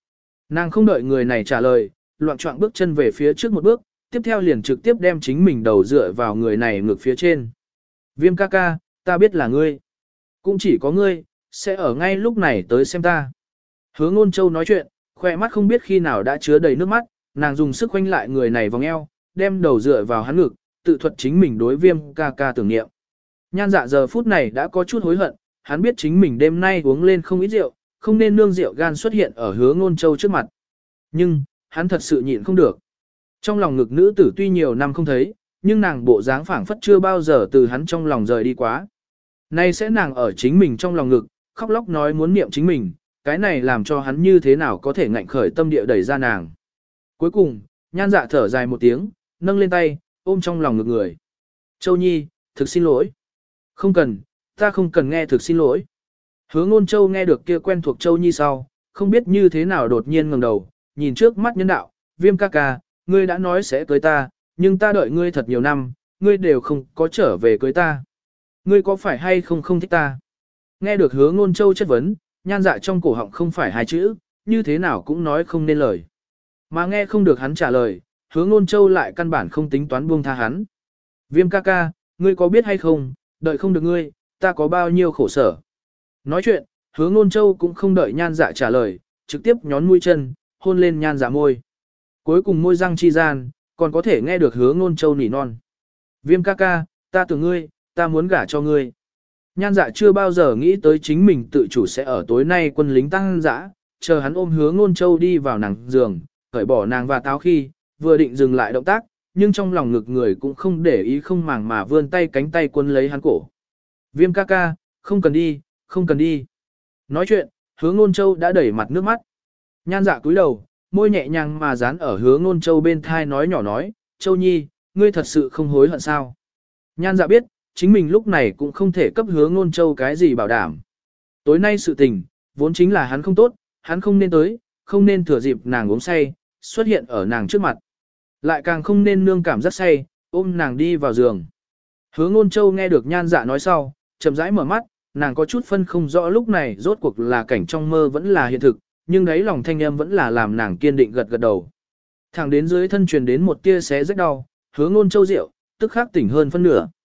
Nàng không đợi người này trả lời, loạn choạng bước chân về phía trước một bước, tiếp theo liền trực tiếp đem chính mình đầu dựa vào người này ngược phía trên. Viêm ca ca, ta biết là ngươi. Cũng chỉ có ngươi, sẽ ở ngay lúc này tới xem ta. Hứa Ngôn Châu nói chuyện, khoe mắt không biết khi nào đã chứa đầy nước mắt, nàng dùng sức khoanh lại người này vòng eo, đem đầu dựa vào hắn ngực, tự thuật chính mình đối Viêm ca ca tưởng niệm. Nhan Dạ giờ phút này đã có chút hối hận, hắn biết chính mình đêm nay uống lên không ít rượu, không nên nương rượu gan xuất hiện ở Hứa Ngôn Châu trước mặt. Nhưng, hắn thật sự nhịn không được. Trong lòng ngực nữ tử tuy nhiều năm không thấy, nhưng nàng bộ dáng phảng phất chưa bao giờ từ hắn trong lòng rời đi quá. Nay sẽ nàng ở chính mình trong lòng ngực, khóc lóc nói muốn niệm chính mình, cái này làm cho hắn như thế nào có thể ngạnh khởi tâm địa đẩy ra nàng. Cuối cùng, Nhan Dạ thở dài một tiếng, nâng lên tay, ôm trong lòng ngực người. Châu Nhi, thực xin lỗi. Không cần, ta không cần nghe thực xin lỗi. Hứa Ngôn Châu nghe được kia quen thuộc Châu Nhi sau, không biết như thế nào đột nhiên ngẩng đầu, nhìn trước mắt nhân đạo, Viêm ca ca, ngươi đã nói sẽ cưới ta, nhưng ta đợi ngươi thật nhiều năm, ngươi đều không có trở về cưới ta. Ngươi có phải hay không không thích ta? Nghe được Hứa Ngôn Châu chất vấn, Nhan Dạ trong cổ họng không phải hai chữ, như thế nào cũng nói không nên lời. Mà nghe không được hắn trả lời, Hứa Ngôn Châu lại căn bản không tính toán buông tha hắn. Viêm ca ca, ngươi có biết hay không, đợi không được ngươi, ta có bao nhiêu khổ sở. Nói chuyện, Hứa Ngôn Châu cũng không đợi Nhan Dạ trả lời, trực tiếp nhón mũi chân, hôn lên Nhan Dạ môi. Cuối cùng môi răng chi gian, còn có thể nghe được Hứa Ngôn Châu nỉ non. Viêm ca ca, ta tưởng ngươi, ta muốn gả cho ngươi. Nhan Dạ chưa bao giờ nghĩ tới chính mình tự chủ sẽ ở tối nay quân lính tăng dã, chờ hắn ôm Hứa Ngôn Châu đi vào nàng giường, cởi bỏ nàng và táo khi, vừa định dừng lại động tác, nhưng trong lòng ngực người cũng không để ý không màng mà vươn tay cánh tay quân lấy hắn cổ. Viêm ca ca, không cần đi, không cần đi. Nói chuyện, Hứa Ngôn Châu đã đẩy mặt nước mắt. Nhan Dạ cúi đầu, môi nhẹ nhàng mà dán ở Hứa Ngôn Châu bên thai nói nhỏ nói, Châu Nhi, ngươi thật sự không hối hận sao? Nhan Dạ biết, chính mình lúc này cũng không thể cấp Hứa Ngôn Châu cái gì bảo đảm. Tối nay sự tình, vốn chính là hắn không tốt, hắn không nên tới, không nên thừa dịp nàng uống say, xuất hiện ở nàng trước mặt. Lại càng không nên nương cảm giác say, ôm nàng đi vào giường. Hứa Ngôn Châu nghe được Nhan Dạ nói sau, chậm rãi mở mắt, nàng có chút phân không rõ lúc này rốt cuộc là cảnh trong mơ vẫn là hiện thực, nhưng đấy lòng thanh âm vẫn là làm nàng kiên định gật gật đầu. Thẳng đến dưới thân truyền đến một tia xé rách đau, Hứa Ngôn Châu rượu, tức khắc tỉnh hơn phân nửa.